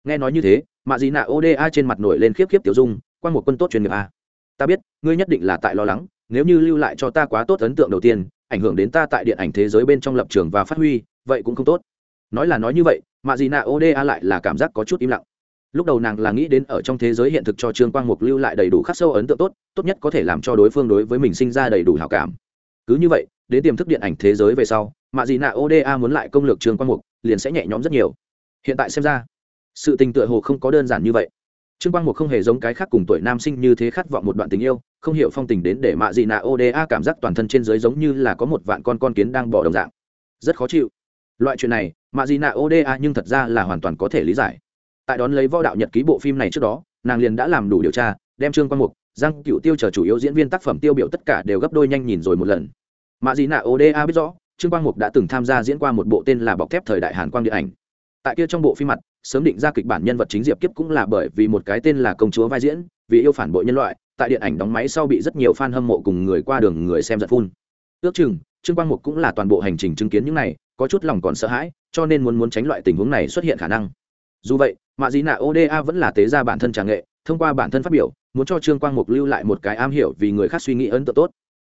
Nghe nói như thế, mạ dị nạ oda trên mặt nổi lên khiếp khiếp tiểu dung. Quan một quân tốt chuyên nghiệp a. Ta biết ngươi nhất định là tại lo lắng, nếu như lưu lại cho ta quá tốt ấn tượng đầu tiên, ảnh hưởng đến ta tại điện ảnh thế giới bên trong lập trường và phát huy, vậy cũng không tốt. Nói là nói như vậy, mạ dị nạ oda lại là cảm giác có chút im lặng. Lúc đầu nàng là nghĩ đến ở trong thế giới hiện thực cho Trương Quang Mục lưu lại đầy đủ khắc sâu ấn tượng tốt, tốt nhất có thể làm cho đối phương đối với mình sinh ra đầy đủ hảo cảm. Cứ như vậy, đến tiềm thức điện ảnh thế giới về sau, mạ dị nạ oda muốn lại công lược Trương Quang Mục liền sẽ nhẹ nhõm rất nhiều. Hiện tại xem ra, sự tình tựa hồ không có đơn giản như vậy. Trương Quang Mục không hề giống cái khác cùng tuổi nam sinh như thế khát vọng một đoạn tình yêu, không hiểu phong tình đến để mạ dị nạ oda cảm giác toàn thân trên dưới giống như là có một vạn con kiến đang bò đồng dạng, rất khó chịu. Loại chuyện này mạ dị nạ oda nhưng thật ra là hoàn toàn có thể lý giải. Tại đón lấy Võ Đạo Nhật Ký bộ phim này trước đó, nàng liền đã làm đủ điều tra, đem Trương Quang Mục, Giang Cựu Tiêu chờ chủ yếu diễn viên tác phẩm tiêu biểu tất cả đều gấp đôi nhanh nhìn rồi một lần. Mạ dị nạ oda biết rõ Trương Quang Mục đã từng tham gia diễn qua một bộ tên là Bọc Thép thời đại Hàn Quang điện ảnh. Tại kia trong bộ phim mặt, sớm định ra kịch bản nhân vật chính Diệp Kiếp cũng là bởi vì một cái tên là công chúa vai diễn, vì yêu phản bội nhân loại, tại điện ảnh đóng máy sau bị rất nhiều fan hâm mộ cùng người qua đường người xem giật phun. Ước chừng Trương Quang Mục cũng là toàn bộ hành trình chứng kiến những này, có chút lòng còn sợ hãi, cho nên muốn tránh loại tình huống này xuất hiện khả năng. Dù vậy, mạ dị nạ oda vẫn là tế ra bản thân trà nghệ, thông qua bản thân phát biểu muốn cho Trương Quang Mục lưu lại một cái am hiểu vì người khác suy nghĩ ấn tượng tốt.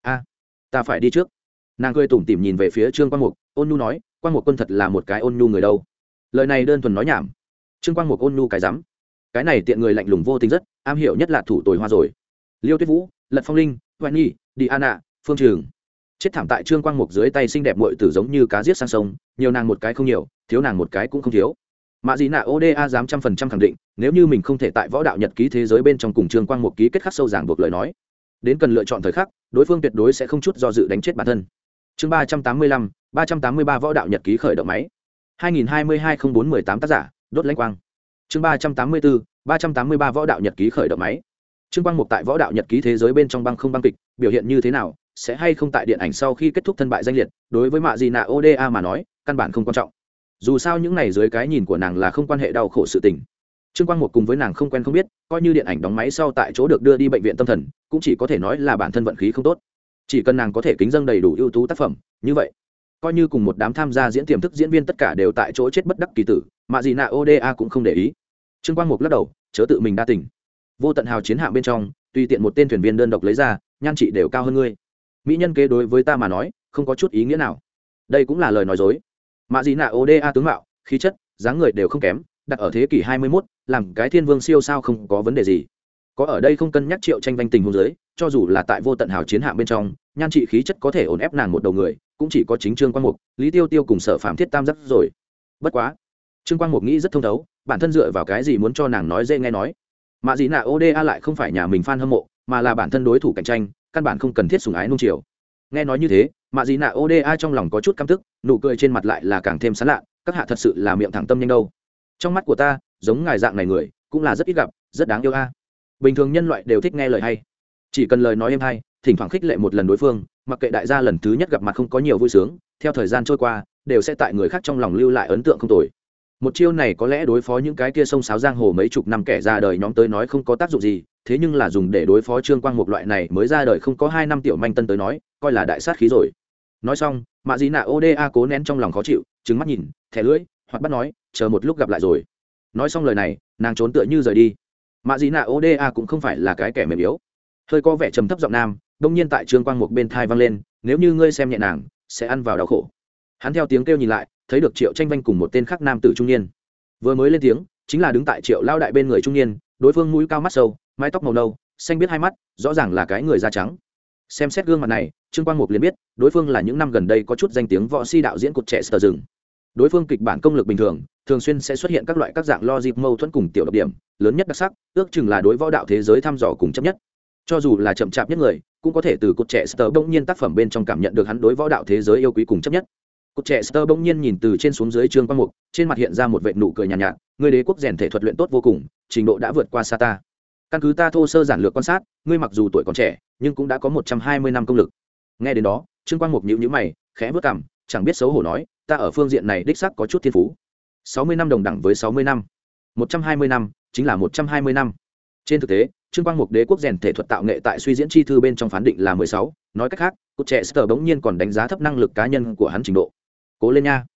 Ta phải đi trước. Nàng cười tủm tỉm nhìn về phía Trương Quang Mục, ôn nhu nói, Quang Mục quân thật là một cái ôn nhu người đâu. Lời này đơn thuần nói nhảm. Trương Quang Mục ôn nhu cái rắm. Cái này tiện người lạnh lùng vô tình rất, am hiểu nhất là thủ tồi hoa rồi. Liêu Tuyết Vũ, Lật Phong Linh, Hoài Nhi, Diana, Phương Trường. Chết thảm tại Trương Quang Mục dưới tay xinh đẹp muội tử giống như cá giết sang sông, nhiều nàng một cái không nhiều, thiếu nàng một cái cũng không thiếu. Mạ dị nạ oda dám 100% khẳng định, nếu như mình không thể tại Võ Đạo Nhật Ký thế giới bên trong cùng Trương Quang Mục ký kết khắc sâu ràng buộc lời nói, đến cần lựa chọn thời khắc, đối phương tuyệt đối sẽ không chút do dự đánh chết bản thân. Chương 385, 383 Võ Đạo Nhật Ký khởi động máy. 2022-04-18 tác giả, Đốt Lãnh Quang. Chương 384, 383 Võ Đạo Nhật Ký khởi động máy. Trương Quang Mục tại Võ Đạo Nhật Ký thế giới bên trong băng không băng kịch, biểu hiện như thế nào, sẽ hay không tại điện ảnh sau khi kết thúc thân bại danh liệt, đối với mạ dị nạ oda mà nói, căn bản không quan trọng. Dù sao những này dưới cái nhìn của nàng là không quan hệ đau khổ sự tình. Trương Quang Mục cùng với nàng không quen không biết, coi như điện ảnh đóng máy sau tại chỗ được đưa đi bệnh viện tâm thần, cũng chỉ có thể nói là bản thân vận khí không tốt. Chỉ cần nàng có thể kính dâng đầy đủ ưu tú tác phẩm, như vậy, coi như cùng một đám tham gia diễn tiềm thức diễn viên tất cả đều tại chỗ chết bất đắc kỳ tử, mạ dị nạ oda cũng không để ý. Trương Quang Mục lắc đầu, chớ tự mình đa tình. Vô tận hào chiến hạm bên trong, tùy tiện một tên thuyền viên đơn độc lấy ra, nhan trị đều cao hơn ngươi. Mỹ nhân kế đối với ta mà nói, không có chút ý nghĩa nào. Đây cũng là lời nói dối. Mạ dị nạ oda tướng mạo, khí chất, dáng người đều không kém, đặt ở thế kỷ 21, làm cái thiên vương siêu sao không có vấn đề gì. Có ở đây không cân nhắc Triệu Tranh Vanh tình huống dưới, cho dù là tại vô tận hào chiến hạm bên trong, nhan trị khí chất có thể ổn ép nàng một đầu người, cũng chỉ có chính Trương Quang Mục, Lý Tiêu Tiêu cùng Sở Phạm Thiết tam giác rồi. Bất quá, Trương Quang Mục nghĩ rất thông thấu, bản thân dựa vào cái gì muốn cho nàng nói dễ nghe nói. Mạ dị nạ oda lại không phải nhà mình fan hâm mộ, mà là bản thân đối thủ cạnh tranh, căn bản không cần thiết sủng ái nung chiều. Nghe nói như thế, mạ dị nạ oda trong lòng có chút căm tức, nụ cười trên mặt lại là càng thêm sán lạ, các hạ thật sự là miệng thẳng tâm nhanh đâu. Trong mắt của ta, giống ngài dạng này người cũng là rất ít gặp, rất đáng yêu a. Bình thường nhân loại đều thích nghe lời hay, chỉ cần lời nói êm hay, thỉnh thoảng khích lệ một lần đối phương, mặc kệ đại gia lần thứ nhất gặp mặt không có nhiều vui sướng, theo thời gian trôi qua đều sẽ tại người khác trong lòng lưu lại ấn tượng không tồi. Một chiêu này có lẽ đối phó những cái kia sông sáo giang hồ mấy chục năm kẻ ra đời nhóm tới nói không có tác dụng gì, thế nhưng là dùng để đối phó Trương Quang Mục loại này mới ra đời không có 2 năm tiểu manh tân tới nói, coi là đại sát khí rồi. Nói xong, mạ dị nạ oda cố nén trong lòng khó chịu, trừng mắt nhìn, thẻ lưỡi, hoặc bắt nói, chờ một lúc gặp lại rồi. Nói xong lời này, nàng trốn tựa như rời đi. Mạ dị nạ oda cũng không phải là cái kẻ mềm yếu, hơi có vẻ trầm thấp giọng nam đông nhiên tại Trương Quang Mục bên thai vang lên, nếu như ngươi xem nhẹ nàng sẽ ăn vào đau khổ. Hắn theo tiếng kêu nhìn lại, thấy được Triệu Tranh Vanh cùng một tên khác nam tử trung niên, vừa mới lên tiếng chính là đứng tại Triệu lao đại bên người trung niên, đối phương mũi cao mắt sâu, mái tóc màu nâu, xanh biết hai mắt, rõ ràng là cái người da trắng. Xem xét gương mặt này, Trương Quang Mục liền biết đối phương là những năm gần đây có chút danh tiếng võ si đạo diễn cột trẻ sờ rừng. Đối phương kịch bản công lực bình thường, thường xuyên sẽ xuất hiện các loại các dạng logic mâu thuẫn cùng tiểu độc điểm, lớn nhất đặc sắc ước chừng là đối võ đạo thế giới thăm dò cùng chấp nhất. Cho dù là chậm chạp nhất người, cũng có thể từ cột trẻ sờ bỗng nhiên tác phẩm bên trong cảm nhận được hắn đối võ đạo thế giới yêu quý cùng chấp nhất. Cột trẻ sờ bỗng nhiên nhìn từ trên xuống dưới Trương Quang Mục, trên mặt hiện ra một vệt nụ cười nhàn nhạt, ngươi đế quốc rèn thể thuật luyện tốt vô cùng, trình độ đã vượt qua xa ta. Căn cứ ta thô sơ giản lược quan sát, ngươi mặc dù tuổi còn trẻ, nhưng cũng đã có 120 năm công lực. Nghe đến đó, Trương Quang Mục nhíu nhíu mày, khẽ bước cằm, chẳng biết xấu hổ nói, ta ở phương diện này đích xác có chút thiên phú. 60 năm đồng đẳng với 60 năm, 120 năm chính là 120 năm. Trên thực tế, Trương Quang Mục đế quốc rèn thể thuật tạo nghệ tại suy diễn chi thư bên trong phán định là 16, nói cách khác, cột trẻ Sở bỗng nhiên còn đánh giá thấp năng lực cá nhân của hắn trình độ. Cố lên nha.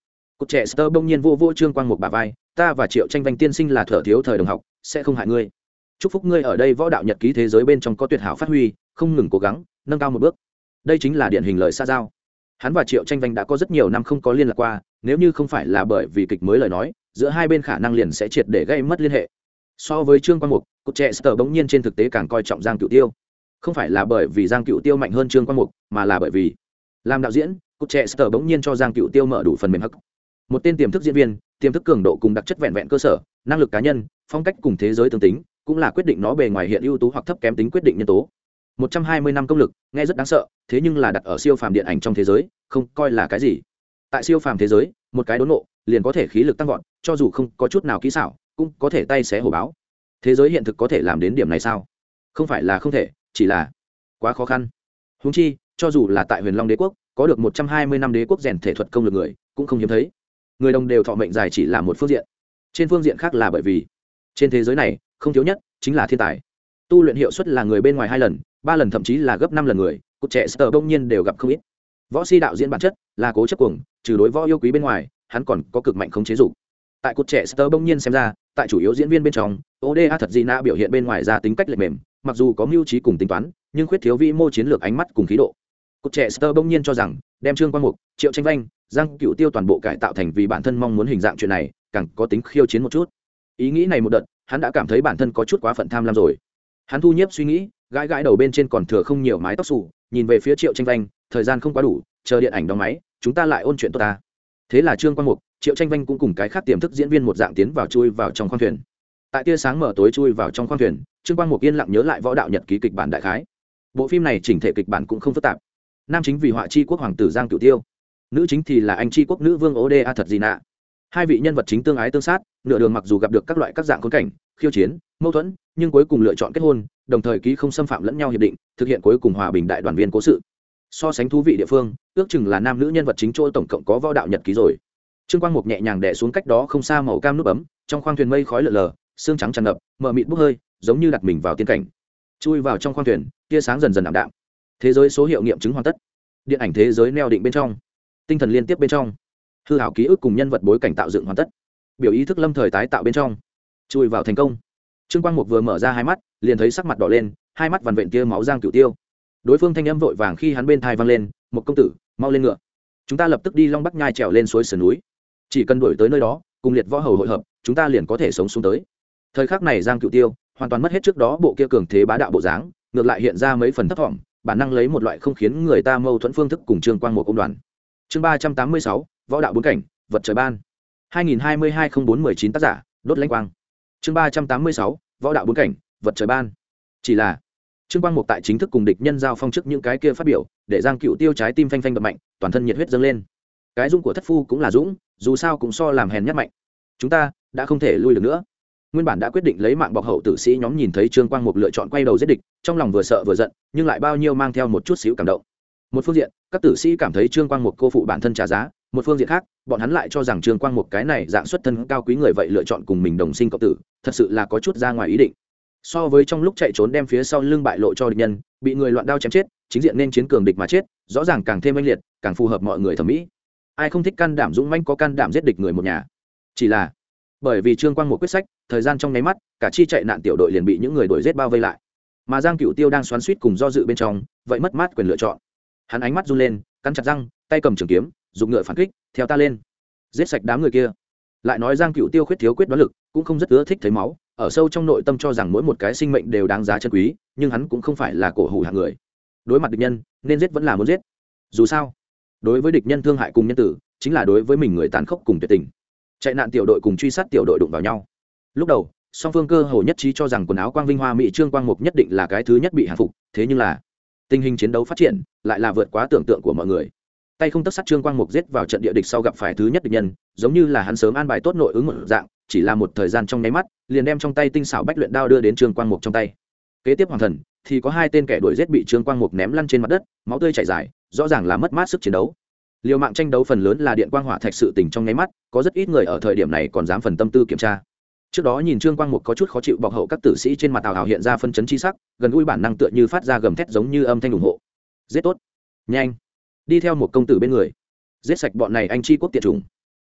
Cục trẻ Sơ bỗng nhiên vô vô Trương Quang Mục bả vai, ta và Triệu Tranh Vanh tiên sinh là thở thiếu thời đồng học, sẽ không hại ngươi. Chúc phúc ngươi ở đây võ đạo nhật ký thế giới bên trong có tuyệt hảo phát huy, không ngừng cố gắng, nâng cao một bước. Đây chính là điển hình lời xa giao. Hắn và Triệu Tranh Vanh đã có rất nhiều năm không có liên lạc qua, nếu như không phải là bởi vì kịch mới lời nói, giữa hai bên khả năng liền sẽ triệt để gây mất liên hệ. So với Trương Quang Mục, Cục trẻ Sơ bỗng nhiên trên thực tế càng coi trọng Giang Cựu Tiêu. Không phải là bởi vì Giang Cựu Tiêu mạnh hơn Trương Quang Mục, mà là bởi vì làm đạo diễn, Cục trẻ Sơ bỗng nhiên cho Giang Cựu Tiêu mở đủ phần mềm hắc. Một tên tiềm thức diễn viên, tiềm thức cường độ cùng đặc chất vẹn vẹn cơ sở, năng lực cá nhân, phong cách cùng thế giới tương tính, cũng là quyết định nó bề ngoài hiện ưu tú hoặc thấp kém tính quyết định nhân tố. 120 năm công lực, nghe rất đáng sợ, thế nhưng là đặt ở siêu phàm điện ảnh trong thế giới, không coi là cái gì. Tại siêu phàm thế giới, một cái đốn ngộ, liền có thể khí lực tăng vọt, cho dù không có chút nào kỹ xảo, cũng có thể tay xé hổ báo. Thế giới hiện thực có thể làm đến điểm này sao? Không phải là không thể, chỉ là quá khó khăn. Huống chi, cho dù là tại Huyền Long Đế quốc, có được 120 năm đế quốc rèn thể thuật công lực người, cũng không hiếm thấy. Người đồng đều thọ mệnh dài chỉ là một phương diện, trên phương diện khác là bởi vì trên thế giới này không thiếu nhất chính là thiên tài. Tu luyện hiệu suất là người bên ngoài 2 lần 3 lần thậm chí là gấp 5 lần người, Cục trẻ Sơ đông nhiên đều gặp không ít. Võ si đạo diễn bản chất là cố chấp cuồng, trừ đối võ yêu quý bên ngoài, hắn còn có cực mạnh khống chế dục. Tại Cục trẻ Sơ đông nhiên xem ra, tại chủ yếu diễn viên bên trong, Oda thật gì na biểu hiện bên ngoài ra tính cách lệch mềm, mặc dù có mưu trí cùng tính toán, nhưng khuyết thiếu vĩ mô chiến lược ánh mắt cùng khí độ. Cục trẻ Sơ đông nhiên cho rằng, đem Trương Quang Mục, Triệu Tranh Vanh, Giang Cựu Tiêu toàn bộ cải tạo thành vì bản thân mong muốn hình dạng chuyện này, càng có tính khiêu chiến một chút. Ý nghĩ này một đợt, hắn đã cảm thấy bản thân có chút quá phận tham lam rồi. Hắn thu nhiếp suy nghĩ, gãi gãi đầu bên trên còn thừa không nhiều mái tóc xù, nhìn về phía Triệu Tranh Vanh, thời gian không quá đủ, chờ điện ảnh đóng máy, chúng ta lại ôn chuyện tốt ta. Thế là Trương Quang Mục, Triệu Tranh Vanh cũng cùng cái khác tiềm thức diễn viên một dạng tiến vào chui vào trong khoang thuyền. Tại tia sáng mở tối chui vào trong khoang thuyền, Trương Quang Mục yên lặng nhớ lại võ đạo nhật ký kịch bản đại khái. Bộ phim này chỉnh thể kịch bản cũng không phức tạp. Nam chính vì họa chi quốc hoàng tử Giang Cựu Tiêu, nữ chính thì là anh chi quốc nữ vương Oda thật gì nạ. Hai vị nhân vật chính tương ái tương sát, nửa đường mặc dù gặp được các loại các dạng khốn cảnh, khiêu chiến, mâu thuẫn, nhưng cuối cùng lựa chọn kết hôn, đồng thời ký không xâm phạm lẫn nhau hiệp định, thực hiện cuối cùng hòa bình đại đoàn viên cố sự. So sánh thú vị địa phương, ước chừng là nam nữ nhân vật chính chỗ tổng cộng có võ đạo nhật ký rồi. Trương Quang Mục nhẹ nhàng đè xuống cách đó không xa màu cam nút bấm, trong khoang thuyền mây khói lờ lờ, sương trắng tràn ngập, mờ mịt bốc hơi, giống như đặt mình vào tiên cảnh. Chui vào trong khoang thuyền, tia sáng dần dần ảm đạm. Thế giới số hiệu nghiệm chứng hoàn tất. Điện ảnh thế giới neo định bên trong, tinh thần liên tiếp bên trong, hư hảo ký ức cùng nhân vật bối cảnh tạo dựng hoàn tất. Biểu ý thức lâm thời tái tạo bên trong, chui vào thành công. Trương Quang Mục vừa mở ra hai mắt, liền thấy sắc mặt đỏ lên, hai mắt vằn vện tia máu Giang Cựu Tiêu. Đối phương thanh âm vội vàng khi hắn bên tai vang lên, "Một công tử, mau lên ngựa. Chúng ta lập tức đi Long Bắc Nhai trèo lên suối sườn núi. Chỉ cần đuổi tới nơi đó, cùng liệt võ hầu hội hợp, chúng ta liền có thể sống xuống tới." Thời khắc này Giang Cựu Tiêu hoàn toàn mất hết trước đó bộ kia cường thế bá đạo bộ dáng, ngược lại hiện ra mấy phần thấp thỏm, bản năng lấy một loại không khiến người ta mâu thuẫn phương thức cùng Trương Quang Mục công đoàn. Chương 386, võ đạo bốn cảnh, vật trời ban. 2022-04-19 tác giả, Đốt Lãnh Quang. Chương 386, võ đạo bốn cảnh, vật trời ban. Chỉ là Trương Quang Mục tại chính thức cùng địch nhân giao phong trước những cái kia phát biểu, để Giang Cựu Tiêu trái tim phanh phanh đập mạnh, toàn thân nhiệt huyết dâng lên. Cái dũng của thất phu cũng là dũng, dù sao cũng so làm hèn nhất mạnh. Chúng ta đã không thể lui được nữa. Nguyên bản đã quyết định lấy mạng bọc hậu tử sĩ nhóm nhìn thấy Trương Quang Mục lựa chọn quay đầu giết địch, trong lòng vừa sợ vừa giận, nhưng lại bao nhiêu mang theo một chút xíu cảm động. Một phương diện, các tử sĩ cảm thấy Trương Quang Mục cô phụ bản thân trả giá, một phương diện khác, bọn hắn lại cho rằng Trương Quang Mục cái này dạng xuất thân cao quý người vậy lựa chọn cùng mình đồng sinh cộng tử, thật sự là có chút ra ngoài ý định. So với trong lúc chạy trốn đem phía sau lưng bại lộ cho địch nhân, bị người loạn đao chém chết, chính diện nên chiến cường địch mà chết, rõ ràng càng thêm oanh liệt, càng phù hợp mọi người thẩm mỹ. Ai không thích can đảm dũng mãnh có can đảm giết địch người một nhà. Chỉ là bởi vì Trương Quang Mục quyết sách, thời gian trong nháy mắt, cả chi chạy nạn tiểu đội liền bị những người đuổi giết bao vây lại. Mà Giang Cựu Tiêu đang xoắn xuýt cùng do dự bên trong, vậy mất mát quyền lựa chọn. Hắn ánh mắt run lên, cắn chặt răng, tay cầm trường kiếm, dùng ngựa phản kích, theo ta lên, giết sạch đám người kia. Lại nói Giang Cựu Tiêu khuyết thiếu quyết đoán lực, cũng không rất ưa thích thấy máu, ở sâu trong nội tâm cho rằng mỗi một cái sinh mệnh đều đáng giá chân quý, nhưng hắn cũng không phải là cổ hủ hạng người. Đối mặt địch nhân, nên giết vẫn là muốn giết. Dù sao, đối với địch nhân thương hại cùng nhân tử, chính là đối với mình người tàn khốc cùng tuyệt tình. Chạy nạn tiểu đội cùng truy sát tiểu đội đụng vào nhau. Lúc đầu, song phương cơ hồ nhất trí cho rằng quần áo quang vinh hoa mỹ Trương Quang Mục nhất định là cái thứ nhất bị hạ phục, thế nhưng là tình hình chiến đấu phát triển lại là vượt quá tưởng tượng của mọi người. Tay không tất sát Trương Quang Mục giết vào trận địa địch sau gặp phải thứ nhất địch nhân, giống như là hắn sớm an bài tốt nội ứng một dạng, chỉ là một thời gian trong nháy mắt, liền đem trong tay tinh xảo bách luyện đao đưa đến Trương Quang Mục trong tay. Kế tiếp hoàng thần thì có hai tên kẻ đuổi giết bị Trương Quang Mục ném lăn trên mặt đất, máu tươi chảy rải, rõ ràng là mất mát sức chiến đấu. Liều mạng tranh đấu phần lớn là điện quang hỏa thạch sự tình trong nháy mắt, có rất ít người ở thời điểm này còn dám phần tâm tư kiểm tra. Trước đó nhìn Trương Quang Mục có chút khó chịu bọc hậu các tử sĩ trên mặt ảo hiện ra phân chấn chi sắc, gần gũi bản năng tựa như phát ra gầm thét giống như âm thanh ủng hộ. Giết tốt, nhanh, đi theo một công tử bên người, giết sạch bọn này anh chi quốc tiệt chủng.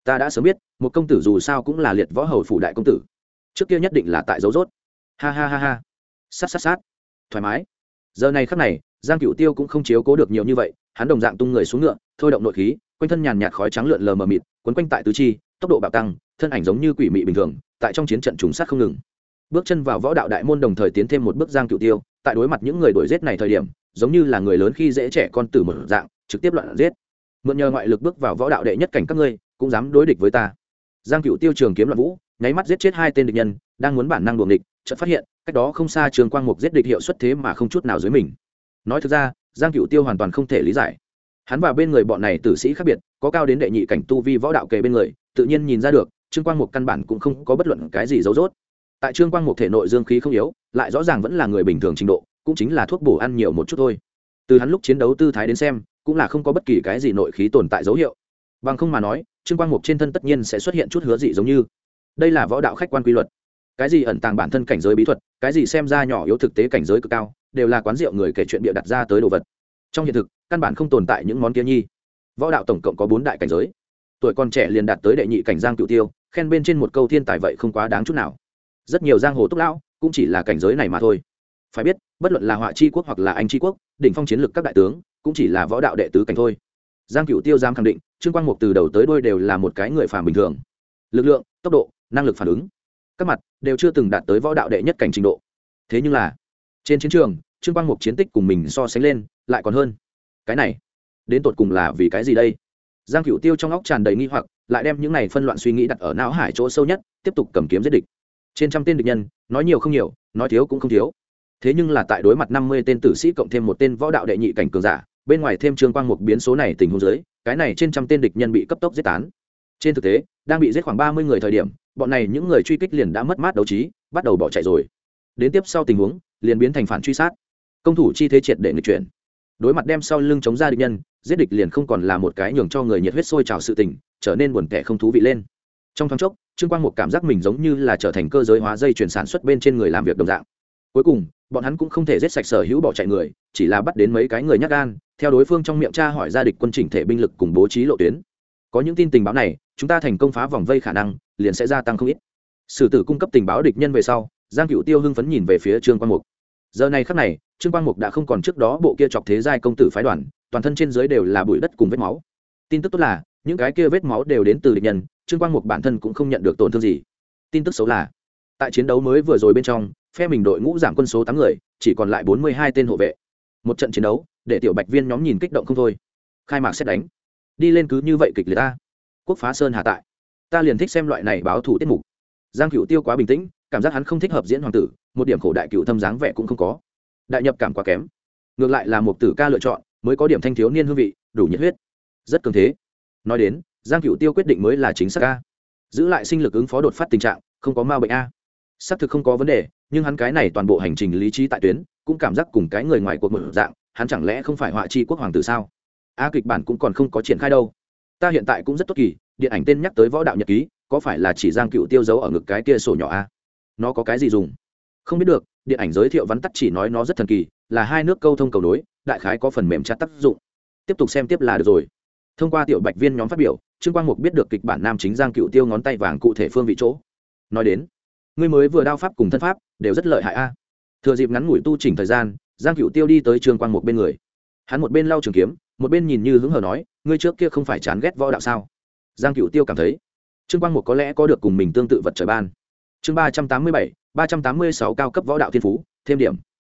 ta đã sớm biết một công tử dù sao cũng là liệt võ hầu phủ đại công tử, trước kia nhất định là tại dấu rốt. Ha ha ha ha, sát sát sát, thoải mái. Giờ này khắc này Giang Cửu Tiêu cũng không chiếu cố được nhiều như vậy, hắn đồng dạng tung người xuống ngựa, thôi động nội khí, quanh thân nhàn nhạt khói trắng lượn lờ mờ mịt quấn quanh tại tứ chi, tốc độ bạo tăng, thân ảnh giống như quỷ mị bình thường tại trong chiến trận trùng sát không ngừng. Bước chân vào võ đạo đại môn, đồng thời tiến thêm một bước Giang Cửu Tiêu tại đối mặt những người đuổi giết này thời điểm, giống như là người lớn khi dễ trẻ con tử một dạng, trực tiếp loạn giết. Mượn nhờ ngoại lực bước vào võ đạo đệ nhất cảnh, các ngươi cũng dám đối địch với ta? Giang Cửu Tiêu trường kiếm loạn vũ, nháy mắt giết chết hai tên địch nhân, đang muốn bản năng đuổi địch, chợt phát hiện cách đó không xa Trường Quang Mục giết địch hiệu suất thế mà không chút nào dưới mình. Nói thực ra, Giang Cửu Tiêu hoàn toàn không thể lý giải. Hắn và bên người bọn này tử sĩ khác biệt, có cao đến đệ nhị cảnh tu vi võ đạo kề bên người, tự nhiên nhìn ra được Trương Quang Mục căn bản cũng không có bất luận cái gì giấu rốt. Tại Trương Quang Mục thể nội dương khí không yếu, lại rõ ràng vẫn là người bình thường trình độ, cũng chính là thuốc bổ ăn nhiều một chút thôi. Từ hắn lúc chiến đấu tư thái đến xem, cũng là không có bất kỳ cái gì nội khí tồn tại dấu hiệu. Bằng không mà nói, Trương Quang Mục trên thân tất nhiên sẽ xuất hiện chút hứa dị giống như. Đây là võ đạo khách quan quy luật. Cái gì ẩn tàng bản thân cảnh giới bí thuật, cái gì xem ra nhỏ yếu thực tế cảnh giới cực cao, đều là quán rượu người kể chuyện bịa đặt ra tới đồ vật. Trong hiện thực, căn bản không tồn tại những món kia nhi. Võ đạo tổng cộng có 4 đại cảnh giới. Tuổi còn trẻ liền đạt tới đệ nhị cảnh Giang Cửu Tiêu, khen bên trên một câu thiên tài vậy không quá đáng chút nào. Rất nhiều giang hồ túc lão cũng chỉ là cảnh giới này mà thôi. Phải biết, bất luận là Họa Chi quốc hoặc là Anh Chi quốc, đỉnh phong chiến lực các đại tướng cũng chỉ là võ đạo đệ tứ cảnh thôi. Giang Cửu Tiêu dám khẳng định, Trương Quang Mục từ đầu tới đuôi đều là một cái người phàm bình thường. Lực lượng, tốc độ, năng lực phản ứng, các mặt đều chưa từng đạt tới võ đạo đệ nhất cảnh trình độ. Thế nhưng là, trên chiến trường, Trương Quang Mục chiến tích cùng mình so sánh lên, lại còn hơn. Cái này, đến tột cùng là vì cái gì đây? Giang Cửu Tiêu trong óc tràn đầy nghi hoặc, lại đem những này phân loạn suy nghĩ đặt ở não hải chỗ sâu nhất, tiếp tục cầm kiếm giết địch. Trên trăm tên địch nhân, nói nhiều không nhiều, nói thiếu cũng không thiếu. Thế nhưng là tại đối mặt 50 tên tử sĩ cộng thêm một tên võ đạo đệ nhị cảnh cường giả, bên ngoài thêm Trương Quang Mục biến số này tình huống dưới, cái này trên trăm tên địch nhân bị cấp tốc giết tán. Trên thực tế, đang bị giết khoảng 30 người thời điểm, bọn này những người truy kích liền đã mất mát đấu trí, bắt đầu bỏ chạy rồi. Đến tiếp sau tình huống, liền biến thành phản truy sát. Công thủ chi thế triệt để nghịch chuyển. Đối mặt đem sau lưng chống ra địch nhân, giết địch liền không còn là một cái nhường cho người nhiệt huyết sôi trào sự tình, trở nên buồn tẻ không thú vị lên. Trong thoáng chốc, Trương Quang Mục cảm giác mình giống như là trở thành cơ giới hóa dây chuyển sản xuất bên trên người làm việc đồng dạng. Cuối cùng, bọn hắn cũng không thể giết sạch sở hữu bỏ chạy người, chỉ là bắt đến mấy cái người nhát gan, theo đối phương trong miệng tra hỏi ra địch quân chỉnh thể binh lực cùng bố trí lộ tuyến. Có những tin tình báo này, chúng ta thành công phá vòng vây khả năng liền sẽ gia tăng không ít. Sử tử cung cấp tình báo địch nhân về sau, Giang Cửu Tiêu hưng phấn nhìn về phía Trương Quang Mục. Giờ này khắc này, Trương Quang Mục đã không còn trước đó bộ kia chọc thế giai công tử phái đoàn, toàn thân trên dưới đều là bụi đất cùng vết máu. Tin tức tốt là, những cái kia vết máu đều đến từ địch nhân, Trương Quang Mục bản thân cũng không nhận được tổn thương gì. Tin tức xấu là, tại chiến đấu mới vừa rồi bên trong, phe mình đội ngũ giảm quân số 8 người, chỉ còn lại 42 tên hộ vệ. Một trận chiến đấu, để tiểu Bạch Viên nhóm nhìn kích động không thôi. Khai mạc xét đánh, đi lên cứ như vậy kịch liệt ta. Quốc phá sơn hà tại, ta liền thích xem loại này báo thủ tiết mục. Giang Cửu Tiêu quá bình tĩnh, cảm giác hắn không thích hợp diễn hoàng tử, một điểm khổ đại cựu thâm dáng vẻ cũng không có. Đại nhập cảm quá kém, ngược lại là một tử ca lựa chọn mới có điểm thanh thiếu niên hương vị, đủ nhiệt huyết, rất cường thế. Nói đến, Giang Cửu Tiêu quyết định mới là chính xác a. Giữ lại sinh lực ứng phó đột phát tình trạng, không có ma bệnh a. Xác thực không có vấn đề, nhưng hắn cái này toàn bộ hành trình lý trí tại tuyến, cũng cảm giác cùng cái người ngoài cuộc một dạng, hắn chẳng lẽ không phải Họa Chi quốc hoàng tử sao? A kịch bản cũng còn không có triển khai đâu. Ta hiện tại cũng rất tốt kỳ, điện ảnh tên nhắc tới võ đạo nhật ký, có phải là chỉ Giang Cửu Tiêu giấu ở ngực cái kia sổ nhỏ a? Nó có cái gì dùng? Không biết được, điện ảnh giới thiệu vắn tắt chỉ nói nó rất thần kỳ, là hai nước câu thông cầu nối, đại khái có phần mềm chat tác dụng. Tiếp tục xem tiếp là được rồi. Thông qua tiểu Bạch Viên nhóm phát biểu, Trương Quang Mục biết được kịch bản nam chính Giang Cửu Tiêu ngón tay vàng cụ thể phương vị chỗ. Nói đến, ngươi mới vừa đao pháp cùng thân pháp đều rất lợi hại a. Thừa dịp ngắn ngủi tu chỉnh thời gian, Giang Cửu Tiêu đi tới Trương Quang Mục bên người. Hắn một bên lau trường kiếm, một bên nhìn như hứng hờ nói, ngươi trước kia không phải chán ghét võ đạo sao? Giang Cửu Tiêu cảm thấy, Trương Quang Mục có lẽ có được cùng mình tương tự vật trời ban. Chương 387, 386 cao cấp võ đạo thiên phú, thêm điểm.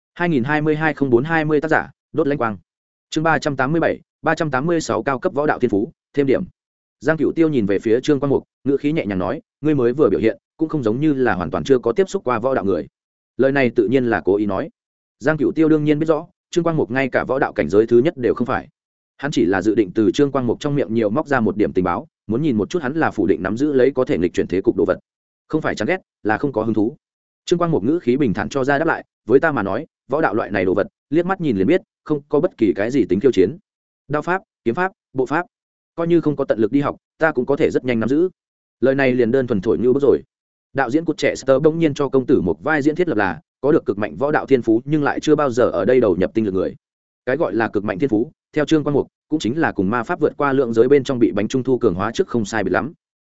2022-04-20 tác giả, Đốt Lãnh Quang. Chương 387, 386 cao cấp võ đạo thiên phú, thêm điểm. Giang Cửu Tiêu nhìn về phía Trương Quang Mục, ngữ khí nhẹ nhàng nói, ngươi mới vừa biểu hiện, cũng không giống như là hoàn toàn chưa có tiếp xúc qua võ đạo người. Lời này tự nhiên là cố ý nói. Giang Cửu Tiêu đương nhiên biết rõ, Trương Quang Mục ngay cả võ đạo cảnh giới thứ nhất đều không phải. Hắn chỉ là dự định từ Trương Quang Mục trong miệng nhiều móc ra một điểm tình báo, muốn nhìn một chút hắn là phủ định nắm giữ lấy có thể nghịch chuyển thế cục đồ vật. Không phải chán ghét, là không có hứng thú. Trương Quang Mục ngữ khí bình thản cho ra đáp lại, với ta mà nói, võ đạo loại này đồ vật, liếc mắt nhìn liền biết, không có bất kỳ cái gì tính khiêu chiến. Đao pháp, kiếm pháp, bộ pháp, coi như không có tận lực đi học, ta cũng có thể rất nhanh nắm giữ. Lời này liền đơn thuần thổi như bước rồi. Đạo diễn cút trẻ Star bỗng nhiên cho công tử một vai diễn thiết lập là có được cực mạnh võ đạo thiên phú, nhưng lại chưa bao giờ ở đây đầu nhập tinh lực người. Cái gọi là cực mạnh thiên phú, theo Trương Quang Mục, cũng chính là cùng ma pháp vượt qua lượng giới bên trong bị bánh trung thu cường hóa trước không sai biệt lắm.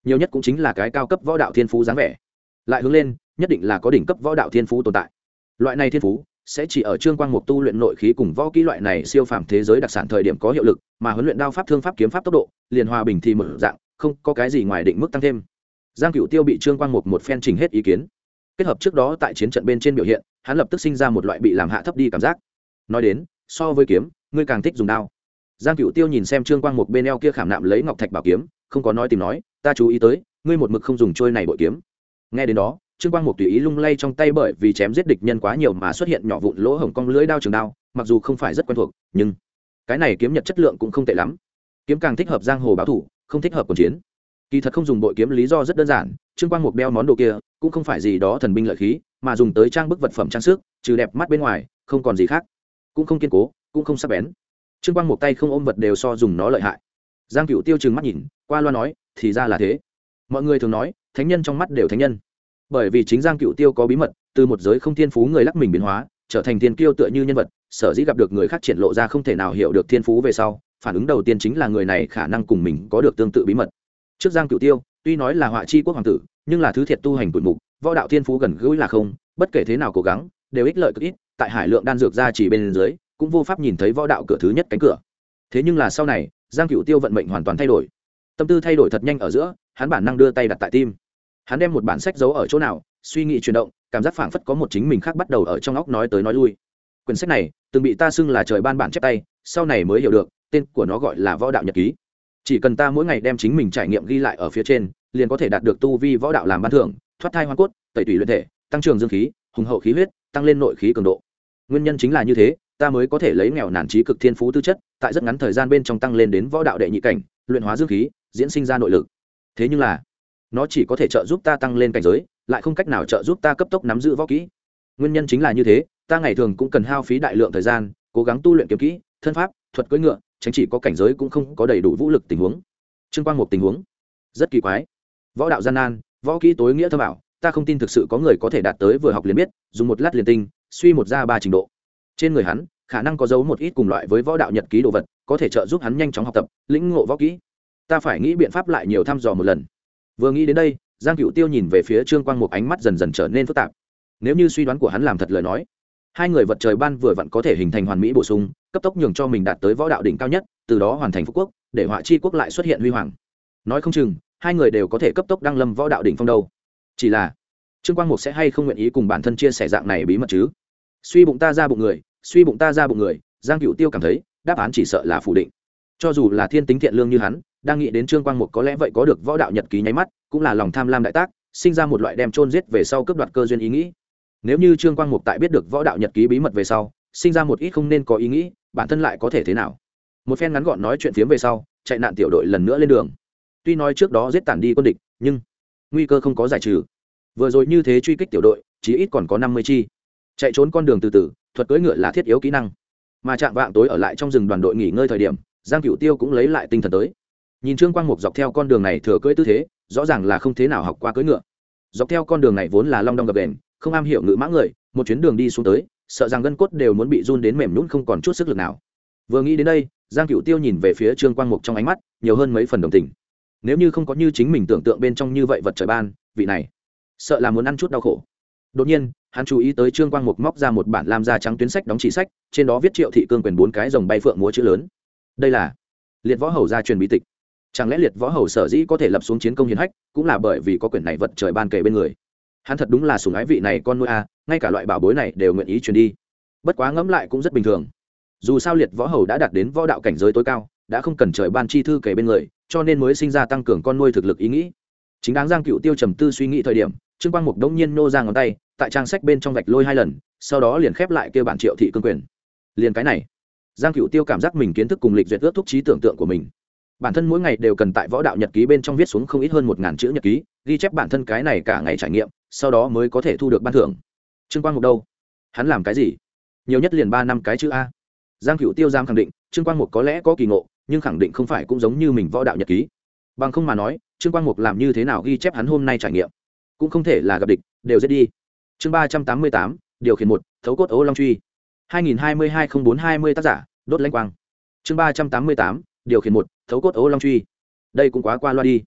nhiều nhất cũng chính là cái cao cấp võ đạo thiên phú dáng vẻ, lại hướng lên nhất định là có đỉnh cấp võ đạo thiên phú tồn tại. Loại này thiên phú sẽ chỉ ở Trương Quang Mục tu luyện nội khí cùng võ kỹ loại này siêu phàm thế giới đặc sản thời điểm có hiệu lực, mà huấn luyện đao pháp, thương pháp, kiếm pháp tốc độ liền hòa bình thì một dạng, không có cái gì ngoài định mức tăng thêm. Giang Cửu Tiêu bị Trương Quang Mục một phen trình hết ý kiến, kết hợp trước đó tại chiến trận bên trên biểu hiện, hắn lập tức sinh ra một loại bị làm hạ thấp đi cảm giác. Nói đến, so với kiếm, ngươi càng thích dùng đao. Giang Cửu Tiêu nhìn xem Trương Quang Mục bên eo kia khảm nạm lấy ngọc thạch bảo kiếm, không có nói tìm nói, ta chú ý tới, ngươi một mực không dùng trôi này bội kiếm. Nghe đến đó, Trương Quang Mục tùy ý lung lay trong tay, bởi vì chém giết địch nhân quá nhiều mà xuất hiện nhỏ vụn lỗ hổng cong lưỡi đao trường đao, mặc dù không phải rất quen thuộc, nhưng cái này kiếm nhật chất lượng cũng không tệ lắm. Kiếm càng thích hợp giang hồ báo thủ, không thích hợp quân chiến. Kỳ thật không dùng bội kiếm lý do rất đơn giản, Trương Quang Mục đeo món đồ kia cũng không phải gì đó thần binh lợi khí, mà dùng tới trang bức vật phẩm trang sức, trừ đẹp mắt bên ngoài, không còn gì khác. Cũng không kiên cố, cũng không sắc bén. Trương Quang Mục tay không ôm vật đều so dùng nó lợi hại. Giang Cửu Tiêu trừng mắt nhìn, qua loa nói, thì ra là thế. Mọi người thường nói, thánh nhân trong mắt đều thánh nhân. Bởi vì chính Giang Cửu Tiêu có bí mật, từ một giới không thiên phú người lắc mình biến hóa, trở thành thiên kiêu tựa như nhân vật, sở dĩ gặp được người khác triển lộ ra không thể nào hiểu được thiên phú về sau, phản ứng đầu tiên chính là người này khả năng cùng mình có được tương tự bí mật. Trước Giang Cửu Tiêu, tuy nói là họa chi quốc hoàng tử, nhưng là thứ thiệt tu hành tuổi mục, võ đạo thiên phú gần gũi là không, bất kể thế nào cố gắng, đều ích lợi cực ít, tại hải lượng đan dược ra chỉ bên dưới, cũng vô pháp nhìn thấy võ đạo cửa thứ nhất cánh cửa. Thế nhưng là sau này, Giang Cửu Tiêu vận mệnh hoàn toàn thay đổi. Tâm tư thay đổi thật nhanh ở giữa, hắn bản năng đưa tay đặt tại tim. Hắn đem một bản sách giấu ở chỗ nào, suy nghĩ chuyển động, cảm giác phảng phất có một chính mình khác bắt đầu ở trong óc nói tới nói lui. Quyển sách này từng bị ta xưng là trời ban bản chép tay, sau này mới hiểu được, tên của nó gọi là Võ đạo nhật ký. Chỉ cần ta mỗi ngày đem chính mình trải nghiệm ghi lại ở phía trên, liền có thể đạt được tu vi võ đạo làm ban thưởng, thoát thai hoa cốt, tẩy tủy luyện thể, tăng trưởng dương khí, hùng hậu khí huyết, tăng lên nội khí cường độ. Nguyên nhân chính là như thế, ta mới có thể lấy nghèo nàn trí cực thiên phú tư chất, tại rất ngắn thời gian bên trong tăng lên đến võ đạo đệ nhị cảnh, luyện hóa dương khí, diễn sinh ra nội lực. Thế nhưng là, nó chỉ có thể trợ giúp ta tăng lên cảnh giới, lại không cách nào trợ giúp ta cấp tốc nắm giữ võ kỹ. Nguyên nhân chính là như thế, ta ngày thường cũng cần hao phí đại lượng thời gian, cố gắng tu luyện kiếm kỹ, thân pháp, thuật cưỡi ngựa, tránh chỉ có cảnh giới cũng không có đầy đủ vũ lực tình huống. Trương Quang một tình huống rất kỳ quái. Võ đạo gian nan, võ kỹ tối nghĩa thâm ảo, ta không tin thực sự có người có thể đạt tới vừa học liền biết, dùng một lát liền tinh, suy một ra ba trình độ. Trên người hắn, khả năng có giấu một ít cùng loại với võ đạo nhật ký đồ vật, có thể trợ giúp hắn nhanh chóng học tập, lĩnh ngộ võ kỹ. Ta phải nghĩ biện pháp lại nhiều thăm dò một lần. Vừa nghĩ đến đây, Giang Cửu Tiêu nhìn về phía Trương Quang một ánh mắt dần dần trở nên phức tạp. Nếu như suy đoán của hắn làm thật lời nói, hai người vật trời ban vừa vặn có thể hình thành hoàn mỹ bổ sung, cấp tốc nhường cho mình đạt tới võ đạo đỉnh cao nhất, từ đó hoàn thành phú quốc, để họa chi quốc lại xuất hiện huy hoàng. Nói không chừng, hai người đều có thể cấp tốc đăng lâm võ đạo đỉnh phong đâu. Chỉ là, Trương Quang Mục sẽ hay không nguyện ý cùng bản thân chia sẻ dạng này bí mật chứ? Suy bụng ta ra bụng người, suy bụng ta ra bụng người, Giang Cửu Tiêu cảm thấy, đáp án chỉ sợ là phủ định. Cho dù là thiên tính thiện lương như hắn, đang nghĩ đến Trương Quang Mục có lẽ vậy có được võ đạo nhật ký nháy mắt, cũng là lòng tham lam đại tác, sinh ra một loại đem chôn giết về sau cướp đoạt cơ duyên ý nghĩ. Nếu như Trương Quang Mục tại biết được võ đạo nhật ký bí mật về sau, sinh ra một ít không nên có ý nghĩ, bản thân lại có thể thế nào? Một phen ngắn gọn nói chuyện phiếm về sau, chạy nạn tiểu đội lần nữa lên đường. Tuy nói trước đó giết tản đi quân địch, nhưng nguy cơ không có giải trừ. Vừa rồi như thế truy kích tiểu đội, chí ít còn có 50 chi. Chạy trốn con đường từ từ, thuật cưỡi ngựa là thiết yếu kỹ năng. Mà trạng vạng tối ở lại trong rừng đoàn đội nghỉ ngơi thời điểm, Giang Cửu Tiêu cũng lấy lại tinh thần tới. Nhìn Trương Quang Mục dọc theo con đường này thừa cưỡi tư thế, rõ ràng là không thế nào học qua cưỡi ngựa. Dọc theo con đường này vốn là long đong gập ghềnh, không am hiểu ngự mã người, một chuyến đường đi xuống tới, sợ rằng gân cốt đều muốn bị run đến mềm nhũn không còn chút sức lực nào. Vừa nghĩ đến đây, Giang Cửu Tiêu nhìn về phía Trương Quang Mục trong ánh mắt nhiều hơn mấy phần đồng tình. Nếu như không có như chính mình tưởng tượng bên trong như vậy vật trời ban, vị này sợ là muốn ăn chút đau khổ. Đột nhiên, hắn chú ý tới Trương Quang Mục móc ra một bản lam da trắng tuyến sách đóng chỉ sách, trên đó viết Triệu Thị Cương quyền 4 cái rồng bay phượng múa chữ lớn. Đây là Liệt Võ Hầu gia truyền bí tịch. Chẳng lẽ Liệt Võ Hầu sở dĩ có thể lập xuống chiến công hiển hách, cũng là bởi vì có quyển này vật trời ban kề bên người. Hắn thật đúng là sủng ái vị này con nuôi a, ngay cả loại bảo bối này đều nguyện ý truyền đi. Bất quá ngẫm lại cũng rất bình thường. Dù sao Liệt Võ Hầu đã đạt đến võ đạo cảnh giới tối cao, đã không cần trời ban chi thư kề bên người, cho nên mới sinh ra tăng cường con nuôi thực lực ý nghĩ. Chính đáng Giang Cửu Tiêu trầm tư suy nghĩ thời điểm, Trương Quang Mục đống nhiên nô ra ngón tay, tại trang sách bên trong vạch lôi 2 lần, sau đó liền khép lại kia bản Triệu Thị Cương quyền. Liền cái này, Giang Cửu Tiêu cảm giác mình kiến thức cùng lịch duyệt ước thúc trí tưởng tượng của mình. Bản thân mỗi ngày đều cần tại võ đạo nhật ký bên trong viết xuống không ít hơn 1000 chữ nhật ký, ghi chép bản thân cái này cả ngày trải nghiệm, sau đó mới có thể thu được ban thưởng. Trương Quang Mục đâu? Hắn làm cái gì? Nhiều nhất liền 3 năm cái chữ a. Giang Cửu Tiêu dám khẳng định, Trương Quang Mục có lẽ có kỳ ngộ, nhưng khẳng định không phải cũng giống như mình võ đạo nhật ký. Bằng không mà nói, Trương Quang Mục làm như thế nào ghi chép hắn hôm nay trải nghiệm? Cũng không thể là gặp địch, đều giết đi. Chương 388, điều khiển 1, thấu cốt Ô Long truy. 2022-04-20 tác giả, Đốt Lãnh Quang. Chương 388, điều khiển 1, thấu cốt Ô Long truy. Đây cũng quá qua loa đi.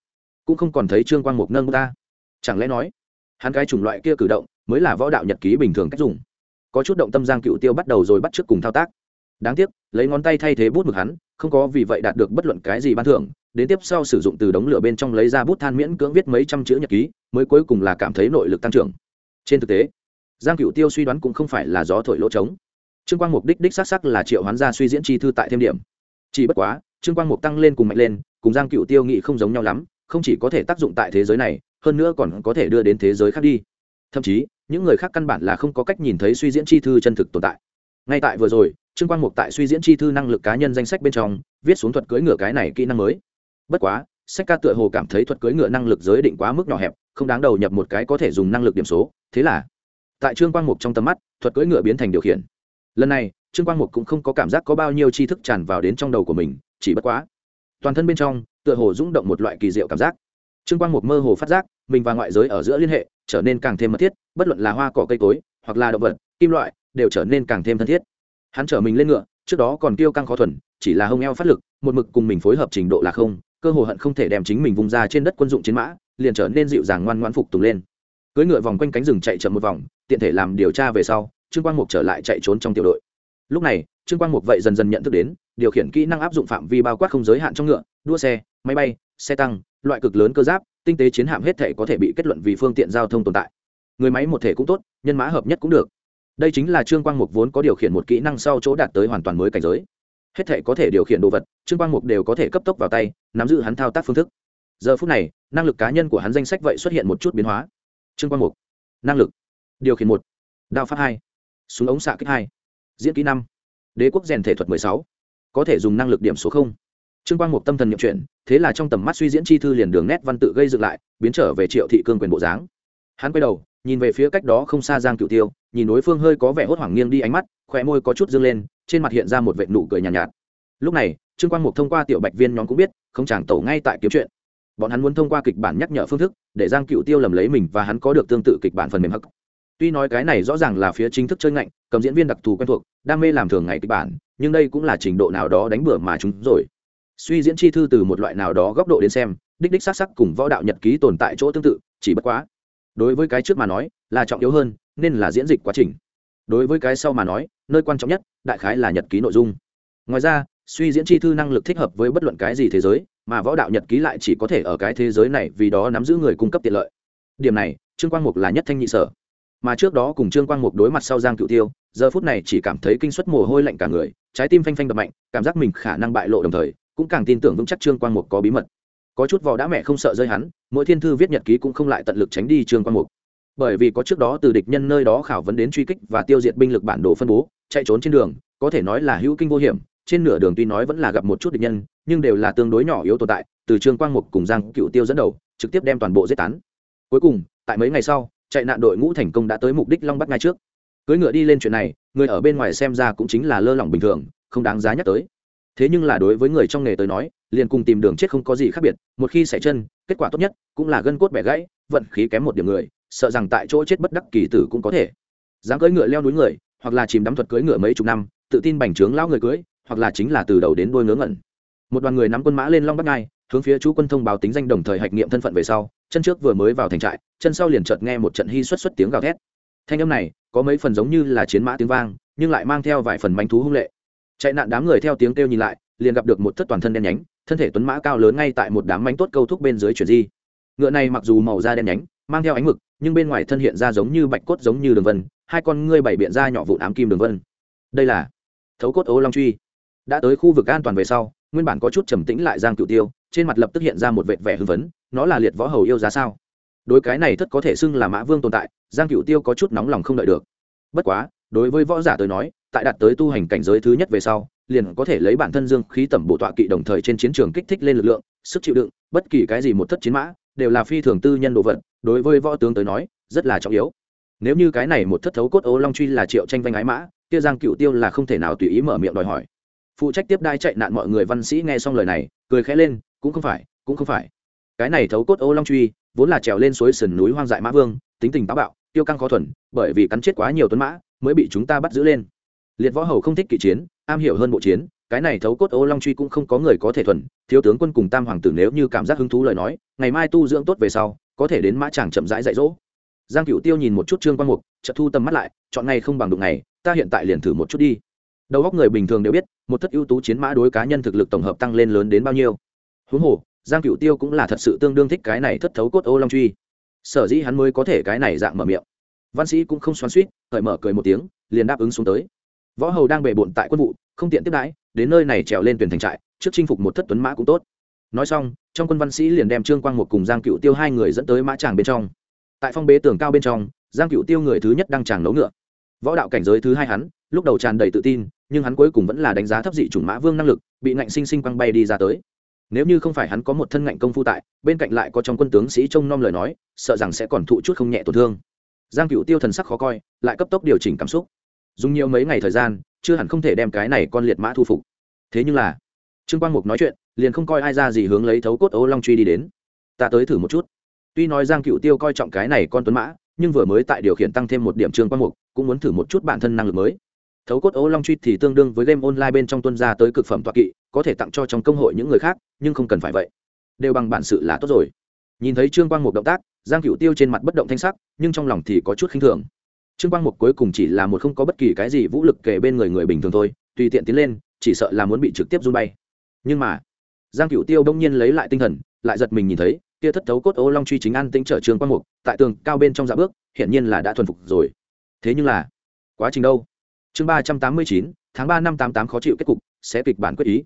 cũng không còn thấy Trương Quang Mục nâng ta. Chẳng lẽ nói hắn cái chủng loại kia cử động mới là võ đạo nhật ký bình thường cách dùng? Có chút động tâm Giang Cựu Tiêu bắt đầu rồi bắt chước cùng thao tác. Đáng tiếc lấy ngón tay thay thế bút mực hắn không có vì vậy đạt được bất luận cái gì ban thưởng. Đến tiếp sau sử dụng từ đống lửa bên trong lấy ra bút than miễn cưỡng viết mấy trăm chữ nhật ký mới cuối cùng là cảm thấy nội lực tăng trưởng. Trên thực tế Giang Cựu Tiêu suy đoán cũng không phải là gió thổi lỗ trống. Trương Quang Mục đích xác là triệu hoán ra suy diễn chi thư tại thêm điểm. Chỉ bất quá Trương Quang Mục tăng lên cùng mạnh lên cùng Giang Cựu Tiêu nghĩ không giống nhau lắm, không chỉ có thể tác dụng tại thế giới này, hơn nữa còn có thể đưa đến thế giới khác đi. Thậm chí những người khác căn bản là không có cách nhìn thấy suy diễn chi thư chân thực tồn tại. Ngay tại vừa rồi Trương Quang Mục tại suy diễn chi thư năng lực cá nhân danh sách bên trong viết xuống thuật cưỡi ngựa cái này kỹ năng mới. Bất quá sách ca tựa hồ cảm thấy thuật cưỡi ngựa năng lực giới định quá mức nhỏ hẹp, không đáng đầu nhập một cái có thể dùng năng lực điểm số, thế là tại Trương Quang Mục trong tầm mắt thuật cưỡi ngựa biến thành điều khiển. Lần này Trương Quang Mục cũng không có cảm giác có bao nhiêu tri thức tràn vào đến trong đầu của mình, chỉ bất quá toàn thân bên trong tựa hồ rung động một loại kỳ diệu cảm giác. Trương Quang Mục mơ hồ phát giác mình và ngoại giới ở giữa liên hệ trở nên càng thêm mật thiết, bất luận là hoa cỏ cây cối hoặc là động vật kim loại đều trở nên càng thêm thân thiết. Hắn trở mình lên ngựa trước đó còn kiêu căng khó thuần, chỉ là hông eo phát lực một mực cùng mình phối hợp trình độ là không, cơ hồ hận không thể đem chính mình vùng ra trên đất quân dụng chiến mã, liền trở nên dịu dàng ngoan ngoãn phục tùng lên. Cưỡi ngựa vòng quanh cánh rừng chạy chậm một vòng, tiện thể làm điều tra về sau, Trương Quang Mục trở lại chạy trốn trong tiểu đội. Lúc này Trương Quang Mục vậy dần dần nhận thức đến điều khiển kỹ năng áp dụng phạm vi bao quát không giới hạn trong ngựa, đua xe, máy bay, xe tăng, loại cực lớn cơ giáp, tinh tế chiến hạm hết thể có thể bị kết luận vì phương tiện giao thông tồn tại. Người máy một thể cũng tốt, nhân mã hợp nhất cũng được. Đây chính là Trương Quang Mục vốn có điều khiển một kỹ năng sau chỗ đạt tới hoàn toàn mới cảnh giới. Hết thể có thể điều khiển đồ vật, Trương Quang Mục đều có thể cấp tốc vào tay, nắm giữ hắn thao tác phương thức. Giờ phút này năng lực cá nhân của hắn danh sách vậy xuất hiện một chút biến hóa. Trương Quang Mục năng lực điều khiển 1, đao pháp 2, súng ống xạ kích 2, diễn kỹ 5, đế quốc rèn thể thuật 16, có thể dùng năng lực điểm số 0. Trương Quang Mục tâm thần nhậm chuyển, thế là trong tầm mắt suy diễn chi thư liền đường nét văn tự gây dựng lại, biến trở về Triệu Thị Cương quyền bộ dáng. Hắn quay đầu nhìn về phía cách đó không xa Giang Cựu Tiêu, nhìn đối phương hơi có vẻ hốt hoảng nghiêng đi ánh mắt, khóe môi có chút dương lên, trên mặt hiện ra một vệt nụ cười nhàn nhạt. Lúc này Trương Quang Mục thông qua tiểu bạch viên nhóm cũng biết không chàng tẩu ngay tại kiếm chuyện. Bọn hắn muốn thông qua kịch bản nhắc nhở phương thức để Giang Cựu Tiêu lầm lấy mình và hắn có được tương tự kịch bản phần mềm hắc. Tuy nói cái này rõ ràng là phía chính thức chơi ngạnh, cầm diễn viên đặc thù quen thuộc, đam mê làm thường ngày kịch bản, nhưng đây cũng là trình độ nào đó đánh bừa mà chúng rồi. Suy diễn chi thư từ một loại nào đó góc độ đến xem, đích xác sắc cùng võ đạo nhật ký tồn tại chỗ tương tự, chỉ bất quá đối với cái trước mà nói là trọng yếu hơn, nên là diễn dịch quá trình. Đối với cái sau mà nói, nơi quan trọng nhất đại khái là nhật ký nội dung. Ngoài ra suy diễn chi thư năng lực thích hợp với bất luận cái gì thế giới, mà võ đạo nhật ký lại chỉ có thể ở cái thế giới này, vì đó nắm giữ người cung cấp tiện lợi. Điểm này Trương Quang Mục là nhất thanh nhị sở. Mà trước đó cùng Trương Quang Mục đối mặt sau Giang Cựu Tiêu, giờ phút này chỉ cảm thấy kinh suất mồ hôi lạnh cả người, trái tim phanh phanh đập mạnh, cảm giác mình khả năng bại lộ, đồng thời cũng càng tin tưởng vững chắc Trương Quang Mục có bí mật. Có chút vò đã mẹ không sợ rơi hắn, mỗi thiên thư viết nhật ký cũng không lại tận lực tránh đi Trương Quang Mục. Bởi vì có trước đó từ địch nhân nơi đó khảo vấn đến truy kích và tiêu diệt binh lực bản đồ phân bố, chạy trốn trên đường có thể nói là hữu kinh vô hiểm. Trên nửa đường tuy nói vẫn là gặp một chút địch nhân, nhưng đều là tương đối nhỏ yếu tồn tại, từ Trương Quang Mục cùng Giang Cựu Tiêu dẫn đầu trực tiếp đem toàn bộ giết tán. Cuối cùng tại mấy ngày sau, chạy nạn đội ngũ thành công đã tới mục đích Long Bắc ngay trước. Cưỡi ngựa đi lên chuyện này, người ở bên ngoài xem ra cũng chính là lơ lỏng bình thường, không đáng giá nhắc tới. Thế nhưng là đối với người trong nghề tới nói, liền cùng tìm đường chết không có gì khác biệt, một khi xảy chân, kết quả tốt nhất cũng là gân cốt bẻ gãy, vận khí kém một điểm người, sợ rằng tại chỗ chết bất đắc kỳ tử cũng có thể. Dám cưỡi ngựa leo núi người, hoặc là chìm đắm thuật cưỡi ngựa mấy chục năm, tự tin bành trướng lão người cưỡi, hoặc là chính là từ đầu đến đuôi ngớ ngẩn. Một đoàn người nắm quân mã lên Long Bắc Ngai, hướng phía chú quân thông báo tính danh, đồng thời hạch nghiệm thân phận về sau, chân trước vừa mới vào thành trại, chân sau liền chợt nghe một trận hy xuất tiếng gào thét. Thanh âm này có mấy phần giống như là chiến mã tiếng vang, nhưng lại mang theo vài phần manh thú hung lệ. Chạy nạn đám người theo tiếng kêu nhìn lại, liền gặp được một thất toàn thân đen nhánh, thân thể tuấn mã cao lớn ngay tại một đám manh tốt câu thúc bên dưới chuyển di. Ngựa này mặc dù màu da đen nhánh, mang theo ánh mực, nhưng bên ngoài thân hiện ra giống như bạch cốt, giống như đường vân, hai con ngươi bảy biện ra nhỏ vụn ám kim đường vân. Đây là Thấu Cốt Ô Long Truy. Đã tới khu vực an toàn về sau, nguyên bản có chút trầm tĩnh lại Giang Cựu Tiêu, trên mặt lập tức hiện ra một vệt vẻ hưng phấn. Nó là liệt võ hầu yêu giá sao? Đối cái này thất có thể xưng là mã vương tồn tại, Giang Cựu Tiêu có chút nóng lòng không đợi được. Bất quá đối với võ giả tới nói, tại đạt tới tu hành cảnh giới thứ nhất về sau, liền có thể lấy bản thân dương khí tẩm bổ tọa kỵ, đồng thời trên chiến trường kích thích lên lực lượng, sức chịu đựng. Bất kỳ cái gì một thất chiến mã đều là phi thường tư nhân đồ vật, đối với võ tướng tới nói rất là trọng yếu. Nếu như cái này một thất Thấu Cốt Ô Long Truy là Triệu Tranh vanh ái mã, kia Giang Cựu Tiêu là không thể nào tùy ý mở miệng đòi hỏi. Phụ trách tiếp đai chạy nạn mọi người văn sĩ nghe xong lời này, cười khẽ lên, cũng không phải. Cái này Thấu Cốt Ô Long Truy vốn là trèo lên suối sườn núi hoang dại mã vương, tính tình táo bạo, tiêu căng khó thuần, bởi vì cắn chết quá nhiều tuấn mã mới bị chúng ta bắt giữ lên. Liệt võ hầu không thích kỵ chiến, am hiểu hơn bộ chiến, cái này thấu cốt ô long truy cũng không có người có thể thuần, thiếu tướng quân cùng tam hoàng tử nếu như cảm giác hứng thú lời nói, ngày mai tu dưỡng tốt về sau có thể đến mã tràng chậm rãi dạy dỗ. Giang Cửu Tiêu nhìn một chút Trương Quang Mục, chợt thu tầm mắt lại, chọn ngày không bằng đụng ngày, ta hiện tại liền thử một chút đi. Đầu óc người bình thường đều biết, một thất ưu tú chiến mã đối cá nhân thực lực tổng hợp tăng lên lớn đến bao nhiêu. Huống hồ, Giang Cửu Tiêu cũng là thật sự tương đương thích cái này thất thấu cốt ô long truy. Sở dĩ hắn mới có thể cái này dạng mở miệng. Văn Sĩ cũng không xoắn xuýt, cởi mở cười một tiếng, liền đáp ứng xuống tới. Võ Hầu đang bề bộn tại quân vụ, không tiện tiếp đãi, đến nơi này trèo lên tuyển thành trại, trước chinh phục một thất tuấn mã cũng tốt. Nói xong, trong quân Văn Sĩ liền đem Trương Quang Mục cùng Giang Cửu Tiêu hai người dẫn tới mã tràng bên trong. Tại phong bế tường cao bên trong, Giang Cửu Tiêu người thứ nhất đang tràng nấu ngựa. Võ đạo cảnh giới thứ hai hắn, lúc đầu tràn đầy tự tin, nhưng hắn cuối cùng vẫn là đánh giá thấp dị chủng mã vương năng lực, bị ngạnh sinh sinh quăng bay đi ra tới. Nếu như không phải hắn có một thân ngạnh công phu tại, bên cạnh lại có trong quân tướng sĩ trông nom lời nói, sợ rằng sẽ còn thụ chút không nhẹ tổn thương. Giang Cửu Tiêu thần sắc khó coi, lại cấp tốc điều chỉnh cảm xúc. Dùng nhiều mấy ngày thời gian, chưa hẳn không thể đem cái này con liệt mã thu phục. Thế nhưng là, Trương Quang Mục nói chuyện, liền không coi ai ra gì hướng lấy thấu cốt ô long truy đi đến. Ta tới thử một chút. Tuy nói Giang Cửu Tiêu coi trọng cái này con tuấn mã, nhưng vừa mới tại điều khiển tăng thêm một điểm Trương Quang Mục, cũng muốn thử một chút bản thân năng lực mới. Thấu cốt ô long truy thì tương đương với game online bên trong tuân ra tới cực phẩm tọa kỵ, có thể tặng cho trong công hội những người khác, nhưng không cần phải vậy, đều bằng bản sự là tốt rồi. Nhìn thấy Trương Quang Mục động tác, Giang Cửu Tiêu trên mặt bất động thanh sắc, nhưng trong lòng thì có chút khinh thường. Trương Quang Mục cuối cùng chỉ là một không có bất kỳ cái gì vũ lực kể bên người bình thường thôi, tùy tiện tiến lên, chỉ sợ là muốn bị trực tiếp run bay. Nhưng mà, Giang Cửu Tiêu đông nhiên lấy lại tinh thần, lại giật mình nhìn thấy, kia thất thấu cốt ô long truy chính an tĩnh trở Trương Quang Mục, tại tường cao bên trong dạ bước, hiển nhiên là đã thuần phục rồi. Thế nhưng là, quá trình đâu? Chương 389, tháng 3 năm 88 khó chịu kết cục, sẽ kịch bản quyết ý.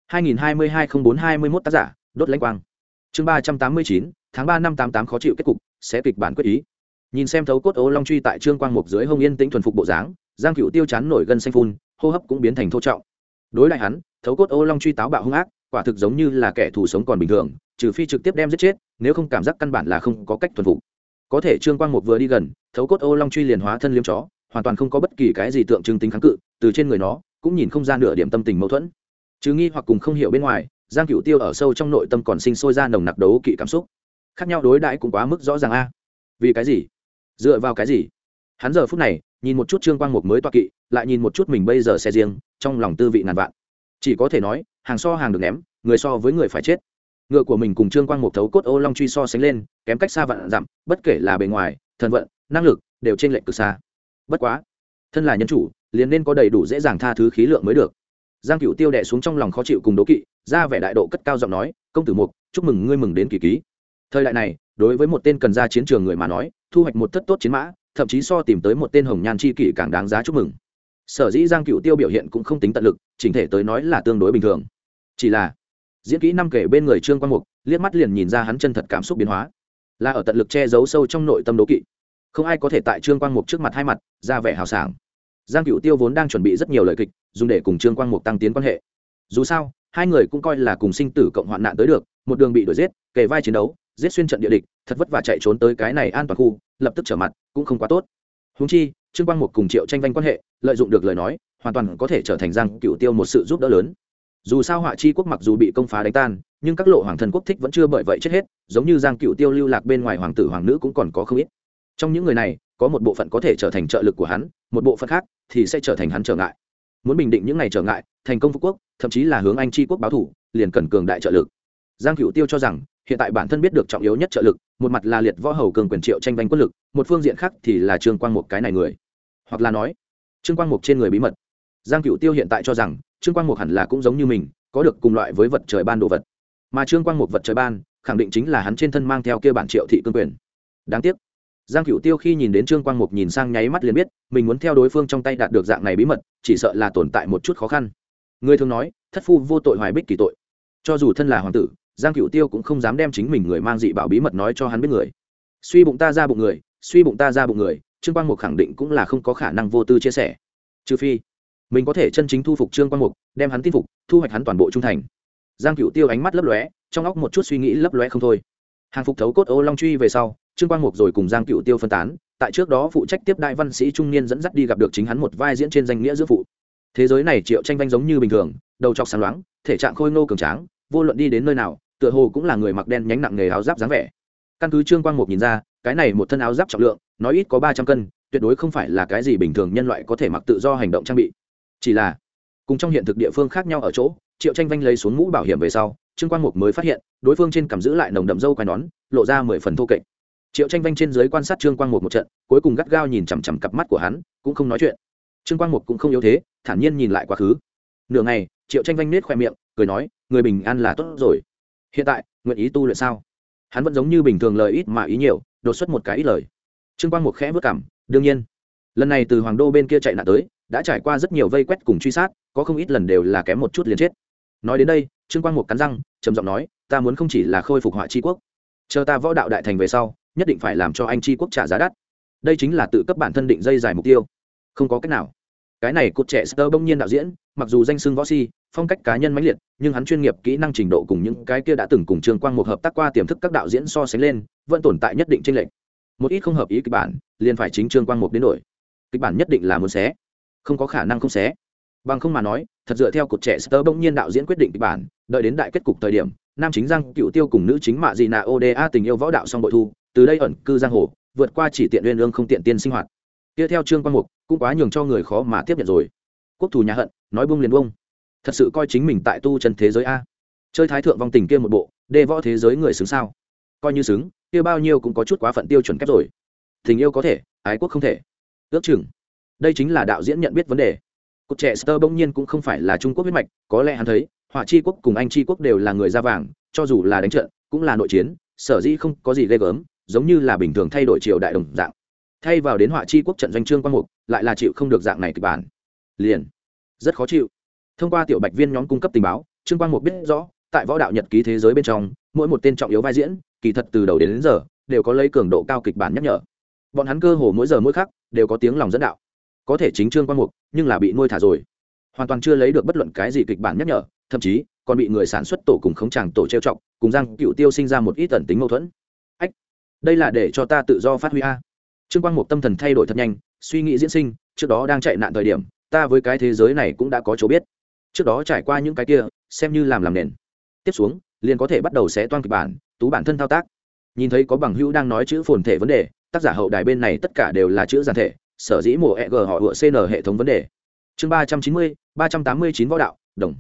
2022-04-21 tác giả, Đốt Lãnh Quang. Chương 389, tháng 3 năm 88 khó chịu kết cục, sẽ kịch bản quyết ý. Nhìn xem thấu cốt ô long truy tại Trương Quang Mục dưới hông yên tĩnh thuần phục bộ dáng, Giang Cửu Tiêu chán nổi gân xanh phun, hô hấp cũng biến thành thô trọng. Đối lại hắn, thấu cốt ô long truy táo bạo hung ác, quả thực giống như là kẻ thù sống còn bình thường, trừ phi trực tiếp đem giết chết, nếu không cảm giác căn bản là không có cách thuần phục. Có thể Trương Quang Mục vừa đi gần, thấu cốt ô long truy liền hóa thân liếm chó, hoàn toàn không có bất kỳ cái gì tượng trưng tính kháng cự, từ trên người nó cũng nhìn không ra nửa điểm tâm tình mâu thuẫn. Chứ nghi hoặc cùng không hiểu bên ngoài, Giang Cửu Tiêu ở sâu trong nội tâm còn sinh sôi ra nồng nặc đấu kỵ cảm xúc. Khác nhau đối đãi cũng quá mức rõ ràng a. Vì cái gì? Dựa vào cái gì? Hắn giờ phút này, nhìn một chút Trương Quang Mục mới toa kỵ, lại nhìn một chút mình bây giờ xe riêng, trong lòng tư vị ngàn vạn. Chỉ có thể nói, hàng so hàng được ném, người so với người phải chết. Ngựa của mình cùng Trương Quang Mục thấu cốt ô long truy so sánh lên, kém cách xa vạn dặm, bất kể là bề ngoài, thần vận, năng lực, đều trên lệch cực xa. Bất quá, thân là nhân chủ, liền nên có đầy đủ dễ dàng tha thứ khí lượng mới được. Giang Cửu Tiêu đè xuống trong lòng khó chịu cùng đố kỵ, ra vẻ đại độ cất cao giọng nói, công tử Mục, chúc mừng ngươi mừng đến kỳ ký. Thời đại này, đối với một tên cần ra chiến trường người mà nói, thu hoạch một thất tốt chiến mã, thậm chí so tìm tới một tên hồng nhan chi kỷ càng đáng giá chúc mừng. Sở dĩ Giang Cửu Tiêu biểu hiện cũng không tính tận lực, chỉnh thể tới nói là tương đối bình thường. Chỉ là diễn kỹ năm kể bên người Trương Quang Mục, liếc mắt liền nhìn ra hắn chân thật cảm xúc biến hóa, là ở tận lực che giấu sâu trong nội tâm đố kỵ. Không ai có thể tại Trương Quang Mục trước mặt hai mặt ra vẻ hào sảng. Giang Cửu Tiêu vốn đang chuẩn bị rất nhiều lời kịch, dùng để cùng Trương Quang Mục tăng tiến quan hệ. Dù sao, hai người cũng coi là cùng sinh tử cộng hoạn nạn tới được, một đường bị đuổi giết, kề vai chiến đấu, giết xuyên trận địa địch, thật vất vả chạy trốn tới cái này an toàn khu, lập tức trở mặt, cũng không quá tốt. Huống chi, Trương Quang Mục cùng Triệu Tranh Vanh quan hệ, lợi dụng được lời nói, hoàn toàn có thể trở thành Giang Cửu Tiêu một sự giúp đỡ lớn. Dù sao Họa Chi quốc mặc dù bị công phá đánh tan, nhưng các lộ hoàng thân quốc thích vẫn chưa bởi vậy chết hết, giống như Giang Cửu Tiêu lưu lạc bên ngoài hoàng tử hoàng nữ cũng còn có không ít. Trong những người này, có một bộ phận có thể trở thành trợ lực của hắn, một bộ phận khác thì sẽ trở thành hắn trở ngại. Muốn bình định những này trở ngại, thành công phục quốc, thậm chí là hướng Anh Chi quốc báo thủ, liền cần cường đại trợ lực. Giang Cửu Tiêu cho rằng, hiện tại bản thân biết được trọng yếu nhất trợ lực, một mặt là liệt võ hầu cường quyền Triệu Tranh Vanh quân lực, một phương diện khác thì là Trương Quang Mục cái này người, hoặc là nói Trương Quang Mục trên người bí mật. Giang Cửu Tiêu hiện tại cho rằng Trương Quang Mục hẳn là cũng giống như mình, có được cùng loại với vật trời ban đồ vật, mà Trương Quang Mục vật trời ban khẳng định chính là hắn trên thân mang theo kia bản Triệu thị cương quyền. Đáng tiếc, Giang Cửu Tiêu khi nhìn đến Trương Quang Mục nhìn sang nháy mắt liền biết, mình muốn theo đối phương trong tay đạt được dạng này bí mật, chỉ sợ là tồn tại một chút khó khăn. Người thường nói, thất phu vô tội hoài bích kỳ tội. Cho dù thân là hoàng tử, Giang Cửu Tiêu cũng không dám đem chính mình người mang dị bảo bí mật nói cho hắn biết người. Suy bụng ta ra bụng người, suy bụng ta ra bụng người, Trương Quang Mục khẳng định cũng là không có khả năng vô tư chia sẻ. Trừ phi mình có thể chân chính thu phục Trương Quang Mục, đem hắn tin phục, thu hoạch hắn toàn bộ trung thành. Giang Cửu Tiêu ánh mắt lấp lóe, trong óc một chút suy nghĩ lấp lóe không thôi. Hàng phục thấu cốt ô long truy về sau, Trương Quang Mục rồi cùng Giang Cửu Tiêu phân tán, tại trước đó phụ trách tiếp đại văn sĩ trung niên dẫn dắt đi gặp được chính hắn một vai diễn trên danh nghĩa giữa phụ. Thế giới này Triệu Tranh Vanh giống như bình thường, đầu trọc sáng loáng, thể trạng khôi ngô cường tráng, vô luận đi đến nơi nào, tựa hồ cũng là người mặc đen nhánh nặng nghề áo giáp dáng vẻ. Căn cứ Trương Quang Mục nhìn ra, cái này một thân áo giáp trọng lượng, nói ít có 300 cân, tuyệt đối không phải là cái gì bình thường nhân loại có thể mặc tự do hành động trang bị. Chỉ là cùng trong hiện thực địa phương khác nhau ở chỗ, Triệu Tranh Vanh lấy xuống mũ bảo hiểm về sau, Trương Quang Mục mới phát hiện đối phương trên cằm giữ lại nồng đậm râu quai nón, lộ ra 10 phần thô kệch. Triệu Tranh Vanh trên dưới quan sát Trương Quang Mục một trận, cuối cùng gắt gao nhìn chằm chằm cặp mắt của hắn, cũng không nói chuyện. Trương Quang Mục cũng không yếu thế, thản nhiên nhìn lại quá khứ. Nửa ngày, Triệu Tranh Vanh nết khoe miệng, cười nói, người bình an là tốt rồi. Hiện tại, nguyện ý tu luyện sao? Hắn vẫn giống như bình thường lời ít mà ý nhiều, đột xuất một cái ít lời. Trương Quang Mục khẽ vớt cằm, đương nhiên, lần này từ Hoàng Đô bên kia chạy nạn tới, đã trải qua rất nhiều vây quét cùng truy sát, có không ít lần đều là kém một chút liền chết. Nói đến đây, Trương Quang Mục cắn răng, trầm giọng nói, ta muốn không chỉ là khôi phục Họa Chi Quốc, chờ ta võ đạo đại thành về sau, nhất định phải làm cho anh Chi Quốc trả giá đắt. Đây chính là tự cấp bản thân định dây dài mục tiêu. Không có cách nào. Cái này cột trẻ Star bỗng nhiên đạo diễn, mặc dù danh xưng võ si, phong cách cá nhân mãnh liệt, nhưng hắn chuyên nghiệp kỹ năng trình độ cùng những cái kia đã từng cùng Trương Quang Mục hợp tác qua tiềm thức các đạo diễn so sánh lên, vẫn tồn tại nhất định chênh lệch. Một ít không hợp ý kịch bản, liền phải chính Trương Quang Mục đến đổi. Kịch bản nhất định là muốn xé, không có khả năng không xé. Bằng không mà nói, thật dựa theo cột trẻ Star bỗng nhiên đạo diễn quyết định kịch bản, đợi đến đại kết cục thời điểm, nam chính Giang Cựu Tiêu cùng nữ chính Mạ Dị Nạ Oda tình yêu võ đạo xong bội thu, từ đây ẩn cư giang hồ, vượt qua chỉ tiện uyên ương không tiện tiên sinh hoạt. Tiếp theo Trương Quang Mục, cũng quá nhường cho người khó mà tiếp nhận rồi. Quốc thù nhà hận, nói buông liền buông. Thật sự coi chính mình tại tu chân thế giới a. Chơi thái thượng vong tình kia một bộ, đê võ thế giới người xứng sao? Coi như xứng, kia bao nhiêu cũng có chút quá phận tiêu chuẩn kép rồi. Tình yêu có thể, ái quốc không thể. Ước chừng, đây chính là đạo diễn nhận biết vấn đề. Cột trẻ Star bỗng nhiên cũng không phải là Trung Quốc huyết mạch, có lẽ hắn thấy, Họa Chi Quốc cùng Anh Chi Quốc đều là người da vàng, cho dù là đánh trận, cũng là nội chiến, sở dĩ không có gì ghê gớm, giống như là bình thường thay đổi triều đại đồng dạng. Thay vào đến Họa Chi Quốc trận doanh Trương Quang Mục, lại là chịu không được dạng này kịch bản. Liền rất khó chịu. Thông qua tiểu bạch viên nhóm cung cấp tình báo, Trương Quang Mục biết rõ, tại võ đạo nhật ký thế giới bên trong, mỗi một tên trọng yếu vai diễn, kỳ thật từ đầu đến giờ đều có lấy cường độ cao kịch bản nhắc nhở. Bọn hắn cơ hồ mỗi giờ mỗi khắc đều có tiếng lòng dẫn đạo. Có thể chính Trương Quang Mục, nhưng là bị nuôi thả rồi, hoàn toàn chưa lấy được bất luận cái gì kịch bản nhắc nhở, thậm chí còn bị người sản xuất tổ cùng khống tràng tổ trêu chọc, cùng Giang Cựu Tiêu sinh ra một ít tẩn tính mâu thuẫn. Ách, đây là để cho ta tự do phát huy a. Trương Quang Mục tâm thần thay đổi thật nhanh, suy nghĩ diễn sinh, trước đó đang chạy nạn thời điểm, ta với cái thế giới này cũng đã có chỗ biết. Trước đó trải qua những cái kia, xem như làm nền. Tiếp xuống, liền có thể bắt đầu xé toan kịch bản, tú bản thân thao tác. Nhìn thấy có bằng hữu đang nói chữ phồn thể vấn đề, tác giả hậu đài bên này tất cả đều là chữ giản thể, sở dĩ mùa EG họ ựa CN hệ thống vấn đề. Chương 390, 389 võ đạo, đồng.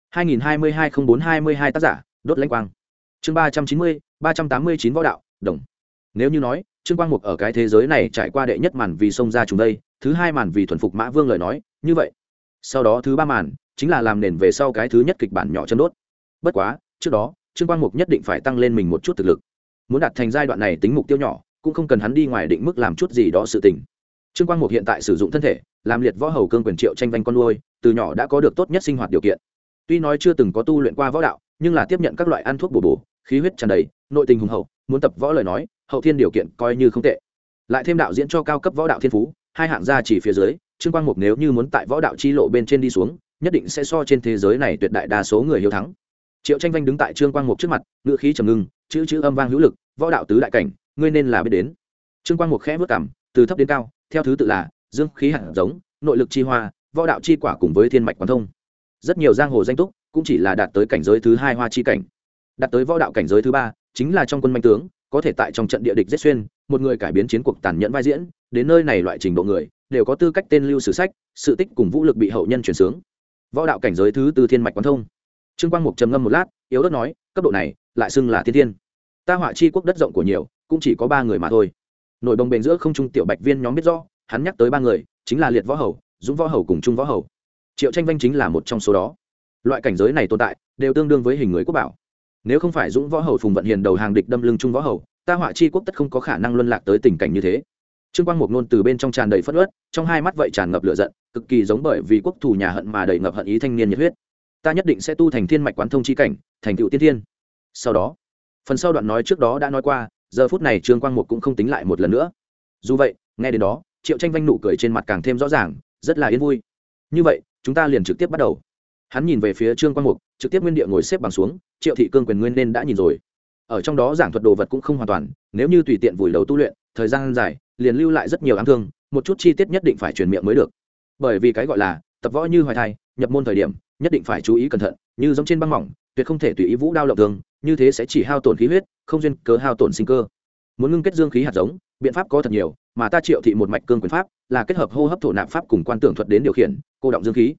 2022-04-22 tác giả, đốt lãnh quang. Chương 390, 389 võ đạo, đồng. Nếu như nói, Trương Quang Mục ở cái thế giới này trải qua đệ nhất màn vì xông ra chúng đây, thứ hai màn vì thuần phục Mã Vương lời nói, như vậy. Sau đó thứ ba màn, chính là làm nền về sau cái thứ nhất kịch bản nhỏ châm đốt. Bất quá, trước đó, Trương Quang Mục nhất định phải tăng lên mình một chút thực lực. Muốn đạt thành giai đoạn này tính mục tiêu nhỏ, cũng không cần hắn đi ngoài định mức làm chút gì đó sự tình. Trương Quang Mục hiện tại sử dụng thân thể, làm liệt võ hầu cương quyền Triệu Tranh Vanh con nuôi, từ nhỏ đã có được tốt nhất sinh hoạt điều kiện. Tuy nói chưa từng có tu luyện qua võ đạo, nhưng là tiếp nhận các loại ăn thuốc bổ, khí huyết tràn đầy, nội tình hùng hậu, muốn tập võ lời nói, hậu thiên điều kiện coi như không tệ. Lại thêm đạo diễn cho cao cấp võ đạo thiên phú, hai hạng gia chỉ phía dưới, Trương Quang Mục nếu như muốn tại võ đạo chi lộ bên trên đi xuống, nhất định sẽ so trên thế giới này tuyệt đại đa số người hiếu thắng. Triệu Tranh Vanh đứng tại Trương Quang Mục trước mặt, ngữ khí trầm ngưng, chữ âm vang hữu lực, võ đạo tứ đại cảnh, ngươi nên là biết đến. Trương Quang Mục khẽ vút cằm, từ thấp đến cao, theo thứ tự là dương khí hạt giống, nội lực chi hoa, võ đạo chi quả cùng với thiên mạch quán thông. Rất nhiều giang hồ danh túc cũng chỉ là đạt tới cảnh giới thứ hai hoa chi cảnh, đạt tới võ đạo cảnh giới thứ ba chính là trong quân manh tướng, có thể tại trong trận địa địch giết xuyên, một người cải biến chiến cuộc tàn nhẫn vai diễn, đến nơi này loại trình độ người đều có tư cách tên lưu sử sách, sự tích cùng vũ lực bị hậu nhân truyền sướng. Võ đạo cảnh giới thứ tư thiên mạch quán thông. Trương Quang Mục trầm ngâm một lát, yếu ớt nói, cấp độ này lại xưng là thiên thiên. Ta Họa Chi Quốc đất rộng của nhiều, cũng chỉ có 3 người mà thôi. Nội bồng bềnh giữa không trung tiểu bạch viên nhóm biết rõ, hắn nhắc tới 3 người, chính là liệt võ hầu, dũng võ hầu cùng trung võ hầu. Triệu Tranh Vanh chính là một trong số đó. Loại cảnh giới này tồn tại, đều tương đương với hình người quốc bảo. Nếu không phải dũng võ hầu Phùng Vận Hiền đầu hàng địch đâm lưng trung võ hầu, ta Họa Chi Quốc tất không có khả năng luân lạc tới tình cảnh như thế. Trương Quang Mục nôn từ bên trong tràn đầy phẫn uất, trong hai mắt vậy tràn ngập lửa giận, cực kỳ giống bởi vì quốc thù nhà hận mà đầy ngập hận ý thanh niên nhiệt huyết. Ta nhất định sẽ tu thành thiên mạch quán thông chi cảnh, thành tựu tiên thiên. Sau đó, phần sau đoạn nói trước đó đã nói qua, giờ phút này Trương Quang Mục cũng không tính lại một lần nữa. Dù vậy, nghe đến đó, Triệu Tranh Vanh nụ cười trên mặt càng thêm rõ ràng, rất là yên vui. Như vậy, chúng ta liền trực tiếp bắt đầu. Hắn nhìn về phía Trương Quang Mục, trực tiếp nguyên địa ngồi xếp bằng xuống, Triệu Thị Cương quyền nguyên nên đã nhìn rồi. Ở trong đó giảng thuật đồ vật cũng không hoàn toàn, nếu như tùy tiện vùi đầu tu luyện, thời gian dài, liền lưu lại rất nhiều ám thương, một chút chi tiết nhất định phải truyền miệng mới được. Bởi vì cái gọi là tập võ như hoài thai, nhập môn thời điểm, nhất định phải chú ý cẩn thận, như giống trên băng mỏng, tuyệt không thể tùy ý vũ đao lộng thương, như thế sẽ chỉ hao tổn khí huyết, không duyên cớ hao tổn sinh cơ. Muốn ngưng kết dương khí hạt giống, biện pháp có thật nhiều, mà ta Triệu Thị một mạch cương quyền pháp, là kết hợp hô hấp thổ nạp pháp cùng quan tưởng thuật đến điều khiển, cô động dương khí.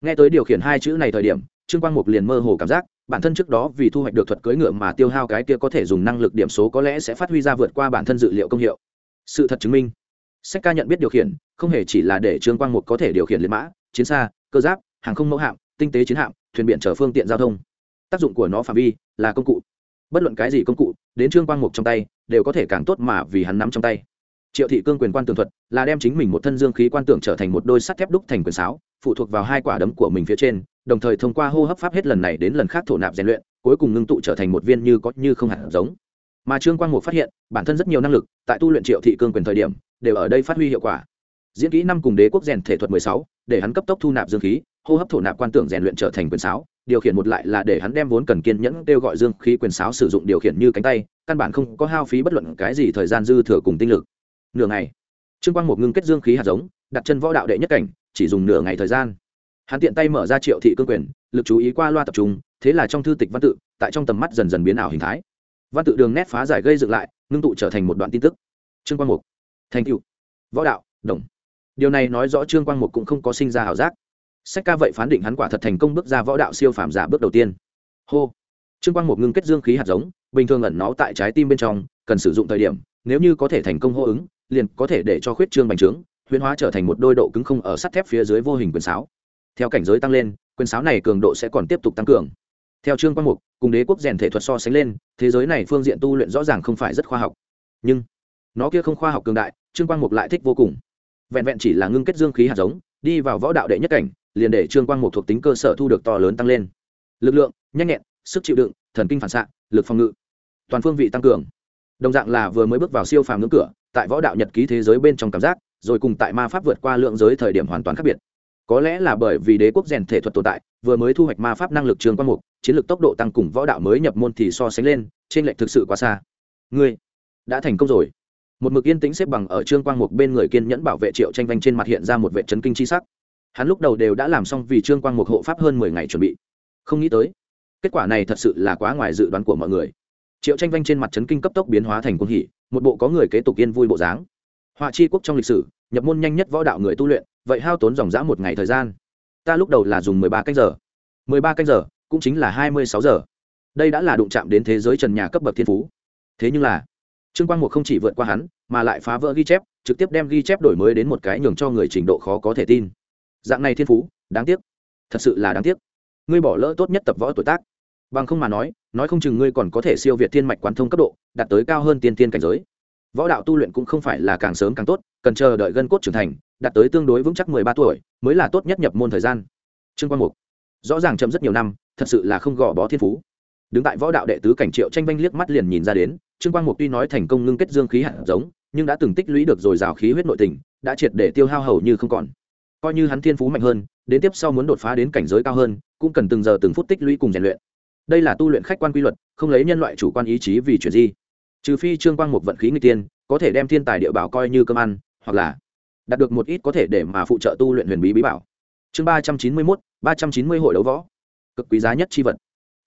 Nghe tới điều khiển hai chữ này thời điểm, Trương Quang Mục liền mơ hồ cảm giác bản thân trước đó vì thu hoạch được thuật cưỡi ngựa mà tiêu hao cái kia có thể dùng năng lực điểm số có lẽ sẽ phát huy ra vượt qua bản thân dự liệu công hiệu. Sự thật chứng minh, Sách Ca nhận biết điều khiển không hề chỉ là để Trương Quang Mục có thể điều khiển liệt mã, chiến xa, cơ giáp, hàng không mẫu hạm, tinh tế chiến hạm, thuyền biển chở phương tiện giao thông. Tác dụng của nó phạm vi là công cụ. Bất luận cái gì công cụ đến Trương Quang Mục trong tay đều có thể càng tốt mà vì hắn nắm trong tay. Triệu Thị Cương quyền quan tường thuật là đem chính mình một thân dương khí quan tưởng trở thành một đôi sắt thép đúc thành quyền sáo, phụ thuộc vào hai quả đấm của mình phía trên, đồng thời thông qua hô hấp pháp hết lần này đến lần khác thổ nạp rèn luyện, cuối cùng ngưng tụ trở thành một viên như có như không hạt giống. Mà Trương Quang Mục phát hiện, bản thân rất nhiều năng lực tại tu luyện Triệu Thị Cương quyền thời điểm, đều ở đây phát huy hiệu quả. Diễn kỹ năm cùng đế quốc rèn thể thuật 16, để hắn cấp tốc thu nạp dương khí, hô hấp thổ nạp quan tưởng rèn luyện trở thành quyền sáo, điều khiển một lại là để hắn đem vốn cần kiên nhẫn kêu gọi dương khí quyền sáo sử dụng điều khiển như cánh tay, căn bản không có hao phí bất luận cái gì thời gian dư thừa cùng tinh lực. Nửa ngày, Trương Quang Mục ngưng kết dương khí hạt giống, đặt chân võ đạo đệ nhất cảnh, chỉ dùng nửa ngày thời gian. Hắn tiện tay mở ra Triệu Thị Cương quyền, lực chú ý qua loa tập trung, thế là trong thư tịch văn tự, tại trong tầm mắt dần dần biến ảo hình thái. Văn tự đường nét phá giải gây dựng lại, ngưng tụ trở thành một đoạn tin tức. Trương Quang Mục, thành tựu võ đạo, đồng. Điều này nói rõ Trương Quang Mục cũng không có sinh ra ảo giác. Sách Ca vậy phán định hắn quả thật thành công bước ra võ đạo siêu phàm giả bước đầu tiên. Hô. Trương Quang Mục ngưng kết dương khí hạt giống, bình thường ẩn nó tại trái tim bên trong, cần sử dụng thời điểm, nếu như có thể thành công hô ứng, liền có thể để cho khuyết trương bành trướng, huyễn hóa trở thành một đôi độ cứng không ở sắt thép phía dưới vô hình quyền sáo. Theo cảnh giới tăng lên, quyền sáo này cường độ sẽ còn tiếp tục tăng cường. Theo Trương Quang Mục, cùng đế quốc rèn thể thuật so sánh lên, thế giới này phương diện tu luyện rõ ràng không phải rất khoa học. Nhưng nó kia không khoa học cường đại, Trương Quang Mục lại thích vô cùng. Vẹn vẹn chỉ là ngưng kết dương khí hạt giống, đi vào võ đạo đệ nhất cảnh, liền để Trương Quang Mục thuộc tính cơ sở thu được to lớn tăng lên. Lực lượng, nhanh nhẹn, sức chịu đựng, thần kinh phản xạ, lực phòng ngự, toàn phương vị tăng cường. Đồng dạng là vừa mới bước vào siêu phàm ngưỡng cửa, tại võ đạo nhật ký thế giới bên trong cảm giác, rồi cùng tại ma pháp vượt qua lượng giới thời điểm hoàn toàn khác biệt. Có lẽ là bởi vì đế quốc rèn thể thuật tồn tại, vừa mới thu hoạch ma pháp năng lực Trương Quang Mục, chiến lược tốc độ tăng cùng võ đạo mới nhập môn thì so sánh lên, trên lệch thực sự quá xa. Ngươi đã thành công rồi. Một mực yên tĩnh xếp bằng ở Trương Quang Mục bên người kiên nhẫn bảo vệ Triệu Tranh Vanh trên mặt hiện ra một vẻ chấn kinh chi sắc. Hắn lúc đầu đều đã làm xong vì Trương Quang Mục hộ pháp hơn 10 ngày chuẩn bị, không nghĩ tới kết quả này thật sự là quá ngoài dự đoán của mọi người. Triệu Tranh Vanh trên mặt chấn kinh cấp tốc biến hóa thành cuồng hỉ, một bộ có người kế tục yên vui bộ dáng. Họa chi quốc trong lịch sử, nhập môn nhanh nhất võ đạo người tu luyện, vậy hao tốn dòng dã một ngày thời gian. Ta lúc đầu là dùng 13 canh giờ. 13 canh giờ cũng chính là 26 giờ. Đây đã là đụng chạm đến thế giới trần nhà cấp bậc thiên phú. Thế nhưng là Trương Quang Mục không chỉ vượt qua hắn, mà lại phá vỡ ghi chép, trực tiếp đem ghi chép đổi mới đến một cái nhường cho người trình độ khó có thể tin. Dạng này thiên phú, đáng tiếc, thật sự là đáng tiếc. Ngươi bỏ lỡ tốt nhất tập võ tuổi tác. Bằng không mà nói không chừng ngươi còn có thể siêu việt thiên mạch quán thông cấp độ, đạt tới cao hơn tiên tiên cảnh giới. Võ đạo tu luyện cũng không phải là càng sớm càng tốt, cần chờ đợi gân cốt trưởng thành, đạt tới tương đối vững chắc 13 tuổi mới là tốt nhất nhập môn thời gian. Trương Quang Mục rõ ràng chậm rất nhiều năm, thật sự là không gò bó thiên phú. Đứng tại võ đạo đệ tứ cảnh Triệu Tranh Vanh liếc mắt liền nhìn ra đến, Trương Quang Mục tuy nói thành công ngưng kết dương khí hạt giống, nhưng đã từng tích lũy được dồi dào khí huyết nội tình, đã triệt để tiêu hao hầu như không còn. Coi như hắn thiên phú mạnh hơn, đến tiếp sau muốn đột phá đến cảnh giới cao hơn, cũng cần từng giờ từng phút tích lũy cùng rèn luyện. Đây là tu luyện khách quan quy luật, không lấy nhân loại chủ quan ý chí vì chuyện gì. Trừ phi Trương Quang Mục vận khí nghịch tiên, có thể đem thiên tài địa bảo coi như cơm ăn, hoặc là đạt được một ít có thể để mà phụ trợ tu luyện huyền bí bí bảo. Chương 391, 390 hội đấu võ. Cực quý giá nhất chi vật.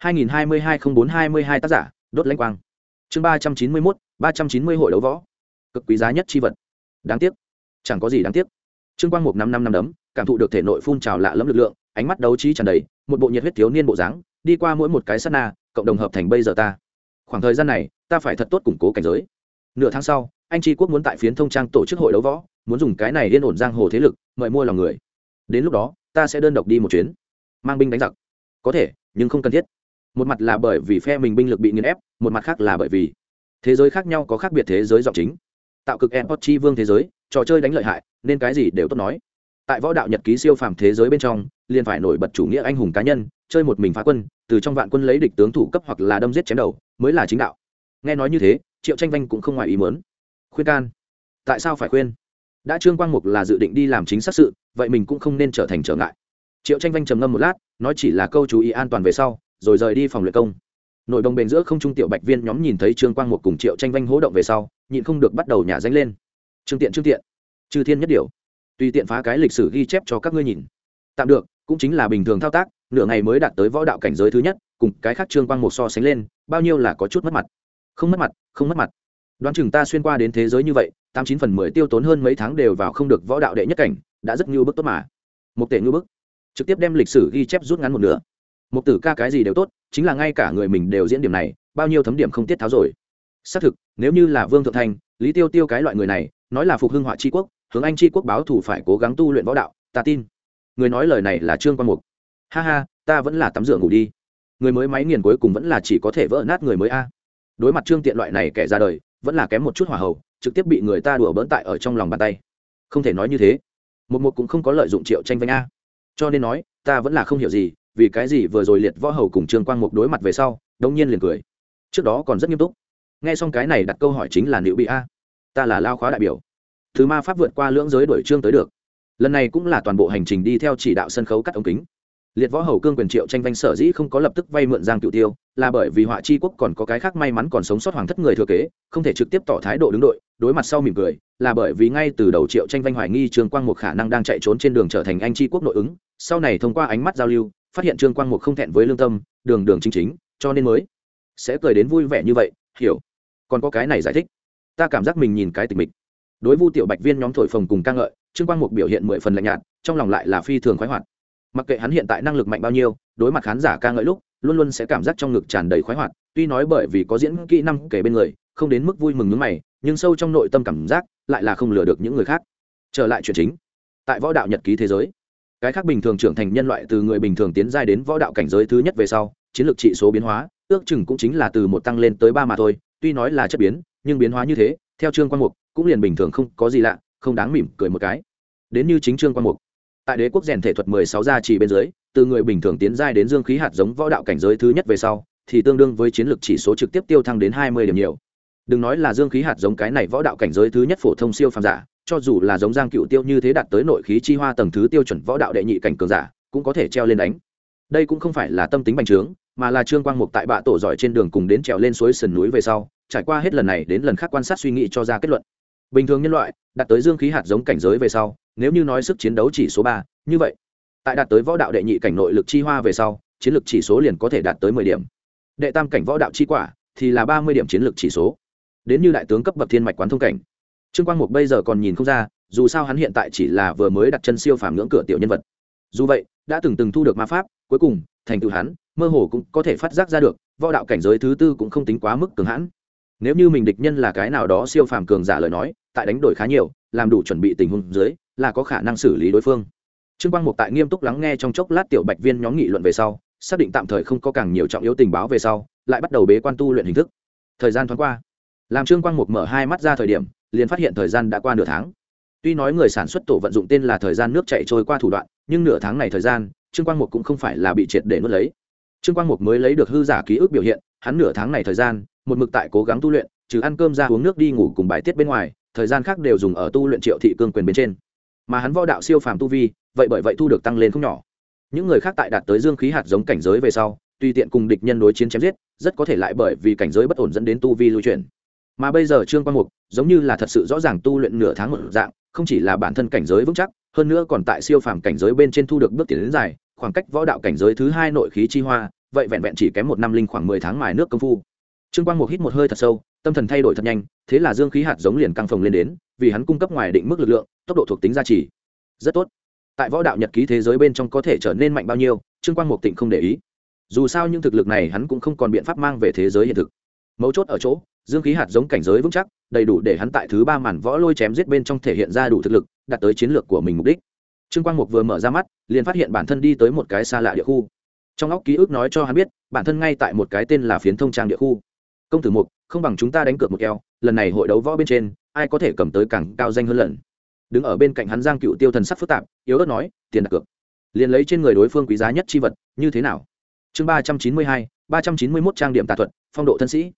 2022-04-22 tác giả, Đốt Lãnh Quang. Chương 391, 390 hội đấu võ. Cực quý giá nhất chi vật. Đáng tiếc, chẳng có gì đáng tiếc. Trương Quang Mục 5 đấm, cảm thụ được thể nội phun trào lạ lẫm lực lượng, ánh mắt đấu trí tràn đầy, một bộ nhiệt huyết thiếu niên bộ dáng, đi qua mỗi một cái sát na, cộng đồng hợp thành bây giờ ta. Khoảng thời gian này, ta phải thật tốt củng cố cảnh giới. Nửa tháng sau, anh tri quốc muốn tại Phiến Thông Trang tổ chức hội đấu võ, muốn dùng cái này yên ổn giang hồ thế lực, mời mua lòng người. Đến lúc đó, ta sẽ đơn độc đi một chuyến, mang binh đánh giặc. Có thể, nhưng không cần thiết. Một mặt là bởi vì phe mình binh lực bị nghiền ép, một mặt khác là bởi vì thế giới khác nhau có khác biệt thế giới giọng chính. Tạo cực Epoch chi vương thế giới, trò chơi đánh lợi hại, nên cái gì đều tốt nói. Tại võ đạo nhật ký siêu phàm thế giới bên trong, liền phải nổi bật chủ nghĩa anh hùng cá nhân, chơi một mình phá quân, từ trong vạn quân lấy địch tướng thủ cấp hoặc là đâm giết chém đầu, mới là chính đạo. Nghe nói như thế, Triệu Tranh Vanh cũng không ngoài ý muốn. Khuyên can? Tại sao phải khuyên? Đã Trương Quang Mục là dự định đi làm chính xác sự, vậy mình cũng không nên trở thành trở ngại. Triệu Tranh Vanh trầm ngâm một lát, nói chỉ là câu chú ý an toàn về sau, rồi rời đi phòng luyện công. Nội đồng bền giữa không trung tiểu bạch viên nhóm nhìn thấy Trương Quang Mục cùng Triệu Tranh Vanh hố động về sau, nhịn không được bắt đầu nhả danh lên. Trương tiện, chư thiên nhất điều, tùy tiện phá cái lịch sử ghi chép cho các ngươi nhìn. Tạm được, cũng chính là bình thường thao tác, nửa ngày mới đạt tới võ đạo cảnh giới thứ nhất, cùng cái khác Trương Quang Mục so sánh lên, bao nhiêu là có chút mất mặt. Không mất mặt. Đoán chừng ta xuyên qua đến thế giới như vậy, 89/10 tiêu tốn hơn mấy tháng đều vào không được võ đạo đệ nhất cảnh, đã rất như bức tốt mà. Một tệ như bức. trực tiếp đem lịch sử ghi chép rút ngắn một nửa. Mục tử ca cái gì đều tốt, chính là ngay cả người mình đều diễn điểm này, bao nhiêu thấm điểm không tiết tháo rồi. Xác thực, nếu như là Vương Thượng Thanh, Lý Tiêu Tiêu cái loại người này, nói là phục hưng họa tri quốc, hướng anh tri quốc báo thù phải cố gắng tu luyện võ đạo, ta tin. Người nói lời này là Trương Quang Mục. Ha ha, ta vẫn là tắm rửa ngủ đi. Người mới máy nghiền cuối cùng vẫn là chỉ có thể vỡ nát người mới a. Đối mặt Trương Tiện loại này kẻ ra đời, vẫn là kém một chút hỏa hậu, trực tiếp bị người ta đùa bỡn tại ở trong lòng bàn tay. Không thể nói như thế. Một cũng không có lợi dụng Triệu Tranh Vanh a. Cho nên nói, ta vẫn là không hiểu gì, vì cái gì vừa rồi liệt võ hầu cùng Trương Quang Mục đối mặt về sau, đống nhiên liền cười. Trước đó còn rất nghiêm túc. Nghe xong cái này đặt câu hỏi chính là Nữu Bị a. Ta là lao khóa đại biểu. Thứ ma pháp vượt qua lưỡng giới đuổi Trương tới được. Lần này cũng là toàn bộ hành trình đi theo chỉ đạo sân khấu cắt ống kính. Liệt võ hầu cương quyền Triệu Tranh Vanh sở dĩ không có lập tức vay mượn Giang Cựu Tiêu, là bởi vì họa chi quốc còn có cái khác may mắn còn sống sót hoàng thất người thừa kế, không thể trực tiếp tỏ thái độ đứng đội, đối mặt sau mỉm cười, là bởi vì ngay từ đầu Triệu Tranh Vanh hoài nghi Trương Quang Mục khả năng đang chạy trốn trên đường trở thành anh chi quốc nội ứng, sau này thông qua ánh mắt giao lưu, phát hiện Trương Quang Mục không thẹn với lương tâm, đường đường chính chính, cho nên mới sẽ cười đến vui vẻ như vậy, hiểu. Còn có cái này giải thích, ta cảm giác mình nhìn cái tịch mịch. Đối Vu Tiểu Bạch Viên nhóm thổi phồng cùng ca ngợi, Trương Quang Mục biểu hiện 10 phần lạnh nhạt, trong lòng lại là phi thường khoái hoạt. Mặc kệ hắn hiện tại năng lực mạnh bao nhiêu, đối mặt khán giả ca ngợi lúc, luôn luôn sẽ cảm giác trong ngực tràn đầy khoái hoạt, tuy nói bởi vì có diễn kỹ năng kể bên người, không đến mức vui mừng nhướng mày, nhưng sâu trong nội tâm cảm giác lại là không lừa được những người khác. Trở lại chuyện chính, tại võ đạo nhật ký thế giới, cái khác bình thường trưởng thành nhân loại từ người bình thường tiến giai đến võ đạo cảnh giới thứ nhất về sau, chiến lược trị số biến hóa, ước chừng cũng chính là từ 1 tăng lên tới 3 mà thôi, tuy nói là chất biến, nhưng biến hóa như thế, theo Trương Quang Mục, cũng liền bình thường không có gì lạ, không đáng mỉm cười một cái. Đến như chính Trương Quang Mục, tại đế quốc rèn thể thuật 16 gia chỉ bên dưới, từ người bình thường tiến giai đến dương khí hạt giống võ đạo cảnh giới thứ nhất về sau, thì tương đương với chiến lược chỉ số trực tiếp tiêu thăng đến 20 điểm nhiều. Đừng nói là dương khí hạt giống cái này võ đạo cảnh giới thứ nhất phổ thông siêu phàm giả, cho dù là giống Giang Cựu Tiêu như thế đạt tới nội khí chi hoa tầng thứ tiêu chuẩn võ đạo đệ nhị cảnh cường giả, cũng có thể treo lên đánh. Đây cũng không phải là tâm tính bành trướng, mà là Trương Quang Mục tại bạ tổ giỏi trên đường cùng đến trèo lên suối sườn núi về sau, trải qua hết lần này đến lần khác quan sát suy nghĩ cho ra kết luận. Bình thường nhân loại đạt tới dương khí hạt giống cảnh giới về sau, nếu như nói sức chiến đấu chỉ số 3, như vậy tại đạt tới võ đạo đệ nhị cảnh nội lực chi hoa về sau, chiến lược chỉ số liền có thể đạt tới 10 điểm. Đệ tam cảnh võ đạo chi quả thì là 30 điểm chiến lược chỉ số. Đến như đại tướng cấp bậc thiên mạch quán thông cảnh, Trương Quang Mục bây giờ còn nhìn không ra, dù sao hắn hiện tại chỉ là vừa mới đặt chân siêu phàm ngưỡng cửa tiểu nhân vật. Dù vậy, đã từng thu được ma pháp, cuối cùng thành tựu hắn, mơ hồ cũng có thể phát giác ra được, võ đạo cảnh giới thứ tư cũng không tính quá mức cường hãn. Nếu như mình địch nhân là cái nào đó siêu phàm cường giả lời nói, tại đánh đổi khá nhiều, làm đủ chuẩn bị tình huống dưới, là có khả năng xử lý đối phương. Trương Quang Mục tại nghiêm túc lắng nghe trong chốc lát tiểu Bạch Viên nhóm nghị luận về sau, xác định tạm thời không có càng nhiều trọng yếu tình báo về sau, lại bắt đầu bế quan tu luyện hình thức. Thời gian thoáng qua, làm Trương Quang Mục mở hai mắt ra thời điểm, liền phát hiện thời gian đã qua nửa tháng. Tuy nói người sản xuất tổ vận dụng tên là thời gian nước chảy trôi qua thủ đoạn, nhưng nửa tháng này thời gian, Trương Quang Mục cũng không phải là bị triệt để nuốt lấy. Trương Quang Mục mới lấy được hư giả ký ức biểu hiện, hắn nửa tháng này thời gian, một mực tại cố gắng tu luyện, trừ ăn cơm ra uống nước đi ngủ cùng bài tiết bên ngoài, thời gian khác đều dùng ở tu luyện Triệu Thị Cương quyền bên trên. Mà hắn võ đạo siêu phàm tu vi, vậy bởi vậy thu được tăng lên không nhỏ. Những người khác tại đạt tới dương khí hạt giống cảnh giới về sau, tùy tiện cùng địch nhân đối chiến chém giết, rất có thể lại bởi vì cảnh giới bất ổn dẫn đến tu vi lưu chuyển. Mà bây giờ Trương Quang Mục, giống như là thật sự rõ ràng tu luyện nửa tháng một dạng, không chỉ là bản thân cảnh giới vững chắc, hơn nữa còn tại siêu phàm cảnh giới bên trên thu được bước tiến đến dài, khoảng cách võ đạo cảnh giới thứ hai nội khí chi hoa, vậy vẹn vẹn chỉ kém 1 năm linh khoảng 10 tháng mài nước công phu. Trương Quang Mục hít một hơi thật sâu, tâm thần thay đổi thật nhanh, thế là dương khí hạt giống liền căng phồng lên đến, vì hắn cung cấp ngoài định mức lực lượng, tốc độ thuộc tính gia trì. Rất tốt. Tại võ đạo nhật ký thế giới bên trong có thể trở nên mạnh bao nhiêu, Trương Quang Mục Tịnh không để ý. Dù sao những thực lực này hắn cũng không còn biện pháp mang về thế giới hiện thực. Mấu chốt ở chỗ, dương khí hạt giống cảnh giới vững chắc, đầy đủ để hắn tại thứ 3 màn võ lôi chém giết bên trong thể hiện ra đủ thực lực, đạt tới chiến lược của mình mục đích. Trương Quang Mục vừa mở ra mắt, liền phát hiện bản thân đi tới một cái xa lạ địa khu. Trong óc ký ức nói cho hắn biết, bản thân ngay tại một cái tên là Phiến Thông Trang địa khu. Công tử Mục, không bằng chúng ta đánh cược một keo, lần này hội đấu võ bên trên, ai có thể cầm tới càng cao danh hơn lần. Đứng ở bên cạnh hắn Giang Cựu Tiêu thần sắc phức tạp, yếu ớt nói, tiền đặt cược. Liền lấy trên người đối phương quý giá nhất chi vật, như thế nào? Chương 392, 391 trang điểm tà thuật, phong độ thân sĩ.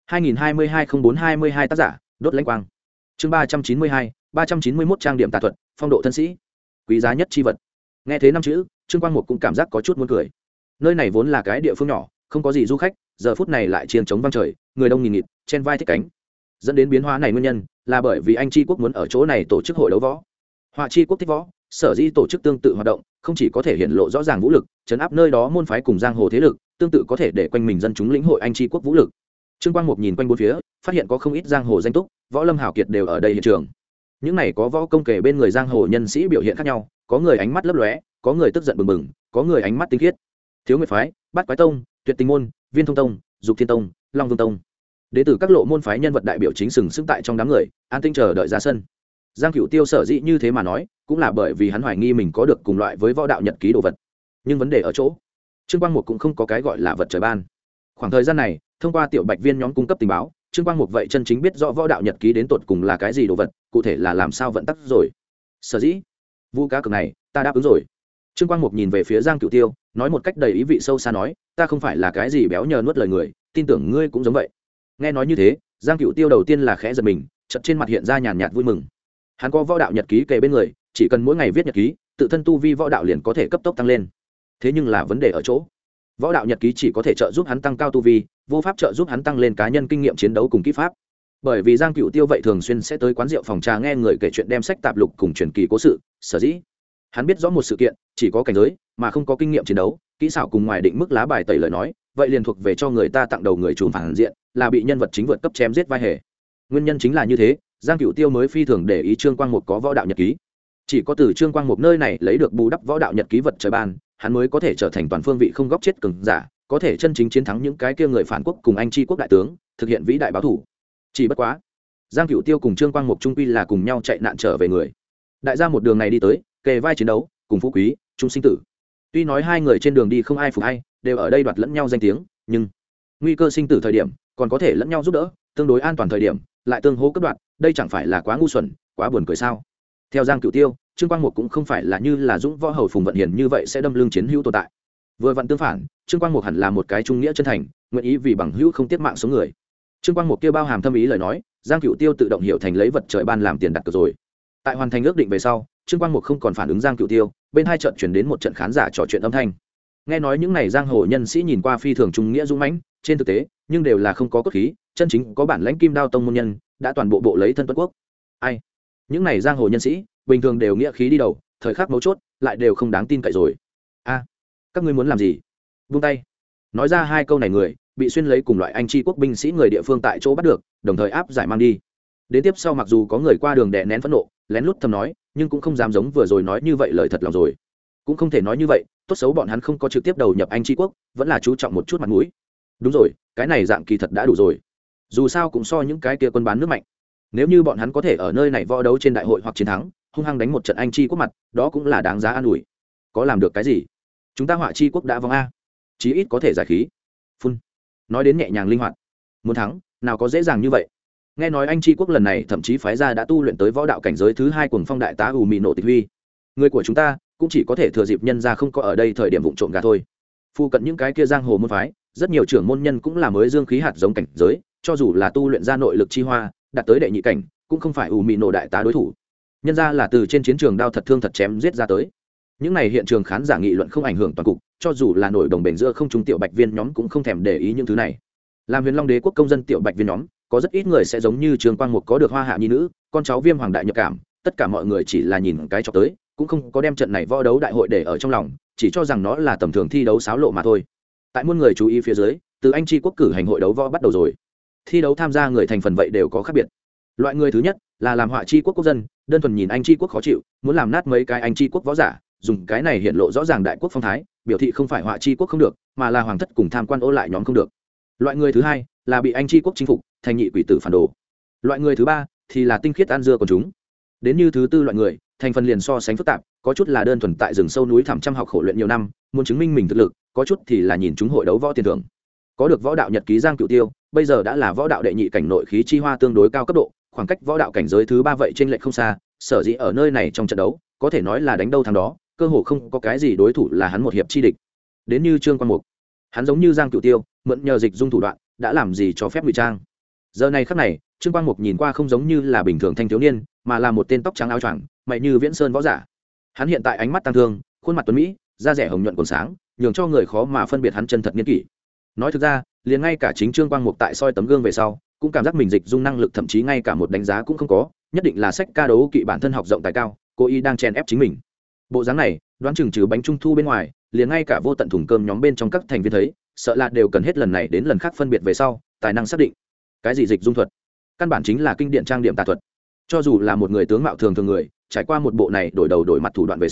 2022-04-22 tác giả, Đốt Lãnh Quang. Chương 392, 391 trang điểm tà thuật, phong độ thân sĩ. Quý giá nhất chi vật. Nghe thế năm chữ, Trương Quang Mục cũng cảm giác có chút muốn cười. Nơi này vốn là cái địa phương nhỏ, không có gì du khách, giờ phút này lại chiêng trống vang trời, người đông nghìn nghịt, chen vai thích cánh. Dẫn đến biến hóa này nguyên nhân là bởi vì anh Chi quốc muốn ở chỗ này tổ chức hội đấu võ. Họa Chi quốc thích võ, sở dĩ tổ chức tương tự hoạt động, không chỉ có thể hiện lộ rõ ràng vũ lực, trấn áp nơi đó môn phái cùng giang hồ thế lực, tương tự có thể để quanh mình dân chúng lĩnh hội anh Chi quốc vũ lực. Trương Quang Mục nhìn quanh bốn phía, phát hiện có không ít giang hồ danh túc, võ lâm hảo kiệt đều ở đây hiện trường. Những này có võ công kể bên người giang hồ nhân sĩ biểu hiện khác nhau, có người ánh mắt lấp lóe, có người tức giận bừng bừng, có người ánh mắt tinh khiết. Thiếu Nguyệt phái, Bát Quái tông, Tuyệt Tình môn, Viên Thông tông, Dục Thiên tông, Long Vương tông, đến từ các lộ môn phái nhân vật đại biểu chính sừng sững tại trong đám người, an tinh chờ đợi ra sân. Giang Cửu Tiêu sở dĩ như thế mà nói, cũng là bởi vì hắn hoài nghi mình có được cùng loại với võ đạo nhật ký đồ vật. Nhưng vấn đề ở chỗ, Trương Quang Mục cũng không có cái gọi là vật trời ban. Khoảng thời gian này, thông qua tiểu bạch viên nhóm cung cấp tình báo, Trương Quang Mục vậy chân chính biết rõ võ đạo nhật ký đến tột cùng là cái gì đồ vật, cụ thể là làm sao vận tắc rồi. Sở dĩ, vu cá cược này, ta đáp ứng rồi. Trương Quang Mục nhìn về phía Giang Cửu Tiêu, nói một cách đầy ý vị sâu xa nói, ta không phải là cái gì béo nhờ nuốt lời người, tin tưởng ngươi cũng giống vậy. Nghe nói như thế, Giang Cửu Tiêu đầu tiên là khẽ giật mình, chợt trên mặt hiện ra nhàn nhạt vui mừng. Hắn có võ đạo nhật ký kề bên người, chỉ cần mỗi ngày viết nhật ký, tự thân tu vi võ đạo liền có thể cấp tốc tăng lên. Thế nhưng là vấn đề ở chỗ, võ đạo nhật ký chỉ có thể trợ giúp hắn tăng cao tu vi, vô pháp trợ giúp hắn tăng lên cá nhân kinh nghiệm chiến đấu cùng kỹ pháp. Bởi vì Giang Cửu Tiêu vậy thường xuyên sẽ tới quán rượu phòng trà nghe người kể chuyện đem sách tạp lục cùng truyền kỳ cố sự, sở dĩ hắn biết rõ một sự kiện, chỉ có cảnh giới mà không có kinh nghiệm chiến đấu, kỹ xảo cùng ngoài định mức lá bài tẩy lời nói, vậy liền thuộc về cho người ta tặng đầu người trùm phản diện, là bị nhân vật chính vượt cấp chém giết vai hề. Nguyên nhân chính là như thế, Giang Cửu Tiêu mới phi thường để ý Trương Quang Mục có võ đạo nhật ký. Chỉ có từ Trương Quang Mục nơi này lấy được bù đắp võ đạo nhật ký vật trời ban, hắn mới có thể trở thành toàn phương vị không góc chết cường giả, có thể chân chính chiến thắng những cái kia người phản quốc cùng anh tri quốc đại tướng, thực hiện vĩ đại báo thủ. Chỉ bất quá, Giang Cửu Tiêu cùng Trương Quang Mục trung quy là cùng nhau chạy nạn trở về người. Đại gia một đường này đi tới, kề vai chiến đấu, cùng phú quý, chung sinh tử. Tuy nói hai người trên đường đi không ai phục ai, đều ở đây đoạt lẫn nhau danh tiếng, nhưng nguy cơ sinh tử thời điểm, còn có thể lẫn nhau giúp đỡ, tương đối an toàn thời điểm, lại tương hỗ cấp đoạt, đây chẳng phải là quá ngu xuẩn, quá buồn cười sao? Theo Giang Cửu Tiêu, Trương Quang Mục cũng không phải là như là Dũng Võ Hầu Phùng Vận Hiền như vậy sẽ đâm lưng chiến hữu tồn tại. Vừa vặn tương phản, Trương Quang Mục hẳn là một cái trung nghĩa chân thành, nguyện ý vì bằng hữu không tiếc mạng sống người. Trương Quang Mục kia bao hàm thâm ý lời nói, Giang Cửu Tiêu tự động hiểu thành lấy vật trời ban làm tiền đặt cược rồi. Tại hoàn thành ước định về sau, Trương Quang Mục không còn phản ứng Giang Cửu Tiêu, bên hai trận chuyển đến một trận khán giả trò chuyện âm thanh. Nghe nói những này giang hồ nhân sĩ nhìn qua phi thường trung nghĩa dũng mãnh, trên thực tế, nhưng đều là không có cốt khí, chân chính có bản lãnh Kim Đao tông môn nhân, đã toàn bộ lấy thân tuất quốc. Ai? Những này giang hồ nhân sĩ, bình thường đều nghĩa khí đi đầu, thời khắc mấu chốt, lại đều không đáng tin cậy rồi. A, các ngươi muốn làm gì? Buông tay. Nói ra hai câu này người, bị xuyên lấy cùng loại anh tri quốc binh sĩ người địa phương tại chỗ bắt được, đồng thời áp giải mang đi. Đến tiếp sau mặc dù có người qua đường đè nén phẫn nộ, lén lút thầm nói, nhưng cũng không dám giống vừa rồi nói như vậy lời thật lòng rồi. Cũng không thể nói như vậy, tốt xấu bọn hắn không có trực tiếp đầu nhập anh tri quốc, vẫn là chú trọng một chút mặt mũi. Đúng rồi, cái này dạng kỳ thật đã đủ rồi. Dù sao cũng so những cái kia quân bán nước mạnh. Nếu như bọn hắn có thể ở nơi này võ đấu trên đại hội hoặc chiến thắng, hung hăng đánh một trận anh tri quốc mặt, đó cũng là đáng giá an ủi. Có làm được cái gì? Chúng ta Họa tri quốc đã vong a, chí ít có thể giải khí. Phun. Nói đến nhẹ nhàng linh hoạt. Muốn thắng, nào có dễ dàng như vậy. Nghe nói anh tri quốc lần này thậm chí phái ra đã tu luyện tới võ đạo cảnh giới thứ 2 cuồng phong đại tá ù mị nộ tịch huy. Người của chúng ta cũng chỉ có thể thừa dịp nhân ra không có ở đây thời điểm vụng trộm gà thôi. Phu cận những cái kia giang hồ môn phái, rất nhiều trưởng môn nhân cũng là mới dương khí hạt giống cảnh giới, cho dù là tu luyện ra nội lực chi hoa, đạt tới đệ nhị cảnh, cũng không phải ù mị nộ đại tá đối thủ. Nhân ra là từ trên chiến trường đao thật thương thật chém giết ra tới. Những này hiện trường khán giả nghị luận không ảnh hưởng toàn cục, cho dù là nổi đồng bền giữa không trung tiểu bạch viên nhóm cũng không thèm để ý những thứ này. Làm Huyền Long Đế quốc công dân tiểu bạch viên nhóm, có rất ít người sẽ giống như Trương Quang Mục có được hoa hạ nhi nữ, con cháu Viêm hoàng đại nhập cảm, tất cả mọi người chỉ là nhìn cái chọc tới, cũng không có đem trận này võ đấu đại hội để ở trong lòng, chỉ cho rằng nó là tầm thường thi đấu xáo lộ mà thôi. Tại muôn người chú ý phía dưới, từ anh tri quốc cử hành hội đấu võ bắt đầu rồi. Thi đấu tham gia người thành phần vậy đều có khác biệt. Loại người thứ nhất là làm Họa tri quốc quốc dân, đơn thuần nhìn anh tri quốc khó chịu, muốn làm nát mấy cái anh tri quốc võ giả, dùng cái này hiện lộ rõ ràng đại quốc phong thái, biểu thị không phải Họa tri quốc không được, mà là hoàng thất cùng tham quan ô lại nhóm không được. Loại người thứ hai là bị anh tri quốc chinh phục, thành nhị quỷ tử phản đồ. Loại người thứ ba thì là tinh khiết ăn dưa của chúng. Đến như thứ tư loại người, thành phần liền so sánh phức tạp, có chút là đơn thuần tại rừng sâu núi thẳm chăm học khổ luyện nhiều năm, muốn chứng minh mình thực lực, có chút thì là nhìn chúng hội đấu võ tiền thưởng. Có được võ đạo nhật ký Giang Cửu Tiêu, bây giờ đã là võ đạo đệ nhị cảnh nội khí chi hoa tương đối cao cấp độ, khoảng cách võ đạo cảnh giới thứ 3 vậy trên lệch không xa, sở dĩ ở nơi này trong trận đấu, có thể nói là đánh đâu thắng đó, cơ hồ không có cái gì đối thủ là hắn một hiệp chi địch. Đến như Trương Quang Mục, hắn giống như Giang Cửu Tiêu, mượn nhờ dịch dung thủ đoạn, đã làm gì cho phép ngụy trang. Giờ này khắc này, Trương Quang Mục nhìn qua không giống như là bình thường thanh thiếu niên, mà là một tên tóc trắng áo choàng, mày như viễn sơn võ giả. Hắn hiện tại ánh mắt tăng thương, khuôn mặt tuấn mỹ, da rẻ hồng nhuận còn sáng, nhường cho người khó mà phân biệt hắn chân thật niên kỷ. Nói thực ra, liền ngay cả chính Trương Quang Mục tại soi tấm gương về sau, cũng cảm giác mình dịch dung năng lực thậm chí ngay cả một đánh giá cũng không có, nhất định là sách ca đấu kỵ bản thân học rộng tài cao, cố ý đang chèn ép chính mình. Bộ dáng này, đoán chừng trừ bánh trung thu bên ngoài, liền ngay cả vô tận thùng cơm nhóm bên trong các thành viên thấy, sợ là đều cần hết lần này đến lần khác phân biệt về sau, tài năng xác định. Cái gì dịch dung thuật? Căn bản chính là kinh điển trang điểm tà thuật. Cho dù là một người tướng mạo thường thường người, trải qua một bộ này đổi đầu đổi mặt thủ đoạn về sau,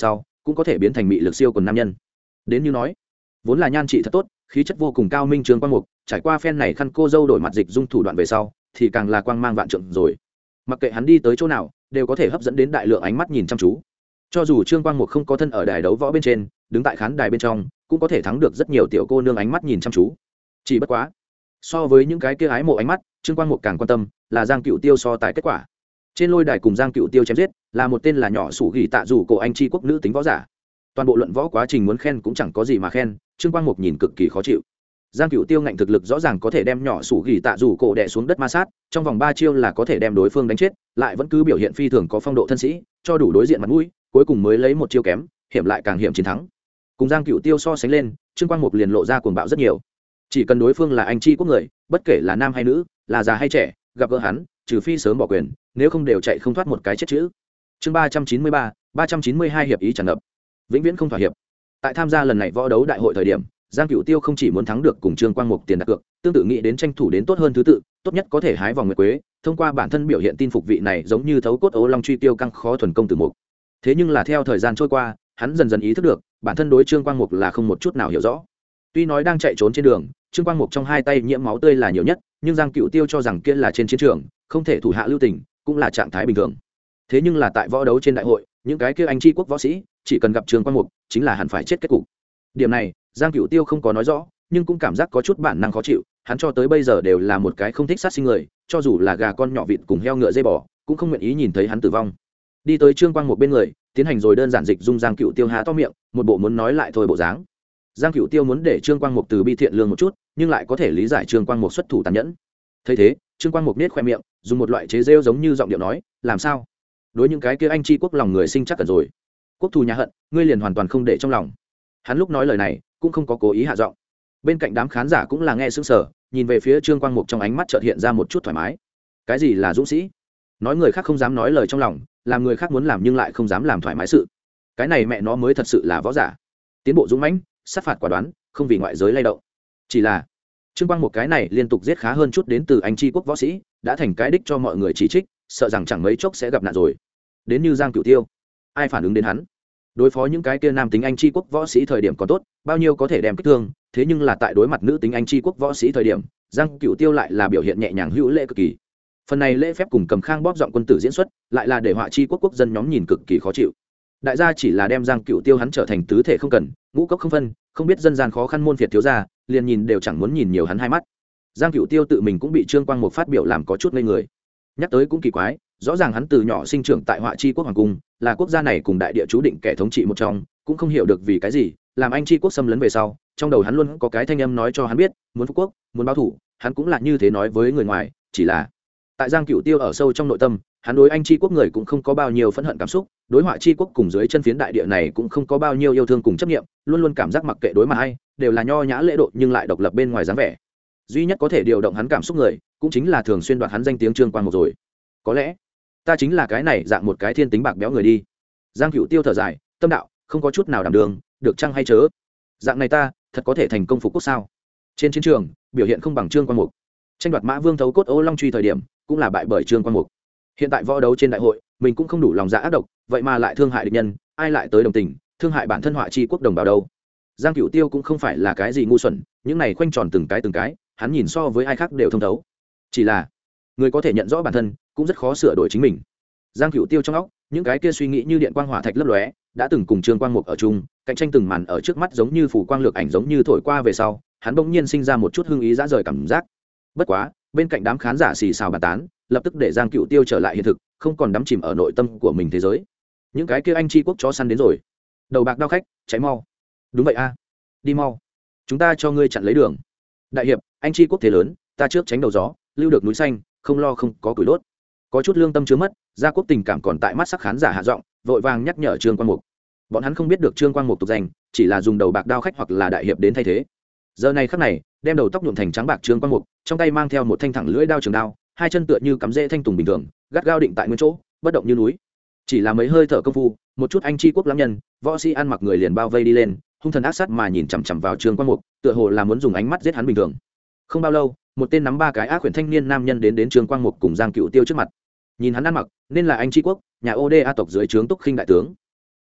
cũng có thể biến thành mị lực siêu quần nam nhân. Đến như nói, vốn là nhan trị thật tốt, khí chất vô cùng cao minh Trương Quang Mục, trải qua phen này khăn cô dâu đổi mặt dịch dung thủ đoạn về sau, thì càng là quang mang vạn trượng rồi. Mặc kệ hắn đi tới chỗ nào, đều có thể hấp dẫn đến đại lượng ánh mắt nhìn chăm chú. Cho dù Trương Quang Mục không có thân ở đài đấu võ bên trên, đứng tại khán đài bên trong, cũng có thể thắng được rất nhiều tiểu cô nương ánh mắt nhìn chăm chú. Chỉ bất quá, so với những cái kia ái mộ ánh mắt, Trương Quang Mục càng quan tâm là Giang Cựu Tiêu so tài kết quả. Trên lôi đài cùng Giang Cựu Tiêu chém giết, là một tên là nhỏ sủ gỉ tạ rủ cổ anh tri quốc nữ tính võ giả. Toàn bộ luận võ quá trình muốn khen cũng chẳng có gì mà khen, Trương Quang Mục nhìn cực kỳ khó chịu. Giang Cựu Tiêu ngạnh thực lực rõ ràng có thể đem nhỏ sủ gỉ tạ rủ cổ đè xuống đất ma sát, trong vòng 3 chiêu là có thể đem đối phương đánh chết, lại vẫn cứ biểu hiện phi thường có phong độ thân sĩ, cho đủ đối diện mặt mũi, cuối cùng mới lấy một chiêu kém, hiểm lại càng hiểm chiến thắng. Cùng Giang Cựu Tiêu so sánh lên, Trương Quang Mục liền lộ ra cuồng bạo rất nhiều. Chỉ cần đối phương là anh tri quốc người, bất kể là nam hay nữ, là già hay trẻ, gặp gỡ hắn, trừ phi sớm bỏ quyền, nếu không đều chạy không thoát một cái chết chữ. Chương 393, 392 hiệp ý tràn ngập. Vĩnh viễn không thỏa hiệp. Tại tham gia lần này võ đấu đại hội thời điểm, Giang Cựu Tiêu không chỉ muốn thắng được cùng Trương Quang Mục tiền đặt cược, tương tự nghĩ đến tranh thủ đến tốt hơn thứ tự, tốt nhất có thể hái vòng nguyệt quế, thông qua bản thân biểu hiện tin phục vị này giống như thấu cốt Ô Long truy tiêu căng khó thuần công tử mục. Thế nhưng là theo thời gian trôi qua, hắn dần dần ý thức được, bản thân đối Trương Quang Mục là không một chút nào hiểu rõ. Tuy nói đang chạy trốn trên đường, Trương Quang Mục trong hai tay nhiễm máu tươi là nhiều nhất, nhưng Giang Cựu Tiêu cho rằng kia là trên chiến trường, không thể thủ hạ lưu tình, cũng là trạng thái bình thường. Thế nhưng là tại võ đấu trên đại hội, những cái kia anh tri quốc võ sĩ, chỉ cần gặp Trương Quang Mục, chính là hẳn phải chết kết cục. Điểm này, Giang Cựu Tiêu không có nói rõ, nhưng cũng cảm giác có chút bản năng khó chịu, hắn cho tới bây giờ đều là một cái không thích sát sinh người, cho dù là gà con nhỏ vịt cùng heo ngựa dê bò, cũng không nguyện ý nhìn thấy hắn tử vong. Đi tới Trương Quang Mục bên người, tiến hành rồi đơn giản dịch dung. Giang Cựu Tiêu há to miệng, một bộ muốn nói lại thôi bộ dáng. Giang Cựu Tiêu muốn để Trương Quang Mục từ bi thiện lương một chút, nhưng lại có thể lý giải Trương Quang Mục xuất thủ tàn nhẫn. Thấy thế, Trương Quang Mục nết khoe miệng, dùng một loại chế rêu giống như giọng điệu nói, làm sao? Đối những cái kia anh tri quốc lòng người sinh chắc cần rồi. Quốc thù nhà hận, ngươi liền hoàn toàn không để trong lòng. Hắn lúc nói lời này, cũng không có cố ý hạ giọng. Bên cạnh đám khán giả cũng là nghe sững sờ, nhìn về phía Trương Quang Mục trong ánh mắt chợt hiện ra một chút thoải mái. Cái gì là dũng sĩ? Nói người khác không dám nói lời trong lòng, làm người khác muốn làm nhưng lại không dám làm thoải mái sự. Cái này mẹ nó mới thật sự là võ giả. Tiến bộ dũng mãnh, sát phạt quả đoán, không vì ngoại giới lay động. Chỉ là Trương Quang Mục cái này liên tục giết khá hơn chút đến từ anh tri quốc võ sĩ, đã thành cái đích cho mọi người chỉ trích, sợ rằng chẳng mấy chốc sẽ gặp nạn rồi. Đến như Giang Cựu Tiêu, ai phản ứng đến hắn? Đối phó những cái kia nam tính anh tri quốc võ sĩ thời điểm còn tốt, bao nhiêu có thể đem kích thương, thế nhưng là tại đối mặt nữ tính anh tri quốc võ sĩ thời điểm, Giang Cựu Tiêu lại là biểu hiện nhẹ nhàng hữu lễ cực kỳ. Phần này lễ phép cùng cầm khang bóp giọng quân tử diễn xuất, lại là để họa tri quốc quốc dân nhóm nhìn cực kỳ khó chịu. Đại gia chỉ là đem Giang Cựu Tiêu hắn trở thành tứ thể không cần, ngũ cốc không phân, không biết dân gian khó khăn môn phiệt thiếu gia, liền nhìn đều chẳng muốn nhìn nhiều hắn hai mắt. Giang Cựu Tiêu tự mình cũng bị Trương Quang Mục phát biểu làm có chút ngây người. Nhắc tới cũng kỳ quái, rõ ràng hắn từ nhỏ sinh trưởng tại họa tri quốc hoàng cung, là quốc gia này cùng đại địa chú định kẻ thống trị một trong, cũng không hiểu được vì cái gì làm anh tri quốc xâm lấn về sau, trong đầu hắn luôn có cái thanh âm nói cho hắn biết, muốn phục quốc, muốn báo thủ, hắn cũng là như thế nói với người ngoài. Chỉ là tại Giang Cựu Tiêu ở sâu trong nội tâm, hắn đối anh tri quốc người cũng không có bao nhiêu phẫn hận cảm xúc, đối họa tri quốc cùng dưới chân phiến đại địa này cũng không có bao nhiêu yêu thương cùng chấp niệm, luôn luôn cảm giác mặc kệ đối mặt ai đều là nho nhã lễ độ nhưng lại độc lập bên ngoài dáng vẻ. Duy nhất có thể điều động hắn cảm xúc người, cũng chính là thường xuyên đoạt hắn danh tiếng Trương Quang Mục rồi. Có lẽ ta chính là cái này dạng một cái thiên tính bạc béo người đi. Giang Cựu Tiêu thở dài, tâm đạo, không có chút nào đảm đường, được chăng hay chớ? Dạng này ta thật có thể thành công phục quốc sao? Trên chiến trường biểu hiện không bằng Trương Quang Mục, tranh đoạt Mã Vương thấu cốt Ô Long truy thời điểm cũng là bại bởi Trương Quang Mục. Hiện tại võ đấu trên đại hội, mình cũng không đủ lòng dạ ác độc, vậy mà lại thương hại địch nhân, ai lại tới đồng tình, thương hại bản thân họa tri quốc đồng bào đâu? Giang Cựu Tiêu cũng không phải là cái gì ngu xuẩn, những này khoanh tròn từng cái, hắn nhìn so với ai khác đều thông thấu. Chỉ là người có thể nhận rõ bản thân, cũng rất khó sửa đổi chính mình. Giang Cựu Tiêu trong óc, những cái kia suy nghĩ như điện quang hỏa thạch lấp lóe, đã từng cùng Trương Quang Mục ở chung, cạnh tranh từng màn ở trước mắt giống như phủ quang lược ảnh giống như thổi qua về sau, hắn bỗng nhiên sinh ra một chút hưng ý dã rời cảm giác. Bất quá, bên cạnh đám khán giả xì xào bàn tán, lập tức để Giang Cựu Tiêu trở lại hiện thực, không còn đắm chìm ở nội tâm của mình thế giới. Những cái kia anh tri quốc chó săn đến rồi, đầu bạc đao khách, cháy mau. Đúng vậy a, đi mau, chúng ta cho ngươi chặn lấy đường. Đại hiệp, anh tri quốc thế lớn, ta trước tránh đầu gió, lưu được núi xanh, không lo không có củi đốt. Có chút lương tâm chứa mất, gia quốc tình cảm còn tại mắt sắc khán giả hạ giọng, vội vàng nhắc nhở Trương Quang Mục. Bọn hắn không biết được Trương Quang Mục tục danh, chỉ là dùng đầu bạc đao khách hoặc là đại hiệp đến thay thế. Giờ này khắc này, đem đầu tóc nhuộm thành trắng bạc Trương Quang Mục, trong tay mang theo một thanh thẳng lưỡi đao trường đao, hai chân tựa như cắm rễ thanh tùng bình thường, gắt gao định tại nguyên chỗ, bất động như núi. Chỉ là mấy hơi thở công phu, một chút anh tri quốc lãng nhân, võ sĩ ăn mặc người liền bao vây đi lên, hung thần ác sát mà nhìn chằm chằm vào Trương Quang Mục, tựa hồ là muốn dùng ánh mắt giết hắn bình thường. Không bao lâu, một tên nắm ba cái ác quyển thanh niên nam nhân đến Trương Quang Mục cùng Giang Cựu Tiêu trước mặt. Nhìn hắn ăn mặc, nên là anh tri quốc, nhà Oda tộc dưới trướng Túc Khinh đại tướng.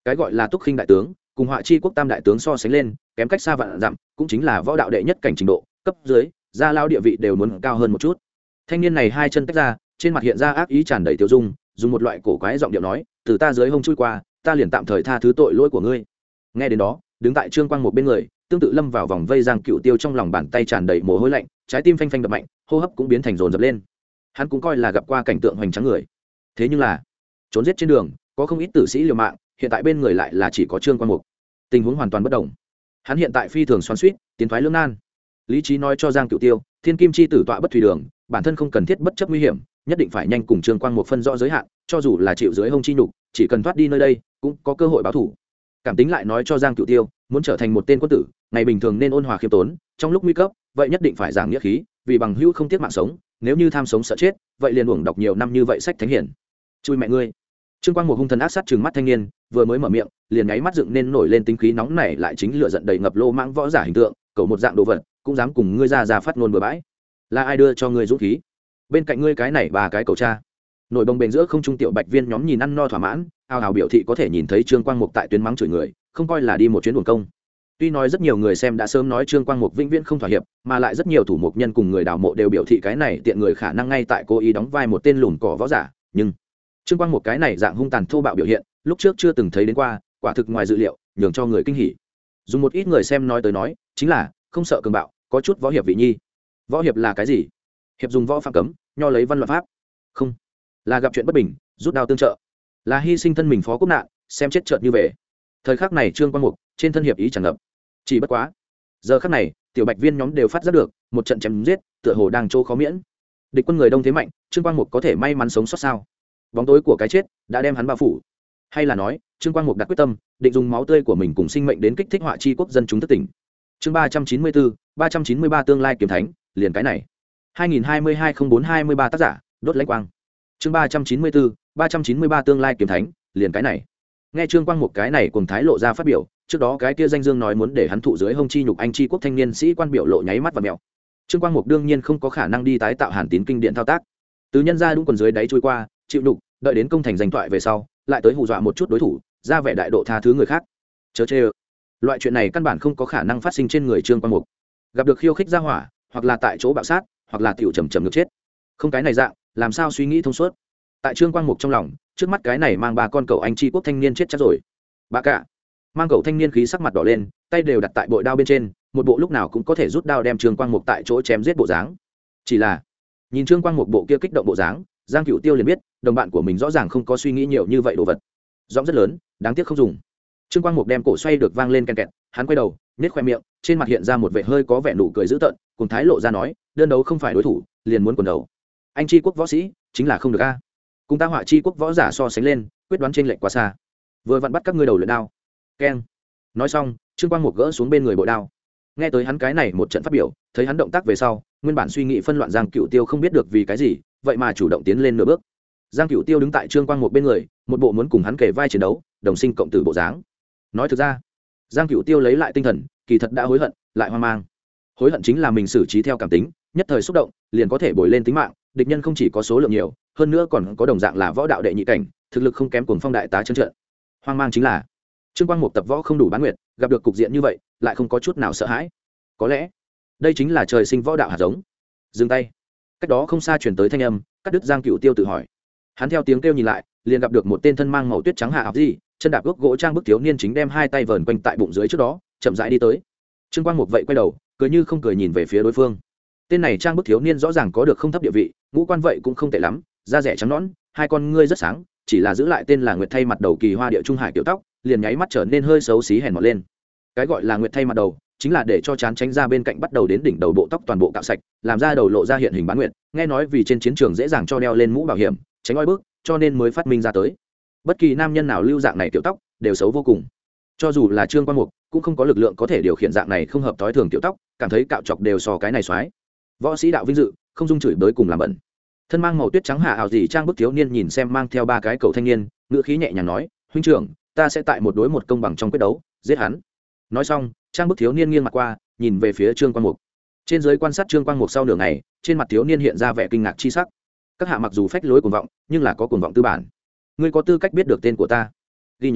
cái gọi là túc khinh đại tướng cùng họa chi quốc tam đại tướng so sánh lên kém cách xa vạn dặm, cũng chính là võ đạo đệ nhất cảnh trình độ, cấp dưới gia lao địa vị đều muốn cao hơn một chút. Thanh niên này hai chân tách ra, trên mặt hiện ra ác ý tràn đầy tiêu dung, dùng một loại cổ quái giọng điệu nói, từ ta dưới hông chui qua, ta liền tạm thời tha thứ tội lỗi của ngươi. Nghe đến đó, đứng tại Trương Quang một bên người tương tự lâm vào vòng vây. Giang Cựu Tiêu trong lòng bàn tay tràn đầy mồ hôi lạnh, trái tim phanh phanh đập mạnh, hô hấp cũng biến thành dồn dập lên. Hắn cũng coi là gặp qua cảnh tượng hoành tráng người, thế nhưng là trốn giết trên đường có không ít tử sĩ liều mạng, hiện tại bên người lại là chỉ có Trương Quang Mục. Tình huống hoàn toàn bất đồng. Hắn hiện tại phi thường xoắn xuýt, tiến thoái lưỡng nan. Lý trí nói cho Giang Cựu Tiêu, thiên kim chi tử tọa bất thủy đường, bản thân không cần thiết bất chấp nguy hiểm, nhất định phải nhanh cùng Trương Quang Mục phân rõ giới hạn, cho dù là chịu dưới hông chi nhục, chỉ cần thoát đi nơi đây cũng có cơ hội báo thù. Cảm tính lại nói cho Giang Cựu Tiêu, muốn trở thành một tên quân tử, ngày bình thường nên ôn hòa khiêm tốn, trong lúc nguy cấp vậy nhất định phải giảng nghĩa khí, vì bằng hữu không tiếc mạng sống, nếu như tham sống sợ chết vậy liền uổng đọc nhiều năm như vậy sách thánh hiển. Chui mẹ ngươi. Trương Quang một hung thần ác sát trừng mắt thanh niên, vừa mới mở miệng liền nháy mắt dựng nên nổi lên tính khí nóng này, lại chính lửa giận đầy ngập lô mãng võ giả hình tượng, cầu một dạng đồ vật cũng dám cùng ngươi ra phát ngôn bừa bãi. Là ai đưa cho ngươi dũng khí? Bên cạnh ngươi cái này ba cái cầu cha. Nổi bồng bềnh giữa không trung tiểu bạch viên nhóm nhìn ăn no thỏa mãn, ao ào biểu thị có thể nhìn thấy Trương Quang Mục tại tuyến mắng chửi người, không coi là đi một chuyến uổng công. Tuy nói rất nhiều người xem đã sớm nói Trương Quang Mục vĩnh viễn không thỏa hiệp, mà lại rất nhiều thủ mục nhân cùng người đào mộ đều biểu thị cái này tiện người khả năng ngay tại cố ý đóng vai một tên lùn cỏ võ giả, nhưng Trương Quang Mục cái này dạng hung tàn thô bạo biểu hiện, lúc trước chưa từng thấy đến qua, quả thực ngoài dự liệu, nhường cho người kinh hỉ. Dùng một ít người xem nói tới nói, chính là không sợ cường bạo, có chút võ hiệp vị nhi. Võ hiệp là cái gì? Hiệp dùng võ phạm cấm, nho lấy văn luật pháp. Không, là gặp chuyện bất bình, rút đao tương trợ, là hy sinh thân mình phó quốc nạn, xem chết chợt như về. Thời khắc này Trương Quang Mục trên thân hiệp ý tràn ngập. Chỉ bất quá, giờ khắc này tiểu bạch viên nhóm đều phát giác được một trận chém giết tựa hồ đang trô khó miễn. Địch quân người đông thế mạnh, Trương Quang Mục có thể may mắn sống sót sao? Bóng tối của cái chết đã đem hắn bao phủ, hay là nói Trương Quang Mục đặt quyết tâm định dùng máu tươi của mình cùng sinh mệnh đến kích thích họa chi quốc dân chúng thức tỉnh. Chương 394, 393 tương lai kiếm thánh, liền cái này. 2022-04-23 tác giả, đốt lãnh quang. Chương 394, 393 tương lai kiếm thánh, liền cái này. Nghe Trương Quang Mục cái này cùng thái lộ ra phát biểu, trước đó cái kia danh dương nói muốn để hắn thụ dưới hông chi nhục anh chi quốc thanh niên sĩ quan biểu lộ nháy mắt và mèo. Trương Quang Mục đương nhiên không có khả năng đi tái tạo Hàn Tín kinh điện thao tác, từ nhân ra đúng quần dưới đáy trôi qua, chịu đục, đợi đến công thành danh thoại về sau, lại tới hù dọa một chút đối thủ, ra vẻ đại độ tha thứ người khác. Chớ chê, loại chuyện này căn bản không có khả năng phát sinh trên người Trương Quang Mục. Gặp được khiêu khích ra hỏa, hoặc là tại chỗ bạo sát, hoặc là tiểu trầm ngược chết. Không cái này dạng, làm sao suy nghĩ thông suốt. Tại Trương Quang Mục trong lòng, trước mắt cái này mang ba con cậu anh chi quốc thanh niên chết chắc rồi. Bà cả, mang cậu thanh niên khí sắc mặt đỏ lên, tay đều đặt tại bội đao bên trên, một bộ lúc nào cũng có thể rút đao đem Trương Quang Mục tại chỗ chém giết bộ dáng. Chỉ là nhìn Trương Quang Mục bộ kia kích động bộ dáng, Giang Cựu Tiêu liền biết đồng bạn của mình rõ ràng không có suy nghĩ nhiều như vậy đồ vật. Giọng rất lớn, đáng tiếc không dùng. Trương Quang Mục đem cổ xoay được vang lên ken kẹt, hắn quay đầu, nhếch khoe miệng, trên mặt hiện ra một vẻ hơi có vẻ nụ cười dữ tợn, cùng thái lộ ra nói, đơn đấu không phải đối thủ, liền muốn quần đầu. Anh chi quốc võ sĩ chính là không được a. Cùng ta họa chi quốc võ giả so sánh lên, quyết đoán trên lệch quá xa. Vừa vặn bắt các ngươi đầu luyện đao. Keng. Nói xong, Trương Quang Mục gỡ xuống bên người bội đao. Nghe tới hắn cái này một trận phát biểu, thấy hắn động tác về sau, nguyên bản suy nghĩ phân loạn Giang Cựu Tiêu không biết được vì cái gì, vậy mà chủ động tiến lên nửa bước. Giang Cựu Tiêu đứng tại Trương Quang Mục bên người, một bộ muốn cùng hắn kề vai chiến đấu, đồng sinh cộng tử bộ dáng. Nói thực ra, Giang Cựu Tiêu lấy lại tinh thần, kỳ thật đã hối hận, lại hoang mang. Hối hận chính là mình xử trí theo cảm tính, nhất thời xúc động, liền có thể bồi lên tính mạng, địch nhân không chỉ có số lượng nhiều, hơn nữa còn có đồng dạng là võ đạo đệ nhị cảnh, thực lực không kém Cuồng Phong đại tá chân trận. Hoang mang chính là Trương Quang Mục tập võ không đủ bán nguyệt, gặp được cục diện như vậy, lại không có chút nào sợ hãi. Có lẽ, đây chính là trời sinh võ đạo hạt giống. Dừng tay. Cách đó không xa truyền tới thanh âm, cắt đứt Giang Cựu Tiêu tự hỏi. Hắn theo tiếng kêu nhìn lại, liền gặp được một tên thân mang màu tuyết trắng hạ áo gì, chân đạp gốc gỗ trang bức thiếu niên chính đem hai tay vờn quanh tại bụng dưới trước đó, chậm rãi đi tới. Trương Quang Mục vậy quay đầu, cười như không cười nhìn về phía đối phương. Tên này trang bức thiếu niên rõ ràng có được không thấp địa vị, ngũ quan vậy cũng không tệ lắm, da rẻ trắng nõn, hai con ngươi rất sáng, chỉ là giữ lại tên là Nguyệt thay mặt đầu kỳ hoa địa trung hải kiểu tóc, liền nháy mắt trở nên hơi xấu xí hèn mọn lên. Cái gọi là Nguyệt thay mặt đầu, chính là để cho trán tránh ra bên cạnh bắt đầu đến đỉnh đầu bộ tóc toàn bộ cạo sạch, làm ra đầu lộ ra hiện hình bán nguyệt, nghe nói vì trên chiến trường dễ dàng cho đeo lên mũ bảo hiểm, tránh oi bức, cho nên mới phát minh ra tới. Bất kỳ nam nhân nào lưu dạng này kiểu tóc, đều xấu vô cùng. Cho dù là Trương Quang Mục, cũng không có lực lượng có thể điều khiển dạng này không hợp thói thường kiểu tóc, cảm thấy cạo chọc đều so cái này xoái. Võ sĩ đạo vinh dự, không dung chửi bới cùng làm bẩn. Thân mang màu tuyết trắng hạ ảo gì trang bức thiếu niên nhìn xem mang theo ba cái cầu thanh niên, ngữ khí nhẹ nhàng nói, huynh trưởng, ta sẽ tại một đối một công bằng trong quyết đấu giết hắn. Nói xong, trang bức thiếu niên nghiêng mặt qua, nhìn về phía Trương Quang Mục. Trên giới quan sát Trương Quang Mục sau nửa ngày, trên mặt thiếu niên hiện ra vẻ kinh ngạc chi sắc. Các hạ mặc dù phách lối cuồng vọng, nhưng là có cuồng vọng tư bản. Ngươi có tư cách biết được tên của ta. Ghi nhớ,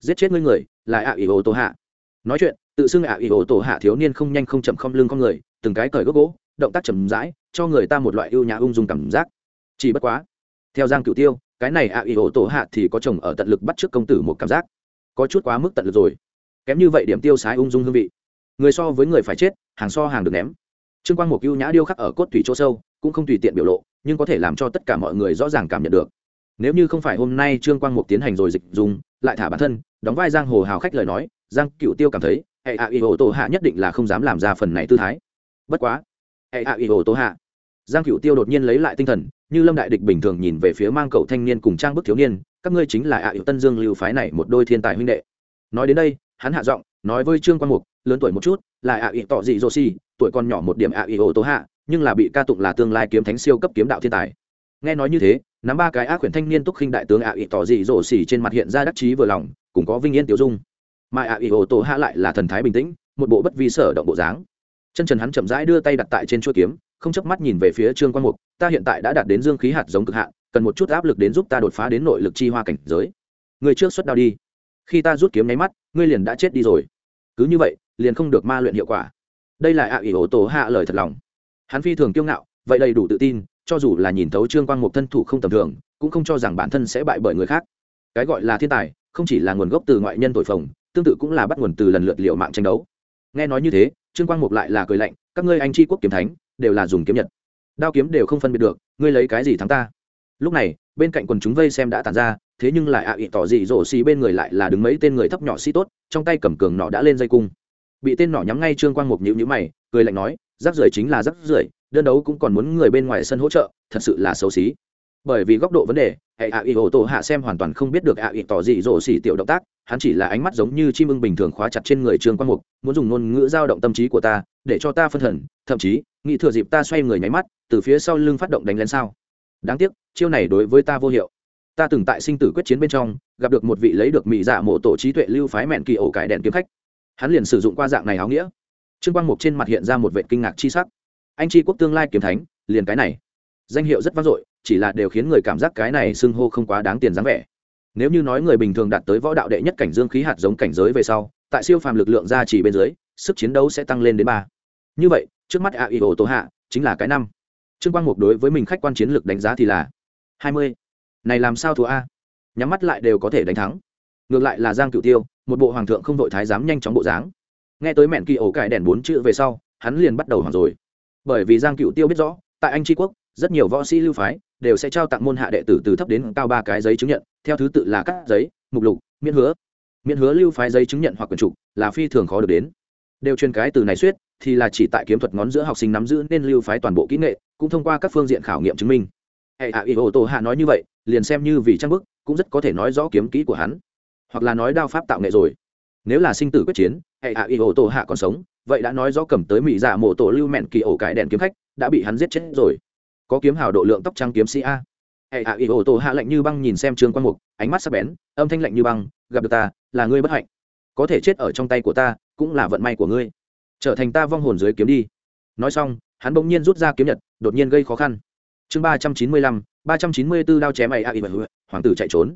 giết chết ngươi người là ạ ỷ ổ tổ hạ. Nói chuyện tự xưng ạ ỷ ổ tổ hạ thiếu niên không nhanh không chậm không lưng con người, từng cái cởi gốc gỗ, động tác chậm rãi, cho người ta một loại ưu nhã ung dung cảm giác. Chỉ bất quá, theo Giang Cửu Tiêu, cái này ạ ỷ ổ tổ hạ thì có chồng ở tận lực bắt trước công tử một cảm giác, có chút quá mức tận lực rồi. Kém như vậy điểm tiêu sái ung dung hương vị, người so với người phải chết, hàng so hàng được ném. Trương Quang Mục ưu nhã điêu khắc ở cốt thủy chỗ sâu, cũng không tùy tiện biểu lộ, nhưng có thể làm cho tất cả mọi người rõ ràng cảm nhận được. Nếu như không phải hôm nay Trương Quang Mục tiến hành rồi dịch dùng, lại thả bản thân, đóng vai giang hồ hào khách lời nói, Giang Cửu Tiêu cảm thấy, hệ ạ ỷ ổ tổ hạ nhất định là không dám làm ra phần này tư thái. Bất quá, hệ ạ ỷ ổ tổ hạ. Giang Cửu Tiêu đột nhiên lấy lại tinh thần, như lâm đại địch bình thường nhìn về phía mang cậu thanh niên cùng trang bức thiếu niên, các ngươi chính là ạ ỷ Tân Dương lưu phái này một đôi thiên tài huynh đệ. Nói đến đây, hắn hạ giọng, nói với Trương Quang Mục, lớn tuổi một chút, là ạ ỷ tọ dị dô si, tuổi còn nhỏ một điểm ạ ỷ ổ tổ hạ, nhưng là bị ca tụng là tương lai kiếm thánh siêu cấp kiếm đạo thiên tài. Nghe nói như thế, nắm ba cái ác quyển thanh niên túc khinh đại tướng ạ ỷ tỏ dị dỗ xỉ trên mặt hiện ra đắc chí vừa lòng, cũng có vinh yên tiểu dung. Mà ạ ỷ ổ tổ hạ lại là thần thái bình tĩnh, một bộ bất vi sở động bộ dáng. Chân trần hắn chậm rãi đưa tay đặt tại trên chuôi kiếm, không chớp mắt nhìn về phía Trương Quang Mục, ta hiện tại đã đạt đến dương khí hạt giống cực hạn, cần một chút áp lực đến giúp ta đột phá đến nội lực chi hoa cảnh giới. Ngươi trước xuất đao đi. Khi ta rút kiếm nháy mắt, ngươi liền đã chết đi rồi. Cứ như vậy, liền không được ma luyện hiệu quả. Đây là ạ ỷ ổ tổ hạ lời thật lòng. Hắn phi thường kiêu ngạo, vậy đầy đủ tự tin, cho dù là nhìn thấu Trương Quang Mục thân thủ không tầm thường, cũng không cho rằng bản thân sẽ bại bởi người khác. Cái gọi là thiên tài, không chỉ là nguồn gốc từ ngoại nhân thổi phồng, tương tự cũng là bắt nguồn từ lần lượt liều mạng tranh đấu. Nghe nói như thế, Trương Quang Mục lại là cười lạnh, các ngươi anh chi quốc kiếm thánh, đều là dùng kiếm nhật, đao kiếm đều không phân biệt được, ngươi lấy cái gì thắng ta? Lúc này, bên cạnh quần chúng vây xem đã tản ra, thế nhưng lại ạ ỷ tỏ dị dỗ xì bên người lại là đứng mấy tên người thấp nhỏ sĩ tốt, trong tay cầm cường nỏ đã lên dây cung. Bị tên nỏ nhắm ngay Trương Quang Mục nhíu mày, cười lạnh nói, rác rưởi chính là rác rưởi, đơn đấu cũng còn muốn người bên ngoài sân hỗ trợ, thật sự là xấu xí. Bởi vì góc độ vấn đề, hệ ạ ỷ ổ tổ hạ xem hoàn toàn không biết được ạ ỷ tỏ dị dỗ xỉ tiểu động tác, hắn chỉ là ánh mắt giống như chim ưng bình thường khóa chặt trên người Trương Quang Mục, muốn dùng ngôn ngữ dao động tâm trí của ta, để cho ta phân thần, thậm chí nghĩ thừa dịp ta xoay người nháy mắt, từ phía sau lưng phát động đánh lén sao. Đáng tiếc, chiêu này đối với ta vô hiệu. Ta từng tại sinh tử quyết chiến bên trong gặp được một vị lấy được mỹ dạ mộ tổ trí tuệ lưu phái mẹn kỳ ổ cải đèn kiếm khách, hắn liền sử dụng qua dạng này áo nghĩa. Trương Quang Mục trên mặt hiện ra một vệt kinh ngạc chi sắc. Anh tri quốc tương lai kiếm thánh, liền cái này danh hiệu rất vang dội, chỉ là đều khiến người cảm giác cái này xưng hô không quá đáng tiền dáng vẻ. Nếu như nói người bình thường đạt tới võ đạo đệ nhất cảnh dương khí hạt giống cảnh giới về sau, tại siêu phàm lực lượng gia trì bên dưới, sức chiến đấu sẽ tăng lên đến 3. Như vậy, trước mắt ạ ỷ ổ tổ hạ chính là cái 5. Trương Quang Mục đối với mình khách quan chiến lược đánh giá thì là 20. Này làm sao thua a? Nhắm mắt lại đều có thể đánh thắng. Ngược lại là Giang Cửu Tiêu, một bộ hoàng thượng không đội thái giám nhanh chóng bộ dáng. Nghe tới mẹn kỳ ổ cải đèn 4 chữ về sau, hắn liền bắt đầu hoảng rồi. Bởi vì Giang Cửu Tiêu biết rõ, tại Anh tri quốc, rất nhiều võ sĩ lưu phái đều sẽ trao tặng môn hạ đệ tử từ thấp đến cao 3 cái giấy chứng nhận, theo thứ tự là cắt giấy, mục lục, miễn hứa. Miễn hứa lưu phái giấy chứng nhận hoặc quyền trục là phi thường khó được đến. Đều truyền cái từ này suyết thì là chỉ tại kiếm thuật ngón giữa học sinh nắm giữ nên lưu phái toàn bộ kỹ nghệ, cũng thông qua các phương diện khảo nghiệm chứng minh. Hệ ạ ỷ ổ tổ hạ nói như vậy, liền xem như vì trang bức, cũng rất có thể nói rõ kiếm kỹ của hắn, hoặc là nói đao pháp tạo nghệ rồi. Nếu là sinh tử quyết chiến, hệ ạ ỷ ổ tổ hạ còn sống, vậy đã nói rõ cầm tới mỹ dạ mộ tổ lưu mẹn kỳ ổ cải đèn kiếm khách đã bị hắn giết chết rồi. Có kiếm hào độ lượng tóc trắng kiếm sĩ a. Hệ ạ ỷ ổ tổ hạ lạnh như băng nhìn xem Trương Quang Mục, ánh mắt sắc bén, âm thanh lạnh như băng, gặp được ta là ngươi bất hạnh, có thể chết ở trong tay của ta cũng là vận may của ngươi, trở thành ta vong hồn dưới kiếm đi. Nói xong, hắn bỗng nhiên rút ra kiếm nhật, đột nhiên gây khó khăn. Chương 395, 394 đao chém ai hoàng tử chạy trốn.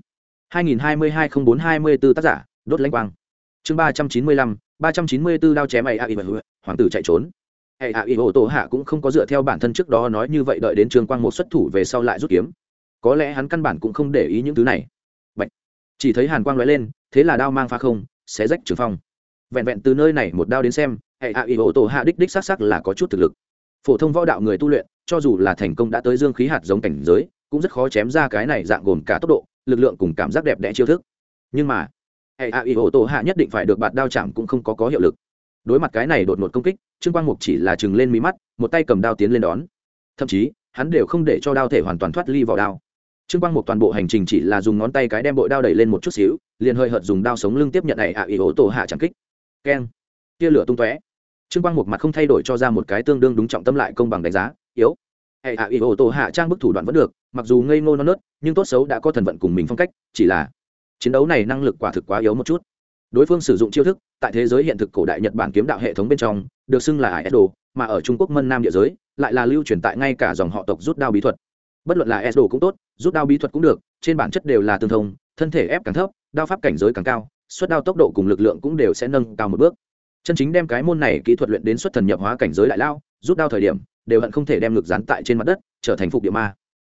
2022-04-24 tác giả, đốt lãnh quang. Chương 395, 394 đao chém ai hoàng tử chạy trốn. Hệ ạ ỷ ổ tổ hạ cũng không có dựa theo bản thân trước đó nói như vậy đợi đến Trương Quang Mục xuất thủ về sau lại rút kiếm. Có lẽ hắn căn bản cũng không để ý những thứ này. Bạch. Chỉ thấy hàn quang lóe lên, thế là đao mang phá không, xé rách trường phong. Vẹn vẹn từ nơi này một đao đến xem, hệ ạ ỷ ổ tổ hạ đích xác là có chút thực lực. Phổ thông võ đạo người tu luyện, cho dù là thành công đã tới dương khí hạt giống cảnh giới, cũng rất khó chém ra cái này dạng gồm cả tốc độ, lực lượng cùng cảm giác đẹp đẽ chiêu thức. Nhưng mà, hệ ạ ỷ ổ tổ hạ nhất định phải được bạt đao chạm cũng không có hiệu lực. Đối mặt cái này đột ngột công kích, Trương Quang Mục chỉ là chừng lên mí mắt, một tay cầm đao tiến lên đón. Thậm chí, hắn đều không để cho đao thể hoàn toàn thoát ly vào đao. Trương Quang Mục toàn bộ hành trình chỉ là dùng ngón tay cái đem bội đao đẩy lên một chút xíu, liền hơi hợt dùng đao sống lưng tiếp nhận này ạ ỷ ổ tổ hạ chẳng kích. Keng, tia lửa tung tóe. Trương Quang Mục mặt không thay đổi cho ra một cái tương đương đúng trọng tâm lại công bằng đánh giá, yếu. Hệ ạ ỷ ổ tổ hạ trang bức thủ đoạn vẫn được, mặc dù ngây ngô non nớt, nhưng tốt xấu đã có thần vận cùng mình phong cách, chỉ là chiến đấu này năng lực quả thực quá yếu một chút. Đối phương sử dụng chiêu thức, tại thế giới hiện thực cổ đại Nhật Bản kiếm đạo hệ thống bên trong, được xưng là Esdo, mà ở Trung Quốc Mân Nam địa giới, lại là lưu truyền tại ngay cả dòng họ tộc rút đao bí thuật. Bất luận là Esdo cũng tốt, rút đao bí thuật cũng được, trên bản chất đều là tương thông, thân thể ép càng thấp, đao pháp cảnh giới càng cao, xuất đao tốc độ cùng lực lượng cũng đều sẽ nâng cao một bước. Chân chính đem cái môn này kỹ thuật luyện đến xuất thần nhập hóa cảnh giới đại lao, rút đao thời điểm đều hận không thể đem ngực dán tại trên mặt đất, trở thành phục địa ma.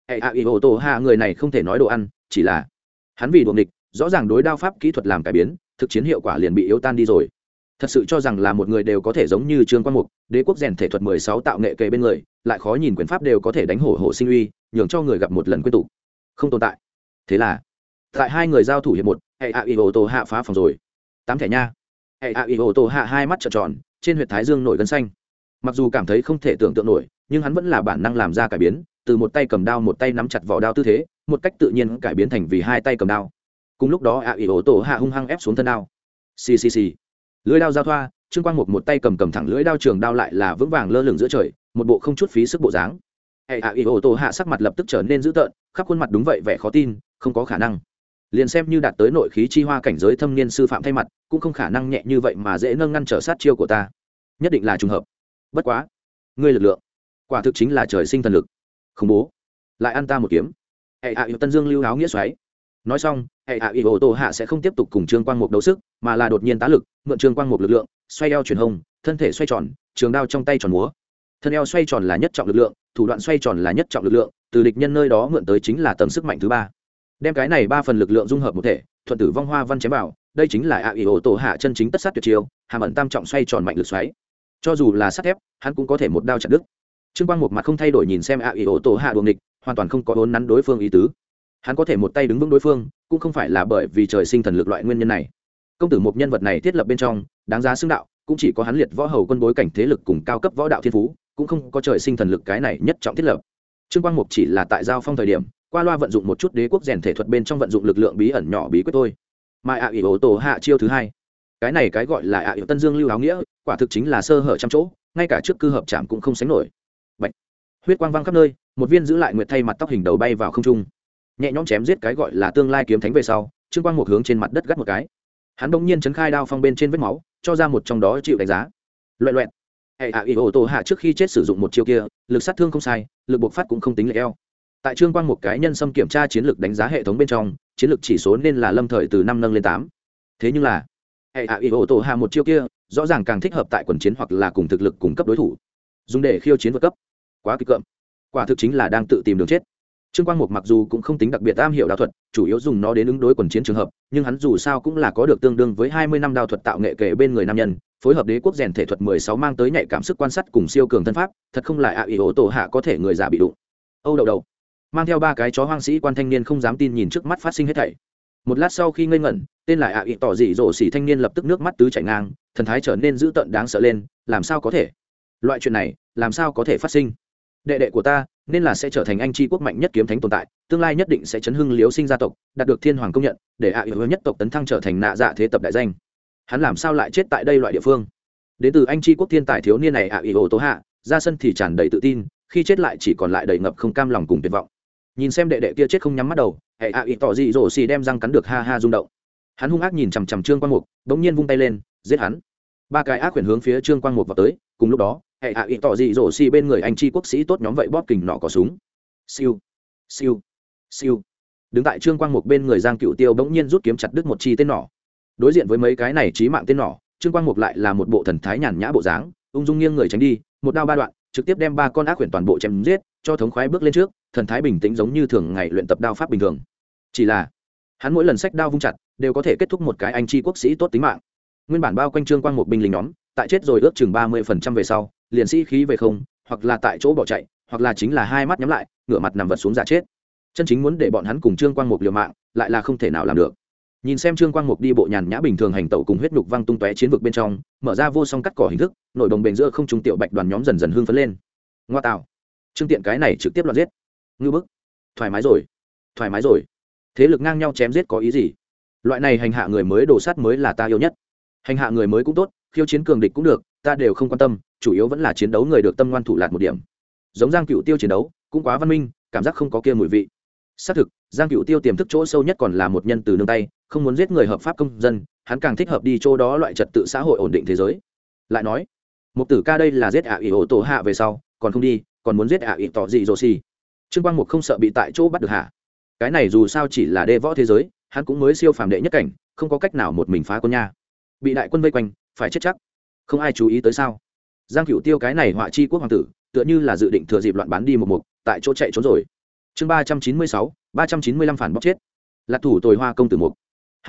Uchiha người này không thể nói đồ ăn, chỉ là hắn vì đuổi địch, rõ ràng đối đao pháp kỹ thuật làm cải biến, thực chiến hiệu quả liền bị yếu tan đi rồi. Thật sự cho rằng là một người đều có thể giống như Trương Quang Mục, đế quốc rèn thể thuật 16 tạo nghệ kề bên người, lại khó nhìn quyền pháp đều có thể đánh hổ hổ sinh uy, nhường cho người gặp một lần quên tụ. Không tồn tại. Thế là, tại hai người giao thủ hiệp một, Uchiha phá phòng rồi. 8 thẻ nha. Uchiha hai mắt trợn tròn, trên huyệt thái dương nổi gân xanh. Mặc dù cảm thấy không thể tưởng tượng nổi, nhưng hắn vẫn là bản năng làm ra cải biến, từ một tay cầm đao một tay nắm chặt vỏ đao tư thế, một cách tự nhiên cải biến thành vì hai tay cầm đao. Cùng lúc đó Uchiha hung hăng ép xuống thân đao. Xì. Lưỡi đao giao thoa, Trương Quang Mục một tay cầm thẳng lưỡi đao trường đao lại là vững vàng lơ lửng giữa trời, một bộ không chút phí sức bộ dáng. Uchiha sắc mặt lập tức trở nên dữ tợn, khắp khuôn mặt đúng vậy vẻ khó tin, không có khả năng. Liền xem như đạt tới nội khí chi hoa cảnh giới thâm niên sư phạm thay mặt, cũng không khả năng nhẹ như vậy mà dễ nâng ngăn trở sát chiêu của ta. Nhất định là trùng hợp. Bất quá, ngươi lực lượng, quả thực chính là trời sinh thần lực. Khủng bố. Lại ăn ta một kiếm. Tân Dương lưu áo nghĩa xoáy. Nói xong, Uchiha sẽ không tiếp tục cùng Trương Quang Mục đấu sức, mà là đột nhiên tá lực, mượn Trương Quang Mục lực lượng, xoay eo chuyển hông, thân thể xoay tròn, trường đao trong tay tròn múa. Thân eo xoay tròn là nhất trọng lực lượng, thủ đoạn xoay tròn là nhất trọng lực lượng, từ địch nhân nơi đó mượn tới chính là tầng sức mạnh thứ ba. Đem cái này ba phần lực lượng dung hợp một thể, thuận tử vong hoa văn chém vào, đây chính là Uchiha chân chính tất sát tuyệt chiêu, hàm ẩn tam trọng xoay tròn mạnh lực xoáy. Cho dù là sắt thép, hắn cũng có thể một đao chặt đứt. Trương Quang Mục mặt không thay đổi nhìn xem Uchiha đuổi nghịch, hoàn toàn không có vốn nắn đối phương ý tứ. Hắn có thể một tay đứng vững đối phương, cũng không phải là bởi vì trời sinh thần lực loại nguyên nhân này. Công tử một nhân vật này thiết lập bên trong, đáng giá xưng đạo, cũng chỉ có hắn liệt võ hầu quân bối cảnh thế lực cùng cao cấp võ đạo thiên phú, cũng không có trời sinh thần lực cái này nhất trọng thiết lập. Trương Quang Mục chỉ là tại giao phong thời điểm, qua loa vận dụng một chút đế quốc rèn thể thuật bên trong vận dụng lực lượng bí ẩn nhỏ bí quyết thôi. Mà Uchiha chiêu thứ hai, cái này cái gọi là Tân Dương lưu áo nghĩa, quả thực chính là sơ hở trăm chỗ, ngay cả trước cư hợp chạm cũng không sánh nổi. Bạch, huyết quang vang khắp nơi, một viên giữ lại nguyệt thay mặt tóc hình đầu bay vào không trung, nhẹ nhõm chém giết cái gọi là tương lai kiếm thánh về sau. Trương Quang Mục hướng trên mặt đất gắt một cái, hắn bỗng nhiên chấn khai đao phong bên trên vết máu, cho ra một trong đó chịu đánh giá. Loẹt. Uchiha trước khi chết sử dụng một chiêu kia, lực sát thương không sai, lực bộc phát cũng không tính lệch eo. Tại Trương Quang Mục cái nhân xâm kiểm tra chiến lược đánh giá hệ thống bên trong, chiến lược chỉ số nên là lâm thời từ 5 nâng lên 8. Thế nhưng là Uchiha một chiêu kia rõ ràng càng thích hợp tại quần chiến hoặc là cùng thực lực cùng cấp đối thủ, dùng để khiêu chiến vượt cấp. Quá kịch cợm, quả thực chính là đang tự tìm đường chết. Trương Quang Mục mặc dù cũng không tính đặc biệt am hiểu đao thuật, chủ yếu dùng nó đến ứng đối quần chiến trường hợp, nhưng hắn dù sao cũng là có được tương đương với 20 năm đao thuật tạo nghệ kể bên người nam nhân, phối hợp đế quốc rèn thể thuật 16 mang tới nhạy cảm sức quan sát cùng siêu cường thân pháp, thật không lại Uchiha có thể người già bị đụng. Âu đầu mang theo ba cái chó hoang sĩ quan thanh niên không dám tin nhìn trước mắt phát sinh hết thảy. Một lát sau khi ngây ngẩn, tên là tỏ dị rổ xỉ thanh niên lập tức nước mắt tứ chảy ngang, thần thái trở nên dữ tợn đáng sợ lên. Làm sao có thể? Loại chuyện này làm sao có thể phát sinh? Đệ đệ của ta nên là sẽ trở thành anh tri quốc mạnh nhất kiếm thánh tồn tại, tương lai nhất định sẽ chấn hưng liếu sinh gia tộc, đạt được thiên hoàng công nhận, để nhất tộc tấn thăng trở thành nạ dạ thế tập đại danh. Hắn làm sao lại chết tại đây loại địa phương? Đến từ anh tri quốc thiên tài thiếu niên này Uchiha ra sân thì tràn đầy tự tin, khi chết lại chỉ còn lại đầy ngập không cam lòng cùng tuyệt vọng. Nhìn xem đệ đệ kia chết không nhắm mắt đầu, tỏ dị rổ xì đem răng cắn được ha ha rung động. Hắn hung ác nhìn chằm chằm Trương Quang Mục, bỗng nhiên vung tay lên, giết hắn. Ba cái ác quyển hướng phía Trương Quang Mục vào tới, cùng lúc đó tỏ dị rổ xì bên người anh chi quốc sĩ tốt nhóm vậy bóp kình nọ có súng. Siêu. Đứng tại Trương Quang Mục bên người Giang Cựu Tiêu bỗng nhiên rút kiếm chặt đứt một chi tên nỏ. Đối diện với mấy cái này chí mạng tên nỏ, Trương Quang Mục lại là một bộ thần thái nhàn nhã bộ dáng, ung dung nghiêng người tránh đi, một đao ba đoạn, trực tiếp đem ba con ác quyển toàn bộ chém giết, cho thống khoái bước lên trước, thần thái bình tĩnh giống như thường ngày luyện tập đao pháp bình thường. Chỉ là hắn mỗi lần xách đao vung chặt, đều có thể kết thúc một cái anh chi quốc sĩ tốt tính mạng. Nguyên bản bao quanh Trương Quang Mục binh lính nhóm, tại chết rồi ước chừng 30% về sau, liền sĩ khí về không, hoặc là tại chỗ bỏ chạy, hoặc là chính là hai mắt nhắm lại, ngửa mặt nằm vật xuống giả chết. Chân chính muốn để bọn hắn cùng Trương Quang Mục liều mạng, lại là không thể nào làm được. Nhìn xem Trương Quang Mục đi bộ nhàn nhã bình thường hành tẩu cùng huyết nhục văng tung tóe chiến vực bên trong, mở ra vô song cắt cỏ hình thức, nội đồng bền giữa không trung tiểu bạch đoàn nhóm dần dần hưng phấn lên. Ngoa tạo, Trương Tiện cái này trực tiếp loạn giết. Ngư bức, thoải mái rồi. Thế lực ngang nhau chém giết có ý gì? Loại này hành hạ người mới đồ sát mới là ta yêu nhất. Hành hạ người mới cũng tốt, khiêu chiến cường địch cũng được, ta đều không quan tâm, chủ yếu vẫn là chiến đấu người được tâm ngoan thủ lạt một điểm. Giống Giang Cựu Tiêu chiến đấu, cũng quá văn minh, cảm giác không có kia mùi vị. Xác thực, Giang Cựu Tiêu tiềm thức chỗ sâu nhất còn là một nhân từ nương tay, không muốn giết người hợp pháp công dân, hắn càng thích hợp đi chỗ đó loại trật tự xã hội ổn định thế giới. Lại nói, Mục Tử ca đây là giết Uchiha về sau, còn không đi, còn muốn giết tỏ dị rồ xì. Trương Quang Mục không sợ bị tại chỗ bắt được hả? Cái này dù sao chỉ là đê võ thế giới, hắn cũng mới siêu phàm đệ nhất cảnh, không có cách nào một mình phá quân nha, bị đại quân vây quanh phải chết chắc. Không ai chú ý tới sao? Giang Cửu Tiêu cái này họa chi quốc hoàng tử tựa như là dự định thừa dịp loạn bán đi một mục tại chỗ chạy trốn rồi. Chương 396, 395 phản bóc chết. Lạc thủ tồi hoa công tử mục.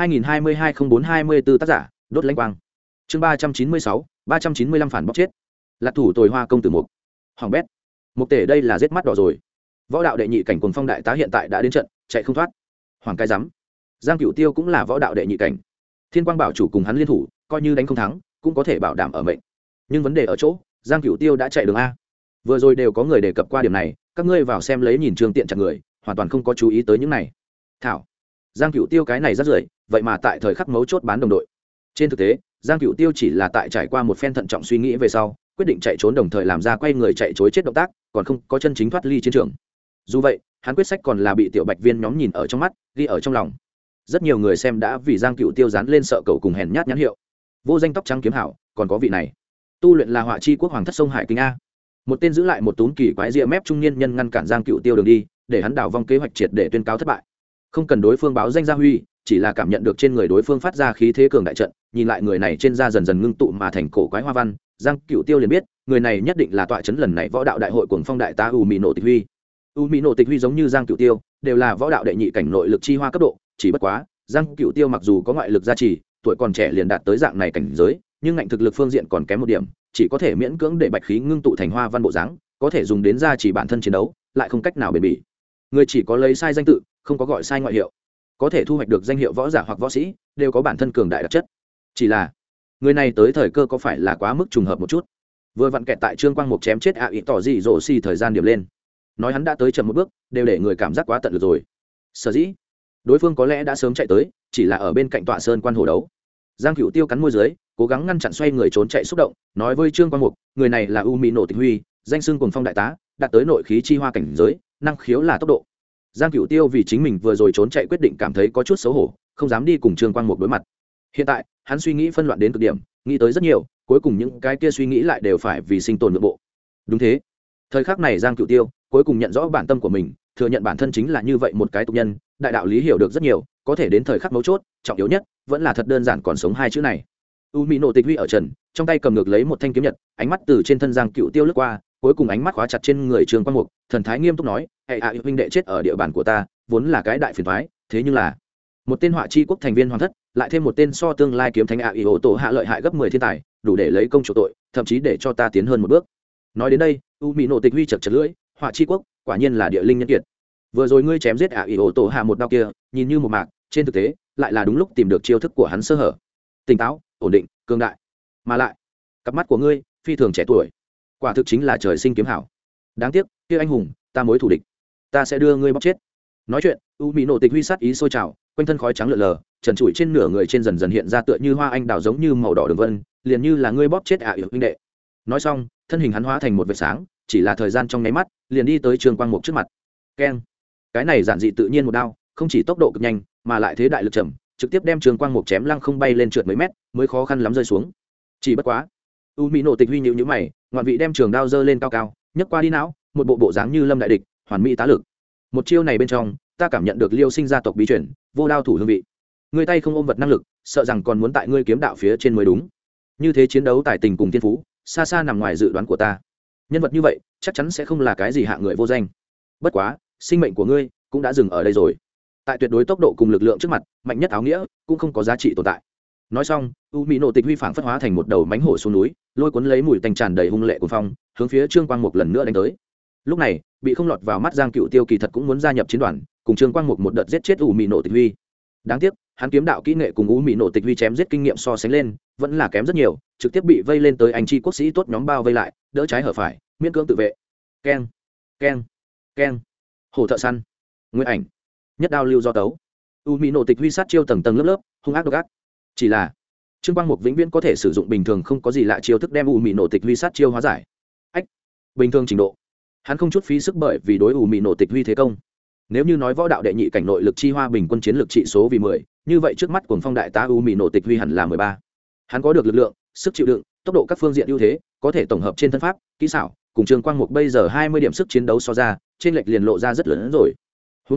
2022-04-24 tác giả, đốt lãnh quang. Chương 396, 395 phản bóc chết. Lạc thủ tồi hoa công tử mục. Hoàng bét. Mục tể đây là giết mắt đỏ rồi. Võ đạo đệ nhị cảnh cuồng phong đại tá hiện tại đã đến trận, chạy không thoát. Hoàng cái rắm. Giang Cửu Tiêu cũng là võ đạo đệ nhị cảnh. Thiên Quang bảo chủ cùng hắn liên thủ, coi như đánh không thắng, cũng có thể bảo đảm ở mệnh. Nhưng vấn đề ở chỗ, Giang Cửu Tiêu đã chạy đường a. Vừa rồi đều có người đề cập qua điểm này, các ngươi vào xem lấy nhìn Trương Tiện chặt người, hoàn toàn không có chú ý tới những này. Thảo, Giang Cửu Tiêu cái này rất rưởi, vậy mà tại thời khắc mấu chốt bán đồng đội. Trên thực tế, Giang Cửu Tiêu chỉ là tại trải qua một phen thận trọng suy nghĩ về sau, quyết định chạy trốn đồng thời làm ra quay người chạy trối chết động tác, còn không có chân chính thoát ly chiến trường. Dù vậy, hắn quyết sách còn là bị tiểu Bạch Viên nhóm nhìn ở trong mắt, ghi ở trong lòng. Rất nhiều người xem đã vì Giang Cửu Tiêu dán lên sợ cậu cùng hèn nhát nhãn hiệu. Vô danh tóc trắng kiếm hảo, còn có vị này. Tu luyện là họa chi quốc hoàng thất sông Hải Kinh a. Một tên giữ lại một tún kỳ quái ria mép trung niên nhân ngăn cản Giang Cửu Tiêu đường đi, để hắn đảo vong kế hoạch triệt để tuyên cáo thất bại. Không cần đối phương báo danh gia huy, chỉ là cảm nhận được trên người đối phương phát ra khí thế cường đại trận, nhìn lại người này trên da dần dần ngưng tụ mà thành cổ quái hoa văn, Giang Cửu Tiêu liền biết, người này nhất định là tọa chấn lần này võ đạo đại hội cuồng phong đại tá U Mị Nộ Tịch Huy. U Mị Nộ Tịch Huy giống như Giang Cửu Tiêu, đều là võ đạo đệ nhị cảnh nội lực chi hoa cấp độ, chỉ bất quá, Giang Cửu Tiêu mặc dù có ngoại lực gia trì, tuổi còn trẻ liền đạt tới dạng này cảnh giới, nhưng ngạnh thực lực phương diện còn kém một điểm, chỉ có thể miễn cưỡng để bạch khí ngưng tụ thành hoa văn bộ dáng, có thể dùng đến gia trì bản thân chiến đấu, lại không cách nào bền bỉ. Người chỉ có lấy sai danh tự, không có gọi sai ngoại hiệu, có thể thu hoạch được danh hiệu võ giả hoặc võ sĩ, đều có bản thân cường đại đặc chất. Chỉ là, người này tới thời cơ có phải là quá mức trùng hợp một chút? Vừa vặn kẹt tại Trương Quang Mục chém chết ý tỏ gì rồ xi thời gian điểm lên. Nói hắn đã tới chậm một bước, đều để người cảm giác quá tận lực rồi. Sở dĩ, đối phương có lẽ đã sớm chạy tới, chỉ là ở bên cạnh tọa sơn quan hồ đấu. Giang Cửu Tiêu cắn môi dưới, cố gắng ngăn chặn xoay người trốn chạy xúc động, nói với Trương Quang Mục, người này là U Mị Nộ Tịch Huy, danh xưng cuồng phong đại tá, đạt tới nội khí chi hoa cảnh giới, năng khiếu là tốc độ. Giang Cửu Tiêu vì chính mình vừa rồi trốn chạy quyết định cảm thấy có chút xấu hổ, không dám đi cùng Trương Quang Mục đối mặt. Hiện tại, hắn suy nghĩ phân loạn đến cực điểm, nghĩ tới rất nhiều, cuối cùng những cái kia suy nghĩ lại đều phải vì sinh tồn nội bộ. Đúng thế. Thời khắc này Giang Cửu Tiêu cuối cùng nhận rõ bản tâm của mình, thừa nhận bản thân chính là như vậy một cái tục nhân, đại đạo lý hiểu được rất nhiều, có thể đến thời khắc mấu chốt, trọng yếu nhất vẫn là thật đơn giản còn sống hai chữ này. U Mị Nộ Tịch Huy ở trần, trong tay cầm ngược lấy một thanh kiếm nhật, ánh mắt từ trên thân Giang Cửu Tiêu lướt qua, cuối cùng ánh mắt khóa chặt trên người Trương Quang Mục, thần thái nghiêm túc nói, "Hệ huynh đệ chết ở địa bàn của ta, vốn là cái đại phiền toái, thế nhưng là một tên họa chi quốc thành viên hoàng thất, lại thêm một tên so tương lai kiếm thánh ô tổ hạ lợi hại gấp 10 thiên tài, đủ để lấy công chủ tội, thậm chí để cho ta tiến hơn một bước." Nói đến đây, U Mị Nộ Tịch Huy chật chật lưỡi, họa chi quốc, quả nhiên là địa linh nhân kiệt. Vừa rồi ngươi chém giết ô tổ hạ một đao kia, nhìn như một mạc, trên thực tế, lại là đúng lúc tìm được chiêu thức của hắn sơ hở. Tỉnh táo, ổn định, cường đại. Mà lại, cặp mắt của ngươi, phi thường trẻ tuổi, quả thực chính là trời sinh kiếm hảo. Đáng tiếc, kia anh hùng, ta mới thủ địch, ta sẽ đưa ngươi bóc chết. Nói chuyện, U Mị Nộ Tịch Huy sát ý sôi trào, quanh thân khói trắng lượn lờ, trần trụi trên nửa người trên dần dần hiện ra tựa như hoa anh đào giống như màu đỏ đường vân, liền như là ngươi bóp chết huynh đệ. Nói xong, thân hình hắn hóa thành một vệt sáng, chỉ là thời gian trong nháy mắt, liền đi tới Trương Quang Mục trước mặt. Keng! Cái này giản dị tự nhiên một đao, không chỉ tốc độ cực nhanh, mà lại thế đại lực trầm, trực tiếp đem Trương Quang Mục chém lăng không bay lên trượt mấy mét, mới khó khăn lắm rơi xuống. Chỉ bất quá, U Mị Nộ Tịch Huy nhíu nhíu mày, ngoạn vị đem trường đao giơ lên cao cao, nhấc qua đi não, một bộ bộ dáng như lâm đại địch, hoàn mỹ tá lực. Một chiêu này bên trong, ta cảm nhận được Liêu Sinh gia tộc bí truyền, vô đao thủ hương vị. Ngươi tay không ôm vật năng lực, sợ rằng còn muốn tại ngươi kiếm đạo phía trên mới đúng. Như thế chiến đấu tài tình cùng thiên phú, xa xa nằm ngoài dự đoán của ta. Nhân vật như vậy, chắc chắn sẽ không là cái gì hạ người vô danh. Bất quá, sinh mệnh của ngươi cũng đã dừng ở đây rồi. Tại tuyệt đối tốc độ cùng lực lượng trước mặt, mạnh nhất áo nghĩa cũng không có giá trị tồn tại. Nói xong, U Mị Nộ Tịch Huy phảng phất hóa thành một đầu mánh hổ xuống núi, lôi cuốn lấy mùi tanh tràn đầy hung lệ của phong, hướng phía Trương Quang Mục lần nữa đánh tới. Lúc này, bị không lọt vào mắt Giang Cửu Tiêu kỳ thật cũng muốn gia nhập chiến đoàn, cùng Trương Quang Mục một đợt giết chết U Mị Nộ Tịch Huy. Đáng tiếc, hắn kiếm đạo kỹ nghệ cùng U Mị Nộ Tịch Huy chém giết kinh nghiệm so sánh lên, vẫn là kém rất nhiều, trực tiếp bị vây lên tới anh chi quốc sĩ tốt nhóm bao vây lại, đỡ trái hở phải, miễn cưỡng tự vệ. Keng, keng, keng. Hổ thợ săn, Nguyên ảnh, nhất đao lưu do tấu. U Mị Nộ Tịch Huy sát chiêu tầng tầng lớp lớp, hung ác độc ác. Chỉ là Trương Quang Mục vĩnh viễn có thể sử dụng bình thường không có gì lạ chiêu thức đem U Mị Nộ Tịch Huy sát chiêu hóa giải. Ách, bình thường trình độ. Hắn không chút phí sức bởi vì đối U Mị Nộ Tịch Huy thế công. Nếu như nói võ đạo đệ nhị cảnh nội lực chi hoa bình quân chiến lực trị số vì 10, như vậy trước mắt cuồng phong đại tá U Mị Nộ Tịch Huy hẳn là 13. Hắn có được lực lượng, sức chịu đựng, tốc độ các phương diện ưu thế, có thể tổng hợp trên thân pháp, kỹ xảo, cùng Trương Quang Mục bây giờ 20 điểm sức chiến đấu so ra, trên lệch liền lộ ra rất lớn hơn rồi. Huống hồ,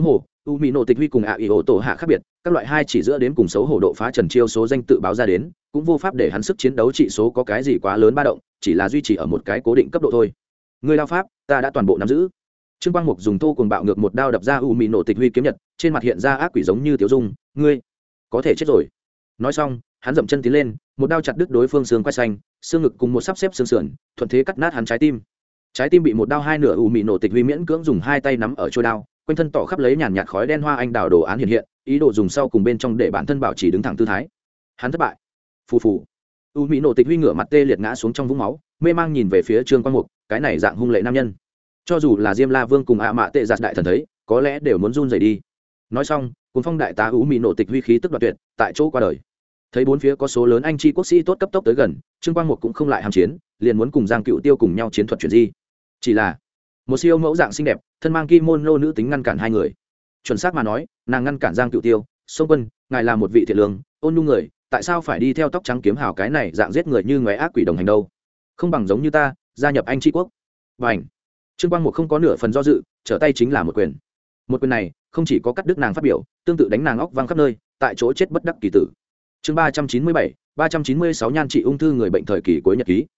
u mỹ nộ tịch huy cùng ạ ỉ ổ tổ hạ khác biệt, các loại hai chỉ giữa đến cùng xấu hổ độ phá trần chiêu số danh tự báo ra đến cũng vô pháp để hắn sức chiến đấu trị số có cái gì quá lớn ba động, chỉ là duy trì ở một cái cố định cấp độ thôi. Người đao pháp ta đã toàn bộ nắm giữ. Trương Quang Mục dùng thô cuồng bạo ngược một đao đập ra u mỹ nộ tịch huy kiếm nhật, trên mặt hiện ra ác quỷ giống như tiểu dung, ngươi có thể chết rồi. Nói xong hắn dậm chân tiến lên, một đao chặt đứt đối phương xương quai xanh, xương ngực cùng một sắp xếp xương sườn, thuận thế cắt nát hắn trái tim. Trái tim bị một đao hai nửa u mỹ nổ tịch huy miễn cưỡng dùng hai tay nắm ở trôi đao, quanh thân tỏ khắp lấy nhàn nhạt khói đen hoa anh đào đồ án hiện hiện, ý đồ dùng sau cùng bên trong để bản thân bảo trì đứng thẳng tư thái. Hắn thất bại. Phù phù. U mỹ nổ tịch huy ngửa mặt tê liệt ngã xuống trong vũng máu, mê mang nhìn về phía Trương Quang Mục, cái này dạng hung lệ nam nhân, cho dù là Diêm La Vương cùng ạ mạ tệ giạt đại thần thấy, có lẽ đều muốn run rẩy đi. Nói xong, cuốn phong đại tá u mỹ nổ tịch huy khí tức đoạt tuyệt, tại chỗ qua đời. Thấy bốn phía có số lớn anh chi quốc sĩ tốt cấp tốc tới gần, Trương Quang Mục cũng không lại hàm chiến, liền muốn cùng Giang Cựu Tiêu cùng nhau chiến thuật chuyển di. Chỉ là một siêu mẫu dạng xinh đẹp, thân mang kimono nữ tính ngăn cản hai người. Chuẩn xác mà nói, nàng ngăn cản Giang Cựu Tiêu. Sông Quân, ngài là một vị thiện lương, ôn nhu người, tại sao phải đi theo tóc trắng kiếm hào cái này dạng giết người như ngoé ác quỷ đồng hành đâu? Không bằng giống như ta, gia nhập anh tri quốc. Bành. Trương Quang Mục không có nửa phần do dự, trở tay chính là một quyền. Một quyền này không chỉ có cắt đứt nàng phát biểu, tương tự đánh nàng óc văng khắp nơi, tại chỗ chết bất đắc kỳ tử. Chương 397, 396 nhan trị ung thư người bệnh thời kỳ cuối nhật ký.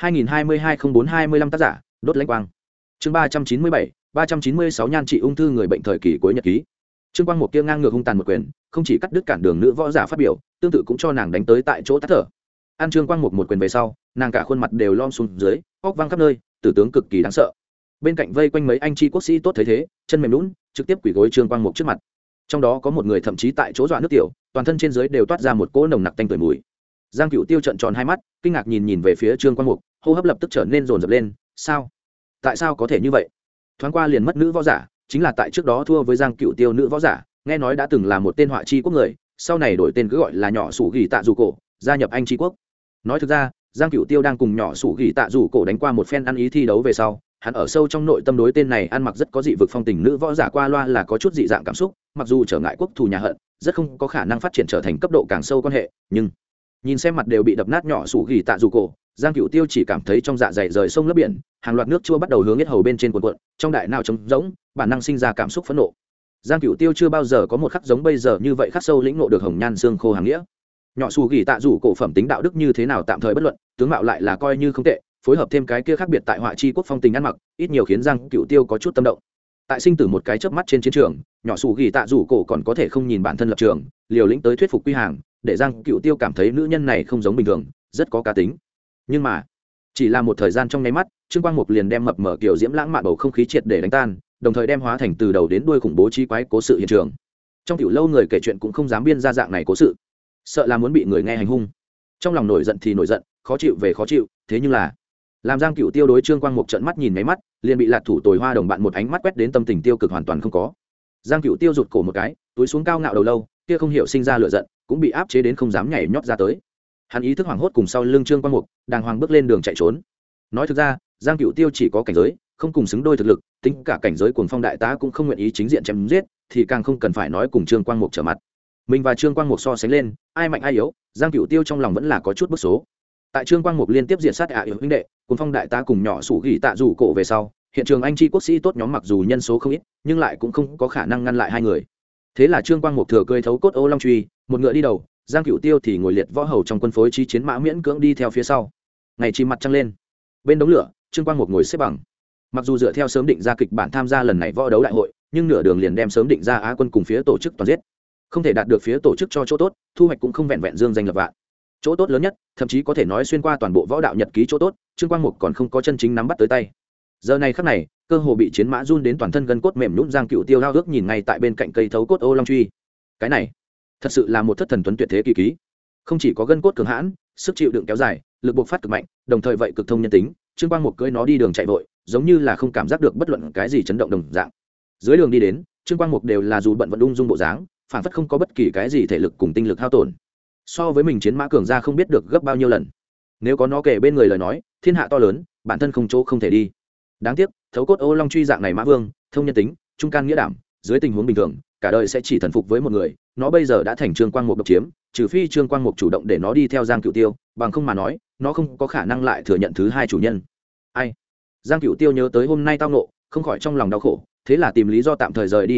2022-04-25 tác giả, đốt lãnh quang. Chương 397, 396 nhan trị ung thư người bệnh thời kỳ cuối nhật ký. Trương Quang Mục kia ngang ngược hung tàn một quyền, không chỉ cắt đứt cản đường nữ võ giả phát biểu, tương tự cũng cho nàng đánh tới tại chỗ tắt thở. Ăn Trương Quang Mục một quyền về sau, nàng cả khuôn mặt đều lom xuống dưới, óc văng khắp nơi, tử tướng cực kỳ đáng sợ. Bên cạnh vây quanh mấy anh chi quốc sĩ tốt thấy thế, chân mềm nhũn, trực tiếp quỳ gối Trương Quang Mục trước mặt. Trong đó có một người thậm chí tại chỗ dọa nước tiểu, toàn thân trên dưới đều toát ra một cỗ nồng nặc tanh tưởi mùi. Giang Cựu Tiêu trợn tròn hai mắt, kinh ngạc nhìn về phía Trương Quang Mục, hô hấp lập tức trở nên dồn dập lên. Sao? Tại sao có thể như vậy? Thoáng qua liền mất nữ võ giả, chính là tại trước đó thua với Giang Cựu Tiêu nữ võ giả, nghe nói đã từng là một tên họa chi quốc người, sau này đổi tên cứ gọi là nhỏ sủ gỉ tạ dù cổ, gia nhập anh chi quốc. Nói thực ra, Giang Cựu Tiêu đang cùng nhỏ sủ gỉ tạ dù cổ đánh qua một phen ăn ý thi đấu về sau, hắn ở sâu trong nội tâm đối tên này ăn mặc rất có dị vực phong tình nữ võ giả qua loa là có chút dị dạng cảm xúc, mặc dù trở ngại quốc thù nhà hận, rất không có khả năng phát triển trở thành cấp độ càng sâu quan hệ, nhưng nhìn xem mặt đều bị đập nát nhỏ sủ gỉ tạ dù cổ, Giang Cựu Tiêu chỉ cảm thấy trong dạ dày rời sông lấp biển, hàng loạt nước chua bắt đầu hướng yết hầu bên trên cuộn cuộn, trong đại não trống rỗng, bản năng sinh ra cảm xúc phẫn nộ. Giang Cựu Tiêu chưa bao giờ có một khắc giống bây giờ như vậy khắc sâu lĩnh ngộ được hồng nhan xương khô hàng nghĩa. Nhỏ sủ gỉ tạ dù cổ phẩm tính đạo đức như thế nào tạm thời bất luận, tướng mạo lại là coi như không tệ, phối hợp thêm cái kia khác biệt tại họa chi quốc phong tình ăn mặc, ít nhiều khiến Giang Cựu Tiêu có chút tâm động. Tại sinh tử một cái chớp mắt trên chiến trường, nhỏ sủ gỉ tạ dù cổ còn có thể không nhìn bản thân lập trường, liều lĩnh tới thuyết phục quy hàng, để Giang Cựu Tiêu cảm thấy nữ nhân này không giống bình thường, rất có cá tính. Nhưng mà chỉ là một thời gian trong nháy mắt, Trương Quang Mục liền đem mập mờ kiểu diễm lãng mạn bầu không khí triệt để đánh tan, đồng thời đem hóa thành từ đầu đến đuôi khủng bố chi quái cố sự hiện trường. Trong tiểu lâu người kể chuyện cũng không dám biên ra dạng này cố sự, sợ là muốn bị người nghe hành hung. Trong lòng nổi giận thì nổi giận, khó chịu về khó chịu, thế nhưng là làm Giang Cựu Tiêu đối Trương Quang Mục trợn mắt nhìn mấy mắt, liền bị Lạc Thủ Tồi Hoa đồng bạn một ánh mắt quét đến tâm tình tiêu cực hoàn toàn không có. Giang Cựu Tiêu rụt cổ một cái, túi xuống cao ngạo đầu lâu, kia không hiểu sinh ra lửa giận, cũng bị áp chế đến không dám nhảy nhót ra tới. Hắn ý thức hoảng hốt cùng sau lưng Trương Quang Mục, đàng hoàng bước lên đường chạy trốn. Nói thực ra, Giang Cựu Tiêu chỉ có cảnh giới, không cùng xứng đôi thực lực, tính cả cảnh giới cuồng phong đại tá cũng không nguyện ý chính diện chém giết, thì càng không cần phải nói cùng Trương Quang Mục trở mặt. Mình và Trương Quang Mục so sánh lên, ai mạnh ai yếu, Giang Cựu Tiêu trong lòng vẫn là có chút bức số. Tại Trương Quang Mục liên tiếp diện sát yếu huynh đệ, cuồng phong đại tá cùng nhỏ sủ gỉ tạ rủ cổ về sau, hiện trường anh chi quốc sĩ tốt nhóm mặc dù nhân số không ít, nhưng lại cũng không có khả năng ngăn lại hai người. Thế là Trương Quang Mục thừa cơi thấu cốt ô long truy, một ngựa đi đầu, Giang Cựu Tiêu thì ngồi liệt võ hầu trong quân phối trí chiến mã miễn cưỡng đi theo phía sau. Ngày chìm mặt trăng lên, bên đống lửa, Trương Quang Mục ngồi xếp bằng. Mặc dù dựa theo sớm định ra kịch bản tham gia lần này võ đấu đại hội, nhưng nửa đường liền đem sớm định ra Á quân cùng phía tổ chức toàn giết, không thể đạt được phía tổ chức cho chỗ tốt, thu hoạch cũng không vẹn vẹn dương danh lập vạn. Chỗ tốt lớn nhất, thậm chí có thể nói xuyên qua toàn bộ võ đạo nhật ký chỗ tốt, Trương Quang Mục còn không có chân chính nắm bắt tới tay. Giờ này khắc này, cơ hồ bị chiến mã run đến toàn thân gân cốt mềm nhũn Giang Cựu Tiêu hao ước nhìn ngay tại bên cạnh cây thấu cốt ô long truy. Cái này, thật sự là một thất thần tuấn tuyệt thế kỳ ký. Không chỉ có gân cốt cường hãn, sức chịu đựng kéo dài, lực bộc phát cực mạnh, đồng thời vậy cực thông nhân tính, Trương Quang Mục cưỡi nó đi đường chạy vội, giống như là không cảm giác được bất luận cái gì chấn động đồng dạng. Dưới đường đi đến, Trương Quang Mục đều là dù bận vận ung dung bộ dáng, phản phất không có bất kỳ cái gì thể lực cùng tinh lực hao tổn. So với mình chiến mã cường ra không biết được gấp bao nhiêu lần. Nếu có nó kể bên người lời nói, thiên hạ to lớn, bản thân không chỗ không thể đi. Đáng tiếc, thấu cốt ô long truy dạng này mã vương, thông nhân tính, trung can nghĩa đảm, dưới tình huống bình thường, cả đời sẽ chỉ thần phục với một người, nó bây giờ đã thành Trương Quang Mục độc chiếm, trừ phi Trương Quang Mục chủ động để nó đi theo Giang Cựu Tiêu, bằng không mà nói, nó không có khả năng lại thừa nhận thứ hai chủ nhân. Ai? Giang Cựu Tiêu nhớ tới hôm nay tao ngộ, không khỏi trong lòng đau khổ, thế là tìm lý do tạm thời rời đi đống lửa,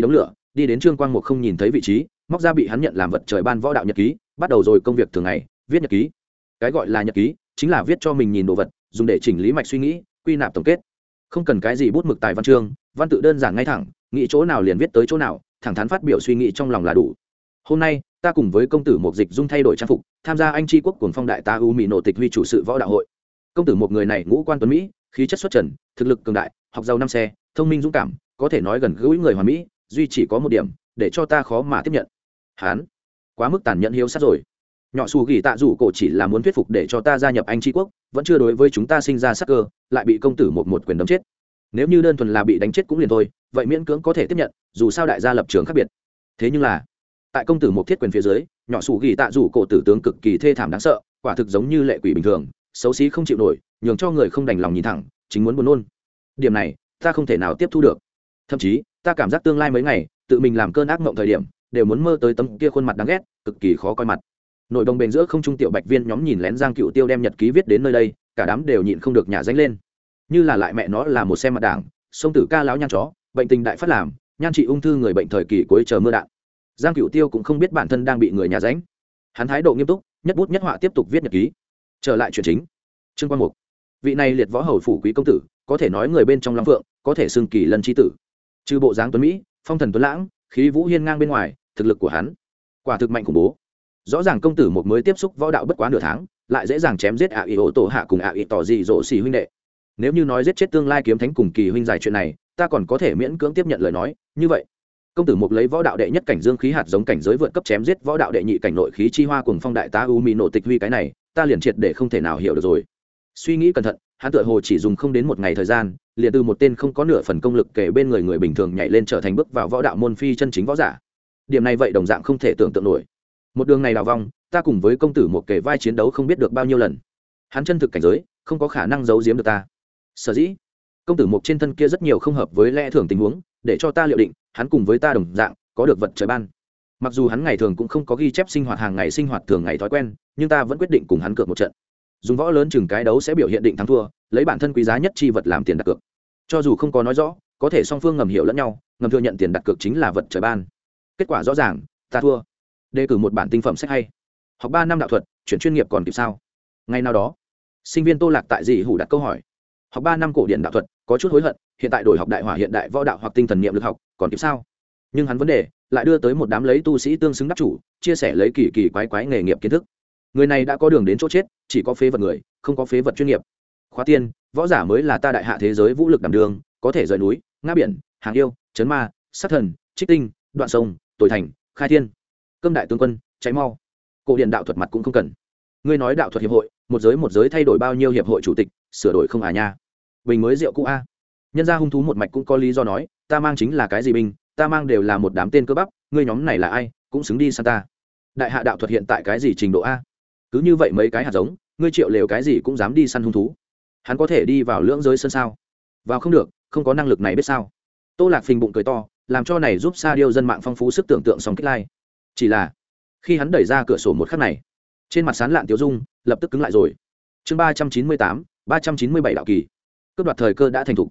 đi đến Trương Quang Mục không nhìn thấy vị trí, móc ra bị hắn nhận làm vật trời ban võ đạo nhật ký, bắt đầu rồi công việc thường ngày, viết nhật ký. Cái gọi là nhật ký chính là viết cho mình nhìn đồ vật, dùng để chỉnh lý mạch suy nghĩ, quy nạp tổng kết. Không cần cái gì bút mực tài văn chương, văn tự đơn giản ngay thẳng, nghĩ chỗ nào liền viết tới chỗ nào, thẳng thắn phát biểu suy nghĩ trong lòng là đủ. Hôm nay ta cùng với công tử Mục Dịch Dung thay đổi trang phục, tham gia anh tri quốc cuồng phong đại tá U Mỹ nổ tịch huy chủ sự võ đạo hội. Công tử một người này ngũ quan tuấn mỹ, khí chất xuất trần, thực lực cường đại, học giàu năm xe, thông minh dũng cảm, có thể nói gần gũi người hoàn mỹ, duy chỉ có một điểm để cho ta khó mà tiếp nhận. Hán quá mức tàn nhẫn hiếu sát rồi. Nhỏ xù gỉ tạ rủ cổ chỉ là muốn thuyết phục để cho ta gia nhập anh tri quốc, vẫn chưa đối với chúng ta sinh ra sắc cơ, lại bị công tử một quyền đấm chết. Nếu như đơn thuần là bị đánh chết cũng liền thôi, vậy miễn cưỡng có thể tiếp nhận, dù sao đại gia lập trường khác biệt. Thế nhưng là tại công tử một thiết quyền phía dưới, nhỏ xù gỉ tạ rủ cổ tử tướng cực kỳ thê thảm đáng sợ, quả thực giống như lệ quỷ bình thường, xấu xí không chịu nổi, nhường cho người không đành lòng nhìn thẳng, chính muốn buồn nôn. Điểm này ta không thể nào tiếp thu được. Thậm chí ta cảm giác tương lai mấy ngày tự mình làm cơn ác mộng thời điểm, đều muốn mơ tới tấm kia khuôn mặt đáng ghét, cực kỳ khó coi mặt. Nội đồng bền giữa không trung tiểu bạch viên nhóm nhìn lén Giang Cựu Tiêu đem nhật ký viết đến nơi đây, cả đám đều nhịn không được nhả danh lên, như là lại mẹ nó là một xem mặt đảng, sông tử ca láo nhan chó, bệnh tình đại phát làm, nhan trị ung thư người bệnh thời kỳ cuối chờ mưa đạn. Giang Cựu Tiêu cũng không biết bản thân đang bị người nhà ránh, hắn thái độ nghiêm túc, nhất bút nhất họa tiếp tục viết nhật ký. Trở lại chuyện chính, Trương Quang Mục, vị này liệt võ hầu phủ quý công tử, có thể nói người bên trong Long Phượng, có thể xưng kỳ lân chi tử. Trừ bộ dáng tuấn mỹ, phong thần tuấn lãng, khí vũ hiên ngang bên ngoài, thực lực của hắn quả thực mạnh khủng bố. Rõ ràng công tử một mới tiếp xúc võ đạo bất quá nửa tháng, lại dễ dàng chém giết ý ổ tổ hạ cùng ý tỏ dị dỗ xì huynh đệ. Nếu như nói giết chết tương lai kiếm thánh cùng kỳ huynh dài chuyện này, ta còn có thể miễn cưỡng tiếp nhận lời nói như vậy. Công tử một lấy võ đạo đệ nhất cảnh dương khí hạt giống cảnh giới vượt cấp chém giết võ đạo đệ nhị cảnh nội khí chi hoa cùng phong đại tá u mỹ nổ tịch huy, cái này ta liền triệt để không thể nào hiểu được rồi. Suy nghĩ cẩn thận, hắn tựa hồ chỉ dùng không đến một ngày thời gian, liền từ một tên không có nửa phần công lực kể bên người bình thường nhảy lên trở thành bước vào võ đạo môn phi chân chính võ giả. Điểm này vậy đồng dạng không thể tưởng tượng nổi. Một đường này đào vong, ta cùng với công tử một kể vai chiến đấu không biết được bao nhiêu lần. Hắn chân thực cảnh giới không có khả năng giấu giếm được ta. Sở dĩ công tử một trên thân kia rất nhiều không hợp với lẽ thường tình huống, để cho ta liệu định hắn cùng với ta đồng dạng có được vật trời ban. Mặc dù hắn ngày thường cũng không có ghi chép sinh hoạt hàng ngày sinh hoạt thường ngày thói quen, nhưng ta vẫn quyết định cùng hắn cược một trận. Dùng võ lớn chừng cái đấu sẽ biểu hiện định thắng thua, lấy bản thân quý giá nhất chi vật làm tiền đặt cược. Cho dù không có nói rõ, có thể song phương ngầm hiểu lẫn nhau, ngầm thừa nhận tiền đặt cược chính là vật trời ban. Kết quả rõ ràng, ta thua. Đề cử một bản tinh phẩm sách hay. Học 3 năm đạo thuật, chuyển chuyên nghiệp còn kịp sao? Ngày nào đó, sinh viên Tô Lạc tại dị hủ đặt câu hỏi. Học 3 năm cổ điển đạo thuật, có chút hối hận, hiện tại đổi học đại hỏa hiện đại võ đạo hoặc tinh thần niệm lực học, còn kịp sao? Nhưng hắn vấn đề lại đưa tới một đám lấy tu sĩ tương xứng đắc chủ, chia sẻ lấy kỳ kỳ quái quái nghề nghiệp kiến thức. Người này đã có đường đến chỗ chết, chỉ có phế vật người, không có phế vật chuyên nghiệp. Khóa tiên, võ giả mới là ta đại hạ thế giới vũ lực đảm đường, có thể rời núi, ngã biển, hàng yêu, chấn ma, sát thần, trích tinh, đoạn sông, tuổi thành, khai thiên. Cơm đại tướng quân, cháy mau. Cổ điển đạo thuật mặt cũng không cần. Ngươi nói đạo thuật hiệp hội, một giới thay đổi bao nhiêu hiệp hội chủ tịch, sửa đổi không à nha. Bình mới rượu cũ a. Nhân gia hung thú một mạch cũng có lý do nói, ta mang chính là cái gì binh, ta mang đều là một đám tên cơ bắp, ngươi nhóm này là ai, cũng xứng đi sang ta. Đại hạ đạo thuật hiện tại cái gì trình độ a? Cứ như vậy mấy cái hạt giống, ngươi triệu lều cái gì cũng dám đi săn hung thú. Hắn có thể đi vào lưỡng giới sân sao? Vào không được, không có năng lực này biết sao? Tô Lạc phình bụng cười to, làm cho này giúp Sa Điêu dân mạng phong phú sức tưởng tượng song kích lai. Chỉ là khi hắn đẩy ra cửa sổ một khắc này, trên mặt sán lạn tiêu dung lập tức cứng lại rồi. Chương 398, 397 đạo kỳ. Cướp đoạt thời cơ đã thành thục.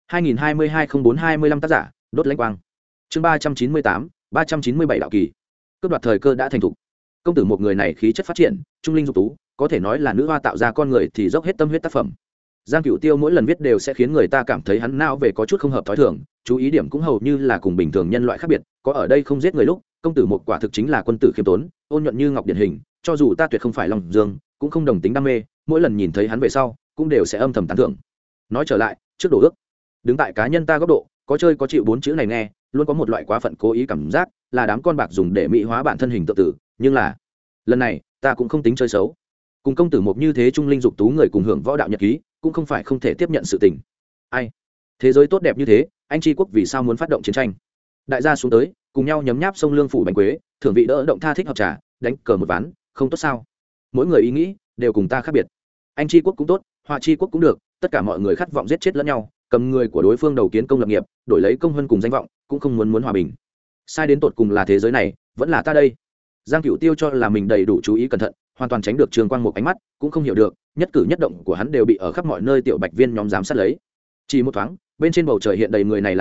2022-04-25 tác giả, đốt lãnh quang. Chương 398, 397 đạo kỳ. Cướp đoạt thời cơ đã thành thục. Công tử một người này khí chất phát triển, trung linh dục tú, có thể nói là nữ hoa tạo ra con người thì dốc hết tâm huyết tác phẩm. Giang Cựu Tiêu mỗi lần viết đều sẽ khiến người ta cảm thấy hắn não về có chút không hợp thói thường, chú ý điểm cũng hầu như là cùng bình thường nhân loại khác biệt, có ở đây không giết người lúc, công tử một quả thực chính là quân tử khiêm tốn, ôn nhuận như ngọc điển hình, cho dù ta tuyệt không phải lòng dương, cũng không đồng tính đam mê, mỗi lần nhìn thấy hắn về sau, cũng đều sẽ âm thầm tán thưởng. Nói trở lại, trước đổ ước, đứng tại cá nhân ta góc độ, có chơi có chịu bốn chữ này nghe, luôn có một loại quá phận cố ý cảm giác, là đám con bạc dùng để mỹ hóa bản thân hình tự tử, nhưng là lần này ta cũng không tính chơi xấu. Cùng công tử một như thế trung linh dục tú người cùng hưởng võ đạo nhật ký, cũng không phải không thể tiếp nhận sự tình. Ai? Thế giới tốt đẹp như thế, anh tri quốc vì sao muốn phát động chiến tranh? Đại gia xuống tới, cùng nhau nhấm nháp sông lương phủ bánh quế, thưởng vị đỡ động tha thích hợp trà, đánh cờ một ván, không tốt sao? Mỗi người ý nghĩ đều cùng ta khác biệt. Anh tri quốc cũng tốt, Hoa tri quốc cũng được, tất cả mọi người khát vọng giết chết lẫn nhau, cầm người của đối phương đầu kiến công lập nghiệp, đổi lấy công hơn cùng danh vọng, cũng không muốn hòa bình. Sai đến tột cùng là thế giới này, vẫn là ta đây. Giang Cựu Tiêu cho là mình đầy đủ chú ý cẩn thận, hoàn toàn tránh được Trường Quang một ánh mắt, cũng không hiểu được nhất cử nhất động của hắn đều bị ở khắp mọi nơi tiểu bạch viên nhóm giám sát lấy. Chỉ một thoáng, bên trên bầu trời hiện đầy người này là lạ,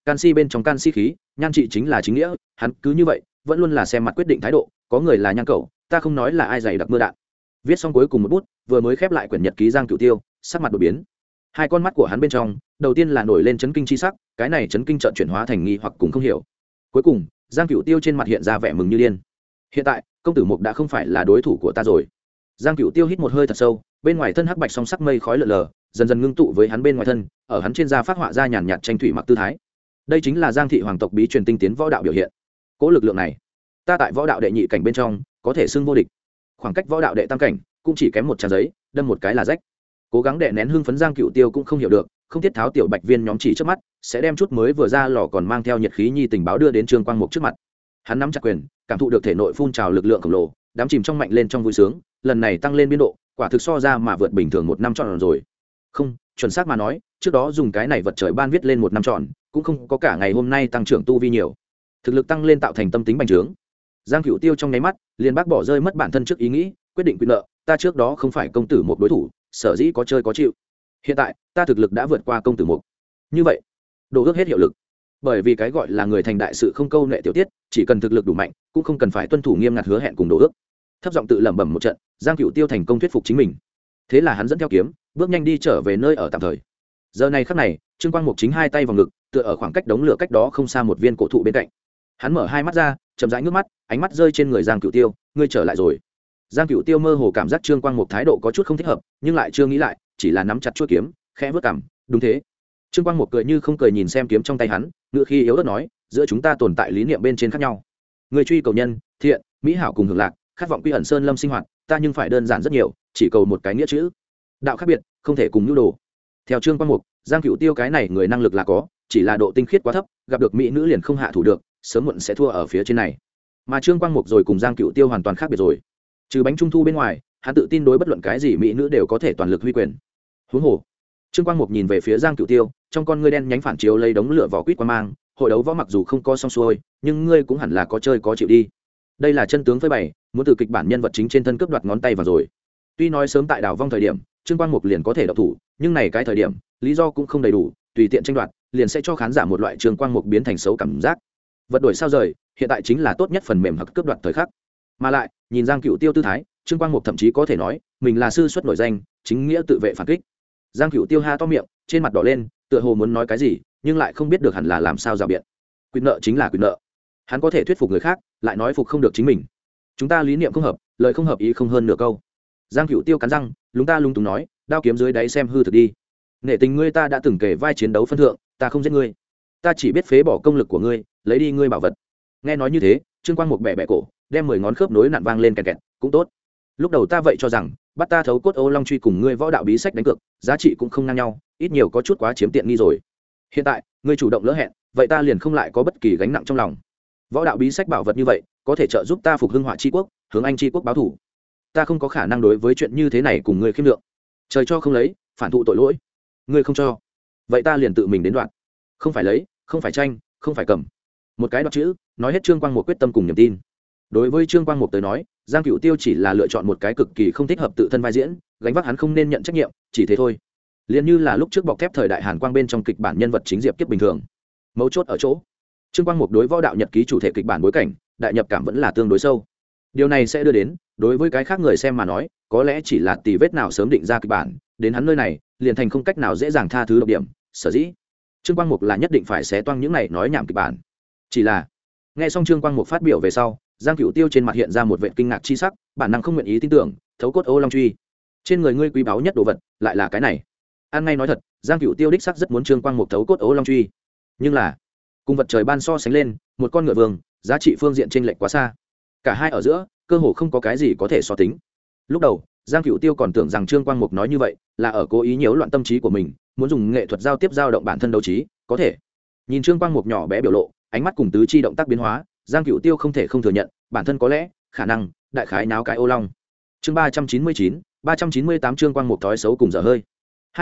canxi bên trong canxi khí, nhan trị chính là chính nghĩa, hắn cứ như vậy vẫn luôn là xem mặt quyết định thái độ, có người là nhan cẩu, ta không nói là ai dày đặc mưa đạn. Viết xong cuối cùng một bút, vừa mới khép lại quyển nhật ký Giang Cửu Tiêu sắc mặt đổi biến. Hai con mắt của hắn bên trong đầu tiên là nổi lên chấn kinh chi sắc, cái này chấn kinh chợt chuyển hóa thành nghi hoặc cùng không hiểu. Cuối cùng Giang Cửu Tiêu trên mặt hiện ra vẻ mừng như điên. Hiện tại công tử Mục đã không phải là đối thủ của ta rồi. Giang Cửu Tiêu hít một hơi thật sâu, bên ngoài thân hắc bạch song sắc mây khói lờ lờ dần dần ngưng tụ với hắn bên ngoài thân, ở hắn trên da phát họa ra nhàn nhạt tranh thủy mặc tư thái. Đây chính là Giang thị hoàng tộc bí truyền tinh tiến võ đạo biểu hiện. Cố lực lượng này, ta tại võ đạo đệ nhị cảnh bên trong có thể xưng vô địch, khoảng cách võ đạo đệ tam cảnh cũng chỉ kém một trang giấy, đâm một cái là rách. Cố gắng đè nén hưng phấn Giang Cửu Tiêu cũng không hiểu được, không thiết tháo tiểu bạch viên nhóm chỉ trước mắt sẽ đem chút mới vừa ra lò còn mang theo nhiệt khí nhi tình báo đưa đến Trương Quang Mục trước mặt. Hắn nắm chặt quyền, cảm thụ được thể nội phun trào lực lượng khổng lồ, đám chìm trong mạnh lên trong vui sướng, lần này tăng lên biên độ quả thực so ra mà vượt bình thường một năm tròn rồi. Không, chuẩn xác mà nói, trước đó dùng cái này vật trời ban viết lên một năm tròn, cũng không có cả ngày hôm nay tăng trưởng tu vi nhiều. Thực lực tăng lên tạo thành tâm tính bành trướng. Giang Cửu Tiêu trong nháy mắt liền bác bỏ rơi mất bản thân trước ý nghĩ, quyết định quy nợ, ta trước đó không phải công tử một đối thủ, sở dĩ có chơi có chịu. Hiện tại, ta thực lực đã vượt qua công tử Mục. Như vậy, đồ ước hết hiệu lực. Bởi vì cái gọi là người thành đại sự không câu nệ tiểu tiết, chỉ cần thực lực đủ mạnh, cũng không cần phải tuân thủ nghiêm ngặt hứa hẹn cùng đồ ước. Thấp giọng tự lẩm bẩm một trận, Giang Cửu Tiêu thành công thuyết phục chính mình. Thế là hắn dẫn theo kiếm, bước nhanh đi trở về nơi ở tạm thời. Giờ này khắc này, Trương Quang Mục chính hai tay vào ngực, tựa ở khoảng cách đống lửa cách đó không xa một viên cổ thụ bên cạnh. Hắn mở hai mắt ra, chậm rãi ngước mắt, ánh mắt rơi trên người Giang Cửu Tiêu, ngươi trở lại rồi. Giang Cửu Tiêu mơ hồ cảm giác Trương Quang Mục thái độ có chút không thích hợp, nhưng lại chưa nghĩ lại, chỉ là nắm chặt chuôi kiếm, khẽ vớt cằm, đúng thế. Trương Quang Mục cười như không cười nhìn xem kiếm trong tay hắn, ngựa khi yếu ớt nói, giữa chúng ta tồn tại lý niệm bên trên khác nhau. Người truy cầu nhân, thiện, mỹ hảo cùng hưởng lạc, khát vọng quy ẩn sơn lâm sinh hoạt, ta nhưng phải đơn giản rất nhiều, chỉ cầu một cái nghĩa chữ. Đạo khác biệt, không thể cùng nhu đồ. Theo Trương Quang Mục, Giang Cửu Tiêu cái này người năng lực là có, chỉ là độ tinh khiết quá thấp, gặp được mỹ nữ liền không hạ thủ được, sớm muộn sẽ thua ở phía trên này. Mà Trương Quang Mục rồi cùng Giang Cửu Tiêu hoàn toàn khác biệt rồi. Trừ bánh trung thu bên ngoài, hắn tự tin đối bất luận cái gì mỹ nữ đều có thể toàn lực huy quyền. Huống hồ, Trương Quang Mục nhìn về phía Giang Cửu Tiêu, trong con ngươi đen nhánh phản chiếu lấy đống lửa vỏ quýt qua mang, hội đấu võ mặc dù không có xong xuôi, nhưng ngươi cũng hẳn là có chơi có chịu đi. Đây là chân tướng phơi bày, muốn từ kịch bản nhân vật chính trên thân cướp đoạt ngón tay vào rồi. Tuy nói sớm tại đảo vong thời điểm, Trương Quang Mục liền có thể động thủ, nhưng này cái thời điểm, lý do cũng không đầy đủ, tùy tiện tranh đoạt, liền sẽ cho khán giả một loại Trương Quang Mục biến thành xấu cảm giác. Vật đổi sao rời, hiện tại chính là tốt nhất phần mềm hoặc cướp đoạt thời khắc. Mà lại, nhìn Giang Cửu Tiêu tư thái, Trương Quang Mục thậm chí có thể nói, mình là sư xuất nổi danh, chính nghĩa tự vệ phản kích. Giang Cửu Tiêu ha to miệng, trên mặt đỏ lên, tựa hồ muốn nói cái gì, nhưng lại không biết được hẳn là làm sao rào biện. Quyền nợ chính là quyền nợ. Hắn có thể thuyết phục người khác, lại nói phục không được chính mình. Chúng ta lý niệm không hợp, lời không hợp ý không hơn nửa câu. Giang Cửu Tiêu cắn răng, lúng ta lung túng nói, đao kiếm dưới đáy xem hư thực đi. Nể tình ngươi ta đã từng kể vai chiến đấu phân thượng, ta không giết ngươi, ta chỉ biết phế bỏ công lực của ngươi, lấy đi ngươi bảo vật. Nghe nói như thế, Trương Quang Mục bẻ bẻ cổ, đem 10 ngón khớp nối nặn vang lên kẹt kẹt, cũng tốt. Lúc đầu ta vậy cho rằng, bắt ta thấu cốt Ô Long truy cùng ngươi võ đạo bí sách đánh cược, giá trị cũng không ngang nhau, ít nhiều có chút quá chiếm tiện nghi rồi. Hiện tại, ngươi chủ động lỡ hẹn, vậy ta liền không lại có bất kỳ gánh nặng trong lòng. Võ đạo bí sách bảo vật như vậy, có thể trợ giúp ta phục hưng hỏa chi quốc, hướng anh chi quốc báo thù. Ta không có khả năng đối với chuyện như thế này cùng ngươi khiêm lượng. Trời cho không lấy, phản thụ tội lỗi. Ngươi không cho, vậy ta liền tự mình đến đoạn. Không phải lấy, không phải tranh, không phải cầm. Một cái đoạt chữ, nói hết Trương Quang Mục quyết tâm cùng niềm tin. Đối với Trương Quang Mục tới nói, Giang Cửu Tiêu chỉ là lựa chọn một cái cực kỳ không thích hợp tự thân vai diễn, gánh vác hắn không nên nhận trách nhiệm, chỉ thế thôi. Liên như là lúc trước bọc thép thời đại Hàn Quang bên trong kịch bản nhân vật chính Diệp Kiếp bình thường. Mấu chốt ở chỗ, Trương Quang Mục đối võ đạo nhật ký chủ thể kịch bản bối cảnh, đại nhập cảm vẫn là tương đối sâu. Điều này sẽ đưa đến, đối với cái khác người xem mà nói, có lẽ chỉ là tì vết nào sớm định ra kịch bản, đến hắn nơi này, liền thành không cách nào dễ dàng tha thứ độc điểm, sở dĩ Trương Quang Mục là nhất định phải xé toang những này nói nhảm kịch bản. Chỉ là, nghe xong Trương Quang Mục phát biểu về sau, Giang Cửu Tiêu trên mặt hiện ra một vệt kinh ngạc chi sắc, bản năng không nguyện ý tin tưởng, thấu cốt Ô Long truy, trên người ngươi quý báu nhất đồ vật, lại là cái này. Ăn ngay nói thật, Giang Cửu Tiêu đích sắc rất muốn Trương Quang Mục thấu cốt Ô Long truy, nhưng là, cùng vật trời ban so sánh lên, một con ngựa vương, giá trị phương diện chênh lệch quá xa. Cả hai ở giữa, cơ hồ không có cái gì có thể so tính. Lúc đầu, Giang Cửu Tiêu còn tưởng rằng Trương Quang Mục nói như vậy, là ở cố ý nhiễu loạn tâm trí của mình, muốn dùng nghệ thuật giao tiếp dao động bản thân đấu trí, có thể. Nhìn Trương Quang Mục nhỏ bé biểu lộ, ánh mắt cùng tứ chi động tác biến hóa, Giang Cửu Tiêu không thể không thừa nhận, bản thân có lẽ, khả năng, đại khái náo cái ô long. Chương 399, 398 Trương Quang Mục thói xấu cùng dở hơi.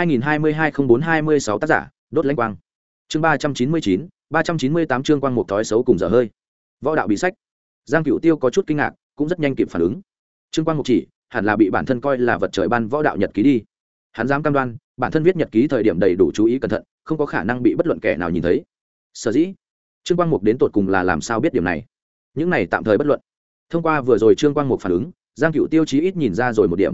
2022-04-26 tác giả, Đốt Lãnh Quang. Chương 399, 398 Trương Quang Mục thói xấu cùng dở hơi. Võ đạo bí sách. Giang Cửu Tiêu có chút kinh ngạc, cũng rất nhanh kịp phản ứng. Trương Quang Mục chỉ, hẳn là bị bản thân coi là vật trời ban võ đạo nhật ký đi. Hắn dám cam đoan, bản thân viết nhật ký thời điểm đầy đủ chú ý cẩn thận, không có khả năng bị bất luận kẻ nào nhìn thấy. Sở dĩ trương quang mục đến tột cùng là làm sao biết điểm này, những này tạm thời bất luận. Thông qua vừa rồi trương quang mục phản ứng, Giang Cựu Tiêu chí ít nhìn ra rồi một điểm.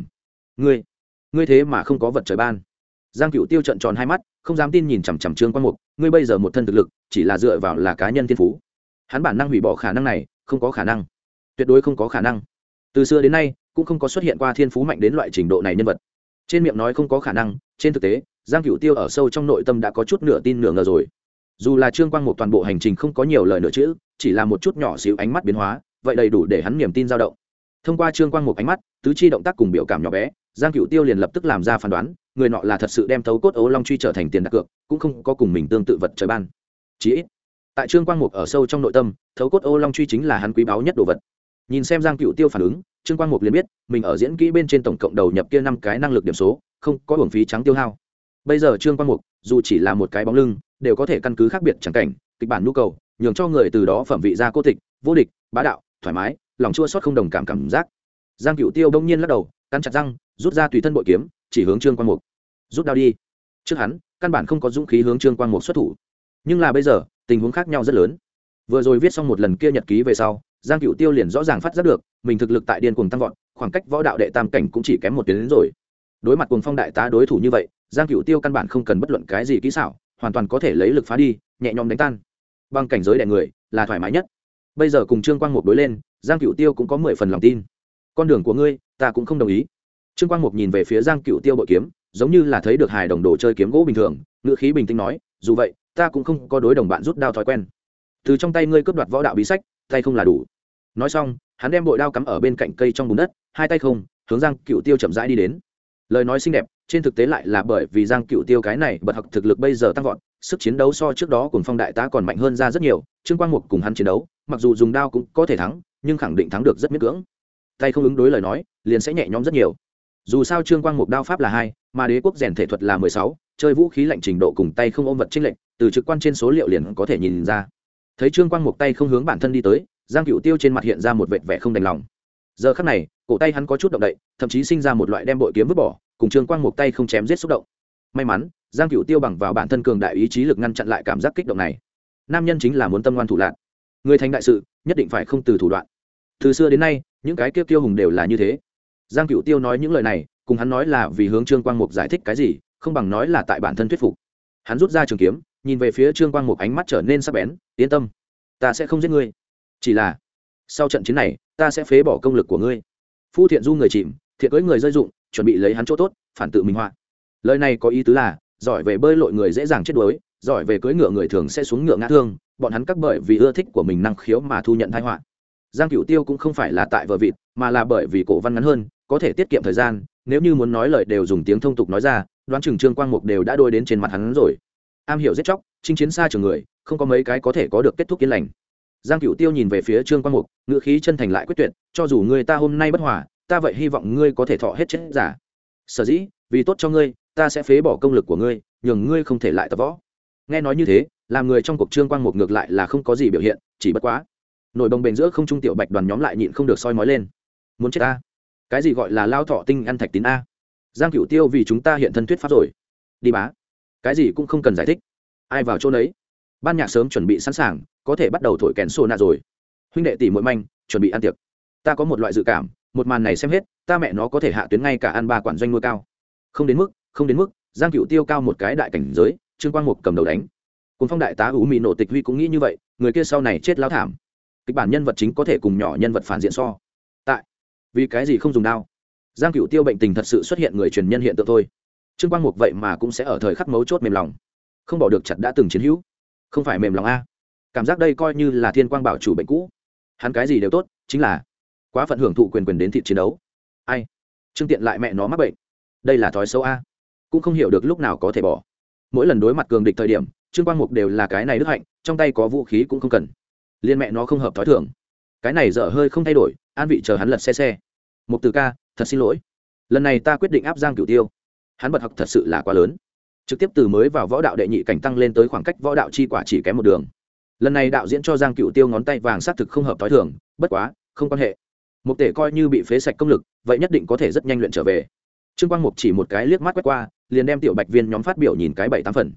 Ngươi thế mà không có vật trời ban. Giang Cựu Tiêu trợn tròn hai mắt, không dám tin nhìn chằm chằm trương quang mục. Ngươi bây giờ một thân thực lực chỉ là dựa vào là cá nhân thiên phú, hắn bản năng hủy bỏ khả năng này, không có khả năng, tuyệt đối không có khả năng. Từ xưa đến nay cũng không có xuất hiện qua thiên phú mạnh đến loại trình độ này nhân vật. Trên miệng nói không có khả năng, trên thực tế Giang Cựu Tiêu ở sâu trong nội tâm đã có chút nửa tin nửa ngờ rồi. Dù là trương quang mục toàn bộ hành trình không có nhiều lời nữa chữ, chỉ là một chút nhỏ xíu ánh mắt biến hóa, vậy đầy đủ để hắn niềm tin dao động. Thông qua trương quang mục ánh mắt, tứ chi động tác cùng biểu cảm nhỏ bé, Giang Cựu Tiêu liền lập tức làm ra phán đoán, người nọ là thật sự đem thấu cốt ấu long truy trở thành tiền đặt cược, cũng không có cùng mình tương tự vật trời ban. Chỉ ít tại trương quang mục ở sâu trong nội tâm, thấu cốt ấu long truy chính là hắn quý báu nhất đồ vật. Nhìn xem Giang Cựu Tiêu phản ứng, trương quang mục liền biết mình ở diễn kỹ bên trên tổng cộng đầu nhập kia 5 cái năng lực điểm số, không có uổng phí trắng tiêu hao. Bây giờ trương quang mục dù chỉ là một cái bóng lưng, đều có thể căn cứ khác biệt chẳng cảnh, kịch bản nhu cầu, nhường cho người từ đó phẩm vị ra cô tịch, vô địch, bá đạo, thoải mái, lòng chua xót không đồng cảm giác. Giang Cựu Tiêu đông nhiên lắc đầu, cắn chặt răng, rút ra tùy thân bội kiếm, chỉ hướng trương quang mục. Rút đao đi. Trước hắn căn bản không có dũng khí hướng trương quang mục xuất thủ, nhưng là bây giờ tình huống khác nhau rất lớn. Vừa rồi viết xong một lần kia nhật ký về sau, Giang Cựu Tiêu liền rõ ràng phát giác được mình thực lực tại điên cuồng tăng vọt, khoảng cách võ đạo đệ tam cảnh cũng chỉ kém một tuyến đến rồi. Đối mặt Cuồng Phong đại tá đối thủ như vậy, Giang Cựu Tiêu căn bản không cần bất luận cái gì kỹ xảo, hoàn toàn có thể lấy lực phá đi, nhẹ nhõm đánh tan. Bằng cảnh giới đè người là thoải mái nhất. Bây giờ cùng trương quang mục đối lên, Giang Cựu Tiêu cũng có 10 phần lòng tin. Con đường của ngươi ta cũng không đồng ý. Trương quang mục nhìn về phía Giang Cựu Tiêu bội kiếm, giống như là thấy được hài đồng đồ chơi kiếm gỗ bình thường, ngữ khí bình tĩnh nói, dù vậy ta cũng không có đối đồng bạn rút đao thói quen. Từ trong tay ngươi cướp đoạt võ đạo bí sách, tay không là đủ. Nói xong, hắn đem bội đao cắm ở bên cạnh cây trong bùn đất, hai tay không hướng Giang Cựu Tiêu chậm rãi đi đến. Lời nói xinh đẹp, trên thực tế lại là bởi vì Giang Cựu Tiêu cái này bật học thực lực bây giờ tăng vọt, sức chiến đấu so trước đó Cuồng Phong đại tá còn mạnh hơn ra rất nhiều. Trương quang mục cùng hắn chiến đấu, mặc dù dùng đao cũng có thể thắng, nhưng khẳng định thắng được rất miễn cưỡng. Tay không ứng đối lời nói, liền sẽ nhẹ nhõm rất nhiều. Dù sao trương quang mục đao pháp là 2, mà đế quốc rèn thể thuật là 16, chơi vũ khí lạnh trình độ cùng tay không ôm vật chênh lệch, từ trực quan trên số liệu liền có thể nhìn ra. Thấy trương quang mục tay không hướng bản thân đi tới, Giang Cựu Tiêu trên mặt hiện ra một vệt vẻ không đành lòng. Giờ khắc này, cổ tay hắn có chút động đậy, thậm chí sinh ra một loại đem bội kiếm vứt bỏ, cùng trương quang mục tay không chém giết xúc động. May mắn Giang Cựu Tiêu bằng vào bản thân cường đại ý chí lực ngăn chặn lại cảm giác kích động này. Nam nhân chính là muốn tâm ngoan thủ lạn, người thành đại sự nhất định phải không từ thủ đoạn. Từ xưa đến nay những cái kiêu hùng đều là như thế. Giang Cựu Tiêu nói những lời này, cùng hắn nói là vì hướng trương quang mục giải thích cái gì, không bằng nói là tại bản thân thuyết phục. Hắn rút ra trường kiếm, nhìn về phía trương quang mục, ánh mắt trở nên sắc bén. Yên tâm, ta sẽ không giết ngươi, chỉ là sau trận chiến này ta sẽ phế bỏ công lực của ngươi. Phu thiện du người chìm, thiện cưỡi người rơi dụng, chuẩn bị lấy hắn chỗ tốt, phản tự mình họa. Lời này có ý tứ là giỏi về bơi lội người dễ dàng chết đuối, giỏi về cưỡi ngựa người thường sẽ xuống ngựa ngã thương, bọn hắn các bởi vì ưa thích của mình năng khiếu mà thu nhận tai họa. Giang Cựu Tiêu cũng không phải là tại vợ vịt, mà là bởi vì cổ văn ngắn hơn, có thể tiết kiệm thời gian, nếu như muốn nói lời đều dùng tiếng thông tục nói ra, đoán chừng trương quang mục đều đã đôi đến trên mặt hắn rồi. Am hiểu giết chóc, chinh chiến xa trường người, không có mấy cái có thể có được kết thúc yên lành. Giang Cựu Tiêu nhìn về phía trương quang mục, ngữ khí chân thành lại quyết tuyệt, cho dù ngươi ta hôm nay bất hòa, ta vậy hy vọng ngươi có thể thọ hết chết giả. Sở dĩ vì tốt cho ngươi, ta sẽ phế bỏ công lực của ngươi, nhường ngươi không thể lại tập võ. Nghe nói như thế, làm người trong cuộc trương quang mục ngược lại là không có gì biểu hiện, chỉ bất quá nổi bồng bềnh giữa không trung tiểu bạch đoàn nhóm lại nhịn không được soi mói lên. Muốn chết ta? Cái gì gọi là lao thọ tinh ăn thạch tín a? Giang Cựu Tiêu vì chúng ta hiện thân thuyết pháp rồi. Đi bá. Cái gì cũng không cần giải thích. Ai vào chỗ nấy. Ban nhạc sớm chuẩn bị sẵn sàng, có thể bắt đầu thổi kèn sô nạ rồi. Huynh đệ tỷ muội manh, chuẩn bị ăn tiệc. Ta có một loại dự cảm, một màn này xem hết, ta mẹ nó có thể hạ tuyến ngay cả ăn 3 quản doanh nuôi cao. Không đến mức, Giang Cựu Tiêu cao một cái đại cảnh giới, trương quang mục cầm đầu đánh. Cùng Phong đại tá Ú Mị Nộ Tịch Huy cũng nghĩ như vậy, người kia sau này chết lao thảm. Kịch bản nhân vật chính có thể cùng nhỏ nhân vật phản diện so. Tại vì cái gì không dùng đao? Giang Cựu Tiêu bệnh tình thật sự xuất hiện người truyền nhân hiện tượng thôi. Trương quang mục vậy mà cũng sẽ ở thời khắc mấu chốt mềm lòng, không bỏ được chặt đã từng chiến hữu. Không phải mềm lòng a, cảm giác đây coi như là thiên quang bảo chủ bệnh cũ. Hắn cái gì đều tốt, chính là quá phận hưởng thụ quyền đến thịt chiến đấu. Ai Trương Tiện lại mẹ nó mắc bệnh, đây là thói xấu a, cũng không hiểu được lúc nào có thể bỏ. Mỗi lần đối mặt cường địch thời điểm, Trương quang mục đều là cái này đức hạnh, trong tay có vũ khí cũng không cần. Liên mẹ nó không hợp thói thường, cái này dở hơi không thay đổi, an vị chờ hắn lật xe. Mục Từ ca, thật xin lỗi, lần này ta quyết định áp Giang Cựu Tiêu. Hắn bật học thật sự là quá lớn, trực tiếp từ mới vào võ đạo đệ nhị cảnh tăng lên tới khoảng cách võ đạo chi quả chỉ kém một đường. Lần này đạo diễn cho Giang Cựu Tiêu ngón tay vàng xác thực không hợp thói thường, bất quá không quan hệ, Mục Tể coi như bị phế sạch công lực, vậy nhất định có thể rất nhanh luyện trở về. Trương quang mục chỉ một cái liếc mắt quét qua, liền đem tiểu bạch viên nhóm phát biểu nhìn cái 7-8 phần.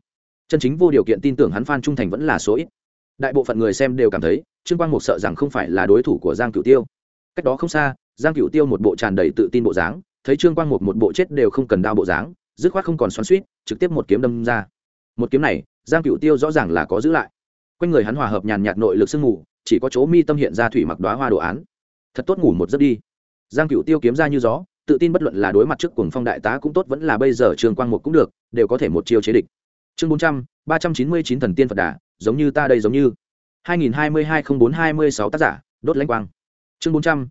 chân chính vô điều kiện tin tưởng hắn fan trung thành vẫn là số ít. Đại bộ phận người xem đều cảm thấy Trương Quang Mục sợ rằng không phải là đối thủ của Giang Cửu Tiêu. Cách đó không xa, Giang Cửu Tiêu một bộ tràn đầy tự tin bộ dáng, thấy Trương Quang Mục một bộ chết đều không cần đao bộ dáng, dứt khoát không còn xoắn xuýt, trực tiếp một kiếm đâm ra. Một kiếm này, Giang Cửu Tiêu rõ ràng là có giữ lại. Quanh người hắn hòa hợp nhàn nhạt nội lực sương mù, chỉ có chỗ mi tâm hiện ra thủy mặc đóa hoa đồ án. Thật tốt ngủ một giấc đi. Giang Cửu Tiêu kiếm ra như gió, tự tin bất luận là đối mặt trước Cuồng Phong đại tá cũng tốt vẫn là bây giờ Trương Quang Mục cũng được, đều có thể một chiêu chế địch. Chương 399 thần tiên Phật Đà, giống như ta đây giống như. 2022-04-26 tác giả, đốt lãnh quang. Chương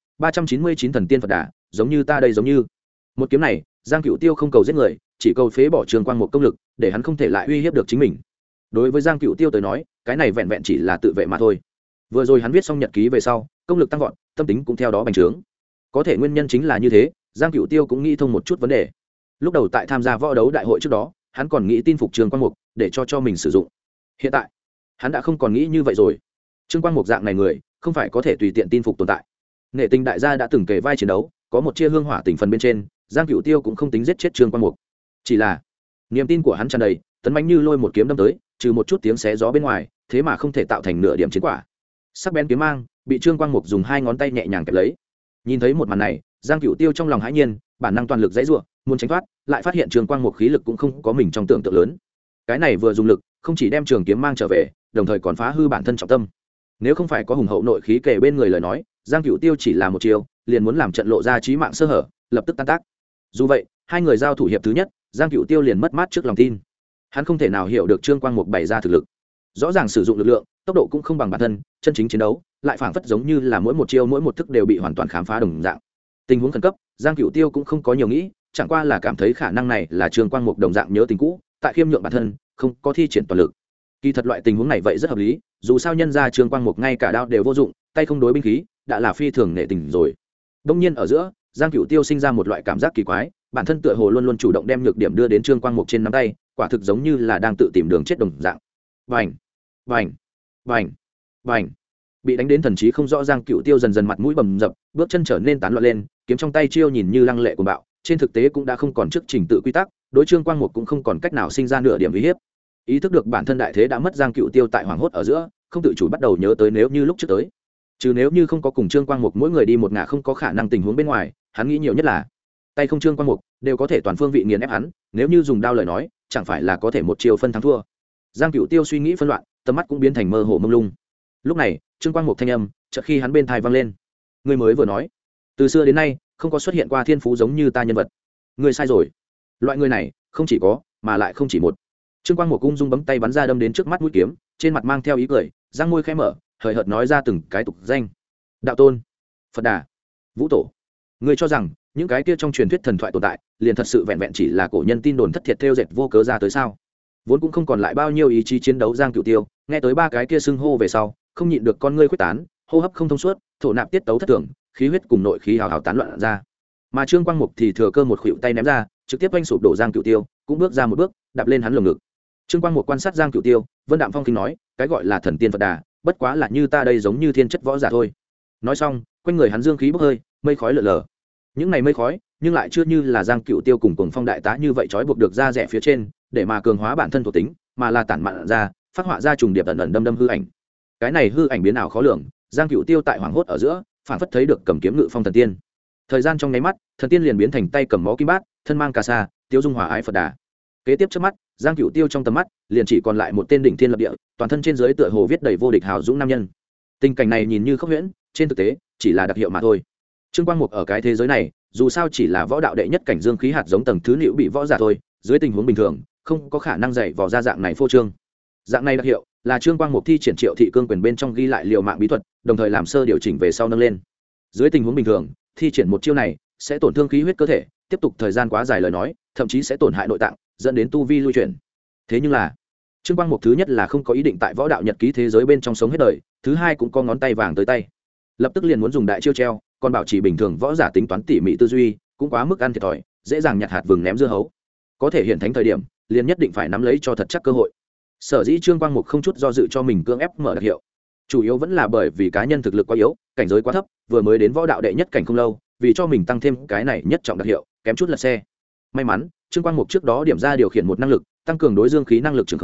399 thần tiên Phật Đà, giống như ta đây giống như. Một kiếm này, Giang Cửu Tiêu không cầu giết người, chỉ cầu phế bỏ Trương Quang Mục công lực, để hắn không thể lại uy hiếp được chính mình. Đối với Giang Cửu Tiêu tới nói, cái này vẹn vẹn chỉ là tự vệ mà thôi. Vừa rồi hắn viết xong nhật ký về sau, công lực tăng vọt, tâm tính cũng theo đó bành trướng. Có thể nguyên nhân chính là như thế, Giang Cửu Tiêu cũng nghĩ thông một chút vấn đề. Lúc đầu tại tham gia võ đấu đại hội trước đó, hắn còn nghĩ tin phục Trương Quang Mục để cho mình sử dụng. Hiện tại, hắn đã không còn nghĩ như vậy rồi. Trương Quang Mục dạng này người, không phải có thể tùy tiện tin phục tồn tại. Nghệ Tình đại gia đã từng kể vai chiến đấu, có một chia hương hỏa tình phần bên trên, Giang Cửu Tiêu cũng không tính giết chết Trương Quang Mục. Chỉ là, niềm tin của hắn tràn đầy, tấn mãnh như lôi một kiếm đâm tới, trừ một chút tiếng xé gió bên ngoài, thế mà không thể tạo thành nửa điểm chiến quả. Sắc bén kiếm mang, bị Trương Quang Mục dùng hai ngón tay nhẹ nhàng kẹp lấy. Nhìn thấy một màn này, Giang Cửu Tiêu trong lòng hãi nhiên, bản năng toàn lực giãy giụa, muốn tránh thoát, lại phát hiện Trương Quang Mục khí lực cũng không có mình trong tưởng tượng lớn. Cái này vừa dùng lực, không chỉ đem trường kiếm mang trở về, đồng thời còn phá hư bản thân trọng tâm. Nếu không phải có hùng hậu nội khí kề bên người lời nói, Giang Cửu Tiêu chỉ là một chiêu, liền muốn làm trận lộ ra chí mạng sơ hở, lập tức tan tác. Dù vậy, hai người giao thủ hiệp thứ nhất, Giang Cửu Tiêu liền mất mát trước lòng tin. Hắn không thể nào hiểu được Trương Quang Mục bày ra thực lực. Rõ ràng sử dụng lực lượng, tốc độ cũng không bằng bản thân, chân chính chiến đấu, lại phảng phất giống như là mỗi một chiêu mỗi một thức đều bị hoàn toàn khám phá đồng dạng. Tình huống khẩn cấp, Giang Cửu Tiêu cũng không có nhiều nghĩ, chẳng qua là cảm thấy khả năng này là Trương Quang Mục đồng dạng nhớ tình cũ, tại khiêm nhượng bản thân, không có thi triển toàn lực. Kỳ thật loại tình huống này vậy rất hợp lý, dù sao nhân ra Trương Quang Mục ngay cả đao đều vô dụng, tay không đối binh khí, đã là phi thường nể tình rồi. Đông nhiên ở giữa, Giang Cửu Tiêu sinh ra một loại cảm giác kỳ quái, bản thân tựa hồ luôn luôn chủ động đem nhược điểm đưa đến Trương Quang Mục trên nắm tay, quả thực giống như là đang tự tìm đường chết đồng dạng. Bành, bành, bành, bành. Bị đánh đến thần trí không rõ, Giang Cửu Tiêu dần dần mặt mũi bầm dập, bước chân trở nên tán loạn lên, kiếm trong tay chiêu nhìn như lăng lệ cuồng bạo, trên thực tế cũng đã không còn trước trình tự quy tắc, đối Trương Quang Mục cũng không còn cách nào sinh ra nửa điểm uy hiếp. Ý thức được bản thân đại thế đã mất, Giang Cửu Tiêu tại hoảng hốt ở giữa, không tự chủ bắt đầu nhớ tới nếu như lúc trước tới. Chứ nếu như không có cùng Trương Quang Mục mỗi người đi một ngả không có khả năng tình huống bên ngoài, hắn nghĩ nhiều nhất là tay không Trương Quang Mục đều có thể toàn phương vị nghiền ép hắn, nếu như dùng đao lời nói, chẳng phải là có thể một chiều phân thắng thua. Giang Cửu Tiêu suy nghĩ phân loạn, tầm mắt cũng biến thành mơ hồ mông lung. Lúc này, Trương Quang Mục thanh âm chợt khi hắn bên tai vang lên. Ngươi mới vừa nói, từ xưa đến nay không có xuất hiện qua thiên phú giống như ta nhân vật. Ngươi sai rồi. Loại người này không chỉ có, mà lại không chỉ một. Trương Quang Mục ung dung bấm tay bắn ra đâm đến trước mắt mũi kiếm, trên mặt mang theo ý cười, răng môi khẽ mở, hời hợt nói ra từng cái tục danh. Đạo tôn, Phật Đà, Vũ Tổ. Ngươi cho rằng những cái kia trong truyền thuyết thần thoại tồn tại, liền thật sự vẹn vẹn chỉ là cổ nhân tin đồn thất thiệt theo dệt vô cớ ra tới sao? Vốn cũng không còn lại bao nhiêu ý chí chiến đấu. Giang Cửu Tiêu nghe tới ba cái kia xưng hô về sau, không nhịn được con ngươi khuếch tán, hô hấp không thông suốt, thổ nạp tiết tấu thất thường, khí huyết cùng nội khí hào hào tán loạn ra. Mà Trương Quang Mục thì thừa cơ một khuỷu tay ném ra, trực tiếp oanh sụp đổ Giang Cửu Tiêu, cũng bước ra một bước, đạp lên hắn lồng ngực. Trương Quang Mục quan sát Giang Cửu Tiêu, Vân Đạm Phong kinh nói, cái gọi là thần tiên Phật Đà, bất quá là như ta đây giống như thiên chất võ giả thôi. Nói xong, quanh người hắn dương khí bốc hơi, mây khói lờ lờ. Những này mây khói, nhưng lại chưa như là Giang Cửu Tiêu cùng Cuồng Phong đại tá như vậy trói buộc được ra rẻ phía trên, để mà cường hóa bản thân thuộc tính, mà là tản mạn ra, phát họa ra trùng điệp ẩn ẩn đâm đâm hư ảnh. Cái này hư ảnh biến ảo khó lường, Giang Cửu Tiêu tại hoảng hốt ở giữa, phản phất thấy được cầm kiếm ngự phong thần tiên. Thời gian trong nháy mắt, thần tiên liền biến thành tay cầm máu kim bát, thân mang cà sa, tiêu dung hòa ái Phật Đà. Kế tiếp trước mắt, Giang Cửu Tiêu trong tầm mắt liền chỉ còn lại một tên đỉnh thiên lập địa, toàn thân trên dưới tựa hồ viết đầy vô địch hào dũng nam nhân. Tình cảnh này nhìn như khốc huyễn, trên thực tế chỉ là đặc hiệu mà thôi. Trương Quang Mục ở cái thế giới này, dù sao chỉ là võ đạo đệ nhất cảnh dương khí hạt giống tầng thứ liệu bị võ giả thôi, dưới tình huống bình thường, không có khả năng dạy vò ra dạng này phô trương. Dạng này đặc hiệu là Trương Quang Mục thi triển Triệu Thị Cương quyền bên trong ghi lại liều mạng bí thuật, đồng thời làm sơ điều chỉnh về sau nâng lên. Dưới tình huống bình thường, thi triển một chiêu này sẽ tổn thương khí huyết cơ thể, tiếp tục thời gian quá dài lời nói, thậm chí sẽ tổn hại nội tạng, dẫn đến tu vi lui chuyển. Thế nhưng là, Trương Quang Mục thứ nhất là không có ý định tại võ đạo nhật ký thế giới bên trong sống hết đời, thứ hai cũng có ngón tay vàng tới tay. Lập tức liền muốn dùng đại chiêu treo, còn bảo trì bình thường võ giả tính toán tỉ mỉ tư duy, cũng quá mức ăn thiệt thòi, dễ dàng nhặt hạt vừng ném dưa hấu. Có thể hiện thánh thời điểm, liền nhất định phải nắm lấy cho thật chắc cơ hội. Sở dĩ Trương Quang Mục không chút do dự cho mình cưỡng ép mở đặc hiệu, chủ yếu vẫn là bởi vì cá nhân thực lực quá yếu, cảnh giới quá thấp, vừa mới đến võ đạo đệ nhất cảnh không lâu, vì cho mình tăng thêm cái này nhất trọng đặc hiệu, kém chút lật xe. May mắn, Trương Quang Mục trước đó điểm ra điều khiển một năng lực, tăng cường đối dương khí năng lực trường khống,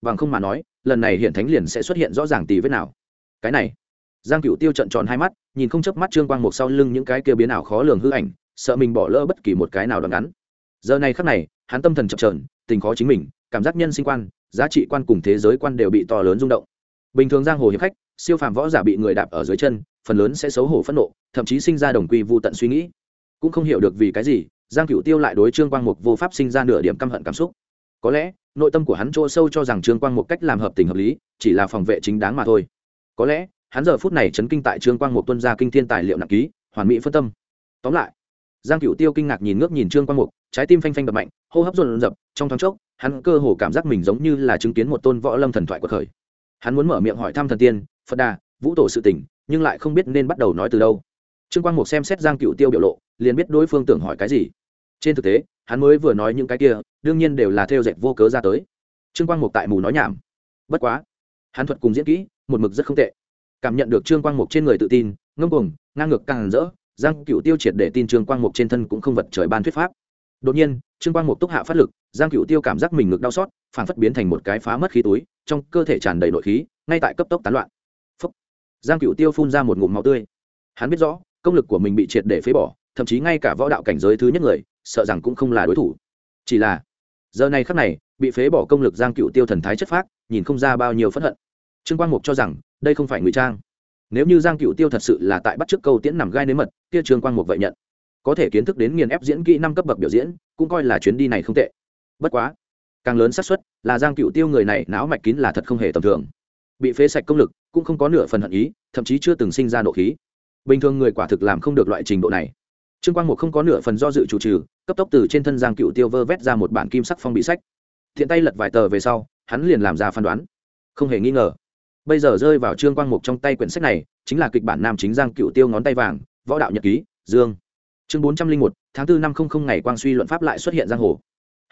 bằng không mà nói lần này hiện thánh liền sẽ xuất hiện rõ ràng tì vết nào. Cái này, Giang Cựu Tiêu trợn tròn hai mắt, nhìn không chớp mắt Trương Quang Mục sau lưng những cái kia biến ảo khó lường hư ảnh, sợ mình bỏ lỡ bất kỳ một cái nào đoạn ngắn. Giờ này khắc này, hắn tâm thần chập chờn, tình khó chính mình, cảm giác nhân sinh quan, giá trị quan cùng thế giới quan đều bị to lớn rung động. Bình thường giang hồ hiệp khách, siêu phàm võ giả bị người đạp ở dưới chân, phần lớn sẽ xấu hổ phẫn nộ, thậm chí sinh ra đồng quy vu tận suy nghĩ. Cũng không hiểu được vì cái gì, Giang Cựu Tiêu lại đối Trương Quang Mục vô pháp sinh ra nửa điểm căm hận cảm xúc. Có lẽ, nội tâm của hắn chỗ sâu cho rằng Trương Quang Mục cách làm hợp tình hợp lý, chỉ là phòng vệ chính đáng mà thôi. Có lẽ, hắn giờ phút này chấn kinh tại Trương Quang Mục tuân ra kinh thiên tài liệu nặng ký, hoàn mỹ phân tâm. Tóm lại, Giang Cựu Tiêu kinh ngạc nhìn ngước nhìn Trương Quang Mục, trái tim phanh phanh đập mạnh, hô hấp dồn dập, trong thoáng chốc, hắn cơ hồ cảm giác mình giống như là chứng kiến một tôn võ lâm thần thoại của khởi. Hắn muốn mở miệng hỏi thăm thần tiên, Phật Đà, Vũ Tổ sự tình, nhưng lại không biết nên bắt đầu nói từ đâu. Trương Quang Mục xem xét Giang Cựu Tiêu biểu lộ, liền biết đối phương tưởng hỏi cái gì. Trên thực tế, hắn mới vừa nói những cái kia, đương nhiên đều là theo dệt vô cớ ra tới. Trương Quang Mục tại mù nói nhảm. Bất quá, hắn thuật cùng diễn kỹ, một mực rất không tệ. Cảm nhận được Trương Quang Mục trên người tự tin, ngông cuồng, ngang ngược càng rỡ, Giang Cựu Tiêu triệt để tin Trương Quang Mục trên thân cũng không vật trời ban thuyết pháp. Đột nhiên, Trương Quang Mục túc hạ phát lực, Giang Cựu Tiêu cảm giác mình ngực đau xót, phảng phất biến thành một cái phá mất khí túi, trong cơ thể tràn đầy nội khí, ngay tại cấp tốc tán loạn. Phốc. Giang Cựu Tiêu phun ra một ngụm máu tươi. Hắn biết rõ, công lực của mình bị triệt để phế bỏ, thậm chí ngay cả võ đạo cảnh giới thứ nhất người, sợ rằng cũng không là đối thủ. Chỉ là, giờ này khắc này, bị phế bỏ công lực Giang Cựu Tiêu thần thái chất phác, nhìn không ra bao nhiêu phẫn hận. Trương Quang Mục cho rằng, đây không phải ngụy trang. Nếu như Giang Cựu Tiêu thật sự là tại bắt chước câu tiễn nằm gai nếm mật, kia Trương Quang Mục vậy nhận. Có thể kiến thức đến nghiền ép diễn kỹ 5 cấp bậc biểu diễn, cũng coi là chuyến đi này không tệ. Bất quá, càng lớn xác suất là Giang Cựu Tiêu người này não mạch kín là thật không hề tầm thường. Bị phế sạch công lực, cũng không có nửa phần hận ý, thậm chí chưa từng sinh ra nộ khí. Bình thường người quả thực làm không được loại trình độ này. Trương Quang Mục không có nửa phần do dự chủ trừ, cấp tốc từ trên thân Giang Cựu Tiêu vơ vét ra một bản kim sắc phong bị sách. Thiện tay lật vài tờ về sau, hắn liền làm ra phán đoán. Không hề nghi ngờ, bây giờ rơi vào Trương Quang Mục trong tay quyển sách này, chính là kịch bản nam chính Giang Cựu Tiêu ngón tay vàng, võ đạo nhật ký, Dương. Chương 401, tháng 4 năm 00 ngày quang suy luận pháp lại xuất hiện giang hồ.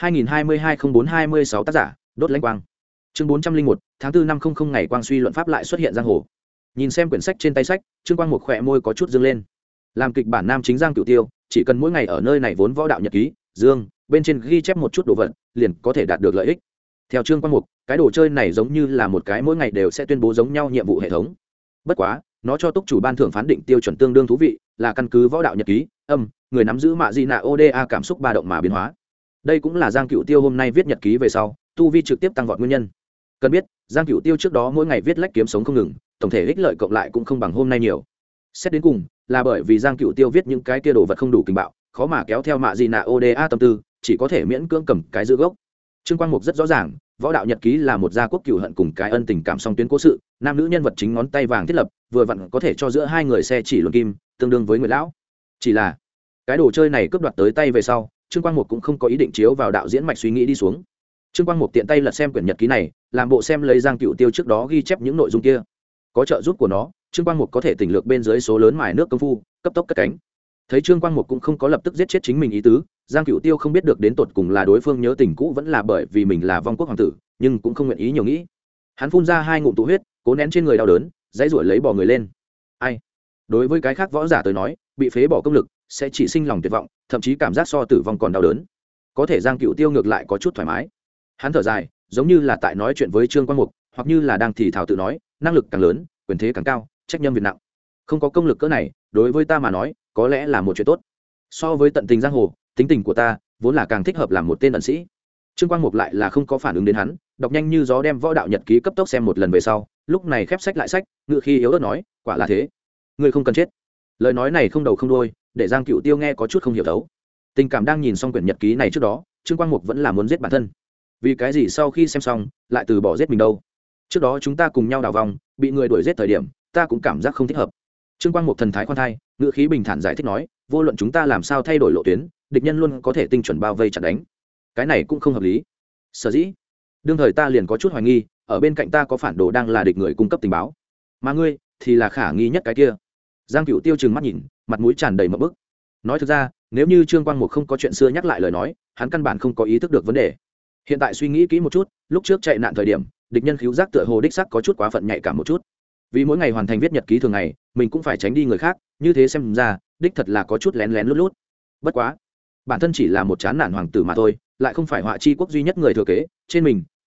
2022-04-26 tác giả, Đốt Lãnh Quang. Chương 401, tháng 4 năm 00 ngày quang suy luận pháp lại xuất hiện giang hồ. Nhìn xem quyển sách trên tay sách, Trương Quang Mục khỏe môi có chút dương lên. Làm kịch bản nam chính Giang Cựu Tiêu, chỉ cần mỗi ngày ở nơi này vốn võ đạo nhật ký, Dương, bên trên ghi chép một chút đồ vật, liền có thể đạt được lợi ích. Theo Trương Quang Mục, cái đồ chơi này giống như là một cái mỗi ngày đều sẽ tuyên bố giống nhau nhiệm vụ hệ thống. Bất quá, nó cho túc chủ ban thưởng phán định tiêu chuẩn tương đương thú vị, là căn cứ võ đạo nhật ký, người nắm giữ mạ di nạ oda cảm xúc ba động mà biến hóa. Đây cũng là Giang Cựu Tiêu hôm nay viết nhật ký về sau, tu vi trực tiếp tăng vọt nguyên nhân. Cần biết, Giang Cựu Tiêu trước đó mỗi ngày viết lách kiếm sống không ngừng, tổng thể ích lợi cộng lại cũng không bằng hôm nay nhiều. Xét đến cùng, là bởi vì Giang Cựu Tiêu viết những cái kia đồ vật không đủ kinh bạo, khó mà kéo theo mạ di nạ oda tâm tư, chỉ có thể miễn cưỡng cầm cái giữ gốc. Trương Quang Mục rất rõ ràng, võ đạo nhật ký là một gia quốc cửu hận cùng cái ân tình cảm song tuyến cố sự, nam nữ nhân vật chính ngón tay vàng thiết lập, vừa vặn có thể cho giữa hai người xe chỉ luận kim, tương đương với người lão. Chỉ là, cái đồ chơi này cướp đoạt tới tay về sau, Trương Quang Mục cũng không có ý định chiếu vào đạo diễn mạch suy nghĩ đi xuống. Trương Quang Mục tiện tay lật xem quyển nhật ký này, làm bộ xem lấy Giang Cựu Tiêu trước đó ghi chép những nội dung kia. Có trợ giúp của nó, Trương Quang Mục có thể tỉnh lược bên dưới số lớn mài nước công phu, cấp tốc cất cánh. Thấy Trương Quang Mục cũng không có lập tức giết chết chính mình ý tứ, Giang Cựu Tiêu không biết được đến tột cùng là đối phương nhớ tình cũ vẫn là bởi vì mình là vong quốc hoàng tử, nhưng cũng không nguyện ý nhiều nghĩ. Hắn phun ra 2 ngụm tụ huyết, cố nén trên người đau đớn, dãy ruổi lấy bỏ người lên. Ai? Đối với cái khác võ giả tới nói, bị phế bỏ công lực sẽ chỉ sinh lòng tuyệt vọng, thậm chí cảm giác so tử vong còn đau đớn. Có thể Giang Cựu Tiêu ngược lại có chút thoải mái. Hắn thở dài, giống như là tại nói chuyện với Trương Quang Mục, hoặc như là đang thì thào tự nói, năng lực càng lớn, quyền thế càng cao, trách nhiệm việc nặng. Không có công lực cỡ này, đối với ta mà nói, có lẽ là một chuyện tốt. So với tận tình giang hồ, tính tình của ta vốn là càng thích hợp làm một tên ẩn sĩ. Trương Quang Mục lại là không có phản ứng đến hắn, đọc nhanh như gió đem võ đạo nhật ký cấp tốc xem một lần về sau, lúc này khép sách lại sách, ngự khi yếu ớt nói, quả là thế, ngươi không cần chết. Lời nói này không đầu không đuôi, để Giang Cựu Tiêu nghe có chút không hiểu thấu. Tình cảm đang nhìn xong quyển nhật ký này trước đó, Trương Quang Mục vẫn là muốn giết bản thân. Vì cái gì sau khi xem xong, lại từ bỏ giết mình đâu? Trước đó chúng ta cùng nhau đào vòng, bị người đuổi giết thời điểm, ta cũng cảm giác không thích hợp. Trương Quang Mục thần thái khoan thai, ngữ khí bình thản giải thích nói, vô luận chúng ta làm sao thay đổi lộ tuyến, địch nhân luôn có thể tinh chuẩn bao vây chặn đánh. Cái này cũng không hợp lý. Sở dĩ, đương thời ta liền có chút hoài nghi, ở bên cạnh ta có phản đồ đang là địch người cung cấp tình báo, mà ngươi thì là khả nghi nhất cái kia. Giang Cựu Tiêu trừng mắt nhìn, mặt mũi tràn đầy mộng bức. Nói thực ra, nếu như Trương Quang Mục không có chuyện xưa nhắc lại lời nói, hắn căn bản không có ý thức được vấn đề. Hiện tại suy nghĩ kỹ một chút, lúc trước chạy nạn thời điểm, địch nhân khiếu giác tựa hồ đích sắc có chút quá phận nhạy cảm một chút. Vì mỗi ngày hoàn thành viết nhật ký thường ngày, mình cũng phải tránh đi người khác, như thế xem ra, đích thật là có chút lén lén lút lút. Bất quá, bản thân chỉ là một chán nản hoàng tử mà thôi, lại không phải họa chi quốc duy nhất người thừa kế, trên mình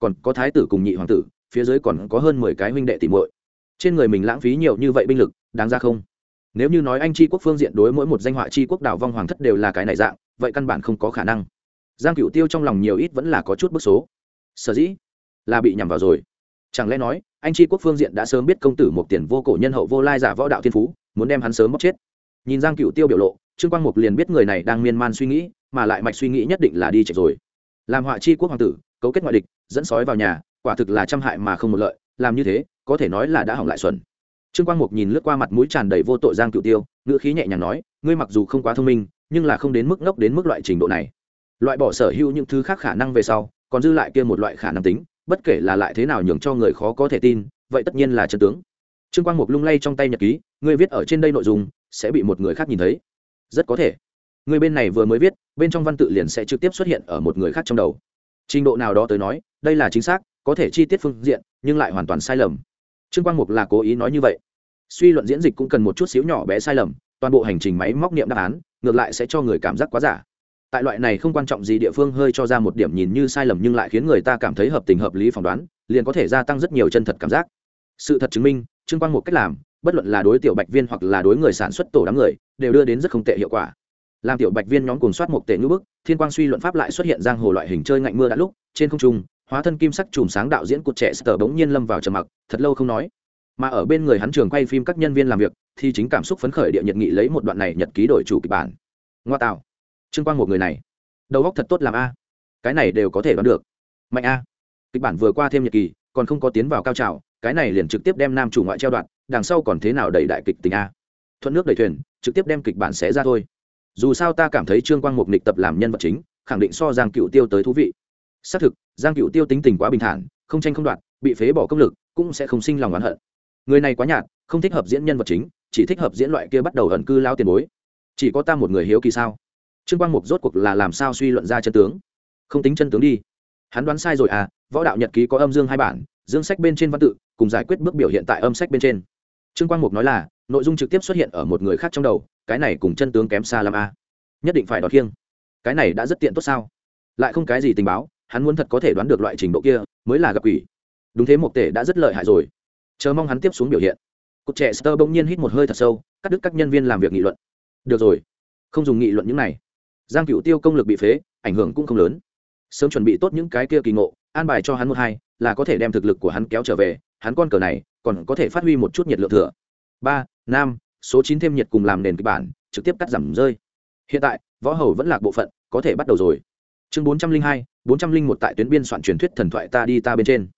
còn có thái tử cùng nhị hoàng tử, phía dưới còn có hơn 10 cái huynh đệ tỷ muội. Trên người mình lãng phí nhiều như vậy binh lực, đáng ra không? Nếu như nói anh tri quốc phương diện đối mỗi một danh họa tri quốc đảo vong hoàng thất đều là cái này dạng, vậy căn bản không có khả năng. Giang Cửu Tiêu trong lòng nhiều ít vẫn là có chút bức số. Sở dĩ là bị nhằm vào rồi. Chẳng lẽ nói, anh tri quốc phương diện đã sớm biết công tử một tiền vô cổ nhân hậu vô lai giả võ đạo thiên phú, muốn đem hắn sớm bóc chết. Nhìn Giang Cửu Tiêu biểu lộ, Trương Quang Mục liền biết người này đang miên man suy nghĩ, mà lại mạch suy nghĩ nhất định là đi chạy rồi. Làm họa tri quốc hoàng tử, cấu kết ngoại địch, dẫn sói vào nhà, quả thực là trăm hại mà không một lợi, làm như thế, có thể nói là đã hỏng lại xuẩn. Trương Quang Mục nhìn lướt qua mặt mũi tràn đầy vô tội Giang Cửu Tiêu, ngữ khí nhẹ nhàng nói, ngươi mặc dù không quá thông minh, nhưng là không đến mức ngốc đến mức loại trình độ này. Loại bỏ sở hữu những thứ khác khả năng về sau, còn dư lại kia một loại khả năng tính, bất kể là lại thế nào nhường cho người khó có thể tin, vậy tất nhiên là chân tướng. Trương Quang Mục lung lay trong tay nhật ký, ngươi viết ở trên đây nội dung sẽ bị một người khác nhìn thấy. Rất có thể, người bên này vừa mới viết, bên trong văn tự liền sẽ trực tiếp xuất hiện ở một người khác trong đầu. Trình độ nào đó tới nói, đây là chính xác, có thể chi tiết phương diện, nhưng lại hoàn toàn sai lầm. Trương Quang Mục là cố ý nói như vậy. Suy luận diễn dịch cũng cần một chút xíu nhỏ bé sai lầm, toàn bộ hành trình máy móc niệm đáp án, ngược lại sẽ cho người cảm giác quá giả. Tại loại này không quan trọng gì địa phương hơi cho ra một điểm nhìn như sai lầm nhưng lại khiến người ta cảm thấy hợp tình hợp lý phỏng đoán, liền có thể gia tăng rất nhiều chân thật cảm giác. Sự thật chứng minh, Trương Quang Mục cách làm, bất luận là đối tiểu bạch viên hoặc là đối người sản xuất tổ đám người, đều đưa đến rất không tệ hiệu quả. Làm tiểu bạch viên nhóm cùng soát một tệ ngữ bức, thiên quang suy luận pháp lại xuất hiện giang hồ loại hình chơi ngạnh mưa đã lúc, trên không trung, hóa thân kim sắc chùm sáng đạo diễn cột trẻ Sở bỗng nhiên lâm vào trầm mặc, thật lâu không nói. Mà ở bên người hắn trường quay phim các nhân viên làm việc, thì chính cảm xúc phấn khởi địa nhiệt nghị lấy một đoạn này nhật ký đổi chủ kịch bản. Ngoa tạo, Trương Quang một người này, đầu óc thật tốt làm a. Cái này đều có thể đoán được. Mạnh a. Kịch bản vừa qua thêm nhật kỳ, còn không có tiến vào cao trào, cái này liền trực tiếp đem nam chủ ngoại treo đoạn, đằng sau còn thế nào đẩy đại kịch tình a. Thuận nước đẩy thuyền, trực tiếp đem kịch bản xé ra thôi. Dù sao ta cảm thấy Trương Quang Mục nghịch tập làm nhân vật chính, khẳng định so Giang Cửu Tiêu tới thú vị. Xác thực, Giang Cửu Tiêu tính tình quá bình thản, không tranh không đoạt, bị phế bỏ công lực, cũng sẽ không sinh lòng oán hận. Người này quá nhạt, không thích hợp diễn nhân vật chính, chỉ thích hợp diễn loại kia bắt đầu ẩn cư lao tiền bối. Chỉ có ta một người hiếu kỳ sao? Trương Quang Mục rốt cuộc là làm sao suy luận ra chân tướng? Không tính chân tướng đi, hắn đoán sai rồi à? Võ đạo nhật ký có âm dương hai bản, dương sách bên trên văn tự cùng giải quyết bước biểu hiện tại âm sách bên trên. Trương Quang Mục nói là nội dung trực tiếp xuất hiện ở một người khác trong đầu, cái này cùng chân tướng kém xa lắm a. Nhất định phải đọt khiêng, cái này đã rất tiện tốt sao? Lại không cái gì tình báo, hắn muốn thật có thể đoán được loại trình độ kia mới là gặp quỷ. Đúng thế, Mục Tể đã rất lợi hại rồi, chờ mong hắn tiếp xuống biểu hiện. Cột trẻ Sơ bỗng nhiên hít một hơi thật sâu, cắt đứt các nhân viên làm việc nghị luận. Được rồi, không dùng nghị luận những này. Giang Cửu Tiêu công lực bị phế, ảnh hưởng cũng không lớn. Sớm chuẩn bị tốt những cái kia kỳ ngộ, an bài cho hắn một hai, là có thể đem thực lực của hắn kéo trở về. Hắn con cờ này còn có thể phát huy một chút nhiệt lượng thừa. 3, 5, số 9 thêm nhiệt cùng làm nền kịch bản, trực tiếp cắt giảm rơi. Hiện tại, võ hầu vẫn lạc bộ phận, có thể bắt đầu rồi. Chương 402, 401 tại tuyến biên soạn truyền thuyết thần thoại ta đi ta bên trên.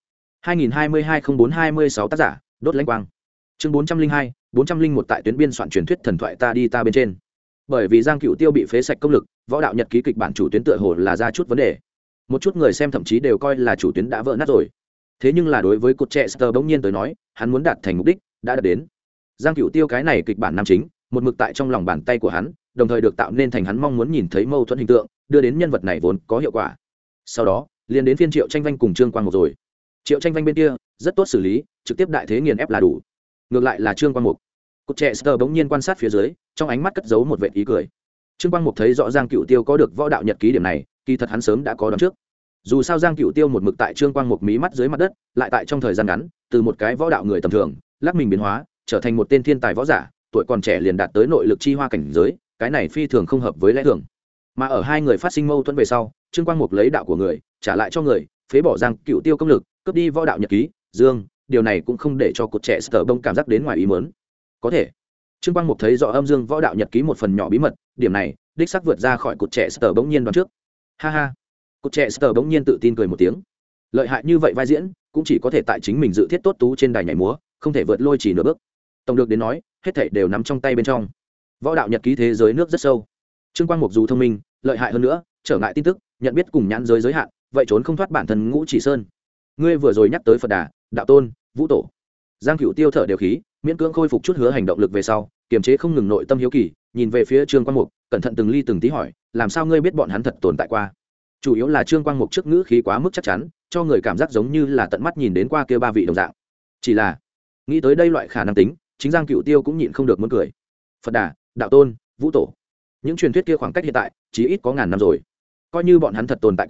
2022-04-26 tác giả, Đốt Lãnh Quang. Chương 402, 401 tại tuyến biên soạn truyền thuyết thần thoại ta đi ta bên trên. Bởi vì Giang Cửu Tiêu bị phế sạch công lực, võ đạo nhật ký kịch bản chủ tuyến tựa hồ là ra chút vấn đề. Một chút người xem thậm chí đều coi là chủ tuyến đã vỡ nát rồi. Thế nhưng là đối với cột trẻ Sơ bỗng nhiên tới nói, hắn muốn đạt thành mục đích, đã đạt đến. Giang Cửu Tiêu cái này kịch bản nam chính, một mực tại trong lòng bàn tay của hắn, đồng thời được tạo nên thành hắn mong muốn nhìn thấy mâu thuẫn hình tượng, đưa đến nhân vật này vốn có hiệu quả. Sau đó, liền đến phiên Triệu Tranh Vanh cùng Trương Quang Mục rồi. Triệu Tranh Vanh bên kia rất tốt xử lý, trực tiếp đại thế nghiền ép là đủ. Ngược lại là Trương Quang Mục, cột trẻ Sơ bỗng nhiên quan sát phía dưới, trong ánh mắt cất giấu một vệt ý cười. Trương Quang Mục thấy rõ Giang Cửu Tiêu có được võ đạo nhật ký điểm này, kỳ thật hắn sớm đã có đoán trước. Dù sao Giang Cửu Tiêu một mực tại Trương Quang Mục mí mắt dưới mặt đất, lại tại trong thời gian ngắn, từ một cái võ đạo người tầm thường, lắc mình biến hóa, trở thành một tên thiên tài võ giả, tuổi còn trẻ liền đạt tới nội lực chi hoa cảnh giới, cái này phi thường không hợp với lẽ thường. Mà ở hai người phát sinh mâu thuẫn về sau, Trương Quang Mục lấy đạo của người, trả lại cho người, phế bỏ Giang Cửu Tiêu công lực, cướp đi võ đạo nhật ký, điều này cũng không để cho cột trẻ Sở Bông cảm giác đến ngoài ý muốn. Có thể, Trương Quang Mục thấy rõ âm dương võ đạo nhật ký một phần nhỏ bí mật, điểm này, đích xác vượt ra khỏi cột trẻ Sở bỗng nhiên đoán trước. Ha ha. Cột trẻ Sở bỗng nhiên tự tin cười một tiếng. Lợi hại như vậy vai diễn, cũng chỉ có thể tại chính mình dự thiết tốt tú trên đài nhảy múa, không thể vượt lôi chỉ nửa bước. Tổng được đến nói, hết thảy đều nắm trong tay bên trong. Võ đạo nhật ký thế giới nước rất sâu. Trương Quang Mục dù thông minh, lợi hại hơn nữa, trở ngại tin tức, nhận biết cùng nhãn giới giới hạn, vậy trốn không thoát bản thân Ngũ Chỉ Sơn. Ngươi vừa rồi nhắc tới Phật Đà, Đạo Tôn, Vũ Tổ. Giang Cửu Tiêu thở đều khí, miễn cưỡng khôi phục chút hứa hành động lực về sau, kiềm chế không ngừng nội tâm hiếu kỳ, nhìn về phía Trương Quang Mục, cẩn thận từng ly từng tí hỏi, làm sao ngươi biết bọn hắn thật tồn tại qua? Chủ yếu là Trương Quang Mục trước ngữ khí quá mức chắc chắn, cho người cảm giác giống như là tận mắt nhìn đến qua kia ba vị đồng dạng. Chỉ là, nghĩ tới đây loại khả năng tính, chính Giang Cửu Tiêu cũng nhịn không được muốn cười. Phật Đà, Đạo Tôn, Vũ Tổ, những truyền thuyết kia khoảng cách hiện tại chỉ ít có ngàn năm rồi. Coi như bọn hắn thật tồn tại qua,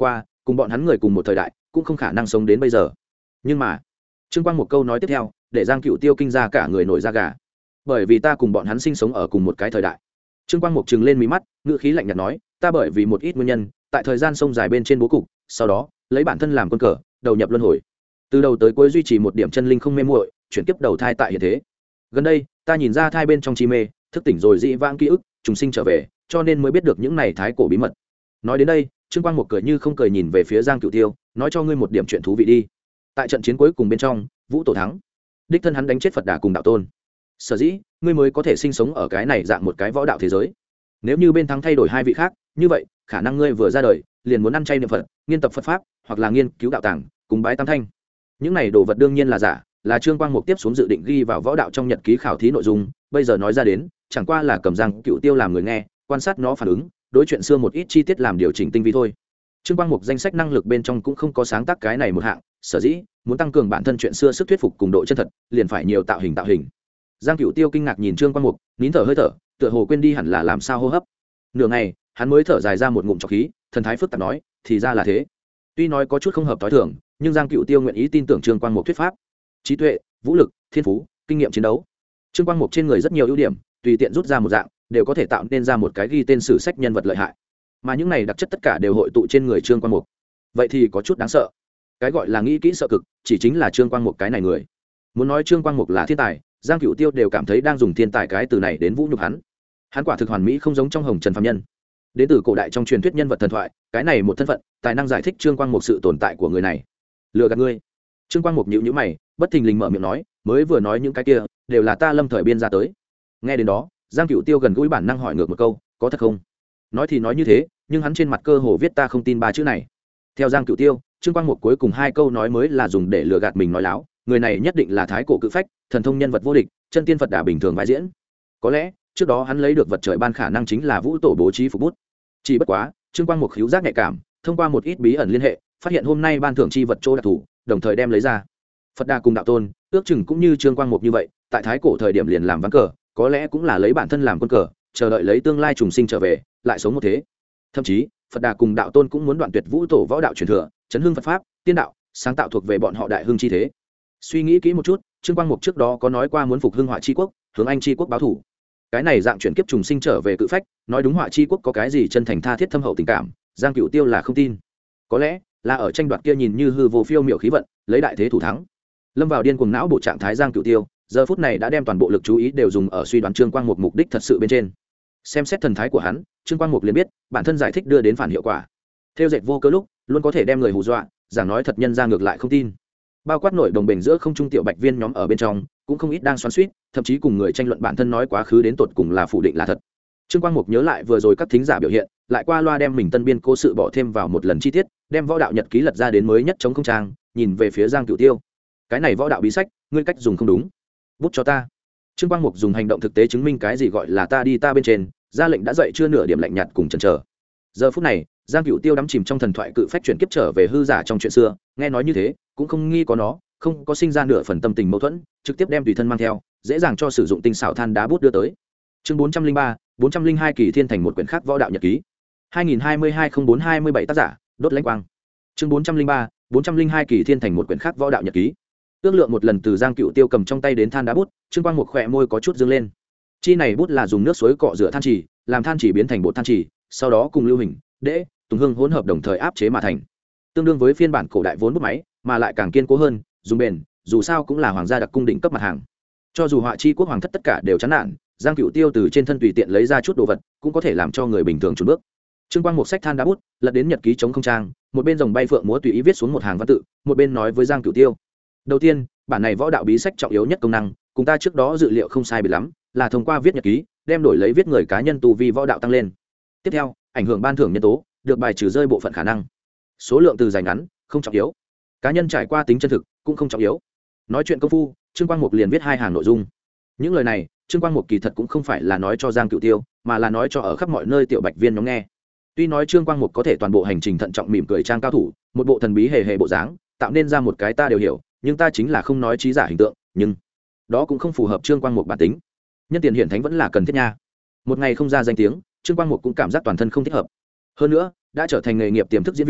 cùng bọn hắn người cùng một thời đại cũng không khả năng sống đến bây giờ. Nhưng mà trương quang một câu nói tiếp theo để Giang Cựu Tiêu kinh ra cả người nổi da gà. Bởi vì ta cùng bọn hắn sinh sống ở cùng một cái thời đại. Trương Quang Mục trừng lên mí mắt, ngữ khí lạnh nhạt nói, ta bởi vì một ít nguyên nhân, tại thời gian sông dài bên trên bố cục, sau đó lấy bản thân làm quân cờ, đầu nhập luân hồi. Từ đầu tới cuối duy trì một điểm chân linh không mê muội, chuyển kiếp đầu thai tại hiện thế. Gần đây, ta nhìn ra thai bên trong chi mê, thức tỉnh rồi dị vãng ký ức, trùng sinh trở về, cho nên mới biết được những này thái cổ bí mật. Nói đến đây, Trương Quang Mục cười như không cười nhìn về phía Giang Cựu Tiêu, nói cho ngươi một điểm chuyện thú vị đi. Tại trận chiến cuối cùng bên trong, Vũ Tổ thắng, đích thân hắn đánh chết Phật Đà cùng đạo tôn. Sở dĩ ngươi mới có thể sinh sống ở cái này dạng một cái võ đạo thế giới. Nếu như bên thắng thay đổi hai vị khác, như vậy khả năng ngươi vừa ra đời liền muốn ăn chay niệm Phật, nghiên tập Phật pháp, hoặc là nghiên cứu đạo tàng, cúng bái tam thanh. Những này đồ vật đương nhiên là giả, là Trương Quang Mục tiếp xuống dự định ghi vào võ đạo trong nhật ký khảo thí nội dung, bây giờ nói ra đến chẳng qua là cầm Giang Cựu Tiêu làm người nghe, quan sát nó phản ứng, đối chuyện xưa một ít chi tiết làm điều chỉnh tinh vi thôi. Trương Quang Mục danh sách năng lực bên trong cũng không có sáng tác cái này một hạng, sở dĩ muốn tăng cường bản thân chuyện xưa sức thuyết phục cùng độ chân thật, liền phải nhiều tạo hình. Giang Cựu Tiêu kinh ngạc nhìn Trương Quang Mục, nín thở hơi thở, tựa hồ quên đi hẳn là làm sao hô hấp. Nửa ngày, hắn mới thở dài ra một ngụm trọc khí, thần thái phức tạp nói, thì ra là thế. Tuy nói có chút không hợp thói thường, nhưng Giang Cựu Tiêu nguyện ý tin tưởng Trương Quang Mục thuyết pháp. Trí tuệ, vũ lực, thiên phú, kinh nghiệm chiến đấu. Trương Quang Mục trên người rất nhiều ưu điểm, tùy tiện rút ra một dạng, đều có thể tạo nên ra một cái ghi tên sử sách nhân vật lợi hại. Mà những này đặc chất tất cả đều hội tụ trên người Trương Quang Mục. Vậy thì có chút đáng sợ. Cái gọi là nghĩ kỹ sợ cực, chỉ chính là Trương Quang Mục cái này người. Muốn nói Trương Quang Mục là thiên tài, Giang Cựu Tiêu đều cảm thấy đang dùng thiên tài cái từ này đến vũ nhục hắn. Hắn quả thực hoàn mỹ không giống trong hồng trần phàm nhân. Đến từ cổ đại trong truyền thuyết nhân vật thần thoại, cái này một thân phận, tài năng giải thích Trương Quang Mục sự tồn tại của người này. Lừa gạt ngươi. Trương Quang Mục nhíu nhíu mày, bất thình lình mở miệng nói, mới vừa nói những cái kia, đều là ta lâm thời biên ra tới. Nghe đến đó, Giang Cựu Tiêu gần gũi bản năng hỏi ngược một câu, có thật không? Nói thì nói như thế, nhưng hắn trên mặt cơ hồ viết ta không tin ba chữ này. Theo Giang Cựu Tiêu, Trương Quang Mục cuối cùng hai câu nói mới là dùng để lừa gạt mình nói láo, người này nhất định là thái cổ cự phách, thần thông nhân vật vô địch, chân tiên Phật Đà bình thường vai diễn. Có lẽ trước đó hắn lấy được vật trời ban khả năng chính là vũ tổ bố trí phục bút. Chỉ bất quá Trương Quang Mục khíu giác nhạy cảm, thông qua một ít bí ẩn liên hệ, phát hiện hôm nay ban thưởng chi vật chỗ đặc thù, đồng thời đem lấy ra. Phật Đà cùng đạo tôn, ước chừng cũng như Trương Quang Mục như vậy, tại thái cổ thời điểm liền làm ván cờ, có lẽ cũng là lấy bản thân làm quân cờ, chờ đợi lấy tương lai trùng sinh trở về, lại sống một thế. Thậm chí Phật Đà cùng đạo tôn cũng muốn đoạn tuyệt vũ tổ võ đạo truyền thừa, chấn hưng Phật pháp, tiên đạo, sáng tạo thuộc về bọn họ đại hưng chi thế. Suy nghĩ kỹ một chút, Trương Quang Mục trước đó có nói qua muốn phục hưng Họa Chi quốc, hướng Anh Chi quốc báo thủ. Cái này dạng chuyển kiếp trùng sinh trở về cự phách, nói đúng Họa Chi quốc có cái gì chân thành tha thiết thâm hậu tình cảm, Giang Cựu Tiêu là không tin. Có lẽ là ở tranh đoạt kia nhìn như hư vô phiêu miểu khí vận, lấy đại thế thủ thắng. Lâm vào điên cuồng não bộ trạng thái Giang Cựu Tiêu, giờ phút này đã đem toàn bộ lực chú ý đều dùng ở suy đoán Trương Quang Mục mục đích thật sự bên trên. Xem xét thần thái của hắn, Trương Quang Mục liền biết bản thân giải thích đưa đến phản hiệu quả. Theo dệt vô cớ lúc luôn có thể đem người hù dọa, giảng nói thật nhân ra ngược lại không tin. Bao quát nội đồng bền giữa không trung tiểu bạch viên nhóm ở bên trong cũng không ít đang xoắn xuýt, thậm chí cùng người tranh luận bản thân nói quá khứ đến tột cùng là phủ định là thật. Trương Quang Mục nhớ lại vừa rồi các thính giả biểu hiện, lại qua loa đem mình tân biên cố sự bỏ thêm vào một lần chi tiết, đem võ đạo nhật ký lật ra đến mới nhất chống không trang, nhìn về phía Giang Cựu Tiêu. Cái này võ đạo bí sách, ngươi cách dùng không đúng, bút cho ta. Trương Quang Mục dùng hành động thực tế chứng minh cái gì gọi là ta đi ta bên trên, ra lệnh đã dậy chưa nửa điểm lạnh nhạt cùng chần chờ. Giờ phút này Giang Cựu Tiêu đắm chìm trong thần thoại cự phách chuyển kiếp trở về hư giả trong chuyện xưa, nghe nói như thế cũng không nghi có nó, không có sinh ra nửa phần tâm tình mâu thuẫn, trực tiếp đem tùy thân mang theo, dễ dàng cho sử dụng tinh xảo than đá bút đưa tới. Chương 403, 402 kỳ thiên thành một quyển khác võ đạo nhật ký. 2022-04-27 tác giả, đốt lãnh quang. Chương 403, 402 kỳ thiên thành một quyển khác võ đạo nhật ký. Ước lượng một lần từ Giang Cựu Tiêu cầm trong tay đến than đá bút, Trương Quang Mục khỏe môi có chút dương lên. Chi này bút là dùng nước suối cọ rửa than chỉ, làm than chỉ biến thành bột than chỉ, sau đó cùng lưu hình, đễ, tùng hương hỗn hợp đồng thời áp chế mà thành. Tương đương với phiên bản cổ đại vốn bút máy, mà lại càng kiên cố hơn, dùng bền, dù sao cũng là hoàng gia đặc cung đỉnh cấp mặt hàng. Cho dù Họa Chi quốc hoàng thất tất cả đều chán nản, Giang Cựu Tiêu từ trên thân tùy tiện lấy ra chút đồ vật, cũng có thể làm cho người bình thường chùn bước. Trương Quang Mục sách than đá bút, lật đến nhật ký chống không trang, một bên rồng bay phượng múa tùy ý viết xuống một hàng văn tự, một bên nói với Giang Cựu Tiêu. Đầu tiên, bản này võ đạo bí sách trọng yếu nhất công năng, cùng ta trước đó dự liệu không sai biệt lắm, là thông qua viết nhật ký, đem đổi lấy viết người cá nhân tu vi võ đạo tăng lên. Tiếp theo, ảnh hưởng ban thưởng nhân tố, được bài trừ rơi bộ phận khả năng. Số lượng từ dài ngắn, không trọng yếu. Cá nhân trải qua tính chân thực, cũng không trọng yếu. Nói chuyện công phu, Trương Quang Mục liền viết hai hàng nội dung. Những lời này, Trương Quang Mục kỳ thật cũng không phải là nói cho Giang Cựu Tiêu, mà là nói cho ở khắp mọi nơi tiểu bạch viên nhóm nghe. Tuy nói Trương Quang Mục có thể toàn bộ hành trình thận trọng mỉm cười trang cao thủ, một bộ thần bí hề hề bộ dáng, tạo nên ra một cái ta đều hiểu, nhưng ta chính là không nói trí giả hình tượng, nhưng đó cũng không phù hợp Trương Quang Mục bản tính. Nhân tiền hiển thánh vẫn là cần thiết nha. Một ngày không ra danh tiếng, Trương Quang Mục cũng cảm giác toàn thân không thích hợp. Hơn nữa, đã trở thành nghề nghiệp tiềm thức diễn viên,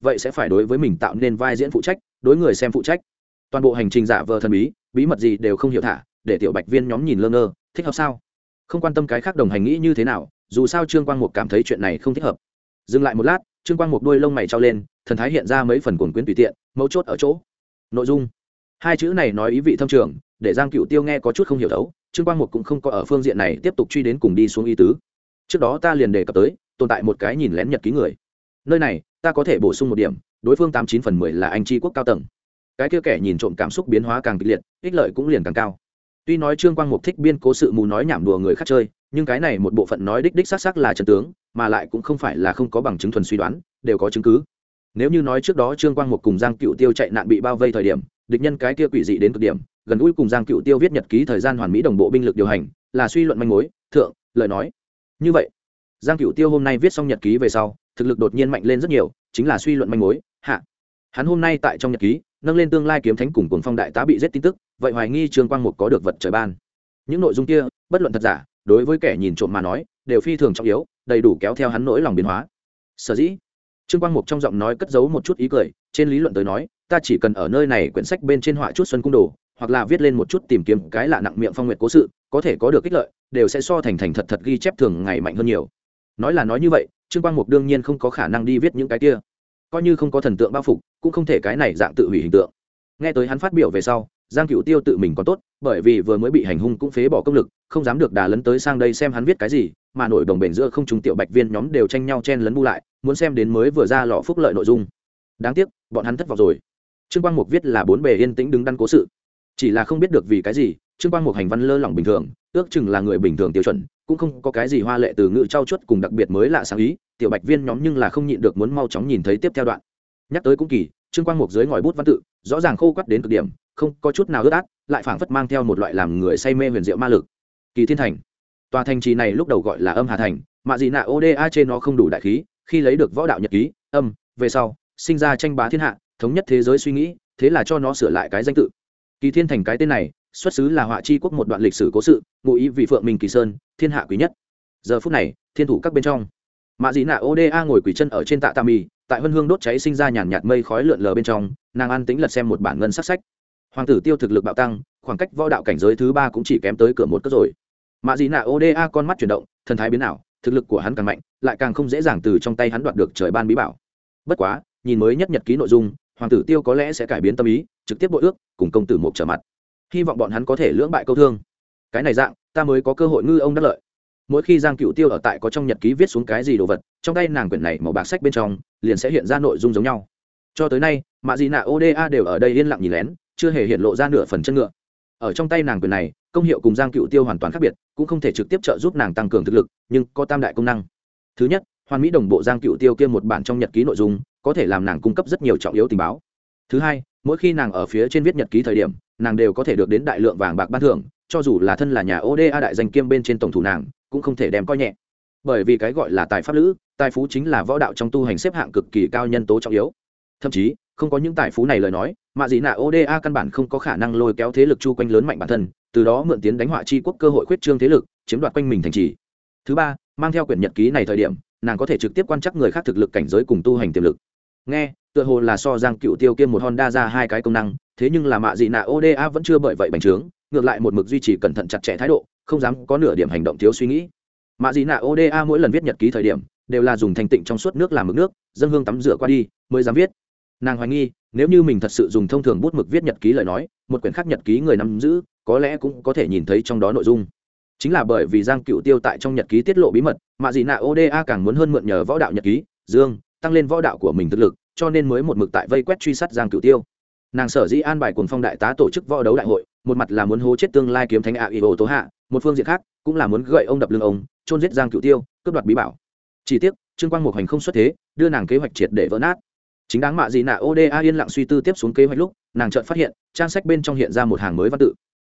vậy sẽ phải đối với mình tạo nên vai diễn phụ trách, đối người xem phụ trách. Toàn bộ hành trình giả vờ thần bí, bí mật gì đều không hiểu thả, để tiểu bạch viên nhóm nhìn lơ ngơ, thích hợp sao? Không quan tâm cái khác đồng hành nghĩ như thế nào, dù sao Trương Quang Mục cảm thấy chuyện này không thích hợp. Dừng lại một lát, Trương Quang Mục đuôi lông mày trao lên, thần thái hiện ra mấy phần cuồng quyến tùy tiện, mấu chốt ở chỗ nội dung. Hai chữ này nói ý vị thâm trường, để Giang Cựu Tiêu nghe có chút không hiểu thấu. Trương Quang Mục cũng không có ở phương diện này tiếp tục truy đến cùng đi xuống ý tứ. Trước đó ta liền đề cập tới, tồn tại một cái nhìn lén nhật ký người. Nơi này, ta có thể bổ sung một điểm, đối phương 89/10 là anh tri quốc cao tầng. Cái kia kẻ nhìn trộm cảm xúc biến hóa càng kịch liệt, ích lợi cũng liền càng cao. Tuy nói Trương Quang Mục thích biên cố sự mù nói nhảm đùa người khác chơi, nhưng cái này một bộ phận nói đích xác là chân tướng, mà lại cũng không phải là không có bằng chứng thuần suy đoán, đều có chứng cứ. Nếu như nói trước đó Trương Quang Mục cùng Giang Cựu Tiêu chạy nạn bị bao vây thời điểm, địch nhân cái kia quỷ dị đến cực điểm, gần gũi cùng Giang Cựu Tiêu viết nhật ký thời gian hoàn mỹ đồng bộ binh lực điều hành, là suy luận manh mối, thượng, lời nói. Như vậy, Giang Cựu Tiêu hôm nay viết xong nhật ký về sau, thực lực đột nhiên mạnh lên rất nhiều, chính là suy luận manh mối, hạ. Hắn hôm nay tại trong nhật ký, nâng lên tương lai kiếm thánh cùng Cuồng Phong đại tá bị giết tin tức, vậy hoài nghi Trương Quang Mục có được vật trời ban. Những nội dung kia, bất luận thật giả, đối với kẻ nhìn trộm mà nói, đều phi thường trọng yếu, đầy đủ kéo theo hắn nỗi lòng biến hóa. Sở dĩ, Trương Quang Mục trong giọng nói cất giấu một chút ý cười, trên lý luận tới nói, ta chỉ cần ở nơi này quyển sách bên trên họa chút xuân cung đồ, hoặc là viết lên một chút tìm kiếm cái lạ nặng miệng phong nguyệt cố sự, có thể có được ích lợi, đều sẽ so thành thật thật ghi chép thường ngày mạnh hơn nhiều. Nói là nói như vậy, Trương Quang Mục đương nhiên không có khả năng đi viết những cái kia, coi như không có thần tượng bao phục, cũng không thể cái này dạng tự hủy hình tượng. Nghe tới hắn phát biểu về sau, Giang Cựu Tiêu tự mình còn tốt, bởi vì vừa mới bị hành hung cũng phế bỏ công lực, không dám được đà lấn tới sang đây xem hắn viết cái gì, mà nổi đồng bền giữa không trung tiểu bạch viên nhóm đều tranh nhau chen lấn bu lại, muốn xem đến mới vừa ra lọ phúc lợi nội dung. Đáng tiếc, bọn hắn thất vọng rồi. Trương Quang Mục viết là bốn bề yên tĩnh đứng đắn cố sự, chỉ là không biết được vì cái gì, Trương Quang Mục hành văn lơ lỏng bình thường, ước chừng là người bình thường tiêu chuẩn, cũng không có cái gì hoa lệ từ ngữ trau chuốt cùng đặc biệt mới lạ sáng ý, tiểu bạch viên nhóm nhưng là không nhịn được muốn mau chóng nhìn thấy tiếp theo đoạn. Nhắc tới cũng kỳ, Trương Quang Mục dưới ngòi bút văn tự, rõ ràng khô quắt đến cực điểm, không có chút nào ướt át, lại phảng phất mang theo một loại làm người say mê huyền diệu ma lực. Kỳ Thiên Thành, tòa thành trì này lúc đầu gọi là Âm Hà Thành, mà gì nạ Oda trên nó không đủ đại khí, khi lấy được võ đạo nhật ký, âm, về sau, sinh ra tranh bá thiên hạ, thống nhất thế giới suy nghĩ, thế là cho nó sửa lại cái danh tự. Kỳ Thiên Thành cái tên này, xuất xứ là Họa Chi quốc một đoạn lịch sử cố sự, ngụ ý vì Phượng Minh Kỳ Sơn, thiên hạ quý nhất. Giờ phút này, thiên thủ các bên trong, mạ dị nạ Oda ngồi quỳ chân ở trên tạ mì, tại huân hương đốt cháy sinh ra nhàn nhạt mây khói lượn lờ bên trong, nàng an tĩnh lật xem một bản ngân sắc sách. Hoàng tử Tiêu thực lực bạo tăng, khoảng cách võ đạo cảnh giới thứ 3 cũng chỉ kém tới cửa một cất rồi. Mạ dị nạ Oda con mắt chuyển động, thần thái biến ảo, thực lực của hắn càng mạnh, lại càng không dễ dàng từ trong tay hắn đoạt được trời ban bí bảo. Bất quá, nhìn mới nhất nhật ký nội dung, Hoàng tử Tiêu có lẽ sẽ cải biến tâm ý, trực tiếp bội ước, cùng công tử Mục trở mặt. Hy vọng bọn hắn có thể lưỡng bại câu thương. Cái này dạng, ta mới có cơ hội ngư ông đắc lợi. Mỗi khi Giang Cựu Tiêu ở tại có trong nhật ký viết xuống cái gì đồ vật, trong tay nàng quyển này màu bạc sách bên trong liền sẽ hiện ra nội dung giống nhau. Cho tới nay, mạ dị nạ Oda đều ở đây yên lặng nhìn lén, chưa hề hiện lộ ra nửa phần chân ngựa. Ở trong tay nàng quyển này, công hiệu cùng Giang Cựu Tiêu hoàn toàn khác biệt, cũng không thể trực tiếp trợ giúp nàng tăng cường thực lực, nhưng có tam đại công năng. Thứ nhất, hoàn mỹ đồng bộ Giang Cựu Tiêu kia một bản trong nhật ký nội dung, có thể làm nàng cung cấp rất nhiều trọng yếu tình báo. Thứ hai, mỗi khi nàng ở phía trên viết nhật ký thời điểm, nàng đều có thể được đến đại lượng vàng bạc ban thưởng, cho dù là thân là nhà Oda đại danh kiêm bên trên tổng thủ nàng, cũng không thể đem coi nhẹ. Bởi vì cái gọi là tài pháp lữ, tài phú chính là võ đạo trong tu hành xếp hạng cực kỳ cao nhân tố trọng yếu. Thậm chí, không có những tài phú này lời nói, mạ dị nạ Oda căn bản không có khả năng lôi kéo thế lực chu quanh lớn mạnh bản thân, từ đó mượn tiến đánh Họa Chi quốc cơ hội khuyết trương thế lực, chiếm đoạt quanh mình thành trì. Thứ ba, mang theo quyển nhật ký này thời điểm, nàng có thể trực tiếp quan trắc người khác thực lực cảnh giới cùng tu hành tiềm lực. Nghe, tựa hồ là so Giang Cựu Tiêu kia một Honda ra hai cái công năng, thế nhưng là mạ dị nạ Oda vẫn chưa bởi vậy bành trướng, ngược lại một mực duy trì cẩn thận chặt chẽ thái độ, không dám có nửa điểm hành động thiếu suy nghĩ. Mạ dị nạ Oda mỗi lần viết nhật ký thời điểm, đều là dùng thanh tịnh trong suốt nước làm mực nước, dâng hương tắm rửa qua đi mới dám viết. Nàng hoài nghi, nếu như mình thật sự dùng thông thường bút mực viết nhật ký lời nói, một quyển khác nhật ký người nắm giữ, có lẽ cũng có thể nhìn thấy trong đó nội dung. Chính là bởi vì Giang Cựu Tiêu tại trong nhật ký tiết lộ bí mật, mạ dị nạ Oda càng muốn hơn mượn nhờ võ đạo nhật ký, tăng lên võ đạo của mình thực lực, cho nên mới một mực tại vây quét truy sát Giang Cựu Tiêu. Nàng sở dĩ an bài Cuồng Phong đại tá tổ chức võ đấu đại hội, một mặt là muốn hố chết tương lai kiếm thánh Aio Tố Hạ, một phương diện khác cũng là muốn gậy ông đập lưng ông, chôn giết Giang Cựu Tiêu, cướp đoạt bí bảo. Chỉ tiếc, Trương Quang Mục hành không xuất thế, đưa nàng kế hoạch triệt để vỡ nát. Chính đáng mạ dị nạ Oda yên lặng suy tư tiếp xuống kế hoạch lúc, nàng chợt phát hiện, trang sách bên trong hiện ra một hàng mới văn tự.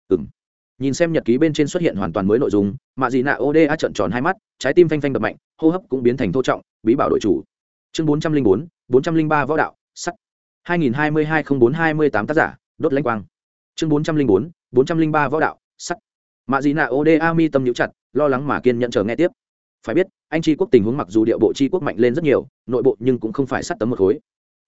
Nhìn xem nhật ký bên trên xuất hiện hoàn toàn mới nội dung, mạ dị nạ Oda trợn tròn hai mắt, trái tim phanh phanh đập mạnh, hô hấp cũng biến thành thô trọng, bí bảo đội chủ. Chương 404, 403 võ đạo, sắt. 2022-04-28 tác giả, đốt lãnh quang. Chương 404, 403 võ đạo, sắt. Mạ dị nạ Oda mi tâm nhíu chặt, lo lắng mà kiên nhẫn chờ nghe tiếp. Phải biết, anh tri quốc tình huống mặc dù địa bộ tri quốc mạnh lên rất nhiều, nội bộ nhưng cũng không phải sắt tấm một khối.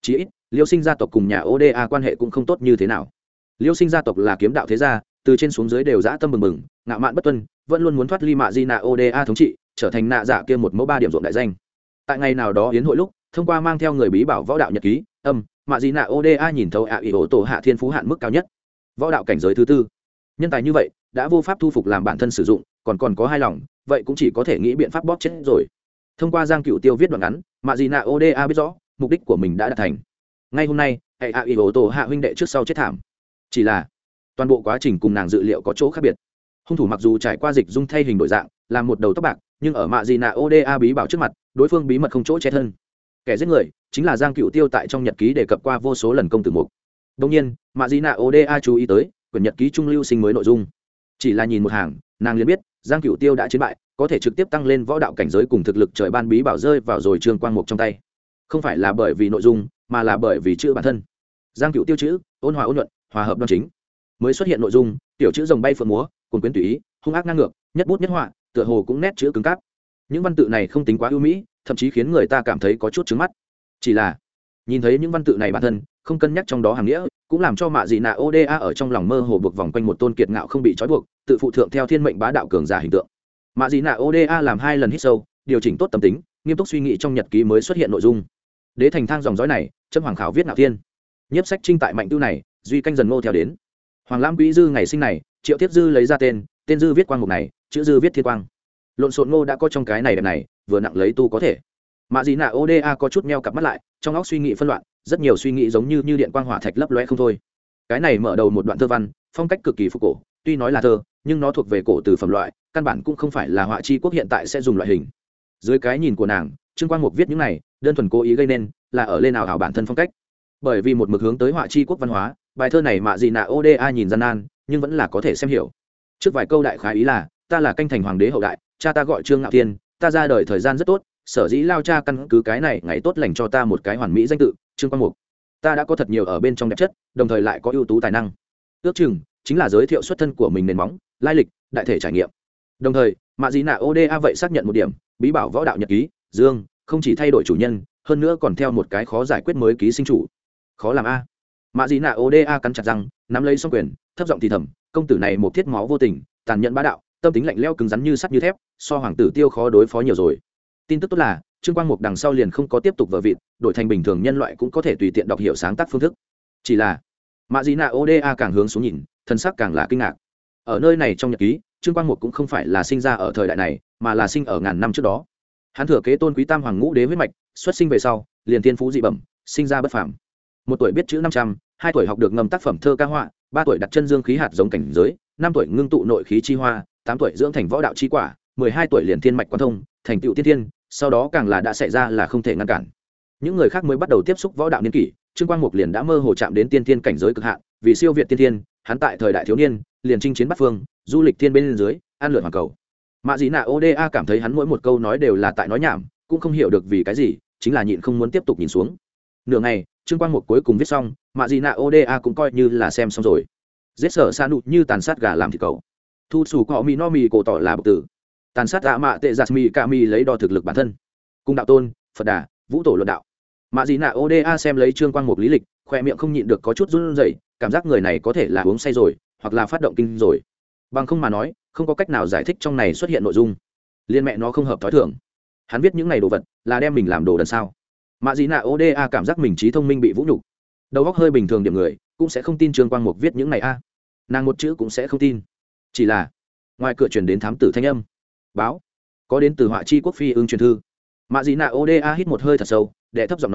chí ít liêu sinh gia tộc cùng nhà oda quan hệ cũng không tốt như thế nào. Liêu sinh gia tộc là kiếm đạo thế gia, từ trên xuống dưới đều dã tâm bừng bừng, ngạo mạn bất tuân, vẫn luôn muốn thoát ly mạ di nạ oda thống trị, trở thành nạ dạ kia một mẫu 3 điểm ruộng đại danh. Tại ngày nào đó yến hội lúc, thông qua mang theo người bí bảo võ đạo nhật ký, mạ di nạ oda nhìn thấu ạ ỷ ổ tổ hạ thiên phú hạn mức cao nhất, võ đạo cảnh giới thứ tư. Nhân tài như vậy đã vô pháp thu phục làm bản thân sử dụng, còn có hai lòng, vậy cũng chỉ có thể nghĩ biện pháp bóp chết rồi. Thông qua Giang Cựu Tiêu viết đoạn ngắn, mạ di nạ oda biết rõ mục đích của mình đã đạt thành. Ngay hôm nay, hệ ạ ỷ ổ tổ hạ huynh đệ trước sau chết thảm, chỉ là toàn bộ quá trình cùng nàng dự liệu có chỗ khác biệt. Hung thủ mặc dù trải qua dịch dung thay hình đổi dạng, làm một đầu tóc bạc, nhưng ở mạ di nạ oda bí bảo trước mặt, đối phương bí mật không chỗ che thân. Kẻ giết người chính là Giang Cựu Tiêu tại trong nhật ký đề cập qua vô số lần công tử mục. Đương nhiên, mạ di nạ oda chú ý tới quyển nhật ký trung lưu sinh mới nội dung. Chỉ là nhìn một hàng, nàng liền biết Giang Cựu Tiêu đã chiến bại, có thể trực tiếp tăng lên võ đạo cảnh giới cùng thực lực trời ban bí bảo rơi vào rồi Trương Quang Mục trong tay. Không phải là bởi vì nội dung, mà là bởi vì chữ bản thân. Giang Cựu Tiêu chữ ôn hòa ôn nhuận, hòa hợp đoan chính. Mới xuất hiện nội dung, tiểu chữ rồng bay phượng múa, cuồn quyến tùy ý, hung ác ngang ngược, nhất bút nhất họa, tựa hồ cũng nét chữ cứng cáp. Những văn tự này không tính quá ưu mỹ, thậm chí khiến người ta cảm thấy có chút chướng mắt. Chỉ là nhìn thấy những văn tự này bản thân, không cân nhắc trong đó hàm nghĩa, cũng làm cho mạ dị nạ oda ở trong lòng mơ hồ buộc vòng quanh một tôn kiệt ngạo không bị trói buộc, tự phụ thượng theo thiên mệnh bá đạo cường giả hình tượng. Mạ dị nạ oda làm 2 lần hít sâu, điều chỉnh tốt tâm tính, nghiêm túc suy nghĩ trong nhật ký mới xuất hiện nội dung. Đế thành thang dòng dõi này, Trâm Hoàng khảo viết ngạo thiên. Nhiếp sách trinh tại mạnh tư này, duy canh dần ngô theo đến. Hoàng Lam Quý Dư ngày sinh này, Triệu Tiếp Dư lấy ra tên Dư viết quang mục này, chữ Dư viết thiên quang. Lộn xộn ngô đã có trong cái này đẹp này, vừa nặng lấy tu có thể. Mạ dị nạ oda có chút meo cặp mắt lại, trong óc suy nghĩ phân loạn, rất nhiều suy nghĩ giống như điện quang hỏa thạch lấp lóe không thôi. Cái này mở đầu một đoạn thơ văn, phong cách cực kỳ phục cổ, tuy nói là thơ, nhưng nó thuộc về cổ từ phẩm loại, căn bản cũng không phải là họa chi quốc hiện tại sẽ dùng loại hình. Dưới cái nhìn của nàng, Trương Quang Mục viết những này, đơn thuần cố ý gây nên, là ở lên nào ảo bản thân phong cách. Bởi vì một mực hướng tới họa chi quốc văn hóa, bài thơ này mạ dị nạ oda nhìn gian nan, nhưng vẫn là có thể xem hiểu. Trước vài câu đại khái ý là, ta là canh thành hoàng đế hậu đại, cha ta gọi Trương Ngạo Thiên, ta ra đời thời gian rất tốt, sở dĩ lao cha căn cứ cái này ngày tốt lành cho ta một cái hoàn mỹ danh tự Trương Quang Mục. Ta đã có thật nhiều ở bên trong đẹp chất, đồng thời lại có ưu tú tài năng. Ước chừng chính là giới thiệu xuất thân của mình nền móng, lai lịch, đại thể trải nghiệm. Đồng thời mạ dị nạ oda vậy xác nhận một điểm, bí bảo võ đạo nhật ký Dương không chỉ thay đổi chủ nhân, hơn nữa còn theo một cái khó giải quyết mới ký sinh chủ. Khó làm a. Mạ dị nạ oda cắn chặt răng, nắm lấy song quyền, thấp giọng thì thầm, công tử này một thiết máu vô tình, tàn nhẫn bá đạo, tâm tính lạnh lẽo cứng rắn như sắt như thép, so hoàng tử Tiêu khó đối phó nhiều rồi. Tin tức tốt là Trương Quang Mục đằng sau liền không có tiếp tục vở vịt, đổi thành bình thường nhân loại cũng có thể tùy tiện đọc hiểu sáng tác phương thức. Chỉ là mạ dị nạ oda càng hướng xuống nhìn, thân sắc càng là kinh ngạc. Ở nơi này trong nhật ký, Trương Quang Mục cũng không phải là sinh ra ở thời đại này, mà là sinh ở ngàn năm trước đó. Hắn thừa kế tôn quý tam hoàng ngũ đế huyết mạch, xuất sinh về sau liền thiên phú dị bẩm, sinh ra bất phàm. 1 tuổi biết chữ 500, 2 tuổi học được ngâm tác phẩm thơ ca họa, 3 tuổi đặt chân dương khí hạt giống cảnh giới, 5 tuổi ngưng tụ nội khí chi hoa, 8 tuổi dưỡng thành võ đạo chi quả, 12 tuổi liền thiên mạch quan thông, thành tựu tiên thiên, sau đó càng là đã xảy ra là không thể ngăn cản. Những người khác mới bắt đầu tiếp xúc võ đạo niên kỷ, Trương Quang Mục liền đã mơ hồ chạm đến tiên thiên cảnh giới cực hạn, vì siêu việt tiên thiên, hắn tại thời đại thiếu niên liền chinh chiến bát phương, du lịch thiên bên dưới, an lượn hoàn cầu. Mạ dị nạ oda cảm thấy hắn mỗi một câu nói đều là tại nói nhảm, cũng không hiểu được vì cái gì, chính là nhịn không muốn tiếp tục nhìn xuống. Nửa ngày, Trương Quang Mục cuối cùng viết xong, mạ dị nạ oda cũng coi như là xem xong rồi. Giết sở sa nụ như tàn sát gà làm thịt cậu, thu sủ cọ mì no mì cổ tỏ là bậc tử, tàn sát ạ mạ tệ giặt mì ca mì lấy đo thực lực bản thân, cung đạo tôn Phật đà vũ tổ luận đạo. Mạ dị nạ oda xem lấy Trương Quang Mục lý lịch, khoe miệng không nhịn được có chút run rẩy, cảm giác người này có thể là uống say rồi, hoặc là phát động kinh rồi. Bằng không mà nói, không có cách nào giải thích trong này xuất hiện nội dung. Liên mẹ nó không hợp thói thường. Hắn viết những này đồ vật là đem mình làm đồ đần sao? Mạ dị nạ oda cảm giác mình trí thông minh bị vũ nhục, đầu óc hơi bình thường điểm người cũng sẽ không tin Trương Quang Mục viết những này a. Nàng một chữ cũng sẽ không tin. Chỉ là ngoài cửa truyền đến thám tử thanh âm, báo có đến từ họa chi quốc phi ưng truyền thư. Mạ dị nạ oda hít một hơi thật sâu, đệ thấp giọng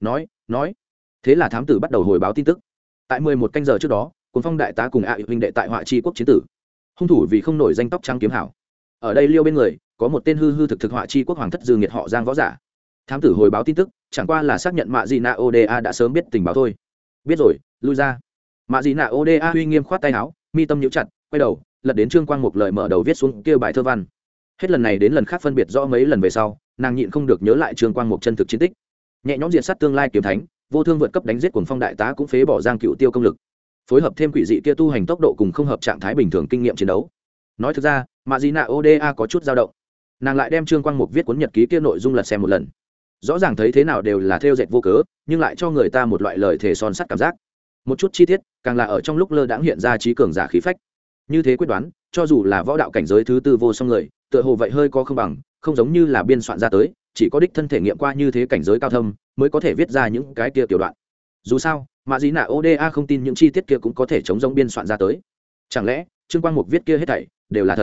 nói. Thế là thám tử bắt đầu hồi báo tin tức. Tại 11 canh giờ trước đó, Cuồng Phong đại tá cùng ạ huynh đệ tại họa chi quốc chiến tử. Hung thủ vì không nổi danh tóc trắng kiếm hảo. Ở đây liêu bên người có một tên hư thực họa chi quốc hoàng thất dư nghiệt họ Giang võ giả. Thám tử hồi báo tin tức chẳng qua là xác nhận mạ dị nạ oda đã sớm biết tình báo thôi. Biết rồi, lui ra. Mạ dị nạ oda uy nghiêm khoát tay áo, mi tâm nhíu chặt, quay đầu lật đến Trương Quang Mục lời mở đầu viết xuống kia bài thơ văn. Hết lần này đến lần khác phân biệt rõ mấy lần về sau, nàng nhịn không được nhớ lại Trương Quang Mục chân thực chiến tích. Nhẹ nhõm diệt sát tương lai kiếm thánh, vô thương vượt cấp đánh giết Cuồng Phong đại tá cũng phế bỏ Giang Cựu Tiêu công lực, phối hợp thêm quỷ dị kia tu hành tốc độ cùng không hợp trạng thái bình thường kinh nghiệm chiến đấu. Nói thực ra, mạ dị nạ oda có chút dao động. Nàng lại đem Trương Quang Mục viết cuốn nhật ký kia nội dung lật xem một lần. rõ ràng thấy thế nào đều là thêu dệt vô cớ, nhưng lại cho người ta một loại lời thề son sắt cảm giác. Một chút chi tiết càng là ở trong lúc lơ đãng hiện ra trí cường giả khí phách. Như thế quyết đoán, cho dù là võ đạo cảnh giới thứ tư vô song người, tựa hồ vậy hơi có không bằng, không giống như là biên soạn ra tới, chỉ có đích thân thể nghiệm qua như thế cảnh giới cao thâm mới có thể viết ra những cái kia tiểu đoạn. Dù sao mạ dị nạ oda không tin những chi tiết kia cũng có thể chống giống biên soạn ra tới. Chẳng lẽ Trương Quang Mục viết kia hết thảy đều là thật?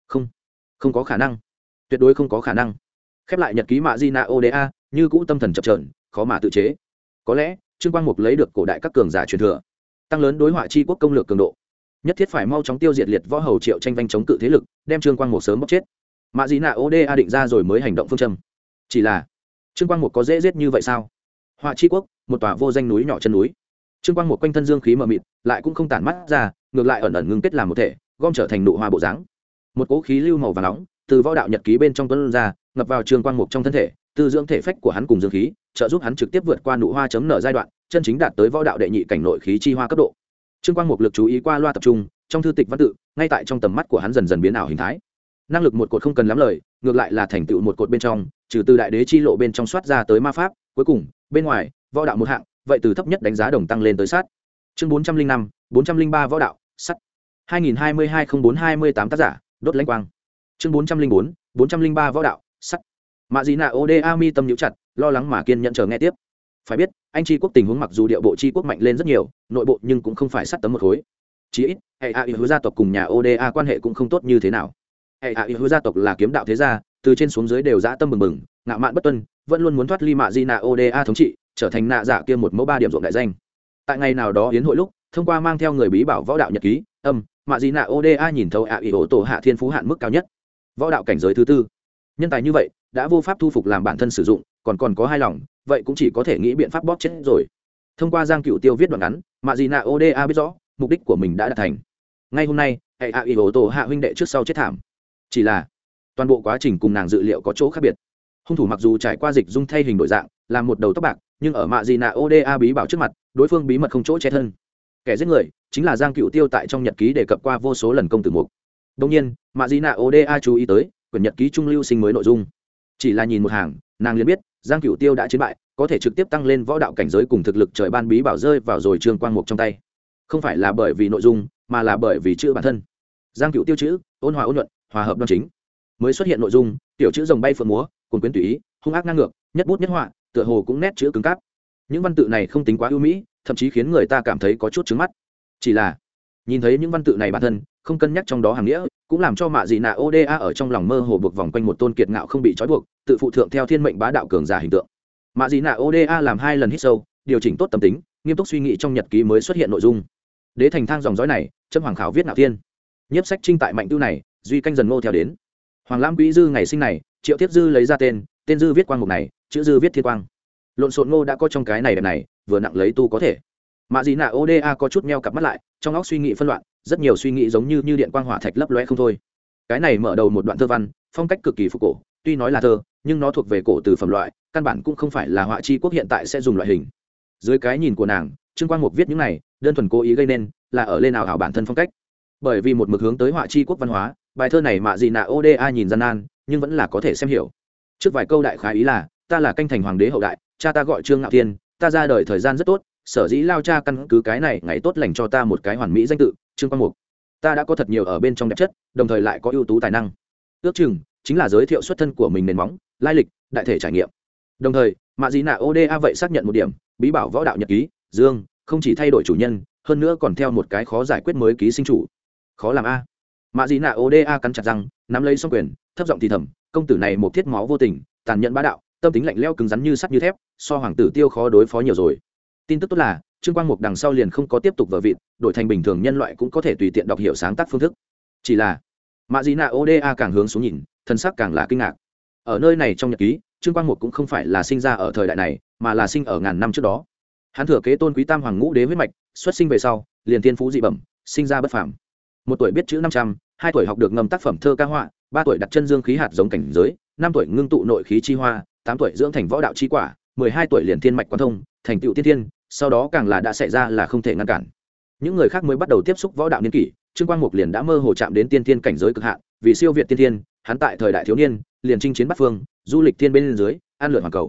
Không có khả năng, tuyệt đối không có khả năng. Khép lại nhật ký mạ dị nạ oda, như cũ tâm thần chập chờn, khó mà tự chế. Có lẽ Trương Quang Mục lấy được cổ đại các cường giả truyền thừa, tăng lớn đối họa chi quốc công lược cường độ, nhất thiết phải mau chóng tiêu diệt liệt võ hầu Triệu Tranh Vanh chống cự thế lực, đem Trương Quang Mục sớm bóc chết. Mạ dị nạ oda định ra rồi mới hành động phương châm. Chỉ là Trương Quang Mục có dễ giết như vậy sao? Họa chi quốc, một tòa vô danh núi nhỏ chân núi. Trương Quang Mục quanh thân dương khí mờ mịt, lại cũng không tản mắt ra, ngược lại ẩn ẩn ngưng kết làm một thể, gom trở thành nụ hoa bộ dáng. Một cỗ khí lưu màu vàng nóng từ võ đạo nhật ký bên trong tuôn ra, ngập vào Trương Quang Mục trong thân thể, tư dưỡng thể phách của hắn cùng dương khí, trợ giúp hắn trực tiếp vượt qua nụ hoa chấm nở giai đoạn, chân chính đạt tới võ đạo đệ nhị cảnh nội khí chi hoa cấp độ. Trương Quang Mục lực chú ý qua loa tập trung, trong thư tịch văn tự, ngay tại trong tầm mắt của hắn dần dần biến ảo hình thái. Năng lực một cột không cần lắm lời, ngược lại là thành tựu một cột bên trong, trừ từ đại đế chi lộ bên trong soát ra tới ma pháp, cuối cùng, bên ngoài, võ đạo một hạng, vậy từ thấp nhất đánh giá đồng tăng lên tới sát. Chương 405, 403 võ đạo, sắt. 2022-04-28 tác giả, đốt lãnh quang. Chương 404, 403 võ đạo, sắt. Mạ Dị Nạ Oda mi tâm nhíu chặt, lo lắng mà kiên nhẫn chờ nghe tiếp. Phải biết, anh tri quốc tình huống mặc dù địa bộ tri quốc mạnh lên rất nhiều, nội bộ nhưng cũng không phải sắt tấm một khối. Chỉ ít, hệ hạ hứa gia tộc cùng nhà Oda quan hệ cũng không tốt như thế nào. Hệ hạ hứa gia tộc là kiếm đạo thế gia, từ trên xuống dưới đều dã tâm bừng bừng, ngạo mạn bất tuân, vẫn luôn muốn thoát ly Mạ Dị Nạ Oda thống trị, trở thành nạ giả kia một mẫu ba điểm ruộng đại danh. Tại ngày nào đó hiến hội lúc, thông qua mang theo người bí bảo võ đạo nhật ký, Mạ Dị Nạ Oda nhìn thấu ạ ý ổ tổ hạ thiên phú hạn mức cao nhất, võ đạo cảnh giới thứ tư. Nhân tài như vậy đã vô pháp thu phục làm bản thân sử dụng, còn có hai lòng, vậy cũng chỉ có thể nghĩ biện pháp bóp chết rồi. Thông qua Giang Cựu Tiêu viết đoạn ngắn, Mạ Dị Nạ Oda biết rõ mục đích của mình đã đạt thành. Ngay hôm nay, hệ ạ ý ổ tổ hạ huynh đệ trước sau chết thảm. Chỉ là toàn bộ quá trình cùng nàng dự liệu có chỗ khác biệt. Hung thủ mặc dù trải qua dịch dung thay hình đổi dạng, làm một đầu tóc bạc, nhưng ở Mạ Dị Nạ Oda bí bảo trước mặt, đối phương bí mật không chỗ che thân. Kẻ giết người chính là Giang Cựu Tiêu tại trong nhật ký đề cập qua vô số lần công tử mục. Đương nhiên, Mạ Dị Nạ Oda chú ý tới quyển nhật ký trung lưu sinh mới nội dung. Chỉ là nhìn một hàng, nàng liền biết Giang Cựu Tiêu đã chiến bại, có thể trực tiếp tăng lên võ đạo cảnh giới cùng thực lực trời ban bí bảo rơi vào rồi Trương Quang Mục trong tay. Không phải là bởi vì nội dung, mà là bởi vì chữ bản thân. Giang Cựu Tiêu chữ ôn hòa ôn nhuận, hòa hợp đoan chính. Mới xuất hiện nội dung, tiểu chữ rồng bay phượng múa, cuồn quyến tùy ý, hung ác ngang ngược, nhất bút nhất họa, tựa hồ cũng nét chữ cứng cáp. Những văn tự này không tính quá ưu mỹ, thậm chí khiến người ta cảm thấy có chút trứng mắt. Chỉ là nhìn thấy những văn tự này bản thân, không cân nhắc trong đó hàng nghĩa, cũng làm cho Mạ Dị Nạ Oda ở trong lòng mơ hồ buộc vòng quanh một tôn kiệt ngạo không bị trói buộc, tự phụ thượng theo thiên mệnh bá đạo cường giả hình tượng. Mạ Dị Nạ Oda làm 2 lần hít sâu, điều chỉnh tốt tâm tính, nghiêm túc suy nghĩ trong nhật ký mới xuất hiện nội dung. Đế thành thang dòng dõi này, Trâm Hoàng khảo viết Nạo Thiên. Nhiếp sách trinh tại mạnh tiêu này, duy canh dần ngô theo đến. Hoàng Lam Quý Dư ngày sinh này, Triệu Thiết Dư lấy ra tên Dư viết quang mục này, chữ Dư viết thiên quang. Lộn xộn ngô đã có trong cái này đẹp này, vừa nặng lấy tu có thể. Mạ Dị Nạ Oda có chút meo cặp mắt lại, trong óc suy nghĩ phân loạn, rất nhiều suy nghĩ giống như điện quang hỏa thạch lấp lóe không thôi. Cái này mở đầu một đoạn thơ văn, phong cách cực kỳ phục cổ, tuy nói là thơ, nhưng nó thuộc về cổ từ phẩm loại, căn bản cũng không phải là họa chi quốc hiện tại sẽ dùng loại hình. Dưới cái nhìn của nàng, Trương Quang Mục viết những này, đơn thuần cố ý gây nên, là ở lên ảo hảo bản thân phong cách. Bởi vì một mực hướng tới họa chi quốc văn hóa, bài thơ này Mạ Dị Nạ Oda nhìn gian nan, nhưng vẫn là có thể xem hiểu. Trước vài câu đại khái ý là, ta là canh thành hoàng đế hậu đại, cha ta gọi Trương Ngạo Thiên, ta ra đời thời gian rất tốt, sở dĩ lao cha căn cứ cái này ngày tốt lành cho ta một cái hoàn mỹ danh tự Trương Quang Mục. Ta đã có thật nhiều ở bên trong đẹp chất, đồng thời lại có ưu tú tài năng, ước chừng chính là giới thiệu xuất thân của mình nền móng, lai lịch, đại thể trải nghiệm. Đồng thời Mạ Dị Nạ Oda vậy xác nhận một điểm, bí bảo võ đạo nhật ký Dương không chỉ thay đổi chủ nhân, hơn nữa còn theo một cái khó giải quyết mới ký sinh chủ. Khó làm a. Mạ Dị Nạ Oda cắn chặt răng, nắm lấy song quyền, thấp giọng thì thầm, công tử này một thiết máu vô tình, tàn nhẫn bá đạo, tâm tính lạnh lẽo cứng rắn như sắt như thép, so hoàng tử Tiêu khó đối phó nhiều rồi. Tin tức tốt là Trương Quang Mục đằng sau liền không có tiếp tục vở vịt, đổi thành bình thường nhân loại cũng có thể tùy tiện đọc hiểu sáng tác phương thức. Chỉ là Mạ Dị Nạ Oda càng hướng xuống nhìn, thân sắc càng là kinh ngạc. Ở nơi này trong nhật ký, Trương Quang Mục cũng không phải là sinh ra ở thời đại này, mà là sinh ở ngàn năm trước đó. Hắn thừa kế tôn quý tam hoàng ngũ đế huyết mạch, xuất sinh về sau liền tiên phú dị bẩm, sinh ra bất phàm. 1 tuổi biết chữ 500, 2 tuổi học được ngâm tác phẩm thơ ca họa, 3 tuổi đặt chân dương khí hạt giống cảnh giới, 5 tuổi ngưng tụ nội khí chi hoa, 8 tuổi dưỡng thành võ đạo chi quả, 12 tuổi liền thiên mạch quan thông, thành tựu tiên thiên, sau đó càng là đã xảy ra là không thể ngăn cản. Những người khác mới bắt đầu tiếp xúc võ đạo niên kỷ, Trương Quang Mục liền đã mơ hồ chạm đến tiên thiên cảnh giới cực hạn, vì siêu việt tiên thiên, hắn tại thời đại thiếu niên liền chinh chiến bát phương, du lịch thiên bên dưới, an lượn hoàn cầu.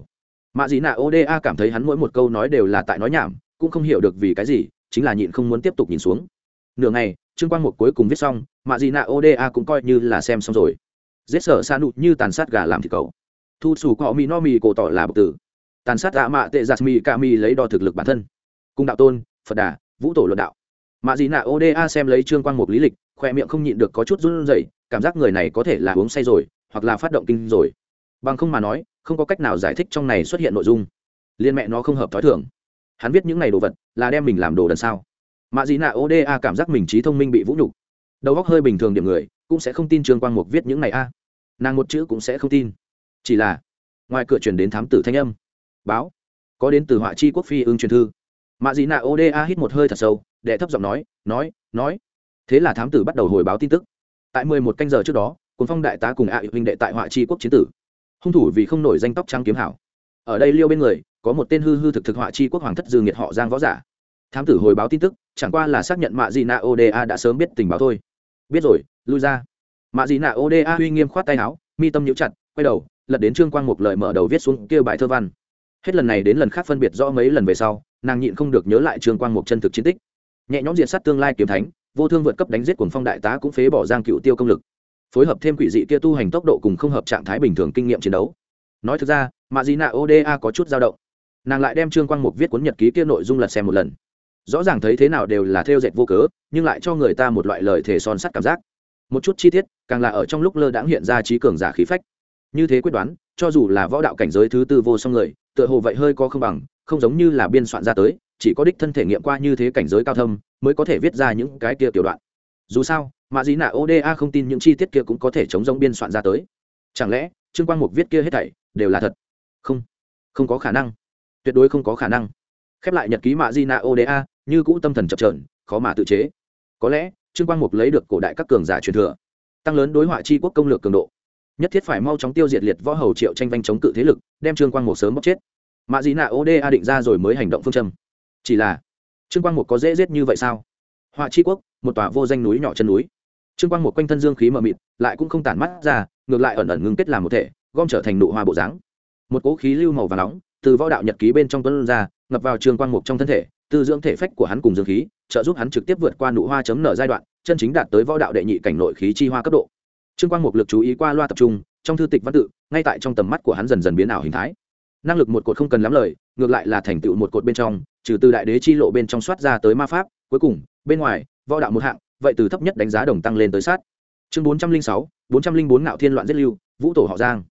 mạ dị nạ oda cảm thấy hắn mỗi một câu nói đều là tại nói nhảm, cũng không hiểu được vì cái gì, chính là nhịn không muốn tiếp tục nhìn xuống. Nửa ngày Trương Quang Mục cuối cùng viết xong, mạ dị nạ oda cũng coi như là xem xong rồi. Giết sở sa nụ như tàn sát gà làm thịt cậu, thu xù cọ mì no mì cổ tỏ là bậc tử, tàn sát ạ mạ tệ giặt mì ca mì lấy đo thực lực bản thân, cung đạo tôn Phật đà vũ tổ luận đạo. Mạ dị nạ oda xem lấy Trương Quang Mục lý lịch, khoe miệng không nhịn được có chút run rẩy, cảm giác người này có thể là uống say rồi, hoặc là phát động kinh rồi. Bằng không mà nói, không có cách nào giải thích trong này xuất hiện nội dung. Liên mẹ nó không hợp thói thường. Hắn viết những này đồ vật là đem mình làm đồ đần sao? Mạ dị nạ oda cảm giác mình trí thông minh bị vũ nhục, đầu óc hơi bình thường điểm người cũng sẽ không tin Trương Quang Mục viết những này a. Nàng một chữ cũng sẽ không tin. Chỉ là ngoài cửa truyền đến thám tử thanh âm. Báo có đến từ Họa Chi Quốc Phi Ưng truyền thư. Mạ dị nạ oda hít một hơi thật sâu, đệ thấp giọng nói. Thế là thám tử bắt đầu hồi báo tin tức. Tại 11 canh giờ trước đó, Cuồng Phong đại tá cùng ạ huynh đệ tại Họa Chi Quốc chiến tử. Hung thủ vì không nổi danh tóc trắng kiếm hảo. Ở đây liêu bên người có một tên hư thực Họa Chi Quốc hoàng thất dư nghiệt họ Giang võ giả. Thám tử hồi báo tin tức chẳng qua là xác nhận mạ dị nạ oda đã sớm biết tình báo thôi. Biết rồi, lui ra. Mạ dị nạ oda uy nghiêm khoát tay áo, mi tâm nhíu chặt, quay đầu lật đến Trương Quang Mục lời mở đầu viết xuống kia bài thơ văn. Hết lần này đến lần khác phân biệt rõ mấy lần về sau, nàng nhịn không được nhớ lại Trương Quang Mục chân thực chiến tích. Nhẹ nhõm diệt sát tương lai kiếm thánh, vô thương vượt cấp đánh giết Cuồng Phong đại tá cũng phế bỏ Giang Cựu Tiêu công lực, phối hợp thêm quỷ dị kia tu hành tốc độ cùng không hợp trạng thái bình thường kinh nghiệm chiến đấu. Nói thực ra, mạ dị nạ oda có chút dao động. Nàng lại đem Trương Quang Mục viết cuốn nhật ký kia nội dung lật xem một lần. Rõ ràng thấy thế nào đều là thêu dệt vô cớ, nhưng lại cho người ta một loại lời thề son sắt cảm giác. Một chút chi tiết càng là ở trong lúc lơ đãng hiện ra trí cường giả khí phách. Như thế quyết đoán, cho dù là võ đạo cảnh giới thứ tư vô song người, tựa hồ vậy hơi có không bằng, không giống như là biên soạn ra tới, chỉ có đích thân thể nghiệm qua như thế cảnh giới cao thâm mới có thể viết ra những cái kia tiểu đoạn. Dù sao mạ dị nạ oda không tin những chi tiết kia cũng có thể chống giống biên soạn ra tới. Chẳng lẽ Trương Quang Mục viết kia hết thảy đều là thật? Không có khả năng, tuyệt đối không có khả năng. Khép lại nhật ký mạ dị nạ oda, như cũ tâm thần chập chờn, khó mà tự chế. Có lẽ Trương Quang Mục lấy được cổ đại các cường giả truyền thừa, tăng lớn đối Họa Chi Quốc công lược cường độ, nhất thiết phải mau chóng tiêu diệt liệt võ hầu Triệu tranh vanh chống cự thế lực, đem Trương Quang Mục sớm bóc chết. Mạ dị nạ oda định ra rồi mới hành động phương châm. Chỉ là Trương Quang Mục có dễ giết như vậy sao? Họa Chi Quốc, một tòa vô danh núi nhỏ chân núi. Trương Quang Mục quanh thân dương khí mờ mịt, lại cũng không tản mắt ra, ngược lại ẩn ẩn ngưng kết làm một thể, gom trở thành nụ hoa bộ dáng. Một cỗ khí lưu màu vàng nóng từ võ đạo nhật ký bên trong tuôn ra, ngập vào Trương Quang Mục trong thân thể, tư dưỡng thể phách của hắn cùng dương khí, trợ giúp hắn trực tiếp vượt qua nụ hoa chấm nở giai đoạn, chân chính đạt tới võ đạo đệ nhị cảnh nội khí chi hoa cấp độ. Trương Quang Mục lực chú ý qua loa tập trung, trong thư tịch văn tự, ngay tại trong tầm mắt của hắn dần dần biến ảo hình thái. Năng lực một cột không cần lắm lời, ngược lại là thành tựu một cột bên trong, trừ từ đại đế chi lộ bên trong soát ra tới ma pháp, cuối cùng bên ngoài võ đạo một hạng, vậy từ thấp nhất đánh giá đồng tăng lên tới sát. Chương 406, 404 ngạo thiên loạn giết lưu, vũ tổ họ Giang.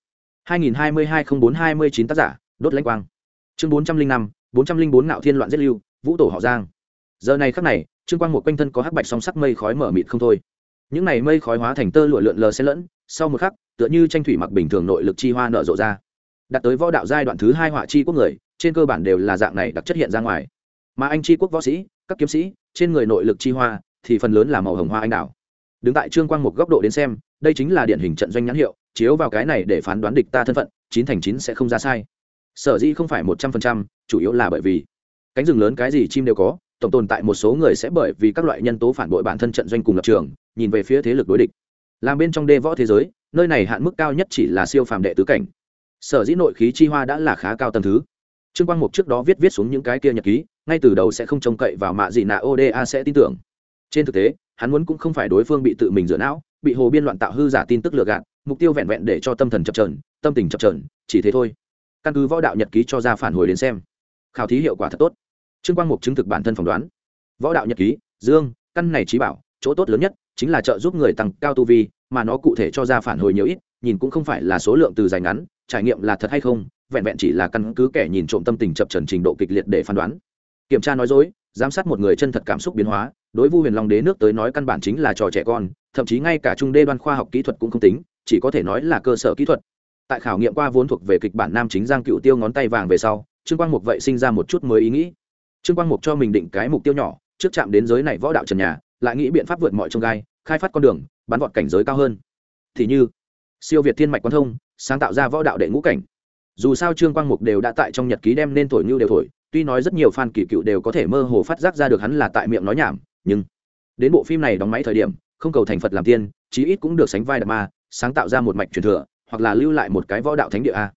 2022-04-29 tác giả, đốt lãnh quang. Chương 405, 404 ngạo thiên loạn giết lưu, vũ tổ họ Giang. Giờ này khắc này, Trương Quang Mục quanh thân có hắc bạch song sắc mây khói mở mịt không thôi. Những này mây khói hóa thành tơ lụa lượn lờ xen lẫn, sau một khắc, tựa như tranh thủy mặc bình thường nội lực chi hoa nở rộ ra. Đạt tới võ đạo giai đoạn thứ 2 Họa Chi Quốc người, trên cơ bản đều là dạng này đặc chất hiện ra ngoài. Mà anh Chi Quốc võ sĩ, các kiếm sĩ, trên người nội lực chi hoa thì phần lớn là màu hồng hoa anh đào. Đứng tại Trương Quang Mục góc độ đến xem, đây chính là điển hình trận doanh nhãn hiệu, chiếu vào cái này để phán đoán địch ta thân phận, 9 thành 9 sẽ không ra sai. Sở dĩ không phải 100%, chủ yếu là bởi vì cánh rừng lớn cái gì chim đều có, tổng tồn tại một số người sẽ bởi vì các loại nhân tố phản bội bản thân trận doanh cùng lập trường, nhìn về phía thế lực đối địch. Làm bên trong đê võ thế giới, nơi này hạn mức cao nhất chỉ là siêu phàm đệ tứ cảnh. Sở dĩ nội khí chi hoa đã là khá cao tầng thứ. Trương Quang Mục trước đó viết xuống những cái kia nhật ký, ngay từ đầu sẽ không trông cậy vào mạ dị nạ oda sẽ tin tưởng. Trên thực tế, hắn muốn cũng không phải đối phương bị tự mình rửa não, bị hồ biên loạn tạo hư giả tin tức lừa gạt, mục tiêu vẹn vẹn để cho tâm thần chập chờn, tâm tình chập chờn, chỉ thế thôi. Căn cứ võ đạo nhật ký cho ra phản hồi đến xem, khảo thí hiệu quả thật tốt. Trương Quang Mục chứng thực bản thân phỏng đoán. Võ đạo nhật ký, dương, căn này trí bảo, chỗ tốt lớn nhất chính là trợ giúp người tăng cao tu vi, mà nó cụ thể cho ra phản hồi nhiều ít, nhìn cũng không phải là số lượng từ dài ngắn, trải nghiệm là thật hay không, vẹn vẹn chỉ là căn cứ kẻ nhìn trộm tâm tình chập chờn trình độ kịch liệt để phán đoán. Kiểm tra nói dối, giám sát một người chân thật cảm xúc biến hóa, đối Vu Huyền Long Đế nước tới nói căn bản chính là trò trẻ con, thậm chí ngay cả trung đê đoan khoa học kỹ thuật cũng không tính, chỉ có thể nói là cơ sở kỹ thuật. Tại khảo nghiệm qua vốn thuộc về kịch bản nam chính Giang Cựu Tiêu ngón tay vàng về sau, Trương Quang Mục vậy sinh ra một chút mới ý nghĩ. Trương Quang Mục cho mình định cái mục tiêu nhỏ, trước chạm đến giới này võ đạo trần nhà, lại nghĩ biện pháp vượt mọi chông gai, khai phát con đường, bắn vọt cảnh giới cao hơn. Thì như siêu việt thiên mạch quan thông, sáng tạo ra võ đạo đệ ngũ cảnh. Dù sao Trương Quang Mục đều đã tại trong nhật ký đem nên thổi như đều thổi, tuy nói rất nhiều fan kỳ cựu đều có thể mơ hồ phát giác ra được hắn là tại miệng nói nhảm, nhưng đến bộ phim này đóng máy thời điểm, không cầu thành Phật làm tiên, chí ít cũng được sánh vai đạp ma, sáng tạo ra một mạch truyền thừa, hoặc là lưu lại một cái võ đạo thánh địa a.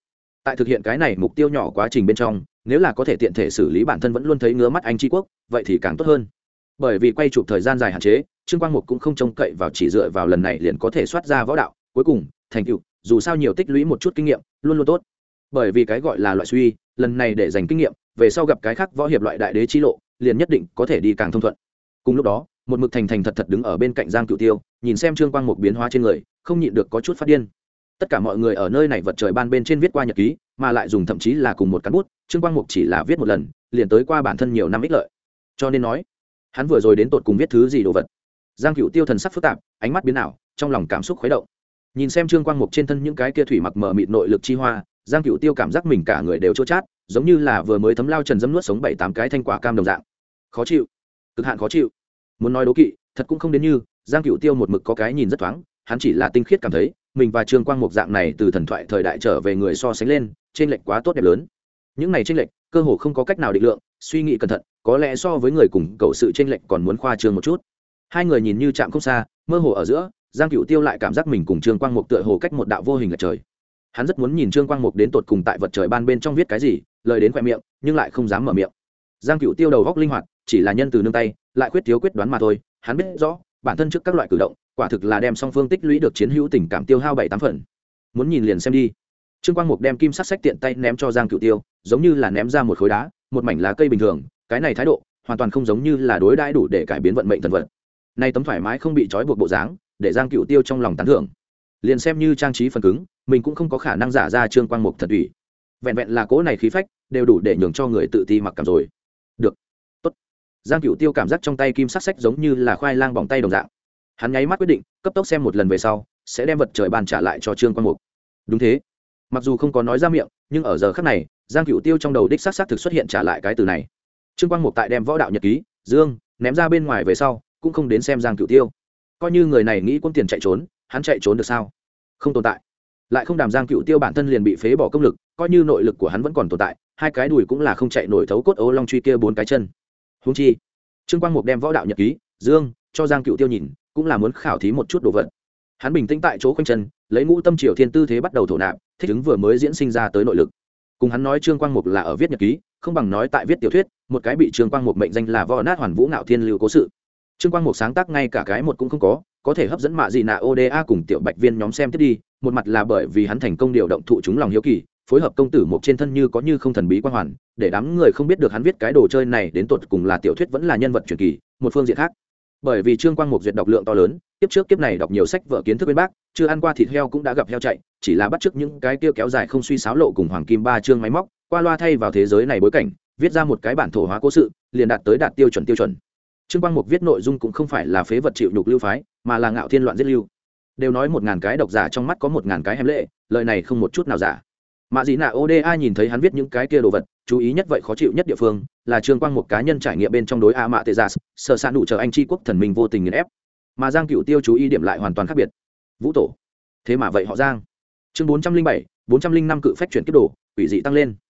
tại thực hiện cái này mục tiêu nhỏ quá trình bên trong, nếu là có thể tiện thể xử lý bản thân vẫn luôn thấy ngứa mắt anh tri quốc, vậy thì càng tốt hơn. Bởi vì quay chụp thời gian dài hạn chế, Trương Quang Mục cũng không trông cậy vào chỉ dựa vào lần này liền có thể soát ra võ đạo cuối cùng thành tựu, dù sao nhiều tích lũy một chút kinh nghiệm luôn luôn tốt. Bởi vì cái gọi là loại suy, lần này để dành kinh nghiệm, về sau gặp cái khác võ hiệp loại đại đế chi lộ, liền nhất định có thể đi càng thông thuận. Cùng lúc đó, một mực thành thành thật thật đứng ở bên cạnh Giang Cửu Tiêu, nhìn xem Trương Quang Mục biến hóa trên người, không nhịn được có chút phát điên. Tất cả mọi người ở nơi này vật trời ban bên trên viết qua nhật ký, mà lại dùng thậm chí là cùng một cán bút, Trương Quang Mục chỉ là viết một lần, liền tới qua bản thân nhiều năm ích lợi. Cho nên nói, hắn vừa rồi đến tột cùng viết thứ gì đồ vật. Giang Cửu Tiêu thần sắc phức tạp, ánh mắt biến ảo, trong lòng cảm xúc khuấy động. Nhìn xem Trương Quang Mục trên thân những cái kia thủy mặc mờ mịt nội lực chi hoa, Giang Cửu Tiêu cảm giác mình cả người đều chua chát, giống như là vừa mới thấm lao trần dẫm nuốt sống 7-8 cái thanh quả cam đồng dạng. Khó chịu, cực hạn khó chịu. Muốn nói đố kỵ, thật cũng không đến như, Giang Cửu Tiêu một mực có cái nhìn rất thoáng, hắn chỉ là tinh khiết cảm thấy, mình và Trương Quang Mục dạng này từ thần thoại thời đại trở về người so sánh lên, trên lệch quá tốt đẹp lớn. Những này trên lệch, cơ hồ không có cách nào định lượng, suy nghĩ cẩn thận, có lẽ so với người cùng cầu sự trên lệch còn muốn khoa trương một chút. Hai người nhìn như chạm không xa, mơ hồ ở giữa, Giang Cửu Tiêu lại cảm giác mình cùng Trương Quang Mục tựa hồ cách một đạo vô hình lệch trời. Hắn rất muốn nhìn Trương Quang Mục đến tột cùng tại vật trời ban bên trong viết cái gì, lời đến khoe miệng, nhưng lại không dám mở miệng. Giang Cửu Tiêu đầu góc linh hoạt, chỉ là nhân từ nương tay, lại khuyết thiếu quyết đoán mà thôi. Hắn biết rõ, bản thân trước các loại cử động, quả thực là đem song phương tích lũy được chiến hữu tình cảm tiêu hao 7-8 phần. Muốn nhìn liền xem đi. Trương Quang Mục đem kim sắc sách tiện tay ném cho Giang Cửu Tiêu, giống như là ném ra một khối đá, một mảnh lá cây bình thường, cái này thái độ, hoàn toàn không giống như là đối đãi đủ để cải biến vận mệnh thần vật. Nay tấm thoải mái không bị trói buộc bộ dáng, để Giang Cửu Tiêu trong lòng tán thưởng. Liền xem như trang trí phần cứng, mình cũng không có khả năng giả ra Trương Quang Mục thật ủy. Vẹn vẹn là cỗ này khí phách, đều đủ để nhường cho người tự ti mặc cảm rồi. Được, tốt. Giang Cửu Tiêu cảm giác trong tay kim sắc sách giống như là khoai lang bỏng tay đồng dạng. Hắn nháy mắt quyết định, cấp tốc xem một lần về sau, sẽ đem vật trời ban trả lại cho Trương Quang Mục. Đúng thế. Mặc dù không có nói ra miệng, nhưng ở giờ khắc này, Giang Cửu Tiêu trong đầu đích xác thực xuất hiện trả lại cái từ này. Trương Quang Mục tại đem võ đạo nhật ký dương ném ra bên ngoài về sau, cũng không đến xem Giang Cửu Tiêu. Coi như người này nghĩ quân tiền chạy trốn, hắn chạy trốn được sao? Không tồn tại. Lại không đàm Giang Cửu Tiêu bản thân liền bị phế bỏ công lực, coi như nội lực của hắn vẫn còn tồn tại, hai cái đùi cũng là không chạy nổi thấu cốt ô long truy kia 4 cái chân. Huống chi, Trương Quang Mục đem võ đạo nhật ký dương cho Giang Cửu Tiêu nhìn, cũng là muốn khảo thí một chút đồ vật. Hắn bình tĩnh tại chỗ khoanh chân, lấy ngũ tâm triều thiên tư thế bắt đầu thổ nạp, thích ứng vừa mới diễn sinh ra tới nội lực. Cùng hắn nói Trương Quang Mục là ở viết nhật ký, không bằng nói tại viết tiểu thuyết, một cái bị Trương Quang Mục mệnh danh là võ nát hoàn vũ ngạo thiên lưu cố sự. Trương Quang Mục sáng tác ngay cả cái một cũng không có thể hấp dẫn mạ gì nạ ODA cùng tiểu Bạch Viên nhóm xem tiếp đi, một mặt là bởi vì hắn thành công điều động thụ chúng lòng hiếu kỳ, phối hợp công tử Mục trên thân như có như không thần bí quan hoàn, để đám người không biết được hắn viết cái đồ chơi này đến tột cùng là tiểu thuyết vẫn là nhân vật truyền kỳ, một phương diện khác. Bởi vì Trương Quang Mục duyệt đọc lượng to lớn, kiếp trước kiếp này đọc nhiều sách vở kiến thức bên bác, chưa ăn qua thịt heo cũng đã gặp heo chạy, chỉ là bắt chước những cái kia kéo dài không suy sáo lộ cùng hoàng kim ba chương máy móc, qua loa thay vào thế giới này bối cảnh, viết ra một cái bản thổ hóa cố sự, liền đạt tiêu chuẩn. Trương Quang Mục viết nội dung cũng không phải là phế vật chịu nhục lưu phái, mà là ngạo thiên loạn giết lưu. Đều nói 1000 cái độc giả trong mắt có 1000 cái hèm lệ, lời này không một chút nào giả. Mạ Dĩ Nạ ODA nhìn thấy hắn viết những cái kia đồ vật, chú ý nhất vậy khó chịu nhất địa phương là Trương Quang Mục cá nhân trải nghiệm bên trong đối A Mạ Tê Giả, sở sản đủ chờ anh tri quốc thần minh vô tình nghiền ép. Mà Giang Cửu Tiêu chú ý điểm lại hoàn toàn khác biệt. Vũ tổ. Thế mà vậy họ Giang. Chương 407, 405 cự phách chuyển kiếp đồ, quỷ dị tăng lên.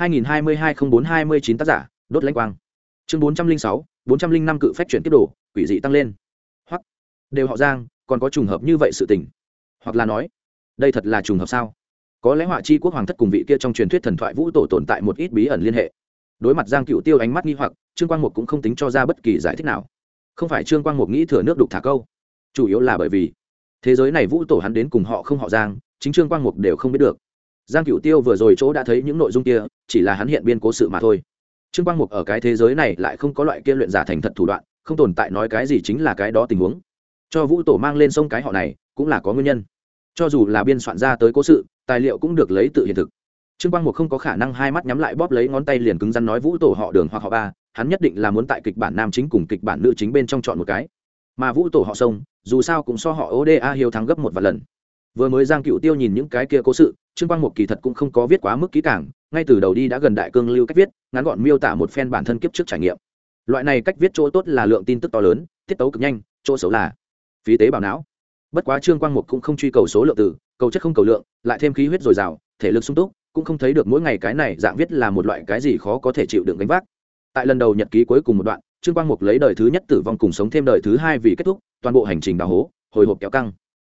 2022-04-29 tác giả, đốt lãnh quang. Chương 406, 405 cự phách chuyển kiếp đồ, quỷ dị tăng lên. Hoặc đều họ Giang, còn có trùng hợp như vậy sự tình. Hoặc là nói, đây thật là trùng hợp sao? Có lẽ họa chi quốc hoàng thất cùng vị kia trong truyền thuyết thần thoại vũ tổ tồn tại một ít bí ẩn liên hệ. Đối mặt Giang Cửu Tiêu ánh mắt nghi hoặc, Trương Quang Mục cũng không tính cho ra bất kỳ giải thích nào. Không phải Trương Quang Mục nghĩ thừa nước đục thả câu, chủ yếu là bởi vì thế giới này vũ tổ hắn đến cùng họ không họ Giang, chính Trương Quang Mục đều không biết được. Giang Cửu Tiêu vừa rồi chỗ đã thấy những nội dung kia, chỉ là hắn hiện biên cố sự mà thôi. Trương Quang Mục ở cái thế giới này lại không có loại kia luyện giả thành thật thủ đoạn, không tồn tại nói cái gì chính là cái đó tình huống. Cho vũ tổ mang lên sông cái họ này, cũng là có nguyên nhân. Cho dù là biên soạn ra tới cố sự, tài liệu cũng được lấy tự hiện thực. Trương Quang Mục không có khả năng hai mắt nhắm lại bóp lấy ngón tay liền cứng rắn nói vũ tổ họ Đường hoặc họ Ba, hắn nhất định là muốn tại kịch bản nam chính cùng kịch bản nữ chính bên trong chọn một cái. Mà vũ tổ họ Sông, dù sao cũng so họ ODA hiếu thắng gấp một vài lần. Vừa mới Giang Cửu Tiêu nhìn những cái kia cố sự, Trương Quang Mục kỳ thật cũng không có viết quá mức kỹ càng, ngay từ đầu đi đã gần đại cương lưu cách viết, ngắn gọn miêu tả một phen bản thân kiếp trước trải nghiệm. Loại này cách viết chỗ tốt là lượng tin tức to lớn, tiết tấu cực nhanh, chỗ xấu là phí tế bào não. Bất quá Trương Quang Mục cũng không truy cầu số lượng từ, cầu chất không cầu lượng, lại thêm khí huyết dồi dào, thể lực sung túc, cũng không thấy được mỗi ngày cái này dạng viết là một loại cái gì khó có thể chịu đựng gánh vác. Tại lần đầu nhật ký cuối cùng một đoạn, Trương Quang Mục lấy đời thứ nhất tử vong cùng sống thêm đời thứ hai vì kết thúc, toàn bộ hành trình đào hố, hồi hộp kéo căng.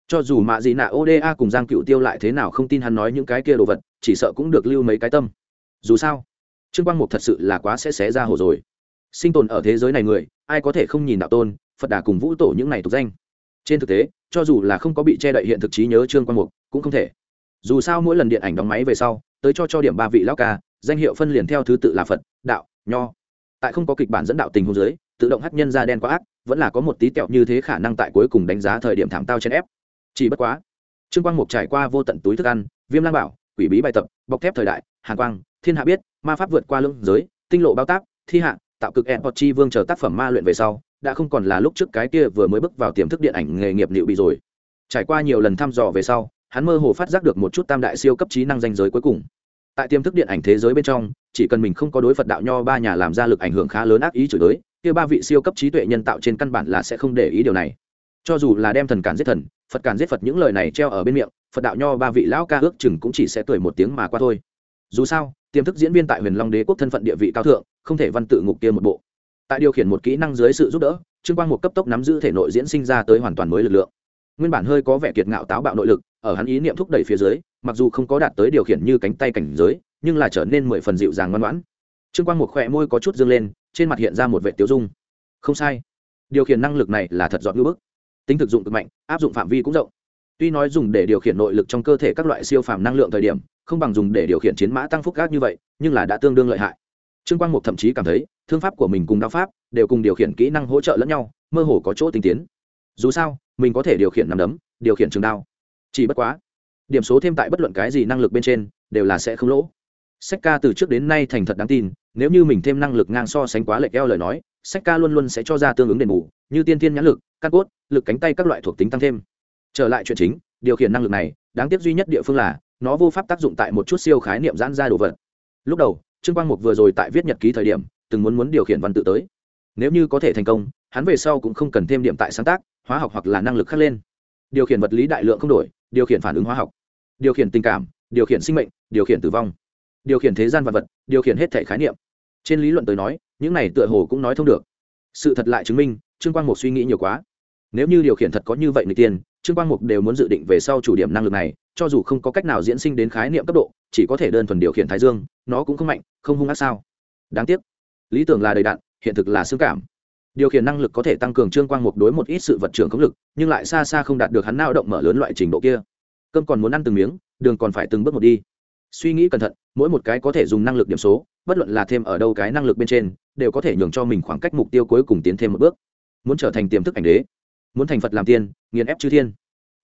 cho dù mạ dị nạ oda cùng Giang Cựu Tiêu lại thế nào không tin hắn nói những cái kia đồ vật, chỉ sợ cũng được lưu mấy cái tâm. Dù sao Trương Quang Mục thật sự là quá sẽ xé ra hổ rồi. Sinh tồn ở thế giới này người, ai có thể không nhìn đạo tôn, Phật Đà cùng Vũ Tổ những này tục danh. Trên thực tế, cho dù là không có bị che đậy hiện thực trí nhớ Trương Quang Mục, cũng không thể. Dù sao mỗi lần điện ảnh đóng máy về sau, tới cho điểm 3 vị lão ca, danh hiệu phân liền theo thứ tự là Phật, Đạo, Nho. Tại không có kịch bản dẫn đạo tình huống dưới, tự động hắc nhân ra đen quá ác, vẫn là có một tí tẹo như thế khả năng tại cuối cùng đánh giá thời điểm thảm tao chen ép. Chỉ bất quá, Trương Quang Mục trải qua vô tận túi thức ăn, Viêm Lang Bảo, Quỷ Bí bài tập, bọc thép thời đại, Hàn Quang, Thiên Hạ biết, ma pháp vượt qua lưỡng giới, tinh lộ bao tác, thi hạ, tạo cực chi vương chờ tác phẩm ma luyện về sau, đã không còn là lúc trước cái kia vừa mới bước vào tiềm thức điện ảnh nghề nghiệp liệu bị rồi. Trải qua nhiều lần thăm dò về sau, hắn mơ hồ phát giác được một chút tam đại siêu cấp trí năng danh giới cuối cùng. Tại tiềm thức điện ảnh thế giới bên trong, chỉ cần mình không có đối Phật đạo nho ba nhà làm ra lực ảnh hưởng khá lớn ác ý chửi tới, kia ba vị siêu cấp trí tuệ nhân tạo trên căn bản là sẽ không để ý điều này. Cho dù là đem thần cản giết thần, Phật cản giết Phật những lời này treo ở bên miệng, Phật đạo nho ba vị lão ca ước chừng cũng chỉ sẽ cười một tiếng mà qua thôi. Dù sao, tiềm thức diễn viên tại Huyền Long Đế quốc thân phận địa vị cao thượng, không thể văn tự ngục kia một bộ. Tại điều khiển một kỹ năng dưới sự giúp đỡ, Trương Quang Mục cấp tốc nắm giữ thể nội diễn sinh ra tới hoàn toàn mới lực lượng. Nguyên bản hơi có vẻ kiệt ngạo táo bạo nội lực, ở hắn ý niệm thúc đẩy phía dưới, mặc dù không có đạt tới điều khiển như cánh tay cảnh giới, nhưng là trở nên 10 phần dịu dàng ngoan ngoãn. Trương Quang Mục khẽ môi có chút dương lên, trên mặt hiện ra một vẻ tiêu dung. Không sai, điều khiển năng lực này là thật giỏi như bức. Tính thực dụng cực mạnh, áp dụng phạm vi cũng rộng. Tuy nói dùng để điều khiển nội lực trong cơ thể các loại siêu phàm năng lượng thời điểm, không bằng dùng để điều khiển chiến mã tăng phúc gác như vậy, nhưng là đã tương đương lợi hại. Trương Quang Mục thậm chí cảm thấy, thương pháp của mình cùng đao pháp đều cùng điều khiển kỹ năng hỗ trợ lẫn nhau, mơ hồ có chỗ tinh tiến. Dù sao, mình có thể điều khiển nắm đấm, điều khiển trường đao. Chỉ bất quá, điểm số thêm tại bất luận cái gì năng lực bên trên, đều là sẽ không lỗ. Sách ca từ trước đến nay thành thật đáng tin, nếu như mình thêm năng lực ngang so sánh quá lệch eo lời nói, Sách ca luôn luôn sẽ cho ra tương ứng đền bù, như tiên thiên nhãn lực, căn cốt, lực cánh tay các loại thuộc tính tăng thêm. Trở lại chuyện chính, điều khiển năng lực này, đáng tiếc duy nhất địa phương là nó vô pháp tác dụng tại một chút siêu khái niệm giãn ra đồ vật. Lúc đầu, Trương Quang Mục vừa rồi tại viết nhật ký thời điểm, từng muốn điều khiển văn tự tới. Nếu như có thể thành công, hắn về sau cũng không cần thêm điểm tại sáng tác, hóa học hoặc là năng lực khác lên. Điều khiển vật lý đại lượng không đổi, điều khiển phản ứng hóa học, điều khiển tình cảm, điều khiển sinh mệnh, điều khiển tử vong, điều khiển thế gian vật vật, điều khiển hết thể khái niệm. Trên lý luận tới nói, những này tựa hồ cũng nói thông được. Sự thật lại chứng minh, Trương Quang Mục suy nghĩ nhiều quá. Nếu như điều khiển thật có như vậy người tiên, Trương Quang Mục đều muốn dự định về sau chủ điểm năng lực này, cho dù không có cách nào diễn sinh đến khái niệm cấp độ, chỉ có thể đơn thuần điều khiển thái dương, nó cũng không mạnh, không hung ác sao? Đáng tiếc, lý tưởng là đầy đặn, hiện thực là xương cảm. Điều khiển năng lực có thể tăng cường Trương Quang Mục đối một ít sự vật trưởng khống lực, nhưng lại xa xa không đạt được hắn não động mở lớn loại trình độ kia. Cơm còn muốn ăn từng miếng, đường còn phải từng bước một đi. Suy nghĩ cẩn thận, mỗi một cái có thể dùng năng lực điểm số, bất luận là thêm ở đâu cái năng lực bên trên, đều có thể nhường cho mình khoảng cách mục tiêu cuối cùng tiến thêm một bước. Muốn trở thành tiềm thức ảnh đế, muốn thành Phật làm tiên, nghiền ép chư thiên.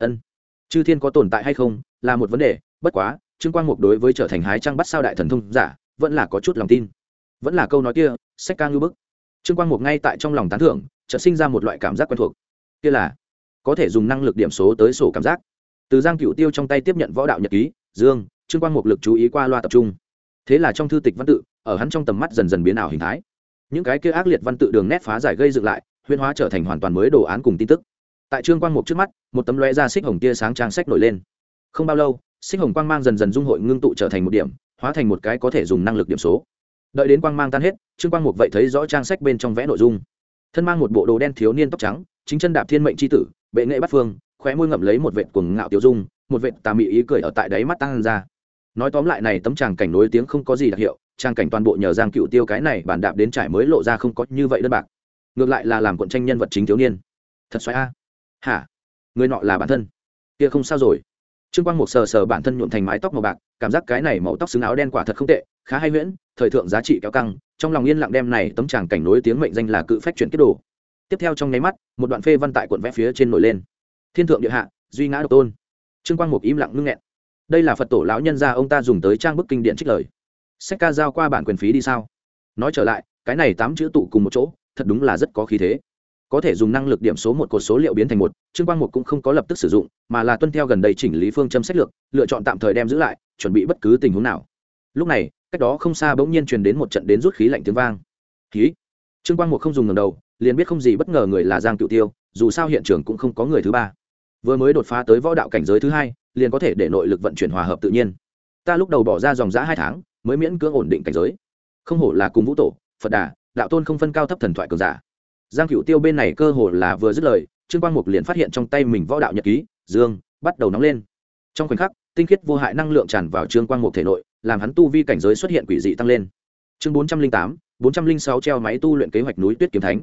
Chư thiên có tồn tại hay không là một vấn đề, bất quá Trương Quang Mục đối với trở thành hái trăng bắt sao đại thần thông giả vẫn là có chút lòng tin. Vẫn là câu nói kia, Sách ca ngưu bức. Trương Quang Mục ngay tại trong lòng tán thưởng, chợt sinh ra một loại cảm giác quen thuộc. Kia là có thể dùng năng lực điểm số tới sổ cảm giác. Từ Giang Cựu Tiêu trong tay tiếp nhận võ đạo nhật ký, Trương Quang Mục lực chú ý qua loa tập trung. Thế là trong thư tịch văn tự, ở hắn trong tầm mắt dần dần biến ảo hình thái. Những cái kia ác liệt văn tự đường nét phá giải gây dựng lại, huyễn hóa trở thành hoàn toàn mới đồ án cùng tin tức. Tại Trương Quang Mục trước mắt, một tấm lóe ra xích hồng tia sáng trang sách nổi lên. Không bao lâu, xích hồng quang mang dần dần dung hội ngưng tụ trở thành một điểm, hóa thành một cái có thể dùng năng lực điểm số. Đợi đến quang mang tan hết, Trương Quang Mục vậy thấy rõ trang sách bên trong vẽ nội dung. Thân mang một bộ đồ đen thiếu niên tóc trắng, chính chân đạp thiên mệnh chi tử, bệ nghệ bát phương, khóe môi ngậm lấy một vệt cuồng ngạo tiêu dung, một vệt tà mị ý cười ở tại đáy mắt tăng ra. Nói tóm lại này tấm tràng cảnh nối tiếng không có gì đặc hiệu, trang cảnh toàn bộ nhờ Giang Cựu Tiêu cái này bản đạp đến trải mới lộ ra không có như vậy đơn bạc. Ngược lại là làm cuộn tranh nhân vật chính thiếu niên. Thật xoái a. Hả? Người nọ là bản thân. Kia không sao rồi. Trương Quang Mục sờ bản thân nhuộm thành mái tóc màu bạc, cảm giác cái này màu tóc xứng áo đen quả thật không tệ, khá hay huyễn, thời thượng giá trị kéo căng, trong lòng yên lặng đem này tấm tràng cảnh nối tiếng mệnh danh là cự phách chuyển kết đồ. Tiếp theo trong nháy mắt, một đoạn phê văn tại cuộn vẽ phía trên nổi lên. Thiên thượng địa hạ, duy ngã độc tôn. Trương Quang Mục im lặng ngưng nghẹn. Đây là Phật tổ lão nhân gia ông ta dùng tới trang bức kinh điển trích lời. Sách ca giao qua bản quyền phí đi sao? Nói trở lại, cái này 8 chữ tụ cùng một chỗ, thật đúng là rất có khí thế. Có thể dùng năng lực điểm số một cột số liệu biến thành một, Trương Quang Mục cũng không có lập tức sử dụng, mà là tuân theo gần đây chỉnh lý phương châm sách lược, lựa chọn tạm thời đem giữ lại, chuẩn bị bất cứ tình huống nào. Lúc này, cách đó không xa bỗng nhiên truyền đến một trận đến rút khí lạnh tiếng vang. Khí. Trương Quang Mục không dùng ngẩng đầu, liền biết không gì bất ngờ người là Giang Cựu Tiêu, dù sao hiện trường cũng không có người thứ ba. Vừa mới đột phá tới võ đạo cảnh giới thứ 2, liền có thể để nội lực vận chuyển hòa hợp tự nhiên. Ta lúc đầu bỏ ra dòng dã 2 tháng, mới miễn cưỡng ổn định cảnh giới. Không hổ là cùng Vũ Tổ, Phật Đà, đạo tôn không phân cao thấp thần thoại cường giả. Giang Cựu Tiêu bên này cơ hồ là vừa dứt lời, Trương Quang Mục liền phát hiện trong tay mình võ đạo nhật ký dương bắt đầu nóng lên. Trong khoảnh khắc, tinh khiết vô hại năng lượng tràn vào Trương Quang Mục thể nội, làm hắn tu vi cảnh giới xuất hiện quỷ dị tăng lên. Chương 408, 406 treo máy tu luyện kế hoạch núi Tuyết Kiếm Thánh.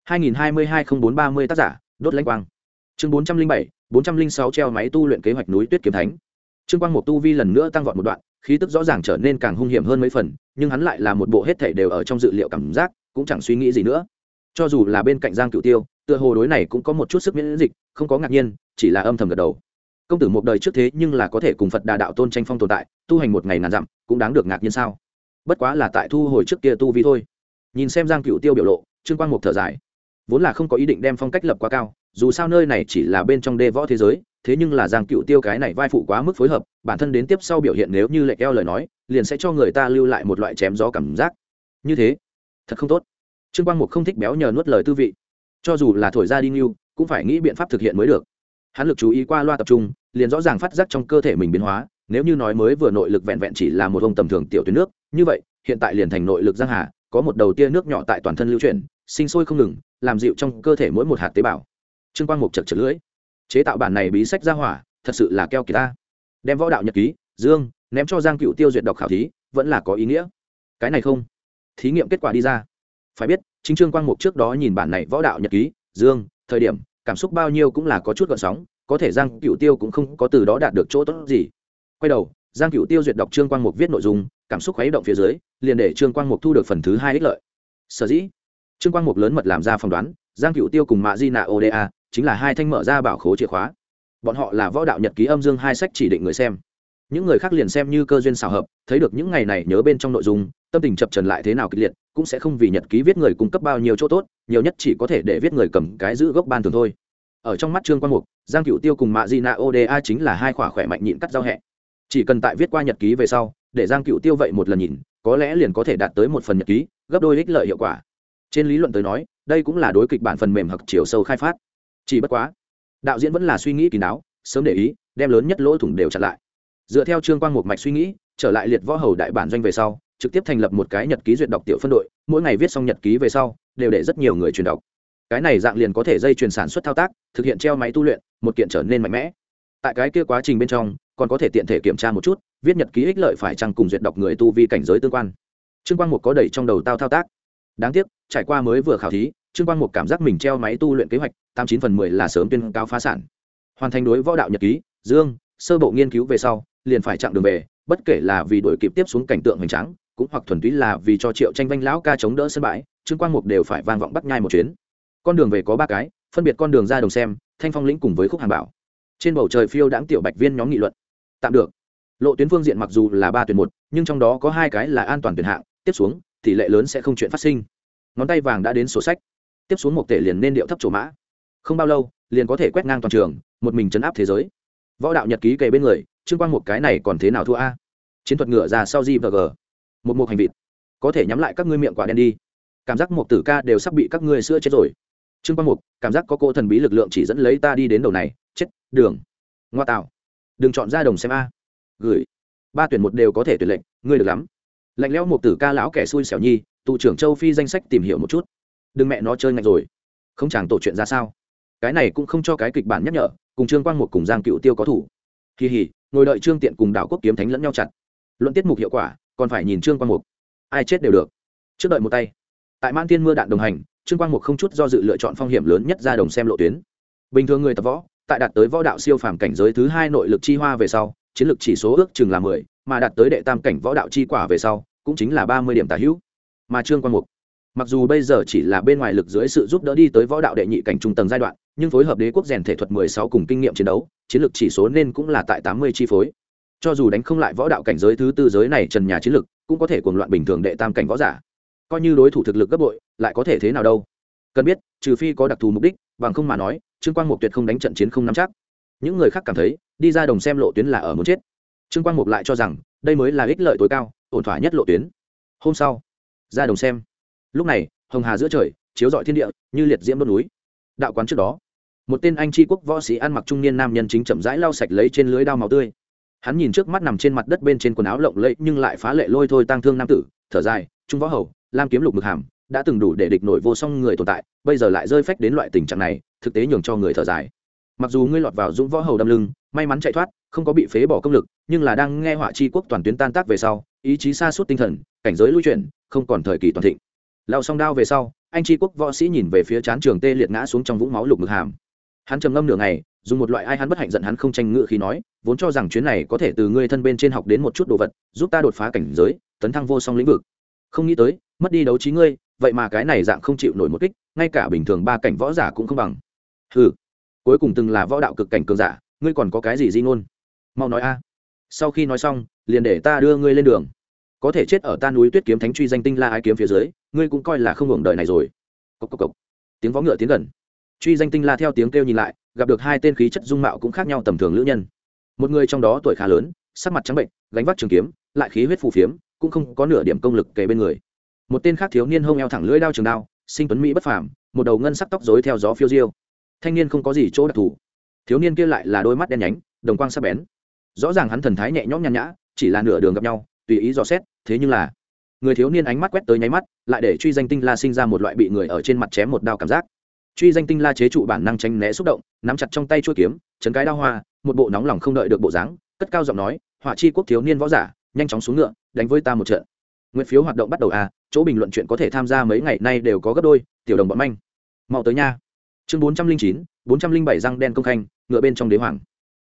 2022-0430 tác giả, Đốt Lãnh Quang. Chương 407, 406 treo máy tu luyện kế hoạch núi Tuyết Kiếm Thánh. Trương Quang Mục tu vi lần nữa tăng vọt một đoạn, khí tức rõ ràng trở nên càng hung hiểm hơn mấy phần, nhưng hắn lại là một bộ hết thảy đều ở trong dự liệu cảm giác, cũng chẳng suy nghĩ gì nữa. Cho dù là bên cạnh Giang Cửu Tiêu, tựa hồ đối này cũng có một chút sức miễn dịch, không có ngạc nhiên, chỉ là âm thầm gật đầu. Công tử một đời trước thế nhưng là có thể cùng Phật Đà đạo tôn tranh phong tồn tại, tu hành một ngày ngàn dặm, cũng đáng được ngạc nhiên sao? Bất quá là tại thu hồi trước kia tu vi thôi. Nhìn xem Giang Cửu Tiêu biểu lộ, Trương Quang Mục thở dài. Vốn là không có ý định đem phong cách lập quá cao, dù sao nơi này chỉ là bên trong đê võ thế giới, thế nhưng là Giang Cửu Tiêu cái này vai phụ quá mức phối hợp, bản thân đến tiếp sau biểu hiện nếu như lệch eo lời nói, liền sẽ cho người ta lưu lại một loại chém gió cảm giác. Như thế, thật không tốt. Trương Quang Mục không thích béo nhờ nuốt lời tư vị, cho dù là thổi ra đi nưu, cũng phải nghĩ biện pháp thực hiện mới được. Hắn lực chú ý qua loa tập trung, liền rõ ràng phát giác trong cơ thể mình biến hóa, nếu như nói mới vừa nội lực vẹn vẹn chỉ là một ông tầm thường tiểu tuyến nước, như vậy, hiện tại liền thành nội lực giang hà, có một đầu tia nước nhỏ tại toàn thân lưu chuyển, sinh sôi không ngừng, làm dịu trong cơ thể mỗi một hạt tế bào. Trương Quang Mục chật chật lưỡi, chế tạo bản này bí sách ra hỏa, thật sự là keo kiệt ta. Đem võ đạo nhật ký, dương, ném cho Giang Cửu Tiêu duyệt đọc khảo thí, vẫn là có ý nghĩa. Cái này không, thí nghiệm kết quả đi ra. Phải biết, chính Trương Quang Mục trước đó nhìn bản này võ đạo nhật ký, dương, thời điểm, cảm xúc bao nhiêu cũng là có chút gợn sóng, có thể Giang Cửu Tiêu cũng không có từ đó đạt được chỗ tốt gì. Quay đầu, Giang Cửu Tiêu duyệt đọc Trương Quang Mục viết nội dung, cảm xúc khuấy động phía dưới, liền để Trương Quang Mục thu được phần thứ 2 ích lợi. Sở dĩ, Trương Quang Mục lớn mật làm ra phỏng đoán, Giang Cửu Tiêu cùng Mạ Di Nạ Oda chính là hai thanh mở ra bảo khố chìa khóa. Bọn họ là võ đạo nhật ký âm dương hai sách chỉ định người xem. Những người khác liền xem như cơ duyên xảo hợp, thấy được những ngày này nhớ bên trong nội dung, tâm tình chập trần lại thế nào kịch liệt, cũng sẽ không vì nhật ký viết người cung cấp bao nhiêu chỗ tốt, nhiều nhất chỉ có thể để viết người cầm cái giữ gốc ban thường thôi. Ở trong mắt Trương Quang Mục, Giang Cửu Tiêu cùng Mạ Di Nạ Oda chính là hai khỏa khỏe mạnh nhịn cắt giao hẹ. Chỉ cần tại viết qua nhật ký về sau, để Giang Cửu Tiêu vậy một lần nhìn, có lẽ liền có thể đạt tới một phần nhật ký, gấp đôi ích lợi hiệu quả. Trên lý luận tới nói, đây cũng là đối kịch bản phần mềm hoặc chiều sâu khai phát. Chỉ bất quá, đạo diễn vẫn là suy nghĩ kín đáo, sớm để ý, đem lớn nhất lỗ thủng đều chặn lại. Dựa theo Trương Quang Mục mạch suy nghĩ, trở lại liệt võ hầu đại bản doanh về sau, trực tiếp thành lập một cái nhật ký duyệt đọc tiểu phân đội, mỗi ngày viết xong nhật ký về sau, đều để rất nhiều người truyền đọc. Cái này dạng liền có thể dây chuyền sản xuất thao tác, thực hiện treo máy tu luyện, một kiện trở nên mạnh mẽ. Tại cái kia quá trình bên trong, còn có thể tiện thể kiểm tra một chút, viết nhật ký ích lợi phải chăng cùng duyệt đọc người tu vi cảnh giới tương quan. Trương Quang Mục có đẩy trong đầu thao tác. Đáng tiếc, trải qua mới vừa khảo thí, Trương Quang Mục cảm giác mình treo máy tu luyện kế hoạch, 89/10 là sớm tuyên cao phá sản. Hoàn thành đối võ đạo nhật ký, dương, sơ bộ nghiên cứu về sau, liền phải chặng đường về, bất kể là vì đuổi kịp tiếp xuống cảnh tượng hoành tráng, cũng hoặc thuần túy là vì cho Triệu Tranh Vanh lão ca chống đỡ sân bãi, Trương Quang Mục đều phải vang vọng bắt nhai một chuyến. Con đường về có 3 cái, phân biệt con đường ra Đồng Xem, Thanh Phong lĩnh cùng với Khúc Hàng Bảo. Trên bầu trời phiêu đãng tiểu bạch viên nhóm nghị luận. Tạm được. Lộ tuyến phương diện mặc dù là 3 tuyển 1, nhưng trong đó có 2 cái là an toàn tuyển hạng, tiếp xuống, tỷ lệ lớn sẽ không chuyện phát sinh. Ngón tay vàng đã đến sổ sách. Tiếp xuống một tể liền nên điệu thấp chỗ mã. Không bao lâu, liền có thể quét ngang toàn trường, một mình trấn áp thế giới. Võ đạo nhật ký kề bên người, Trương Quang Mục cái này còn thế nào thua a? Chiến thuật ngựa ra sau G và G. Một hành vịt. Có thể nhắm lại các ngươi miệng quả đen đi. Cảm giác một tử ca đều sắp bị các ngươi sữa chết rồi. Trương Quang Mục, cảm giác có cô thần bí lực lượng chỉ dẫn lấy ta đi đến đầu này, chết, đường. Ngoa tạo. Đừng chọn ra Đồng Xem a. Gửi. 3 tuyển 1 đều có thể tuyển lệnh, ngươi được lắm. Lạnh lẽo một tử ca lão kẻ xui xẻo nhi, tụ trưởng Châu Phi danh sách tìm hiểu một chút. Đừng mẹ nó chơi ngạch rồi. Không chẳng tổ chuyện ra sao? Cái này cũng không cho cái kịch bản nhắc nhở, cùng Trương Quang Mục cùng Giang Cửu Tiêu có thủ. Kỳ hỉ, ngồi đợi Trương Tiện cùng Đảo Quốc Kiếm Thánh lẫn nhau chặt. Luận tiết mục hiệu quả, còn phải nhìn Trương Quang Mục. Ai chết đều được. Trước đợi một tay. Tại Man Tiên mưa đạn đồng hành, Trương Quang Mục không chút do dự lựa chọn phong hiểm lớn nhất ra Đồng Xem lộ tuyến. Bình thường người tập võ, tại đạt tới võ đạo siêu phàm cảnh giới thứ 2 nội lực chi hoa về sau, chiến lược chỉ số ước chừng là 10, mà đạt tới đệ tam cảnh võ đạo chi quả về sau, cũng chính là 30 điểm tả hữu. Mà Trương Quang Mục, mặc dù bây giờ chỉ là bên ngoài lực dưới sự giúp đỡ đi tới võ đạo đệ nhị cảnh trung tầng giai đoạn, nhưng phối hợp đế quốc rèn thể thuật 16 cùng kinh nghiệm chiến đấu, chiến lược chỉ số nên cũng là tại 80 chi phối. Cho dù đánh không lại võ đạo cảnh giới thứ 4 giới này trần nhà chiến lược, cũng có thể cuồng loạn bình thường đệ tam cảnh võ giả. Coi như đối thủ thực lực gấp bội, lại có thể thế nào đâu? Cần biết, trừ phi có đặc thù mục đích, bằng không mà nói, Trương Quang Mục tuyệt không đánh trận chiến không nắm chắc. Những người khác cảm thấy, đi ra Đồng Xem lộ tuyến là ở muốn chết. Trương Quang Mục lại cho rằng, đây mới là ích lợi tối cao, ổn thỏa nhất lộ tuyến. Hôm sau, ra Đồng Xem. Lúc này, hồng hà giữa trời, chiếu rọi thiên địa, như liệt diễm đốt núi. Đạo quán trước đó, một tên anh tri quốc võ sĩ ăn mặc trung niên nam nhân chính chậm rãi lau sạch lấy trên lưới đao máu tươi. Hắn nhìn trước mắt nằm trên mặt đất bên trên quần áo lộng lẫy nhưng lại phá lệ lôi thôi tang thương nam tử, thở dài, trung võ hầu, lam kiếm lục mực hàm, đã từng đủ để địch nổi vô song người tồn tại, bây giờ lại rơi phách đến loại tình trạng này, thực tế nhường cho người thở dài. mặc dù ngươi lọt vào dũng võ hầu đâm lưng, may mắn chạy thoát, không có bị phế bỏ công lực, nhưng là đang nghe họa chi quốc toàn tuyến tan tác về sau, ý chí sa sút tinh thần, cảnh giới lui chuyển, không còn thời kỳ toàn thịnh. Lao xong đao về sau, anh chi quốc võ sĩ nhìn về phía trán trường tê liệt ngã xuống trong vũng máu Lục Mực Hàm. Hắn trầm ngâm nửa ngày, dùng một loại ai hắn bất hạnh giận hắn không tranh ngự khi nói, vốn cho rằng chuyến này có thể từ ngươi thân bên trên học đến một chút đồ vật, giúp ta đột phá cảnh giới, tấn thăng vô song lĩnh vực. Không nghĩ tới, mất đi đấu trí ngươi, vậy mà cái này dạng không chịu nổi một kích, ngay cả bình thường ba cảnh võ giả cũng không bằng. Hừ, cuối cùng từng là võ đạo cực cảnh cường giả, ngươi còn có cái gì di ngôn? Mau nói a. Sau khi nói xong, liền để ta đưa ngươi lên đường. Có thể chết ở ta núi Tuyết Kiếm Thánh truy danh tinh la ái kiếm phía dưới, ngươi cũng coi là không hưởng đời này rồi. Cốc cốc cốc. Tiếng vó ngựa tiến gần. Truy danh tinh la theo tiếng kêu nhìn lại, gặp được hai tên khí chất dung mạo cũng khác nhau tầm thường lữ nhân. Một người trong đó tuổi khá lớn, sắc mặt trắng bệnh, gánh vác trường kiếm, lại khí huyết phù phiếm, cũng không có nửa điểm công lực kề bên người. Một tên khác thiếu niên hông eo thẳng lưỡi đao trường đao, sinh tuấn mỹ bất phàm, một đầu ngân sắc tóc rối theo gió phiêu diêu. Thanh niên không có gì chỗ đặc thù. Thiếu niên kia lại là đôi mắt đen nhánh, đồng quang sắc bén. Rõ ràng hắn thần thái nhẹ nhõm nhàn nhã, chỉ là nửa đường gặp nhau, tùy ý dò xét, thế nhưng là người thiếu niên ánh mắt quét tới nháy mắt, lại để truy danh tinh la sinh ra một loại bị người ở trên mặt chém một đao cảm giác. Truy danh tinh la chế trụ bản năng tránh né xúc động, nắm chặt trong tay chuôi kiếm, chấn cái đao hoa, một bộ nóng lòng không đợi được bộ dáng, cất cao giọng nói, họa chi quốc thiếu niên võ giả, nhanh chóng xuống ngựa, đánh với ta một trận. Nguyện phiếu hoạt động bắt đầu à, chỗ bình luận chuyện có thể tham gia mấy ngày nay đều có gấp đôi, tiểu đồng bọn manh. Mau tới nha. Chương 409, 407 răng đen công khanh, ngựa bên trong đế hoàng.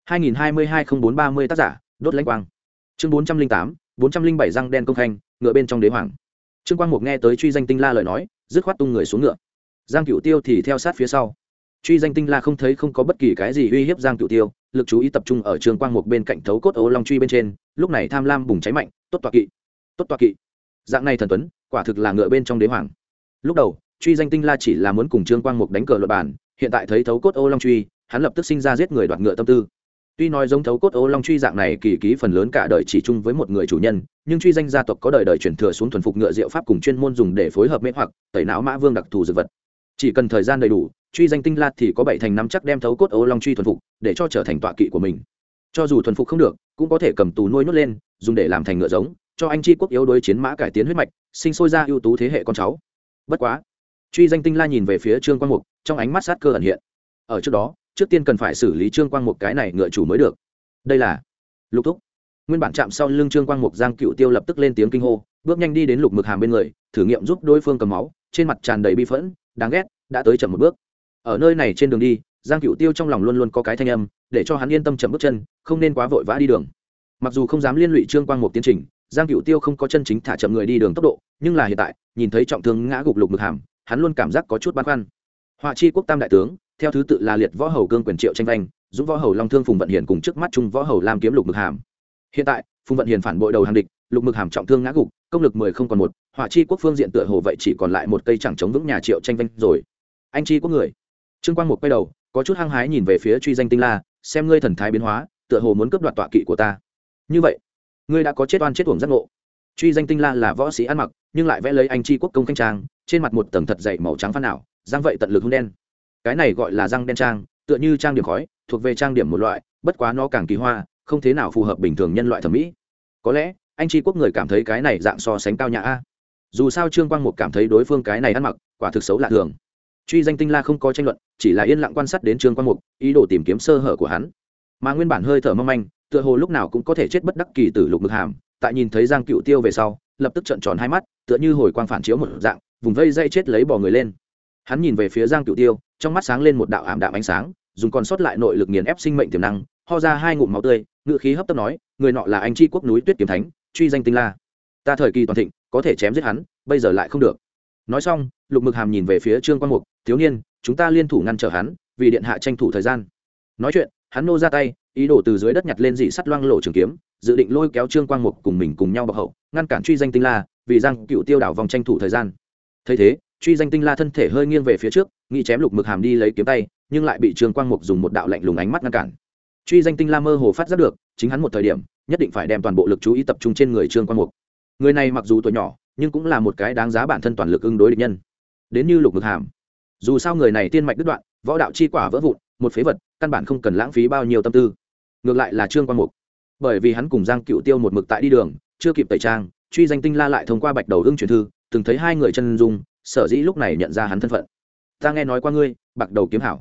2022-0430 tác giả, đốt lãnh quang. Chương 408, 407 răng đen công khanh, ngựa bên trong đế hoàng. Trương Quang Mục nghe tới truy danh tinh la lời nói, dứt khoát tung người xuống ngựa. Giang Cửu Tiêu thì theo sát phía sau. Truy danh tinh la không thấy không có bất kỳ cái gì uy hiếp Giang Cửu Tiêu, lực chú ý tập trung ở Trương Quang Mục bên cạnh thấu cốt ấu long truy bên trên, lúc này tham lam bùng cháy mạnh, tốt tọa kỵ. Tốt tọa kỵ. Dạng này thần tuấn, quả thực là ngựa bên trong đế hoàng. Lúc đầu, truy danh tinh la chỉ là muốn cùng Trương Quang Mục đánh cờ luật bản, hiện tại thấy thấu cốt ấu long truy, hắn lập tức sinh ra giết người đoạt ngựa tâm tư. Tuy nói giống thấu cốt ấu long truy dạng này kỳ ký phần lớn cả đời chỉ chung với một người chủ nhân, nhưng truy danh gia tộc có đời đời truyền thừa xuống thuần phục ngựa diệu pháp cùng chuyên môn dùng để phối hợp mê hoặc tẩy não mã vương đặc thù dược vật. Chỉ cần thời gian đầy đủ, truy danh tinh la thì có 7 thành 5 chắc đem thấu cốt ấu long truy thuần phục, để cho trở thành tọa kỵ của mình. Cho dù thuần phục không được, cũng có thể cầm tù nuôi nhốt lên, dùng để làm thành ngựa giống, cho anh chi quốc yếu đối chiến mã cải tiến huyết mạch, sinh sôi ra ưu tú thế hệ con cháu. Bất quá, truy danh tinh la nhìn về phía Trương Quang Mục, trong ánh mắt sát cơ ẩn hiện. Ở trước đó, trước tiên cần phải xử lý Trương Quang Mục cái này ngựa chủ mới được. Đây là Lục Thúc. Nguyên bản chạm sau lưng Trương Quang Mục, Giang Cửu Tiêu lập tức lên tiếng kinh hô, bước nhanh đi đến Lục Mực Hàm bên người, thử nghiệm giúp đối phương cầm máu, trên mặt tràn đầy bi phẫn, đáng ghét, đã tới chậm một bước. Ở nơi này trên đường đi, Giang Cửu Tiêu trong lòng luôn luôn có cái thanh âm, để cho hắn yên tâm chậm bước chân, không nên quá vội vã đi đường. Mặc dù không dám liên lụy Trương Quang Mục tiến trình, Giang Cửu Tiêu không có chân chính thả chậm người đi đường tốc độ, nhưng là hiện tại, nhìn thấy trọng thương ngã gục Lục Mực Hàm, hắn luôn cảm giác có chút băn khoăn. Họa chi quốc tam đại tướng, theo thứ tự là Liệt võ hầu Cương Quyền Triệu Tranh Vanh, Dũng võ hầu Long Thương Phùng Vận Hiền cùng trước mắt Trung võ hầu Lam Kiếm Lục Mực Hàm. Hiện tại, Phùng Vận Hiền phản bội đầu hàng địch, Lục Mực Hàm trọng thương ngã gục, công lực 10 không còn một, Họa chi quốc phương diện tựa hồ vậy chỉ còn lại một cây chẳng chống vững nhà Triệu Tranh Vanh rồi. Anh chi quốc người. Trương Quang Mục quay đầu, có chút hăng hái nhìn về phía truy danh tinh la, xem ngươi thần thái biến hóa, tựa hồ muốn cướp đoạt tọa kỵ của ta. Như vậy, ngươi đã có chết oan chết uổng giác ngộ. Truy danh tinh la là võ sĩ ăn mặc, nhưng lại vẽ lấy anh chi quốc công khanh trang, trên mặt một tầng thật dày màu trắng phản ảo, răng vậy tận lực hung đen. Cái này gọi là răng đen trang, tựa như trang điểm khói, thuộc về trang điểm một loại, bất quá nó càng kỳ hoa, không thế nào phù hợp bình thường nhân loại thẩm mỹ. Có lẽ anh chi quốc người cảm thấy cái này dạng so sánh cao nhã a. Dù sao Trương Quang Mục cảm thấy đối phương cái này ăn mặc quả thực xấu lạ thường. Truy danh tinh la không có tranh luận, chỉ là yên lặng quan sát đến Trương Quang Mục, ý đồ tìm kiếm sơ hở của hắn. Mà nguyên bản hơi thở mong manh, tựa hồ lúc nào cũng có thể chết bất đắc kỳ tử Lục Mực Hàm, tại nhìn thấy Giang Cửu Tiêu về sau, lập tức trợn tròn hai mắt, tựa như hồi quang phản chiếu một dạng, vùng vây dây chết lấy bò người lên. Hắn nhìn về phía Giang Cửu Tiêu, trong mắt sáng lên một đạo ảm đạm ánh sáng, dùng còn sót lại nội lực nghiền ép sinh mệnh tiềm năng, ho ra hai ngụm máu tươi, ngựa khí hấp tấp nói, người nọ là anh chi quốc núi Tuyết Kiếm Thánh, truy danh tinh la. Ta thời kỳ toàn thịnh, có thể chém giết hắn, bây giờ lại không được. Nói xong, Lục Mực Hàm nhìn về phía Trương Quang Mục, thiếu niên, chúng ta liên thủ ngăn trở hắn, vì điện hạ tranh thủ thời gian. Nói chuyện, hắn nô ra tay, ý đồ từ dưới đất nhặt lên dị sắt loang lổ trường kiếm, dự định lôi kéo Trương Quang Mục cùng mình cùng nhau bọc hậu, ngăn cản truy danh tinh la, vì Giang Cửu Tiêu đảo vòng tranh thủ thời gian. Thấy thế, truy danh tinh la thân thể hơi nghiêng về phía trước, nghĩ chém Lục Mực Hàm đi lấy kiếm tay, nhưng lại bị Trương Quang Mục dùng một đạo lạnh lùng ánh mắt ngăn cản. Truy danh tinh la mơ hồ phát giác được, chính hắn một thời điểm nhất định phải đem toàn bộ lực chú ý tập trung trên người Trương Quang Mục. Người này mặc dù tuổi nhỏ, nhưng cũng là một cái đáng giá bản thân toàn lực ứng đối địch nhân. Đến như Lục Mực Hàm, dù sao người này tiên mạch đứt đoạn, võ đạo chi quả vỡ vụn, một phế vật, căn bản không cần lãng phí bao nhiêu tâm tư. Ngược lại là Trương Quang Mục, bởi vì hắn cùng Giang Cửu Tiêu một mực tại đi đường, chưa kịp tẩy trang, truy danh tinh la lại thông qua Bạch Đầu Ưng truyền thư, từng thấy hai người chân dung, sở dĩ lúc này nhận ra hắn thân phận. Ta nghe nói qua ngươi, Bạc Đầu kiếm hảo.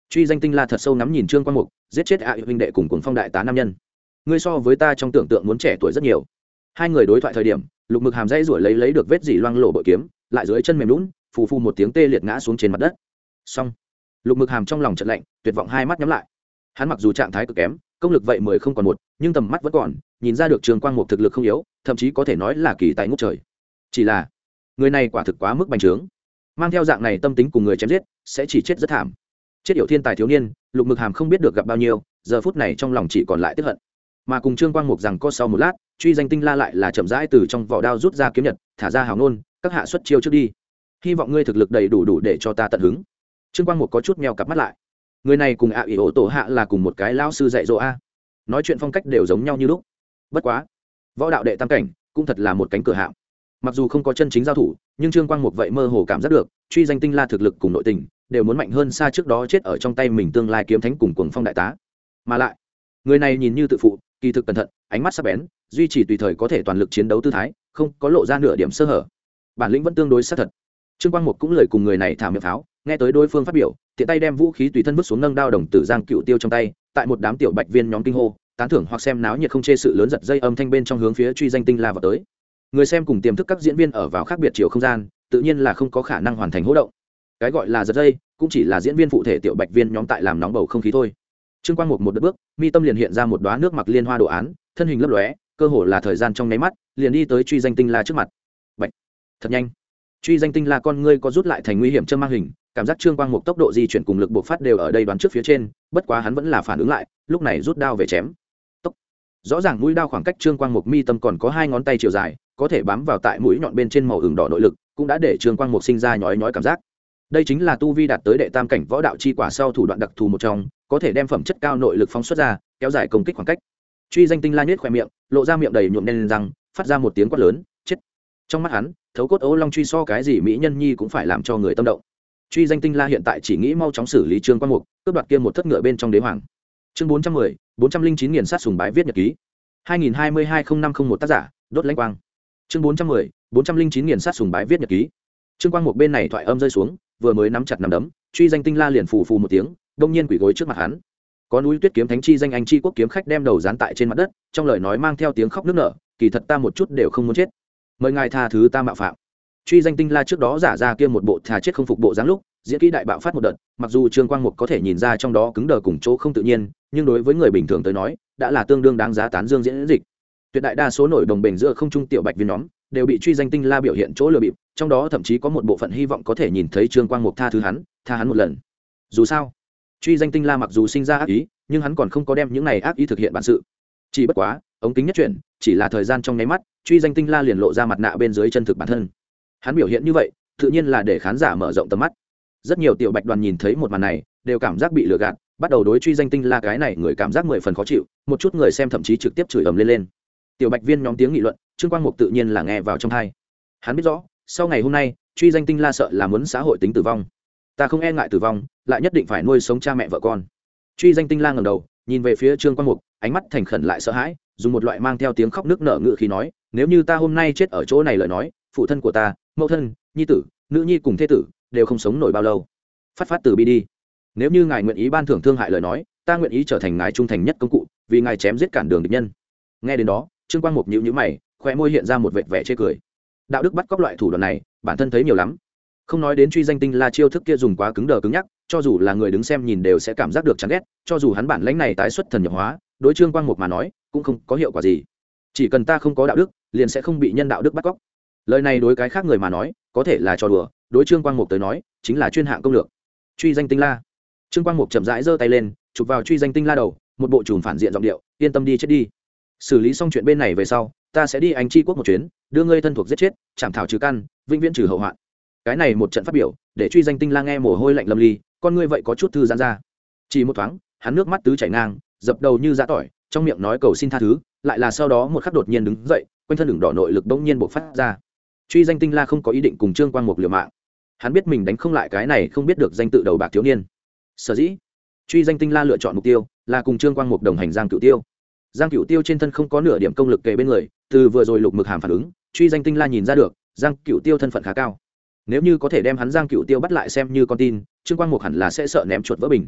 Truy danh tinh la thật sâu nắm nhìn Trương Quang Mục, giết chết huynh đệ cùng Cuồng Phong đại tá nam nhân, ngươi so với ta trong tưởng tượng muốn trẻ tuổi rất nhiều. Hai người đối thoại thời điểm, Lục Mực Hàm dây rủi lấy được vết dỉ loang lổ bội kiếm, lại dưới chân mềm lún, phù phù một tiếng tê liệt ngã xuống trên mặt đất. Xong. Lục Mực Hàm trong lòng chợt lạnh, tuyệt vọng hai mắt nhắm lại. Hắn mặc dù trạng thái cực kém, công lực vậy 10 không còn 1, nhưng tầm mắt vẫn còn, nhìn ra được Trương Quang Mục thực lực không yếu, thậm chí có thể nói là kỳ tài ngút trời. Chỉ là, người này quả thực quá mức bành trướng, mang theo dạng này tâm tính cùng người chém giết, sẽ chỉ chết rất thảm. Chết yểu thiên tài thiếu niên, Lục Mực Hàm không biết được gặp bao nhiêu, giờ phút này trong lòng chỉ còn lại tiếc hận. Mà cùng Trương Quang Mục rằng có sau một lát, Truy danh tinh la lại là chậm rãi từ trong vỏ đao rút ra kiếm nhật, thả ra hào nôn, các hạ xuất chiêu trước đi, hy vọng ngươi thực lực đầy đủ để cho ta tận hứng. Trương Quang Mục có chút meo cặp mắt lại, người này cùng ỷ ổ tổ hạ là cùng một cái lao sư dạy dỗ nói chuyện phong cách đều giống nhau như lúc. Bất quá, võ đạo đệ tam cảnh cũng thật là một cánh cửa hạm, mặc dù không có chân chính giao thủ, nhưng Trương Quang Mục vậy mơ hồ cảm giác được Truy danh tinh la thực lực cùng nội tình đều muốn mạnh hơn xa trước đó chết ở trong tay mình tương lai kiếm thánh cùng Cuồng Phong đại tá. Mà lại, người này nhìn như tự phụ, kỳ thực cẩn thận, ánh mắt sắc bén, duy trì tùy thời có thể toàn lực chiến đấu tư thái, không có lộ ra nửa điểm sơ hở, bản lĩnh vẫn tương đối xác thật. Trương Quang Mục cũng lời cùng người này thả miệng pháo, nghe tới đối phương phát biểu, tiện tay đem vũ khí tùy thân vứt xuống, nâng đao đồng tử Giang Cựu Tiêu trong tay, tại một đám tiểu bạch viên nhóm kinh hô tán thưởng hoặc xem náo nhiệt không chê sự lớn giật dây âm thanh bên trong hướng phía Truy danh tinh la vào tới. Người xem cùng tiềm thức các diễn viên ở vào khác biệt chiều không gian, tự nhiên là không có khả năng hoàn thành hỗ động. Cái gọi là giật dây, cũng chỉ là diễn viên phụ thể tiểu bạch viên nhóm tại làm nóng bầu không khí thôi. Trương Quang Mục một bước, mi tâm liền hiện ra một đóa nước mặc liên hoa đồ án, thân hình lấp lóe, cơ hồ là thời gian trong nháy mắt, liền đi tới Truy danh tinh la trước mặt. Bạch, thật nhanh. Truy danh tinh la con ngươi có rút lại thành nguy hiểm châm mang hình, cảm giác Trương Quang Mục tốc độ di chuyển cùng lực bộc phát đều ở đây đoán trước phía trên, bất quá hắn vẫn là phản ứng lại, lúc này rút đao về chém. Tốc. Rõ ràng mũi đao khoảng cách Trương Quang Mục mi tâm còn có 2 ngón tay chiều dài, có thể bám vào tại mũi nhọn bên trên màu ửng đỏ nội lực, cũng đã để Trương Quang Mục sinh ra nhói nhói cảm giác. Đây chính là tu vi đạt tới đệ tam cảnh võ đạo chi quả sau thủ đoạn đặc thù một trong, có thể đem phẩm chất cao nội lực phóng xuất ra, kéo dài công kích khoảng cách. Truy danh tinh la nhếch khóe miệng, lộ ra miệng đầy nhuộm đen răng, phát ra một tiếng quát lớn, chết. Trong mắt hắn, thấu cốt ấu long truy so cái gì mỹ nhân nhi cũng phải làm cho người tâm động. Truy danh tinh la hiện tại chỉ nghĩ mau chóng xử lý Trương Quang Mục, cướp đoạt kia một thất ngựa bên trong đế hoàng. Chương 410, 409 nghiền sát sùng bái viết nhật ký. 2022-0501 tác giả, đốt lãnh quang. Chương 410, 409 nghiền sát sùng bái viết nhật ký. Trương Quang Mục bên này thoại âm rơi xuống, vừa mới nắm chặt nắm đấm, Truy danh tinh la liền phù phù một tiếng, đông nhiên quỳ gối trước mặt hắn. Có núi tuyết kiếm thánh chi danh anh chi quốc kiếm khách đem đầu dán tại trên mặt đất, trong lời nói mang theo tiếng khóc nức nở, kỳ thật ta một chút đều không muốn chết, mời ngài tha thứ ta mạo phạm. Truy danh tinh la trước đó giả ra kia một bộ thà chết không phục bộ dáng lúc, diễn kỹ đại bạo phát một đợt, mặc dù Trương Quang Mục có thể nhìn ra trong đó cứng đờ cùng chỗ không tự nhiên, nhưng đối với người bình thường tới nói, đã là tương đương đáng giá tán dương diễn dịch. Tuyệt đại đa số nổi đồng bền giữa không trung tiểu bạch viên nhóm đều bị Truy danh tinh la biểu hiện chỗ lừa bịp, trong đó thậm chí có một bộ phận hy vọng có thể nhìn thấy Trương Quang Mục tha hắn một lần. Dù sao, Truy danh tinh la mặc dù sinh ra ác ý, nhưng hắn còn không có đem những này ác ý thực hiện bản sự. Chỉ bất quá, ống kính nhất chuyển, chỉ là thời gian trong nháy mắt, Truy danh tinh la liền lộ ra mặt nạ bên dưới chân thực bản thân. Hắn biểu hiện như vậy, tự nhiên là để khán giả mở rộng tầm mắt. Rất nhiều tiểu bạch đoàn nhìn thấy một màn này, đều cảm giác bị lừa gạt, bắt đầu đối Truy danh tinh la cái này người cảm giác 10 phần khó chịu, một chút người xem thậm chí trực tiếp chửi ầm lên. Tiểu bạch viên nhóm tiếng nghị luận, Trương Quang Mục tự nhiên là nghe vào trong tai. Hắn biết rõ, sau ngày hôm nay, Truy danh tinh la sợ là muốn xã hội tính tử vong. Ta không e ngại tử vong, lại nhất định phải nuôi sống cha mẹ vợ con. Truy danh tinh la ngẩng đầu, nhìn về phía Trương Quang Mục, ánh mắt thành khẩn lại sợ hãi, dùng một loại mang theo tiếng khóc nức nở ngữ khí nói, nếu như ta hôm nay chết ở chỗ này lời nói, phụ thân của ta, mẫu thân, nhi tử, nữ nhi cùng thế tử đều không sống nổi bao lâu. Phát từ bi đi. Nếu như ngài nguyện ý ban thưởng thương hại lời nói, ta nguyện ý trở thành ngài trung thành nhất công cụ, vì ngài chém giết cản đường địch nhân. Nghe đến đó, Trương Quang Mục nhíu nhíu mày, khóe môi hiện ra một vệt vẻ chê cười. Đạo đức bắt cóc loại thủ đoạn này, bản thân thấy nhiều lắm. Không nói đến Truy danh tinh la chiêu thức kia dùng quá cứng đờ cứng nhắc, cho dù là người đứng xem nhìn đều sẽ cảm giác được chán ghét, cho dù hắn bản lãnh này tái xuất thần nhập hóa, đối Trương Quang Mục mà nói, cũng không có hiệu quả gì. Chỉ cần ta không có đạo đức, liền sẽ không bị nhân đạo đức bắt cóc. Lời này đối cái khác người mà nói, có thể là trò đùa, đối Trương Quang Mục tới nói, chính là chuyên hạng công lược. Truy danh tinh la. Trương Quang Mục chậm rãi giơ tay lên, chụp vào Truy danh tinh la đầu, một bộ trùm phản diện giọng điệu, yên tâm đi chết đi. Xử lý xong chuyện bên này về sau, ta sẽ đi Anh Chi quốc một chuyến, đưa ngươi thân thuộc giết chết, chảm thảo trừ căn, vĩnh viễn trừ hậu hoạn. Cái này một trận phát biểu, để Truy danh tinh la nghe mồ hôi lạnh lâm ly, con ngươi vậy có chút thư giãn ra. Chỉ một thoáng, hắn nước mắt tứ chảy ngang, dập đầu như giã tỏi, trong miệng nói cầu xin tha thứ, lại là sau đó một khắc đột nhiên đứng dậy, quanh thân đường đỏ nội lực bỗng nhiên bộc phát ra. Truy danh tinh la không có ý định cùng Trương Quang Mục liều mạng, hắn biết mình đánh không lại cái này không biết được danh tự đầu bạc thiếu niên. Sở dĩ, Truy danh tinh la lựa chọn mục tiêu là cùng Trương Quang Mục đồng hành Giang Cựu Tiêu. Giang Cựu Tiêu trên thân không có nửa điểm công lực kề bên người, từ vừa rồi Lục Mực Hàm phản ứng, Truy danh tinh la nhìn ra được, Giang Cựu Tiêu thân phận khá cao. Nếu như có thể đem hắn Giang Cựu Tiêu bắt lại xem như con tin, Trương Quang Mục hẳn là sẽ sợ ném chuột vỡ bình.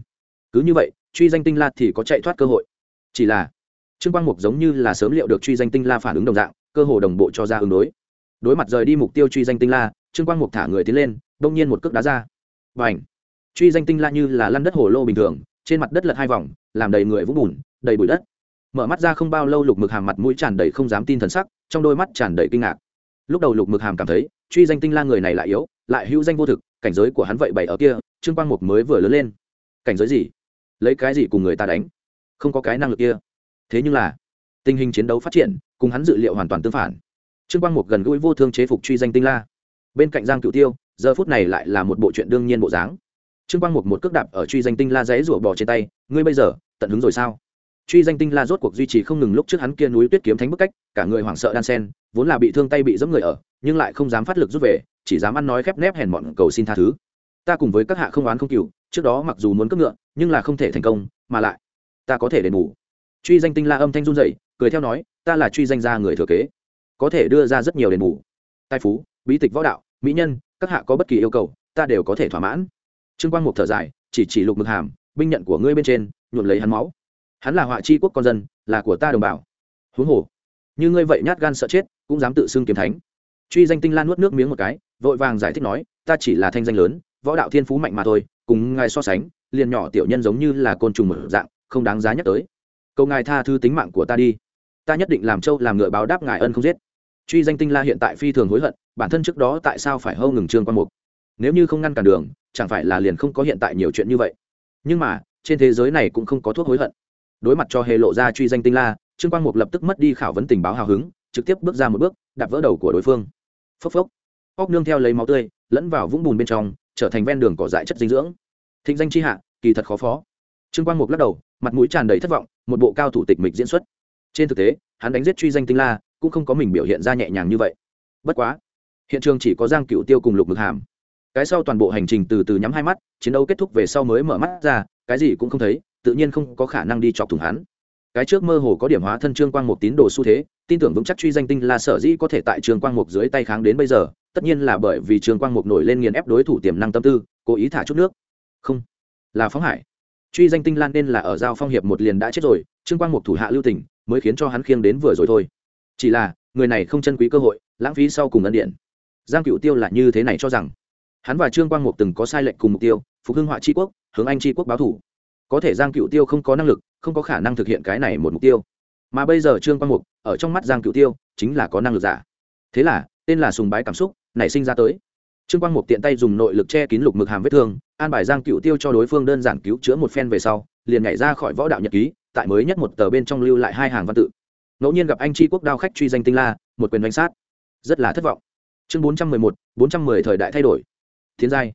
cứ như vậy truy danh tinh la thì có chạy thoát cơ hội. Chỉ là trương quang mục giống như là sớm liệu được truy danh tinh la phản ứng đồng dạng, cơ hồ đồng bộ cho ra ứng đối mặt rời đi mục tiêu truy danh tinh la, trương quang mục thả người tiến lên, đông nhiên một cước đá ra và ảnh. Truy danh tinh la như là lăn đất hồ lô bình thường, trên mặt đất lật 2 vòng, làm đầy người vũng bùn, đầy bụi đất. Mở mắt ra không bao lâu, Lục Mực Hàm mặt mũi tràn đầy không dám tin thần sắc, trong đôi mắt tràn đầy kinh ngạc. Lúc đầu Lục Mực Hàm cảm thấy truy danh tinh la người này lại yếu, lại hữu danh vô thực, cảnh giới của hắn vậy bày ở kia. Trương Quang Mục mới vừa lớn lên, cảnh giới gì, lấy cái gì cùng người ta đánh, không có cái năng lực kia. Thế nhưng là tình hình chiến đấu phát triển cùng hắn dự liệu hoàn toàn tương phản. Trương Quang Mục gần gũi vô thương chế phục truy danh tinh la, bên cạnh Giang Cửu Tiêu giờ phút này lại là một bộ chuyện đương nhiên bộ dáng. Trương Quang Mục một cước đạp ở truy danh tinh la giấy rủa bò trên tay, ngươi bây giờ tận hứng rồi sao? Truy danh tinh la rốt cuộc duy trì không ngừng lúc trước hắn kia núi tuyết kiếm thánh bức cách, cả người hoảng sợ đan sen, vốn là bị thương tay bị giẫm người ở, nhưng lại không dám phát lực rút về, chỉ dám ăn nói khép nép hèn mọn cầu xin tha thứ. Ta cùng với các hạ không oán không cừu, trước đó mặc dù muốn cướp ngựa, nhưng là không thể thành công, mà lại ta có thể đền bù. Truy danh tinh la âm thanh run rẩy, cười theo nói, ta là truy danh gia người thừa kế, có thể đưa ra rất nhiều đền bù, tài phú, bí tịch võ đạo, mỹ nhân, các hạ có bất kỳ yêu cầu, ta đều có thể thỏa mãn. Trương Quang Mục thở dài, chỉ Lục Mực Hàm, binh nhận của ngươi bên trên, nhuộm lấy hắn máu. Hắn là Họa Chi quốc con dân, là của ta đồng bào. Huống hồ, như ngươi vậy nhát gan sợ chết, cũng dám tự xưng kiếm thánh. Truy danh tinh la nuốt nước miếng một cái, vội vàng giải thích nói, ta chỉ là thanh danh lớn, võ đạo thiên phú mạnh mà thôi, cùng ngài so sánh, liền nhỏ tiểu nhân giống như là côn trùng một dạng, không đáng giá nhắc tới. Cầu ngài tha thứ tính mạng của ta đi, ta nhất định làm trâu làm ngựa báo đáp ngài ân không giết. Truy danh tinh la hiện tại phi thường hối hận, bản thân trước đó tại sao phải hâu ngừng Trương Quang Mục, nếu như không ngăn cản đường, chẳng phải là liền không có hiện tại nhiều chuyện như vậy. Nhưng mà trên thế giới này cũng không có thuốc hối hận. Đối mặt cho hề lộ ra truy danh tinh la, Trương Quang Mục lập tức mất đi khảo vấn tình báo hào hứng, trực tiếp bước ra một bước, đạp vỡ đầu của đối phương. Phốc phốc, óc nương theo lấy máu tươi lẫn vào vũng bùn bên trong, trở thành ven đường cỏ dại chất dinh dưỡng. Thịnh danh chi hạ, kỳ thật khó phó. Trương Quang Mục lắc đầu, mặt mũi tràn đầy thất vọng, một bộ cao thủ tịch mịch diễn xuất. Trên thực tế, hắn đánh giết truy danh tinh la, cũng không có mình biểu hiện ra nhẹ nhàng như vậy. Bất quá, hiện trường chỉ có Giang Cửu Tiêu cùng Lục Mực Hàm. Cái sau toàn bộ hành trình từ từ nhắm hai mắt, chiến đấu kết thúc về sau mới mở mắt ra, cái gì cũng không thấy, tự nhiên không có khả năng đi chọc thủng hắn. Cái trước mơ hồ có điểm hóa thân Trương Quang Mục tín đồ xu thế, tin tưởng vững chắc truy danh tinh la sở dĩ có thể tại Trương Quang Mục dưới tay kháng đến bây giờ, tất nhiên là bởi vì Trương Quang Mục nổi lên nghiền ép đối thủ tiềm năng tâm tư, cố ý thả chút nước. Không, là phóng hải. Truy danh tinh lan nên là ở giao phong hiệp một liền đã chết rồi, Trương Quang Mục thủ hạ lưu tình, mới khiến cho hắn khiêng đến vừa rồi thôi. Chỉ là người này không trân quý cơ hội, lãng phí sau cùng ân điện. Giang Cửu Tiêu là như thế này cho rằng, hắn và Trương Quang Mục từng có sai lệch cùng mục tiêu, phục hưng Họa Chi quốc, hướng Anh Chi quốc báo thủ. Có thể Giang Cửu Tiêu không có năng lực, không có khả năng thực hiện cái này một mục tiêu. Mà bây giờ Trương Quang Mục ở trong mắt Giang Cửu Tiêu chính là có năng lực giả. Thế là tên là sùng bái cảm xúc nảy sinh ra tới. Trương Quang Mục tiện tay dùng nội lực che kín Lục Mực Hàm vết thương, an bài Giang Cửu Tiêu cho đối phương đơn giản cứu chữa một phen về sau, liền nhảy ra khỏi võ đạo nhật ký, tại mới nhất một tờ bên trong lưu lại 2 hàng văn tự. Ngẫu nhiên gặp Anh Chi quốc đao khách truy danh tinh la, một quyền đánh sát, rất là thất vọng. Chương 411, 410 thời đại thay đổi. Tiến giai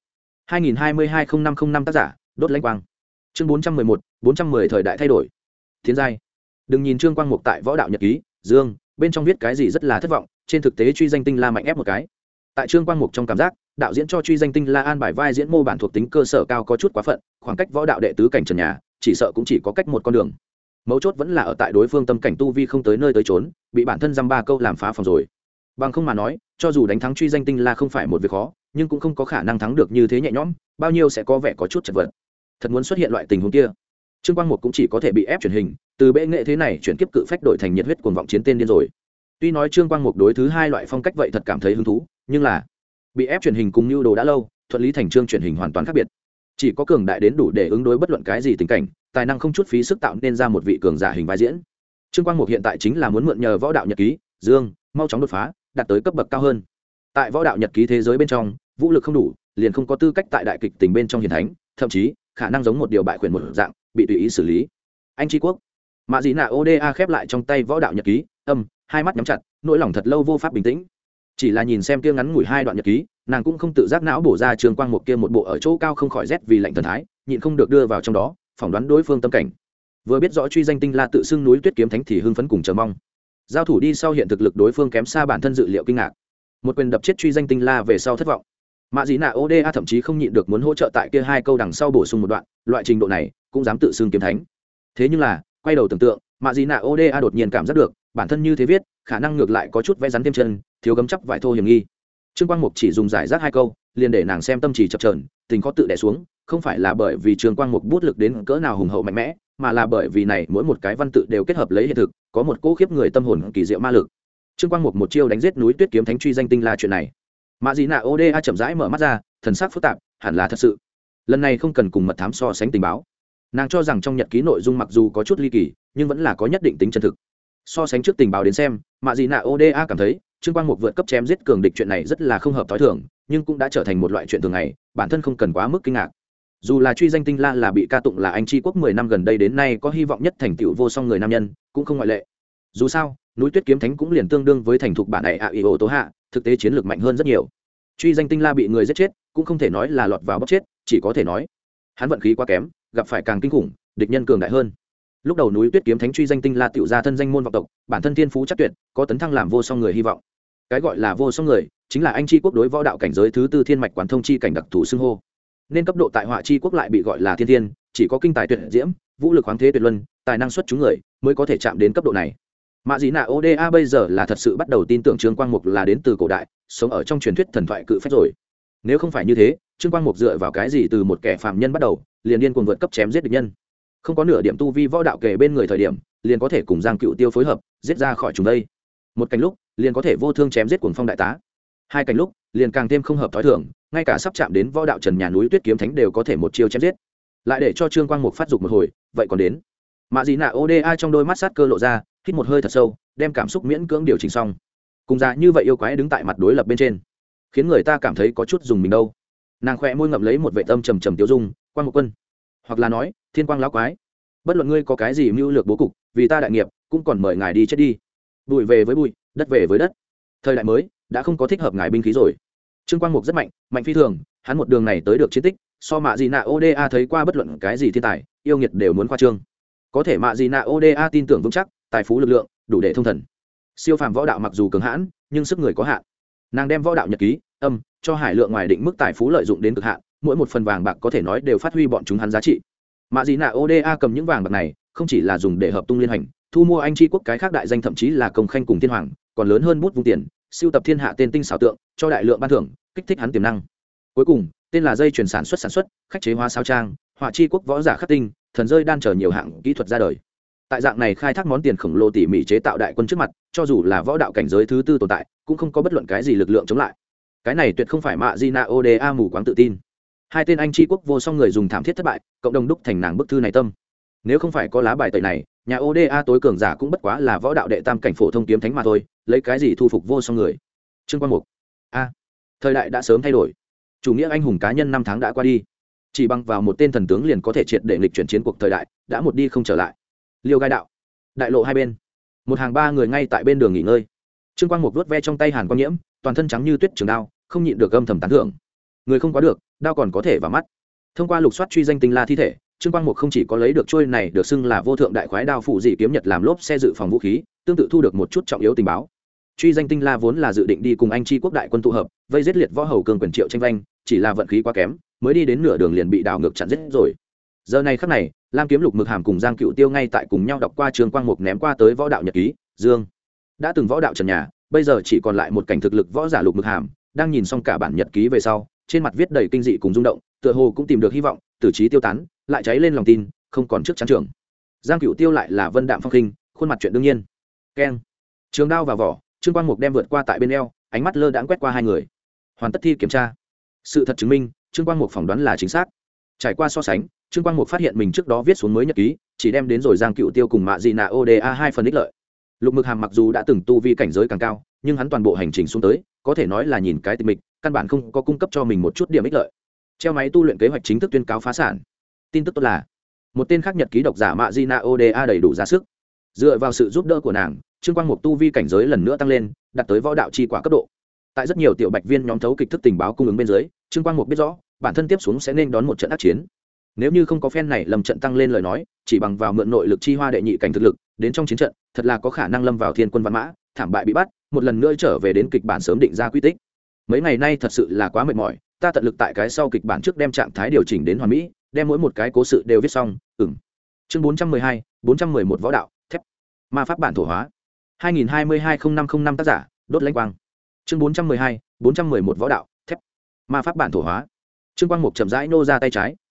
2022-0505 tác giả, Đốt Lãnh Quang. Chương 411, 410 thời đại thay đổi. Tiến giai. Đừng nhìn Trương Quang Mục tại võ đạo nhật ký, dương, bên trong viết cái gì rất là thất vọng, trên thực tế truy danh tinh la mạnh ép một cái. Tại Trương Quang Mục trong cảm giác, đạo diễn cho truy danh tinh la an bài vai diễn mô bản thuộc tính cơ sở cao có chút quá phận, khoảng cách võ đạo đệ tứ cảnh trần nhà, chỉ sợ cũng chỉ có cách một con đường. Mấu chốt vẫn là ở tại đối phương tâm cảnh tu vi không tới nơi tới chốn, bị bản thân dăm ba câu làm phá phòng rồi. Bằng không mà nói, cho dù đánh thắng truy danh tinh la không phải một việc khó, nhưng cũng không có khả năng thắng được như thế nhẹ nhõm, bao nhiêu sẽ có vẻ có chút chật vật. Thật muốn xuất hiện loại tình huống kia, Trương Quang Mục cũng chỉ có thể bị ép chuyển hình, từ bệ nghệ thế này chuyển kiếp cự phách đổi thành nhiệt huyết cuồng vọng chiến tên điên rồi. Tuy nói Trương Quang Mục đối thứ hai loại phong cách vậy thật cảm thấy hứng thú, nhưng là bị ép chuyển hình cùng nhu đồ đã lâu, thuận lý thành trương chuyển hình hoàn toàn khác biệt. Chỉ có cường đại đến đủ để ứng đối bất luận cái gì tình cảnh, tài năng không chút phí sức tạo nên ra một vị cường giả hình vai diễn. Trương Quang Mục hiện tại chính là muốn mượn nhờ võ đạo nhật ký, dương, mau chóng đột phá, đạt tới cấp bậc cao hơn. Tại võ đạo nhật ký thế giới bên trong, vũ lực không đủ, liền không có tư cách tại đại kịch tình bên trong hiển thánh, thậm chí khả năng giống một điều bại quyền một dạng, bị tùy ý xử lý. Anh Chi quốc, Mã Dĩ Nạ Oda khép lại trong tay võ đạo nhật ký, hai mắt nhắm chặt, nỗi lòng thật lâu vô pháp bình tĩnh. Chỉ là nhìn xem kia ngắn ngủi 2 đoạn nhật ký, nàng cũng không tự giác não bổ ra Trương Quang Mục kia một bộ ở chỗ cao không khỏi rét vì lạnh thần thái, nhịn không được đưa vào trong đó, phỏng đoán đối phương tâm cảnh. Vừa biết rõ truy danh tinh la tự xưng núi tuyết kiếm thánh thì hưng phấn cùng chờ mong. Giao thủ đi sau hiện thực lực đối phương kém xa bản thân dự liệu kinh ngạc. Một quyền đập chết truy danh tinh la về sau thất vọng. Mã Dĩ Nạ Oda thậm chí không nhịn được muốn hỗ trợ tại kia 2 câu đằng sau bổ sung một đoạn, loại trình độ này cũng dám tự xưng kiếm thánh. Thế nhưng là, quay đầu tưởng tượng, Mã Dĩ Nạ Oda đột nhiên cảm giác được, bản thân như thế viết, khả năng ngược lại có chút vẽ rắn thêm chân, thiếu gấm chắc vải thô hiểm nghi. Trương Quang Mục chỉ dùng giải rác 2 câu, liền để nàng xem tâm trí chập chờn, tình khó tự đè xuống, không phải là bởi vì Trương Quang Mục bút lực đến cỡ nào hùng hậu mạnh mẽ, mà là bởi vì này mỗi một cái văn tự đều kết hợp lấy hiện thực, có một cỗ khiếp người tâm hồn kỳ diệu ma lực. Trương Quang Mục một chiêu đánh giết núi Tuyết Kiếm Thánh truy danh tinh la chuyện này. Mã Dị Nạ Oda chậm rãi mở mắt ra, thần sắc phức tạp, hẳn là thật sự. Lần này không cần cùng mật thám so sánh tình báo. Nàng cho rằng trong nhật ký nội dung mặc dù có chút ly kỳ, nhưng vẫn là có nhất định tính chân thực. So sánh trước tình báo đến xem, Mã Dị Nạ Oda cảm thấy Trương Quang Mục vượt cấp chém giết cường địch chuyện này rất là không hợp tối thường, nhưng cũng đã trở thành một loại chuyện thường ngày, bản thân không cần quá mức kinh ngạc. Dù là truy danh tinh la là bị ca tụng là anh tri quốc 10 năm gần đây đến nay có hy vọng nhất thành tựu vô song người nam nhân, cũng không ngoại lệ. Dù sao, núi Tuyết Kiếm Thánh cũng liền tương đương với thành thục bản này Io Tố Hạ, thực tế chiến lược mạnh hơn rất nhiều. Truy danh tinh la bị người giết chết, cũng không thể nói là lọt vào bóc chết, chỉ có thể nói hắn vận khí quá kém, gặp phải càng kinh khủng, địch nhân cường đại hơn. Lúc đầu núi Tuyết Kiếm Thánh truy danh tinh la tiểu ra thân danh môn vọng tộc, bản thân thiên phú chắc tuyệt, có tấn thăng làm vô song người hy vọng. Cái gọi là vô song người, chính là anh tri quốc đối võ đạo cảnh giới thứ tư thiên mạch quán thông chi cảnh đặc thù xưng hô. Nên cấp độ tại họa chi quốc lại bị gọi là thiên thiên, chỉ có kinh tài tuyệt diễm, vũ lực khoáng thế tuyệt luân, tài năng xuất chúng người mới có thể chạm đến cấp độ này. Mã Dị Nạ Oda bây giờ là thật sự bắt đầu tin tưởng Trương Quang Mục là đến từ cổ đại, sống ở trong truyền thuyết thần thoại cự phách rồi. Nếu không phải như thế, Trương Quang Mục dựa vào cái gì từ một kẻ phàm nhân bắt đầu, liền điên cuồng vượt cấp chém giết địch nhân. Không có nửa điểm tu vi võ đạo kề bên người thời điểm, liền có thể cùng Giang Cựu Tiêu phối hợp, giết ra khỏi chúng đây. Một cảnh lúc, liền có thể vô thương chém giết cuồng phong đại tá. Hai cảnh lúc, liền càng thêm không hợp thói thường, ngay cả sắp chạm đến võ đạo trần nhà núi Tuyết Kiếm Thánh đều có thể một chiêu chém giết. Lại để cho Trương Quang Mục phát dục một hồi, vậy còn đến. Mã Dị Nạ Oda trong đôi mắt sát cơ lộ ra, hít một hơi thật sâu, đem cảm xúc miễn cưỡng điều chỉnh xong. Cùng ra như vậy yêu quái đứng tại mặt đối lập bên trên, khiến người ta cảm thấy có chút dùng mình đâu. Nàng khẽ môi ngậm lấy một vệ tâm trầm trầm tiêu dung, Quang Mục Quân, hoặc là nói, Thiên Quang lão quái, bất luận ngươi có cái gì mưu lược bố cục, vì ta đại nghiệp, cũng còn mời ngài đi chết đi. Bụi về với bụi, đất về với đất. Thời đại mới đã không có thích hợp ngài binh khí rồi. Trương Quang Mục rất mạnh, mạnh phi thường, hắn một đường này tới được chiến tích, so Mã Dị Nạ Oda thấy qua bất luận cái gì thiên tài, yêu nghiệt đều muốn khoa trương. Có thể Mã Dị Nạ Oda tin tưởng vững chắc, tài phú lực lượng đủ để thông thần. Siêu phàm võ đạo mặc dù cường hãn, nhưng sức người có hạn. Nàng đem võ đạo nhật ký, cho hải lượng ngoài định mức tài phú lợi dụng đến cực hạn, mỗi một phần vàng bạc có thể nói đều phát huy bọn chúng hắn giá trị. Mã Dị Nạ Oda cầm những vàng bạc này, không chỉ là dùng để hợp tung liên hành, thu mua anh tri quốc cái khác đại danh thậm chí là công khanh cùng thiên hoàng, còn lớn hơn bút vung tiền, siêu tập thiên hạ tên tinh xảo tượng, cho đại lượng ban thưởng, kích thích hắn tiềm năng. Cuối cùng, tên là dây chuyển sản xuất, khách chế hóa sao trang, họa chi quốc võ giả khắc tinh, thần rơi đan chờ nhiều hạng kỹ thuật ra đời. Tại dạng này khai thác món tiền khổng lồ tỉ mỉ chế tạo đại quân trước mặt, cho dù là võ đạo cảnh giới thứ tư tồn tại, cũng không có bất luận cái gì lực lượng chống lại. Cái này tuyệt không phải Mã Dị Nạ Oda mù quáng tự tin. Hai tên anh tri quốc vô song người dùng thảm thiết thất bại, cộng đồng đúc thành nàng bức thư này tâm. Nếu không phải có lá bài tẩy này, nhà Oda tối cường giả cũng bất quá là võ đạo đệ tam cảnh phổ thông kiếm thánh mà thôi, lấy cái gì thu phục vô song người. Trương Quang Mục, thời đại đã sớm thay đổi, chủ nghĩa anh hùng cá nhân năm tháng đã qua đi, chỉ bằng vào một tên thần tướng liền có thể triệt để nghịch chuyển chiến cuộc thời đại đã một đi không trở lại. Liêu gai đạo, đại lộ hai bên, một hàng ba người ngay tại bên đường nghỉ ngơi. Trương Quang Mục vuốt ve trong tay Hàn Quang Nhiễm, toàn thân trắng như tuyết trường đao, không nhịn được âm thầm tán thưởng. Người không quá được, đao còn có thể vào mắt. Thông qua lục soát truy danh tinh la thi thể, Trương Quang Mục không chỉ có lấy được trôi này được xưng là vô thượng đại khoái đao phụ dị kiếm nhật làm lốp xe dự phòng vũ khí, tương tự thu được một chút trọng yếu tình báo. Truy danh tinh la vốn là dự định đi cùng anh tri quốc đại quân tụ hợp, vây giết liệt võ hầu cường quyền Triệu tranh vanh, chỉ là vận khí quá kém, mới đi đến nửa đường liền bị đảo ngược chặn giết rồi. Giờ này khắc này, Lam Kiếm Lục Mực Hàm cùng Giang Cựu Tiêu ngay tại cùng nhau đọc qua Trương Quang Mục ném qua tới võ đạo nhật ký, Dương đã từng võ đạo trần nhà, bây giờ chỉ còn lại một cảnh thực lực võ giả Lục Mực Hàm, đang nhìn xong cả bản nhật ký về sau, trên mặt viết đầy kinh dị cùng rung động, tựa hồ cũng tìm được hy vọng, tử trí tiêu tán, lại cháy lên lòng tin, không còn trước chán trường. Giang Cựu Tiêu lại là vân đạm phong khinh, khuôn mặt chuyện đương nhiên. Keng, trường đao vào vỏ, Trương Quang Mục đem vượt qua tại bên eo, ánh mắt lơ đãng quét qua hai người. Hoàn tất thi kiểm tra. Sự thật chứng minh, Trương Quang Mục phỏng đoán là chính xác. Trải qua so sánh, Trương Quang Mục phát hiện mình trước đó viết xuống mới nhật ký, chỉ đem đến rồi Giang Cựu Tiêu cùng Mã Dị Nạ Oda hai phần ích lợi. Lục Mực Hàm mặc dù đã từng tu vi cảnh giới càng cao, nhưng hắn toàn bộ hành trình xuống tới, có thể nói là nhìn cái tịch mịch, căn bản không có cung cấp cho mình một chút điểm ích lợi. Treo máy tu luyện kế hoạch chính thức tuyên cáo phá sản. Tin tức tốt là, một tên khác nhật ký độc giả Mã Dị Nạ Oda đầy đủ ra sức. Dựa vào sự giúp đỡ của nàng, Trương Quang Mục tu vi cảnh giới lần nữa tăng lên, đạt tới võ đạo chi quả cấp độ. Tại rất nhiều tiểu bạch viên nhóm thấu kịch thức tình báo cung ứng bên dưới, Trương Quang Mục biết rõ, bản thân tiếp xuống sẽ nên đón một trận ác chiến. Nếu như không có phen này lầm trận tăng lên lời nói, chỉ bằng vào mượn nội lực chi hoa đệ nhị cảnh thực lực, đến trong chiến trận, thật là có khả năng lâm vào thiên quân văn mã, thảm bại bị bắt, một lần nữa trở về đến kịch bản sớm định ra quy tích. Mấy ngày nay thật sự là quá mệt mỏi, ta tận lực tại cái sau kịch bản trước đem trạng thái điều chỉnh đến hoàn mỹ, đem mỗi một cái cố sự đều viết xong. Chương 412, 411 võ đạo, thép. Ma pháp bản thổ hóa. 2022-0505 tác giả, Đốt Lãnh Quang. Chương 412, 411 võ đạo, thép. Ma pháp bản thổ hóa. Trương Quang Mục chậm rãi nô ra tay trái,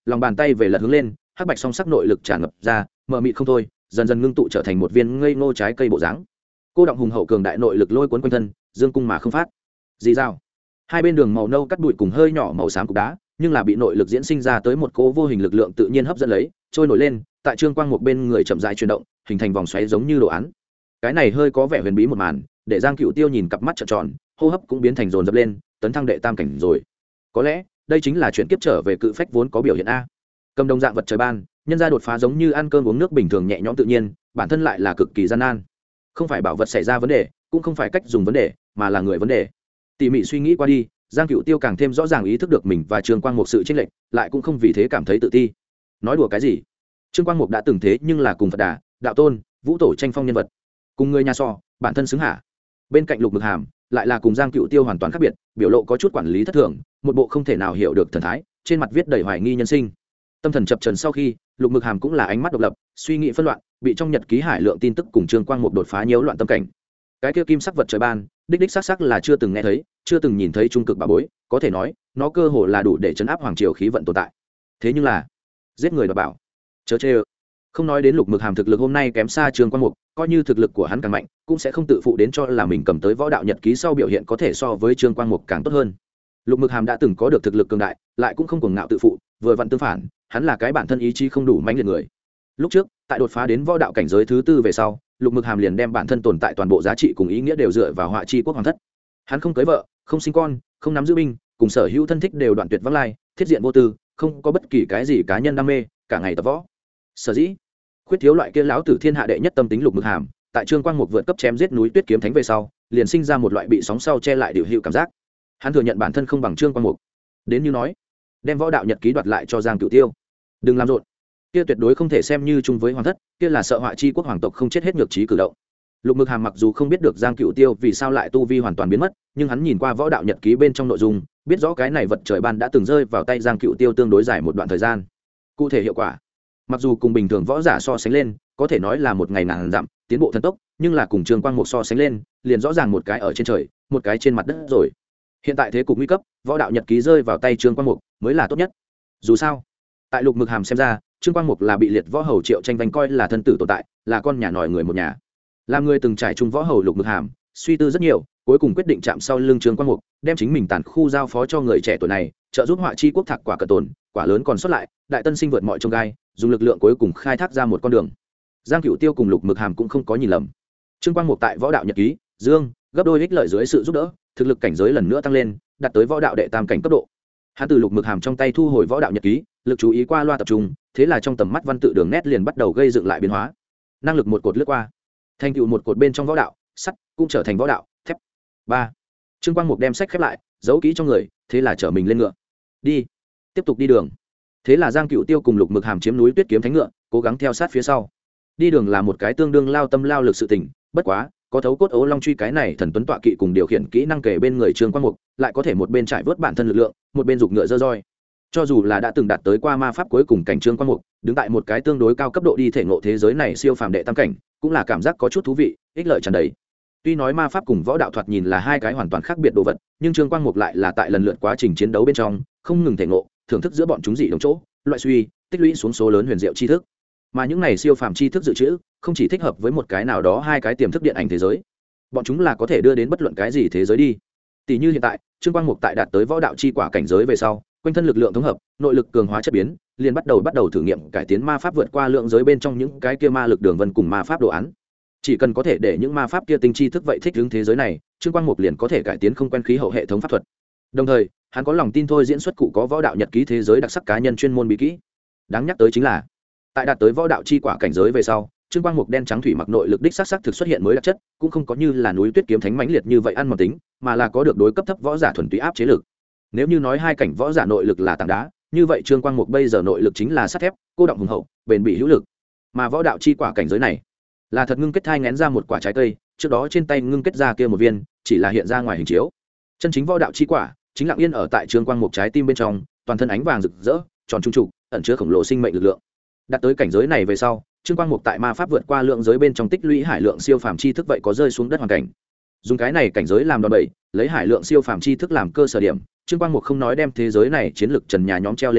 lòng bàn tay về lật hướng lên, hắc bạch song sắc nội lực tràn ngập ra, mờ mịt không thôi, dần dần ngưng tụ trở thành một viên ngây ngô trái cây bộ dáng. Cô động hùng hậu cường đại nội lực lôi cuốn quanh thân, dương cung mà không phát. Dì dao. Hai bên đường màu nâu cắt bụi cùng hơi nhỏ màu xám cục đá, nhưng là bị nội lực diễn sinh ra tới một cỗ vô hình lực lượng tự nhiên hấp dẫn lấy, trôi nổi lên, tại Trương Quang một bên người chậm rãi chuyển động, hình thành vòng xoáy giống như đồ án. Cái này hơi có vẻ huyền bí một màn, để Giang Cựu Tiêu nhìn cặp mắt trợn tròn, hô hấp cũng biến thành dồn dập lên, tấn thăng đệ tam cảnh rồi. Có lẽ, đây chính là chuyển kiếp trở về cự phách vốn có biểu hiện a. Cầm đồng dạng vật trời ban, nhân ra đột phá giống như ăn cơm uống nước bình thường nhẹ nhõm tự nhiên, bản thân lại là cực kỳ gian nan. Không phải bảo vật xảy ra vấn đề, cũng không phải cách dùng vấn đề, mà là người vấn đề. Tỉ mỉ suy nghĩ qua đi, Giang Cựu Tiêu càng thêm rõ ràng ý thức được mình và Trương Quang Mục sự chênh lệch, lại cũng không vì thế cảm thấy tự ti. Nói đùa cái gì? Trương Quang Mục đã từng thế nhưng là cùng Phật Đà, Đạo Tôn, Vũ Tổ tranh phong nhân vật, cùng người nhà so, bản thân xứng hả? Bên cạnh Lục Mực Hàm, lại là cùng Giang Cựu Tiêu hoàn toàn khác biệt, biểu lộ có chút quản lý thất thường, một bộ không thể nào hiểu được thần thái, trên mặt viết đầy hoài nghi nhân sinh. Tâm thần chập chờn sau khi, Lục Mực Hàm cũng là ánh mắt độc lập, suy nghĩ phân loạn, bị trong nhật ký hải lượng tin tức cùng Trương Quang Mục đột phá nhiễu loạn tâm cảnh. Cái kia kim sắc vật trời ban, đích xác là chưa từng nghe thấy, chưa từng nhìn thấy trung cực bà bối, có thể nói, nó cơ hồ là đủ để chấn áp hoàng triều khí vận tồn tại. Thế nhưng là, giết người đoạt bảo, chớ chê. Không nói đến Lục Mực Hàm thực lực hôm nay kém xa Trương Quang Mục, coi như thực lực của hắn càng mạnh, cũng sẽ không tự phụ đến cho là mình cầm tới võ đạo nhật ký sau biểu hiện có thể so với Trương Quang Mục càng tốt hơn. Lục Mực Hàm đã từng có được thực lực cường đại, lại cũng không cuồng ngạo tự phụ, vừa vặn tương phản, hắn là cái bản thân ý chí không đủ mãnh liệt người. Lúc trước, tại đột phá đến võ đạo cảnh giới thứ tư về sau, Lục Mực Hàm liền đem bản thân tồn tại toàn bộ giá trị cùng ý nghĩa đều dựa vào Họa Chi Quốc hoàng thất. Hắn không cưới vợ, không sinh con, không nắm giữ binh, cùng sở hữu thân thích đều đoạn tuyệt vắng lai, thiết diện vô tư, không có bất kỳ cái gì cá nhân đam mê, cả ngày tập võ. Sở dĩ khuyết thiếu loại kia lão tử thiên hạ đệ nhất tâm tính Lục Mực Hàm, tại Trương Quang Mục vượt cấp chém giết núi Tuyết Kiếm Thánh về sau, liền sinh ra một loại bị sóng sau che lại điều hữu cảm giác. Hắn thừa nhận bản thân không bằng Trương Quang Mục, đến như nói, đem võ đạo nhật ký đoạt lại cho Giang Cựu Tiêu. Đừng làm rộn, kia tuyệt đối không thể xem như chung với hoàng thất, kia là sợ Họa Chi Quốc hoàng tộc không chết hết nhược trí cử động. Lục Mực Hàm mặc dù không biết được Giang Cựu Tiêu vì sao lại tu vi hoàn toàn biến mất, nhưng hắn nhìn qua võ đạo nhật ký bên trong nội dung, biết rõ cái này vật trời ban đã từng rơi vào tay Giang Cựu Tiêu tương đối dài một đoạn thời gian. Cụ thể hiệu quả, mặc dù cùng bình thường võ giả so sánh lên, có thể nói là một ngày ngàn dặm, tiến bộ thần tốc, nhưng là cùng Trương Quang Mục so sánh lên, liền rõ ràng một cái ở trên trời, một cái trên mặt đất rồi. Hiện tại thế cục nguy cấp, võ đạo nhật ký rơi vào tay Trương Quang Mục mới là tốt nhất. Dù sao, tại Lục Mực Hàm xem ra, Trương Quang Mục là bị liệt võ hầu Triệu Tranh Vành coi là thân tử tồn tại, là con nhà nòi người một nhà. Làm người từng trải chung võ hầu Lục Mực Hàm, suy tư rất nhiều, cuối cùng quyết định chạm sau lưng Trương Quang Mục, đem chính mình tàn khu giao phó cho người trẻ tuổi này, trợ giúp Họa Chi Quốc thạc quả cận tồn, quả lớn còn sót lại, đại tân sinh vượt mọi chông gai, dùng lực lượng cuối cùng khai thác ra một con đường. Giang Cựu Tiêu cùng Lục Mực Hàm cũng không có nhìn lầm. Trương Quang Mục tại võ đạo nhật ký, dương, gấp đôi ích lợi dưới sự giúp đỡ, thực lực cảnh giới lần nữa tăng lên, đạt tới võ đạo đệ tam cảnh cấp độ. Hắn từ Lục Mực Hàm trong tay thu hồi võ đạo nhật ký, lực chú ý qua loa tập trung, thế là trong tầm mắt văn tự đường nét liền bắt đầu gây dựng lại biến hóa. Năng lực một cột lướt qua, thành tựu một cột bên trong võ đạo, sắt cũng trở thành võ đạo thép. 3. Trương Quang Mục đem sách khép lại, giấu kỹ trong người, thế là chở mình lên ngựa. Đi, tiếp tục đi đường. Thế là Giang Cựu Tiêu cùng Lục Mực Hàm chiếm núi Tuyết Kiếm Thánh ngựa, cố gắng theo sát phía sau. Đi đường là một cái tương đương lao tâm lao lực sự tình, bất quá, có thấu cốt ấu long truy cái này thần tuấn tọa kỵ cùng điều khiển kỹ năng kể bên người Trương Quang Mục, lại có thể một bên trải vớt bản thân lực lượng, một bên giục ngựa dơ roi. Cho dù là đã từng đạt tới qua ma pháp cuối cùng cảnh Trương Quang Mục, đứng tại một cái tương đối cao cấp độ đi thể ngộ thế giới này siêu phàm đệ tam cảnh, cũng là cảm giác có chút thú vị, ích lợi tràn đầy. Tuy nói ma pháp cùng võ đạo thoạt nhìn là hai cái hoàn toàn khác biệt đồ vật, nhưng Trương Quang Mục lại là tại lần lượt quá trình chiến đấu bên trong, không ngừng thể ngộ, thưởng thức giữa bọn chúng dị đồng chỗ, loại suy, tích lũy xuống số lớn huyền diệu tri thức. Mà những này siêu phàm tri thức dự trữ, không chỉ thích hợp với một cái nào đó hai cái tiềm thức điện ảnh thế giới, bọn chúng là có thể đưa đến bất luận cái gì thế giới đi. Tỷ như hiện tại, Trương Quang Mục tại đạt tới võ đạo chi quả cảnh giới về sau, quanh thân lực lượng thống hợp, nội lực cường hóa chất biến, liền bắt đầu thử nghiệm cải tiến ma pháp vượt qua lượng giới bên trong những cái kia ma lực đường vân cùng ma pháp đồ án. Chỉ cần có thể để những ma pháp kia tinh chi thức vậy thích ứng thế giới này, Trương Quang Mục liền có thể cải tiến không quen khí hậu hệ thống pháp thuật. Đồng thời, hắn có lòng tin thôi diễn xuất cụ có võ đạo nhật ký thế giới đặc sắc cá nhân chuyên môn bí kỹ. Đáng nhắc tới chính là, tại đạt tới võ đạo chi quả cảnh giới về sau, Trương Quang Mục đen trắng thủy mặc nội lực đích sắc thực xuất hiện mới đặc chất, cũng không có như là núi Tuyết Kiếm Thánh mãnh liệt như vậy ăn mòn tính, mà là có được đối cấp thấp võ giả thuần túy áp chế lực. Nếu như nói hai cảnh võ giả nội lực là tảng đá, như vậy Trương Quang Mục bây giờ nội lực chính là sắt thép, cô động hùng hậu, bền bỉ hữu lực. Mà võ đạo chi quả cảnh giới này, là thật ngưng kết thai nghén ra một quả trái cây, trước đó trên tay ngưng kết ra kia một viên, chỉ là hiện ra ngoài hình chiếu. Chân chính võ đạo chi quả, chính lặng yên ở tại Trương Quang Mục trái tim bên trong, toàn thân ánh vàng rực rỡ, tròn trung trụ, ẩn chứa khổng lồ sinh mệnh lực lượng. Đạt tới cảnh giới này về sau, Trương Quang Mục tại ma pháp vượt qua lượng giới bên trong tích lũy hải lượng siêu phàm chi thức vậy có rơi xuống đất hoàn cảnh. Dùng cái này cảnh giới làm đòn bẩy, lấy hải lượng siêu phàm chi thức làm cơ sở điểm, Trương Quang Mục không nói đem thế giới này chiến lực trần nhà nhóm treo lên đánh,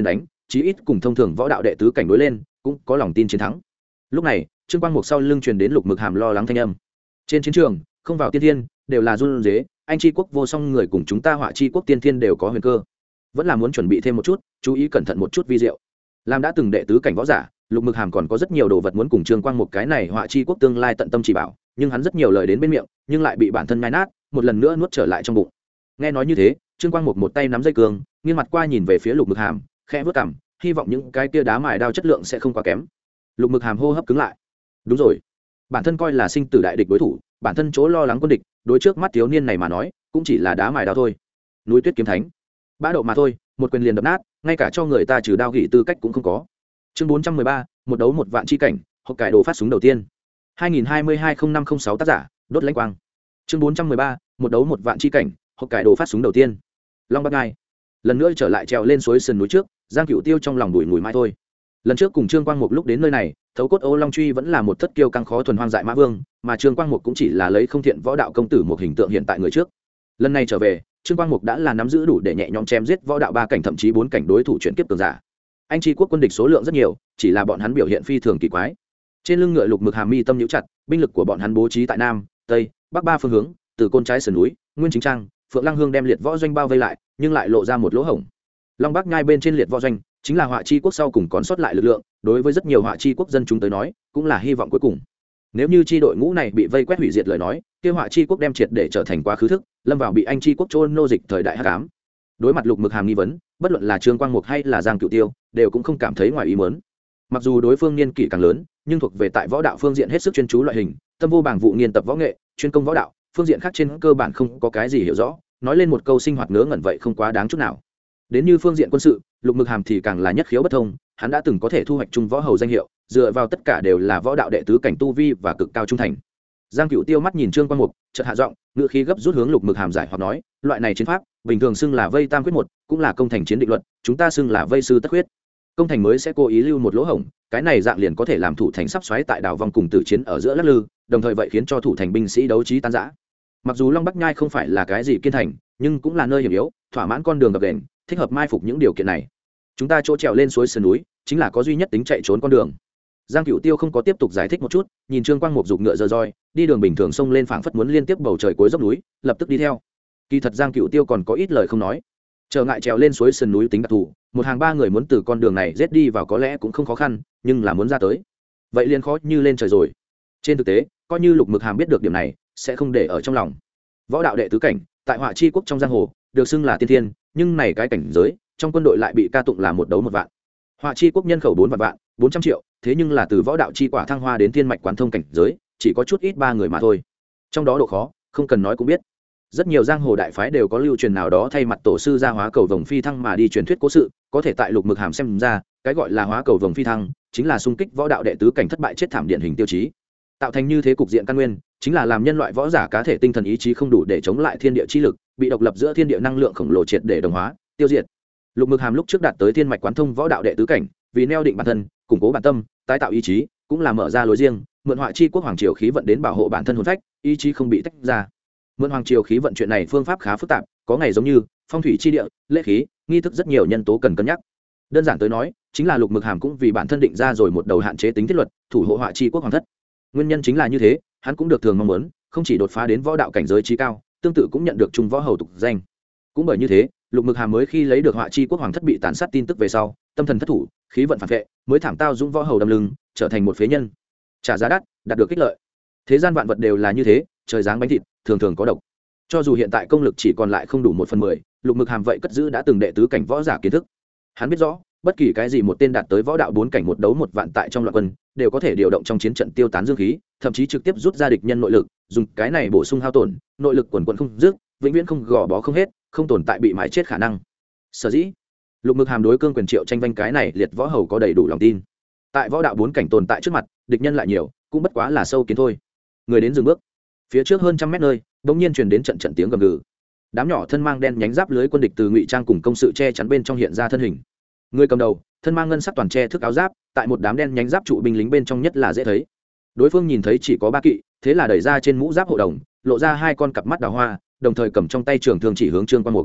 chí ít cùng thông thường võ đạo đệ tứ cảnh đối lên cũng có lòng tin chiến thắng. Lúc này Trương Quang Mục sau lưng truyền đến Lục Mực Hàm lo lắng thanh âm. Trên chiến trường không vào tiên thiên đều là run rế, anh tri quốc vô song người cùng chúng ta Họa tri quốc tiên thiên đều có huyền cơ, vẫn là muốn chuẩn bị thêm một chút, chú ý cẩn thận một chút vi diệu. Làm đã từng đệ tứ cảnh võ giả, Lục Mực Hàm còn có rất nhiều đồ vật muốn cùng Trương Quang Mục cái này Họa tri quốc tương lai tận tâm chỉ bảo, nhưng hắn rất nhiều lời đến bên miệng nhưng lại bị bản thân nhai nát, một lần nữa nuốt trở lại trong bụng. Nghe nói như thế, Trương Quang Mục một tay nắm dây cương, nghiêng mặt qua nhìn về phía Lục Mực Hàm, khẽ vớt cằm, hy vọng những cái kia đá mài đao chất lượng sẽ không quá kém. Lục Mực Hàm hô hấp cứng lại. Đúng rồi, bản thân coi là sinh tử đại địch đối thủ, bản thân chỗ lo lắng quân địch, đối trước mắt thiếu niên này mà nói cũng chỉ là đá mài đao thôi. Núi Tuyết kiếm thánh, bá độ mà thôi, một quyền liền đập nát, ngay cả cho người ta trừ đao gỉ tư cách cũng không có. Chương 413, một đấu một vạn chi cảnh, Hộp cải đồ phát súng đầu tiên. 2022-0506 tác giả, Đốt Lãnh Quang. Chương 413, một đấu một vạn chi cảnh, Hộp cải đồ phát súng đầu tiên. Long Bắc Ngai. Lần nữa trở lại trèo lên suối sườn núi trước, Giang Cửu Tiêu trong lòng đùi ngùi mai thôi. Lần trước cùng Trương Quang Mục lúc đến nơi này, Thấu Cốt Ô Long Truy vẫn là một thất kiêu căng khó thuần hoang dại mã vương, mà Trương Quang Mục cũng chỉ là lấy không thiện võ đạo công tử một hình tượng hiện tại người trước. Lần này trở về, Trương Quang Mục đã là nắm giữ đủ để nhẹ nhõm chém giết võ đạo 3 cảnh thậm chí 4 cảnh đối thủ chuyển kiếp cường giả. Anh tri quốc quân địch số lượng rất nhiều, chỉ là bọn hắn biểu hiện phi thường kỳ quái. Trên lưng ngựa Lục Mực Hàm mi tâm nhíu chặt, binh lực của bọn hắn bố trí tại nam, tây, bắc 3 phương hướng, từ côn trái sườn núi, Nguyên Chính Trang, Phượng Lăng Hương đem liệt võ doanh bao vây lại, nhưng lại lộ ra một lỗ hổng. Long Bắc Nhai bên trên liệt võ doanh chính là Họa chi quốc sau cùng còn sót lại lực lượng, đối với rất nhiều Họa chi quốc dân chúng tới nói, cũng là hy vọng cuối cùng. Nếu như chi đội ngũ này bị vây quét hủy diệt lời nói, kia Họa chi quốc đem triệt để trở thành quá khứ thức, lâm vào bị anh chi quốc trôn nô dịch thời đại hắc ám. Đối mặt Lục Mực Hàm nghi vấn, bất luận là Trương Quang Mục hay là Giang Cửu Tiêu, đều cũng không cảm thấy ngoài ý muốn. Mặc dù đối phương niên kỷ càng lớn, nhưng thuộc về tại võ đạo phương diện hết sức chuyên chú loại hình, tâm vô bảng vụ nghiên tập võ nghệ, chuyên công võ đạo, phương diện khác trên cơ bản không có cái gì hiểu rõ, nói lên một câu sinh hoạt ngớ ngẩn vậy không quá đáng chút nào. Đến như phương diện quân sự, Lục Mực Hàm thì càng là nhất khiếu bất thông, hắn đã từng có thể thu hoạch trung võ hầu danh hiệu, dựa vào tất cả đều là võ đạo đệ tứ cảnh tu vi và cực cao trung thành. Giang Cửu Tiêu mắt nhìn Trương Quang Mục, chợt hạ giọng, ngữ khí gấp rút hướng Lục Mực Hàm giải hoặc nói, loại này chiến pháp, bình thường xưng là vây tam quyết một, cũng là công thành chiến định luật, chúng ta xưng là vây sư tất quyết. Công thành mới sẽ cố ý lưu một lỗ hổng, cái này dạng liền có thể làm thủ thành sắp xoáy tại đảo vòng cùng tử chiến ở giữa lắc lư, đồng thời vậy khiến cho thủ thành binh sĩ đấu trí tan rã. Mặc dù Long Bắc Nhai không phải là cái gì kiên thành, nhưng cũng là nơi hiểm yếu, thỏa mãn con đường gập ghềnh, thích hợp mai phục những điều kiện này. Chúng ta chỗ trèo lên suối sườn núi, chính là có duy nhất tính chạy trốn con đường. Giang Cửu Tiêu không có tiếp tục giải thích một chút, nhìn Trương Quang Mục giục ngựa giơ roi, đi đường bình thường xông lên phảng phất muốn liên tiếp bầu trời cuối dốc núi, lập tức đi theo. Kỳ thật Giang Cửu Tiêu còn có ít lời không nói. Trở ngại trèo lên suối sườn núi tính đặc thù, một hàng 3 người muốn từ con đường này giết đi vào có lẽ cũng không khó khăn, nhưng là muốn ra tới, vậy liền khó như lên trời rồi. Trên thực tế, coi như Lục Mực Hàm biết được điểm này, sẽ không để ở trong lòng. Võ đạo đệ tứ cảnh, tại Họa chi quốc trong giang hồ, được xưng là tiên thiên, nhưng này cái cảnh giới, trong quân đội lại bị ca tụng là một đấu một vạn. Họa chi quốc nhân khẩu 4 vạn, 400 triệu, thế nhưng là từ võ đạo chi quả thăng hoa đến thiên mạch quán thông cảnh giới, chỉ có chút ít 3 người mà thôi. Trong đó độ khó, không cần nói cũng biết. Rất nhiều giang hồ đại phái đều có lưu truyền nào đó thay mặt tổ sư ra hóa cầu vồng phi thăng mà đi truyền thuyết cố sự, có thể tại Lục Mực Hàm xem ra, cái gọi là hóa cầu vồng phi thăng, chính là xung kích võ đạo đệ tứ cảnh thất bại chết thảm điển hình tiêu chí. Tạo thành như thế cục diện căn nguyên, chính là làm nhân loại võ giả cá thể tinh thần ý chí không đủ để chống lại thiên địa chi lực, bị độc lập giữa thiên địa năng lượng khổng lồ triệt để đồng hóa, tiêu diệt. Lục Mực Hàm lúc trước đạt tới thiên mạch quán thông võ đạo đệ tứ cảnh, vì neo định bản thân, củng cố bản tâm, tái tạo ý chí, cũng là mở ra lối riêng, mượn Họa chi quốc hoàng triều khí vận đến bảo hộ bản thân hồn phách, ý chí không bị tách ra. Mượn hoàng triều khí vận chuyện này phương pháp khá phức tạp, có ngày giống như phong thủy chi địa, lễ khí, nghi thức rất nhiều nhân tố cần cân nhắc. Đơn giản tới nói, chính là Lục Mực Hàm cũng vì bản thân định ra rồi một đầu hạn chế tính thiết luật, thủ hộ Họa chi quốc hoàng thất. Nguyên nhân chính là như thế, hắn cũng được thường mong muốn, không chỉ đột phá đến võ đạo cảnh giới chí cao, tương tự cũng nhận được trung võ hầu tục danh. Cũng bởi như thế, Lục Mực Hàm mới khi lấy được Họa chi quốc hoàng thất bị tàn sát tin tức về sau, tâm thần thất thủ, khí vận phản vệ, mới thảm tao dũng võ hầu đâm lưng, trở thành một phế nhân. Trả giá đắt, đạt được kích lợi. Thế gian vạn vật đều là như thế, trời giáng bánh thịt, thường thường có độc. Cho dù hiện tại công lực chỉ còn lại không đủ 1/10, Lục Mực Hàm vậy cất giữ đã từng đệ tứ cảnh võ giả kiến thức. Hắn biết rõ, bất kỳ cái gì một tên đạt tới võ đạo 4 cảnh một đấu một vạn tại trong loạn quân, đều có thể điều động trong chiến trận tiêu tán dương khí, thậm chí trực tiếp rút ra địch nhân nội lực, dùng cái này bổ sung hao tổn, nội lực quần quần không dứt, vĩnh viễn không gò bó không hết, không tồn tại bị mái chết khả năng. Sở dĩ, Lục Mực Hàm đối cương quyền triệu tranh vanh cái này liệt võ hầu có đầy đủ lòng tin. Tại võ đạo 4 cảnh tồn tại trước mặt, địch nhân lại nhiều, cũng bất quá là sâu kiến thôi. Người đến dừng bước. Phía trước hơn trăm mét nơi, bỗng nhiên truyền đến trận trận tiếng gầm gừ. Đám nhỏ thân mang đen nhánh giáp lưới quân địch từ ngụy trang cùng công sự che chắn bên trong hiện ra thân hình. Người cầm đầu, thân mang ngân sắc toàn che thức áo giáp, tại một đám đen nhánh giáp trụ binh lính bên trong nhất là dễ thấy. Đối phương nhìn thấy chỉ có 3 kỵ, thế là đẩy ra trên mũ giáp hộ đồng, lộ ra 2 con cặp mắt đào hoa, đồng thời cầm trong tay trường thương chỉ hướng Trương Quang Mục.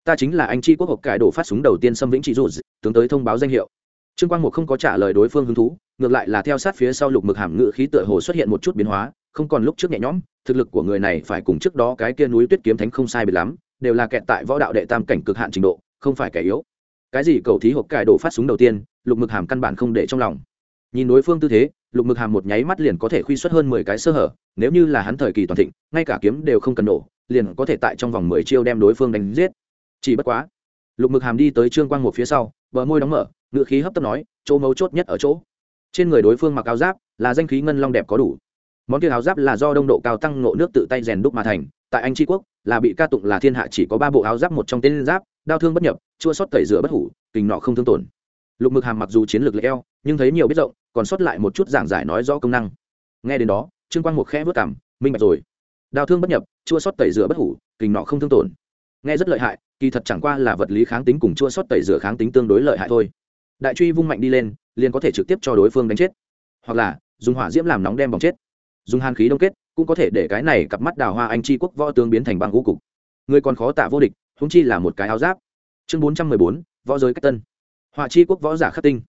ta chính là anh tri quốc hộp cải đổ phát súng đầu tiên xâm vĩnh trị dù tướng tới thông báo danh hiệu. Trương Quang Mục không có trả lời đối phương hứng thú, ngược lại là theo sát phía sau Lục Mực Hàm ngự khí tựa hồ xuất hiện một chút biến hóa, không còn lúc trước nhẹ nhõm, thực lực của người này phải cùng trước đó cái kia núi Tuyết Kiếm Thánh không sai biệt lắm, đều là kẹt tại võ đạo đệ tam cảnh cực hạn trình độ, không phải kẻ yếu. Cái gì cầu thí hộp cải đổ phát súng đầu tiên, Lục Mực Hàm căn bản không để trong lòng. Nhìn đối phương tư thế, Lục Mực Hàm một nháy mắt liền có thể khuy xuất hơn 10 cái sơ hở, nếu như là hắn thời kỳ toàn thịnh, ngay cả kiếm đều không cần nổ, liền có thể tại trong vòng 10 chiêu đem đối phương đánh giết. Chỉ bất quá, Lục Mực Hàm đi tới Trương Quang Mục phía sau, bờ môi đóng mở, ngữ khí hấp tấp nói, chỗ mấu chốt nhất ở chỗ trên người đối phương mặc áo giáp là danh khí ngân long đẹp có đủ. Món kia áo giáp là do đông độ cao tăng nộ nước tự tay rèn đúc mà thành, tại anh tri quốc là bị ca tụng là thiên hạ chỉ có 3 bộ áo giáp một trong tên giáp, đao thương bất nhập, chua sót tẩy rửa bất hủ, kình nọ không thương tổn. Lục Mực Hàm mặc dù chiến lược lệch eo, nhưng thấy nhiều biết rộng, còn sót lại một chút giảng giải nói rõ công năng. Nghe đến đó, Trương Quang Mục khẽ vớt cằm, minh bạch rồi. Đao thương bất nhập, chua sót tẩy rửa bất hủ, kình nọ không thương tổn. Nghe rất lợi hại, kỳ thật chẳng qua là vật lý kháng tính cùng chua sót tẩy rửa kháng tính tương đối lợi hại thôi. Đại truy vung mạnh đi lên, liền có thể trực tiếp cho đối phương đánh chết, hoặc là dùng hỏa diễm làm nóng đem bỏng chết, dùng hàn khí đông kết, cũng có thể để cái này cặp mắt đào hoa anh tri quốc võ tướng biến thành băng ngũ cục. Người còn khó tạ vô địch, huống chi là một cái áo giáp. Chương 414, võ giới cách tân. Họa chi quốc võ giả khắc tinh.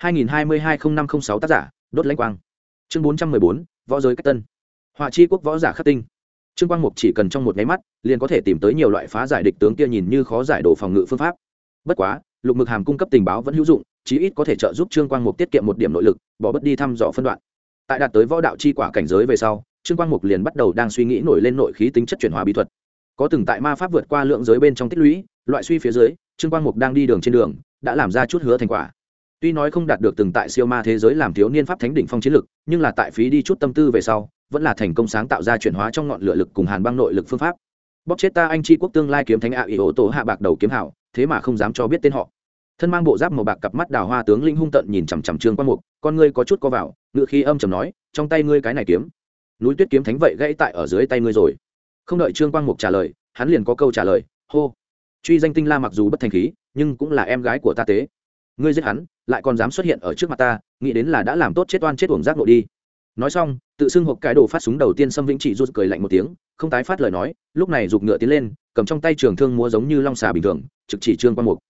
2022-0506 tác giả, đốt lãnh quang. Chương 414, võ giới cách tân. Họa chi quốc võ giả khắc tinh. Trương Quang Mục chỉ cần trong một nháy mắt, liền có thể tìm tới nhiều loại phá giải địch tướng kia nhìn như khó giải đồ phòng ngự phương pháp. Bất quá, Lục Mực Hàm cung cấp tình báo vẫn hữu dụng, chí ít có thể trợ giúp Trương Quang Mục tiết kiệm một điểm nội lực, bỏ bớt đi thăm dò phân đoạn. Tại đạt tới võ đạo chi quả cảnh giới về sau, Trương Quang Mục liền bắt đầu đang suy nghĩ nổi lên nội khí tính chất chuyển hóa bí thuật. Có từng tại ma pháp vượt qua lượng giới bên trong tích lũy, loại suy phía dưới, Trương Quang Mục đang đi đường trên đường, đã làm ra chút hứa thành quả. Tuy nói không đạt được từng tại siêu ma thế giới làm thiếu niên pháp thánh đỉnh phong chiến lực, nhưng là tại phí đi chút tâm tư về sau, vẫn là thành công sáng tạo ra chuyển hóa trong ngọn lửa lực cùng hàn băng nội lực phương pháp. Bóp chết ta anh tri quốc tương lai kiếm thánh ạ ỷ ổ tổ hạ bạc đầu kiếm hảo, thế mà không dám cho biết tên họ. Thân mang bộ giáp màu bạc cặp mắt đào hoa tướng linh hung tận nhìn chằm chằm Trương Quang Mục, con ngươi có chút co vào, ngựa khí âm trầm nói, trong tay ngươi cái này kiếm, núi Tuyết Kiếm Thánh vậy gãy tại ở dưới tay ngươi rồi. Không đợi Trương Quang Mục trả lời, hắn liền có câu trả lời, hô, truy danh tinh la mặc dù bất thành khí, nhưng cũng là em gái của ta tế. Ngươi giết hắn, lại còn dám xuất hiện ở trước mặt ta, nghĩ đến là đã làm tốt chết oan chết uổng giác nội đi. Nói xong, tự xưng hộp cái đồ phát súng đầu tiên xâm vĩnh chỉ rút cười lạnh một tiếng, không tái phát lời nói, lúc này giục ngựa tiến lên, cầm trong tay trường thương múa giống như long xà bình thường, trực chỉ Trương Quang Mục.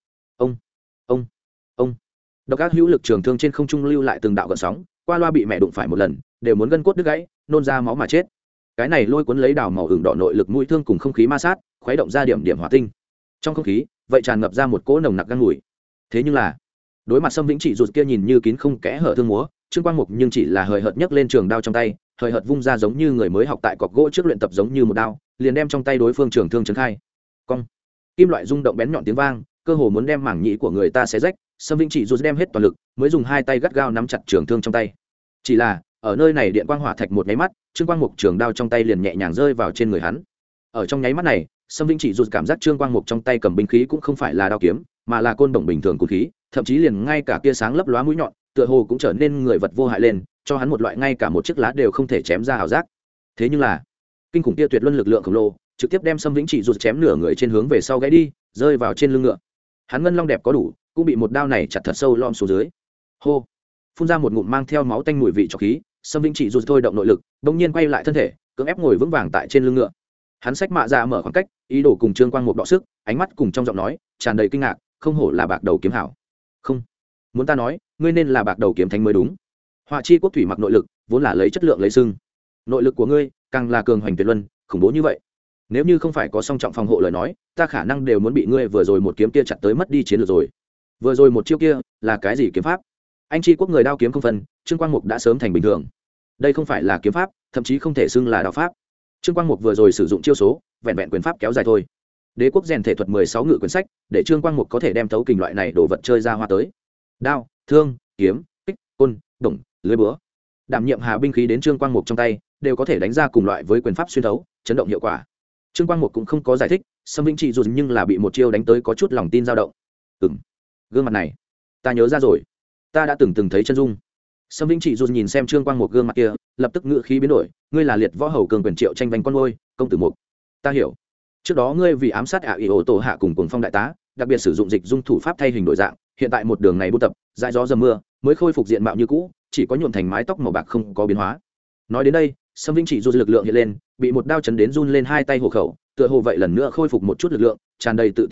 Ông độc ác hữu lực trường thương trên không trung lưu lại từng đạo gợn sóng, qua loa bị mẹ đụng phải một lần, đều muốn gân cốt đứt gãy, nôn ra máu mà chết. Cái này lôi cuốn lấy đào màu ửng đỏ nội lực mũi thương cùng không khí ma sát, khuấy động ra điểm điểm hỏa tinh. Trong không khí, vậy tràn ngập ra một cỗ nồng nặc gan mùi. Thế nhưng là, đối mặt xâm vĩnh chỉ rụt kia nhìn như kín không kẽ hở thương múa, Trương Quang Mục nhưng chỉ là hời hợt nhấc lên trường đao trong tay, hời hợt vung ra giống như người mới học tại cọc gỗ trước luyện tập giống như một đao, liền đem trong tay đối phương trường thương chấn khai. Cong, kim loại rung động bén nhọn tiếng vang, cơ hồ muốn đem mảng nhĩ của người ta xé rách. Sâm Vĩnh chỉ rút đem hết toàn lực, mới dùng hai tay gắt gao nắm chặt trường thương trong tay. Chỉ là ở nơi này điện quang hỏa thạch một nháy mắt, Trương Quang Mục trường đao trong tay liền nhẹ nhàng rơi vào trên người hắn. Ở trong nháy mắt này, Sâm Vĩnh chỉ rút cảm giác Trương Quang Mục trong tay cầm binh khí cũng không phải là đao kiếm, mà là côn đồng bình thường côn khí, thậm chí liền ngay cả tia sáng lấp lóa mũi nhọn, tựa hồ cũng trở nên người vật vô hại lên, cho hắn một loại ngay cả một chiếc lá đều không thể chém ra ảo giác. Thế nhưng là, kinh khủng tia tuyệt luân lực lượng khổng lồ, trực tiếp đem Sâm Vĩnh chỉ rút chém nửa người trên hướng về sau gãy đi, rơi vào trên lưng ngựa. Hắn ngân long đẹp có đủ, cũng bị một đao này chặt thật sâu lom xuống dưới. Hô, phun ra một ngụm mang theo máu tanh mùi vị cho khí, Sâm Vĩnh chỉ rút thôi động nội lực, bỗng nhiên quay lại thân thể, cưỡng ép ngồi vững vàng tại trên lưng ngựa. Hắn xách mạ ra mở khoảng cách, ý đồ cùng Trương Quang Mục đọ sức, ánh mắt cùng trong giọng nói tràn đầy kinh ngạc, không hổ là bạc đầu kiếm hảo. Không, muốn ta nói, ngươi nên là bạc đầu kiếm thánh mới đúng. Họa chi quốc thủy mặc nội lực, vốn là lấy chất lượng lấy sưng. Nội lực của ngươi càng là cường hoành tuyệt luân, khủng bố như vậy. Nếu như không phải có song trọng phòng hộ lời nói, ta khả năng đều muốn bị ngươi vừa rồi một kiếm kia chặt tới mất đi chiến lược rồi. Vừa rồi một chiêu kia là cái gì kiếm pháp? Anh chi quốc người đao kiếm không phân, Trương Quang Mục đã sớm thành bình thường. Đây không phải là kiếm pháp, thậm chí không thể xưng là đao pháp. Trương Quang Mục vừa rồi sử dụng chiêu số, vẹn vẹn quyền pháp kéo dài thôi. Đế quốc rèn thể thuật 16 ngự quyển sách, để Trương Quang Mục có thể đem thấu kình loại này đồ vật chơi ra hoa tới. Đao, thương, kiếm, kích, côn, đồng, lưới búa. Đảm nhiệm hà binh khí đến Trương Quang Mục trong tay, đều có thể đánh ra cùng loại với quyền pháp xuyên thấu, chấn động hiệu quả. Trương Quang Mục cũng không có giải thích, Sâm Vĩnh chỉ dù nhưng là bị một chiêu đánh tới có chút lòng tin dao động. Gương mặt này, ta nhớ ra rồi, ta đã từng thấy chân dung. Sâm Vĩnh chỉ dù nhìn xem Trương Quang Mục gương mặt kia, lập tức ngữ khí biến đổi, ngươi là liệt võ hầu cường quyền triệu tranh vành con ngôi, công tử Mục. Ta hiểu. Trước đó ngươi vì ám sát ỷ ổ tổ hạ cùng Cuồng Phong đại tá, đặc biệt sử dụng dịch dung thủ pháp thay hình đổi dạng, hiện tại một đường này buôn tập, dãi gió dầm mưa, mới khôi phục diện mạo như cũ, chỉ có nhuộm thành mái tóc màu bạc không có biến hóa. Nói đến đây, Sâm Vĩnh chỉ dù lực lượng hiện lên, bị một đao chấn đến run lên hai tay hộ khẩu, tựa hồ vậy lần nữa khôi phục một chút lực lượng, tràn đầy tự tin nói,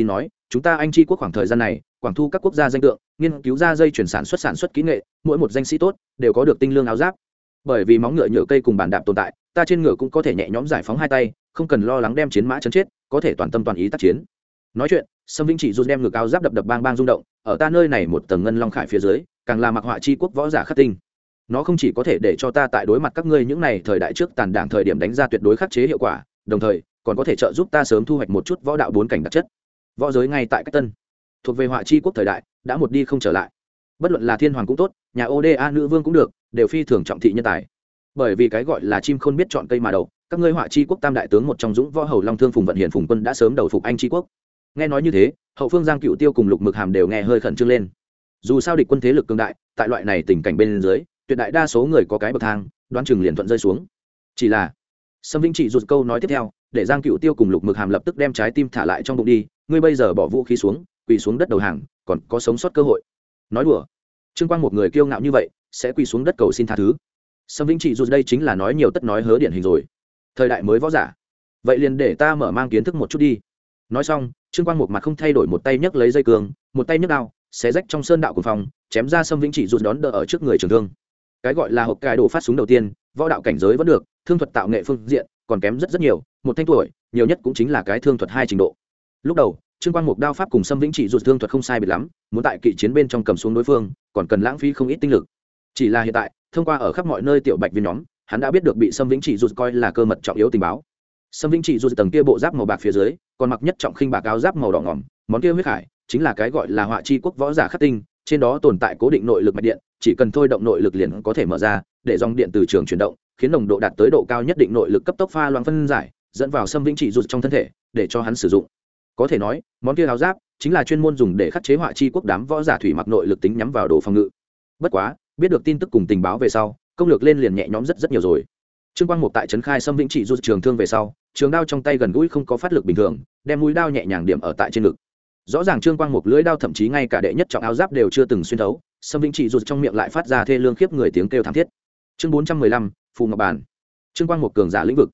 chúng ta anh tri quốc khoảng thời gian này quảng thu các quốc gia danh tượng, nghiên cứu ra dây chuyển sản xuất kỹ nghệ, mỗi một danh sĩ tốt đều có được tinh lương áo giáp. Bởi vì móng nhựa cây cùng bàn đạp tồn tại, ta trên ngựa cũng có thể nhẹ nhõm giải phóng hai tay, không cần lo lắng đem chiến mã chấn chết, có thể toàn tâm toàn ý tác chiến. Nói chuyện, Sâm Vĩnh Chỉ rút đem ngực áo giáp đập đập bang bang rung động, ở ta nơi này một tầng ngân long khải phía dưới, càng là mặc họa chi quốc võ giả khắc tinh. Nó không chỉ có thể để cho ta tại đối mặt các ngươi những này thời đại trước tàn đảng thời điểm đánh ra tuyệt đối khắc chế hiệu quả, đồng thời còn có thể trợ giúp ta sớm thu hoạch một chút võ đạo bốn cảnh đặc chất. Võ giới ngay tại cách tân, thuộc về họa chi quốc thời đại, đã một đi không trở lại. Bất luận là thiên hoàng cũng tốt, nhà Oda nữ vương cũng được, đều phi thường trọng thị nhân tài. Bởi vì cái gọi là chim khôn biết chọn cây mà đầu, các ngươi họa chi quốc tam đại tướng một trong dũng võ hầu long thương phùng vận hiển phùng quân đã sớm đầu phục anh chi quốc. Nghe nói như thế, hậu phương Giang Cựu Tiêu cùng Lục Mực Hàm đều nghe hơi khẩn trương lên. Dù sao địch quân thế lực cường đại, tại loại này tình cảnh bên dưới, tuyệt đại đa số người có cái bậc thang, đoán chừng liền thuận rơi xuống. Chỉ là Sâm Vĩnh Chỉ rụt câu nói tiếp theo, để Giang Cựu Tiêu cùng Lục Mực Hàm lập tức đem trái tim thả lại trong bụng đi, ngươi bây giờ bỏ vũ khí xuống, quỳ xuống đất đầu hàng, còn có sống sót cơ hội. Nói đùa. Trương Quang một người kiêu ngạo như vậy, sẽ quỳ xuống đất cầu xin tha thứ. Sâm Vĩnh Chỉ rụt đây chính là nói nhiều tất nói hớ điển hình rồi. Thời đại mới võ giả. Vậy liền để ta mở mang kiến thức một chút đi. Nói xong, Trương Quang một mặt không thay đổi, một tay nhấc lấy dây cương, một tay nhấc đao, xé rách trong sơn đạo của phòng, chém ra Sâm Vĩnh Chỉ rụt đón đỡ ở trước người trường thương. Cái gọi là hộp cài đồ phát súng đầu tiên, võ đạo cảnh giới vẫn được, thương thuật tạo nghệ phương diện còn kém rất nhiều, một thanh tuổi, nhiều nhất cũng chính là cái thương thuật 2 trình độ. Lúc đầu, Trương Quang một đao pháp cùng Sâm Vĩnh Chỉ rụt thương thuật không sai biệt lắm, muốn tại kỵ chiến bên trong cầm xuống đối phương, còn cần lãng phí không ít tinh lực. Chỉ là hiện tại, thông qua ở khắp mọi nơi tiểu bạch viên nhóm, hắn đã biết được bị Sâm Vĩnh Chỉ rụt coi là cơ mật trọng yếu tình báo. Sâm Vĩnh Chỉ rụt tầng kia bộ giáp màu bạc phía dưới, còn mặc nhất trọng khinh bạc áo giáp màu đỏ ngòm, món kia huyết khải chính là cái gọi là họa chi quốc võ giả khắc tinh, trên đó tồn tại cố định nội lực mạch điện, chỉ cần thôi động nội lực liền có thể mở ra, để dòng điện từ trường chuyển động, khiến nồng độ đạt tới độ cao nhất định nội lực cấp tốc pha loãng phân giải, dẫn vào Sâm Vĩnh Chỉ rụt trong thân thể, để cho hắn sử dụng. Có thể nói, món kia áo giáp chính là chuyên môn dùng để khắc chế họa chi quốc đám võ giả thủy mặc nội lực tính nhắm vào đồ phòng ngự. Bất quá, biết được tin tức cùng tình báo về sau, công lược lên liền nhẹ nhõm rất nhiều rồi. Trương Quang Mục tại trấn khai Sâm Vĩnh Chỉ rút trường thương về sau, trường đao trong tay gần gũi không có phát lực bình thường, đem mũi đao nhẹ nhàng điểm ở tại trên ngực. Rõ ràng Trương Quang Mục lưỡi đao thậm chí ngay cả đệ nhất trọng áo giáp đều chưa từng xuyên thấu, Sâm Vĩnh Chỉ rút trong miệng lại phát ra thê lương khiếp người tiếng kêu thảm thiết. Chương 415, Phù Ngọc Bàn. Trương Quang Mục cường giả lĩnh vực.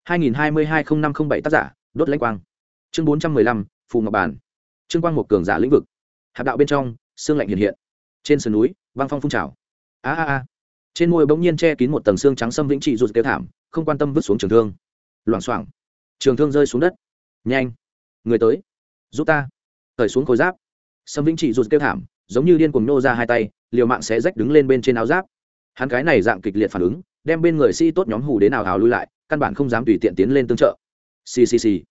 2022-0507 tác giả, Đốt Lãnh Quang. Chương 415, Phù Ngọc Bàn. Trương Quang Mục cường giả lĩnh vực. Hạp đạo bên trong, sương lạnh hiện hiện. Trên sườn núi, băng phong phun trào. Trên môi bỗng nhiên che kín một tầng xương trắng. Sâm Vĩnh Chỉ rụt kêu thảm, không quan tâm vứt xuống trường thương. Loảng xoảng, trường thương rơi xuống đất. Nhanh, người tới, giúp ta cởi xuống khối giáp. Sâm Vĩnh Chỉ rụt kêu thảm, giống như điên cuồng nô ra hai tay, liều mạng xé rách đứng lên bên trên áo giáp. Hắn cái này dạng kịch liệt phản ứng, đem bên người sĩ tốt nhóm hù đến nào hào lui lại, căn bản không dám tùy tiện tiến lên tương trợ. Xì.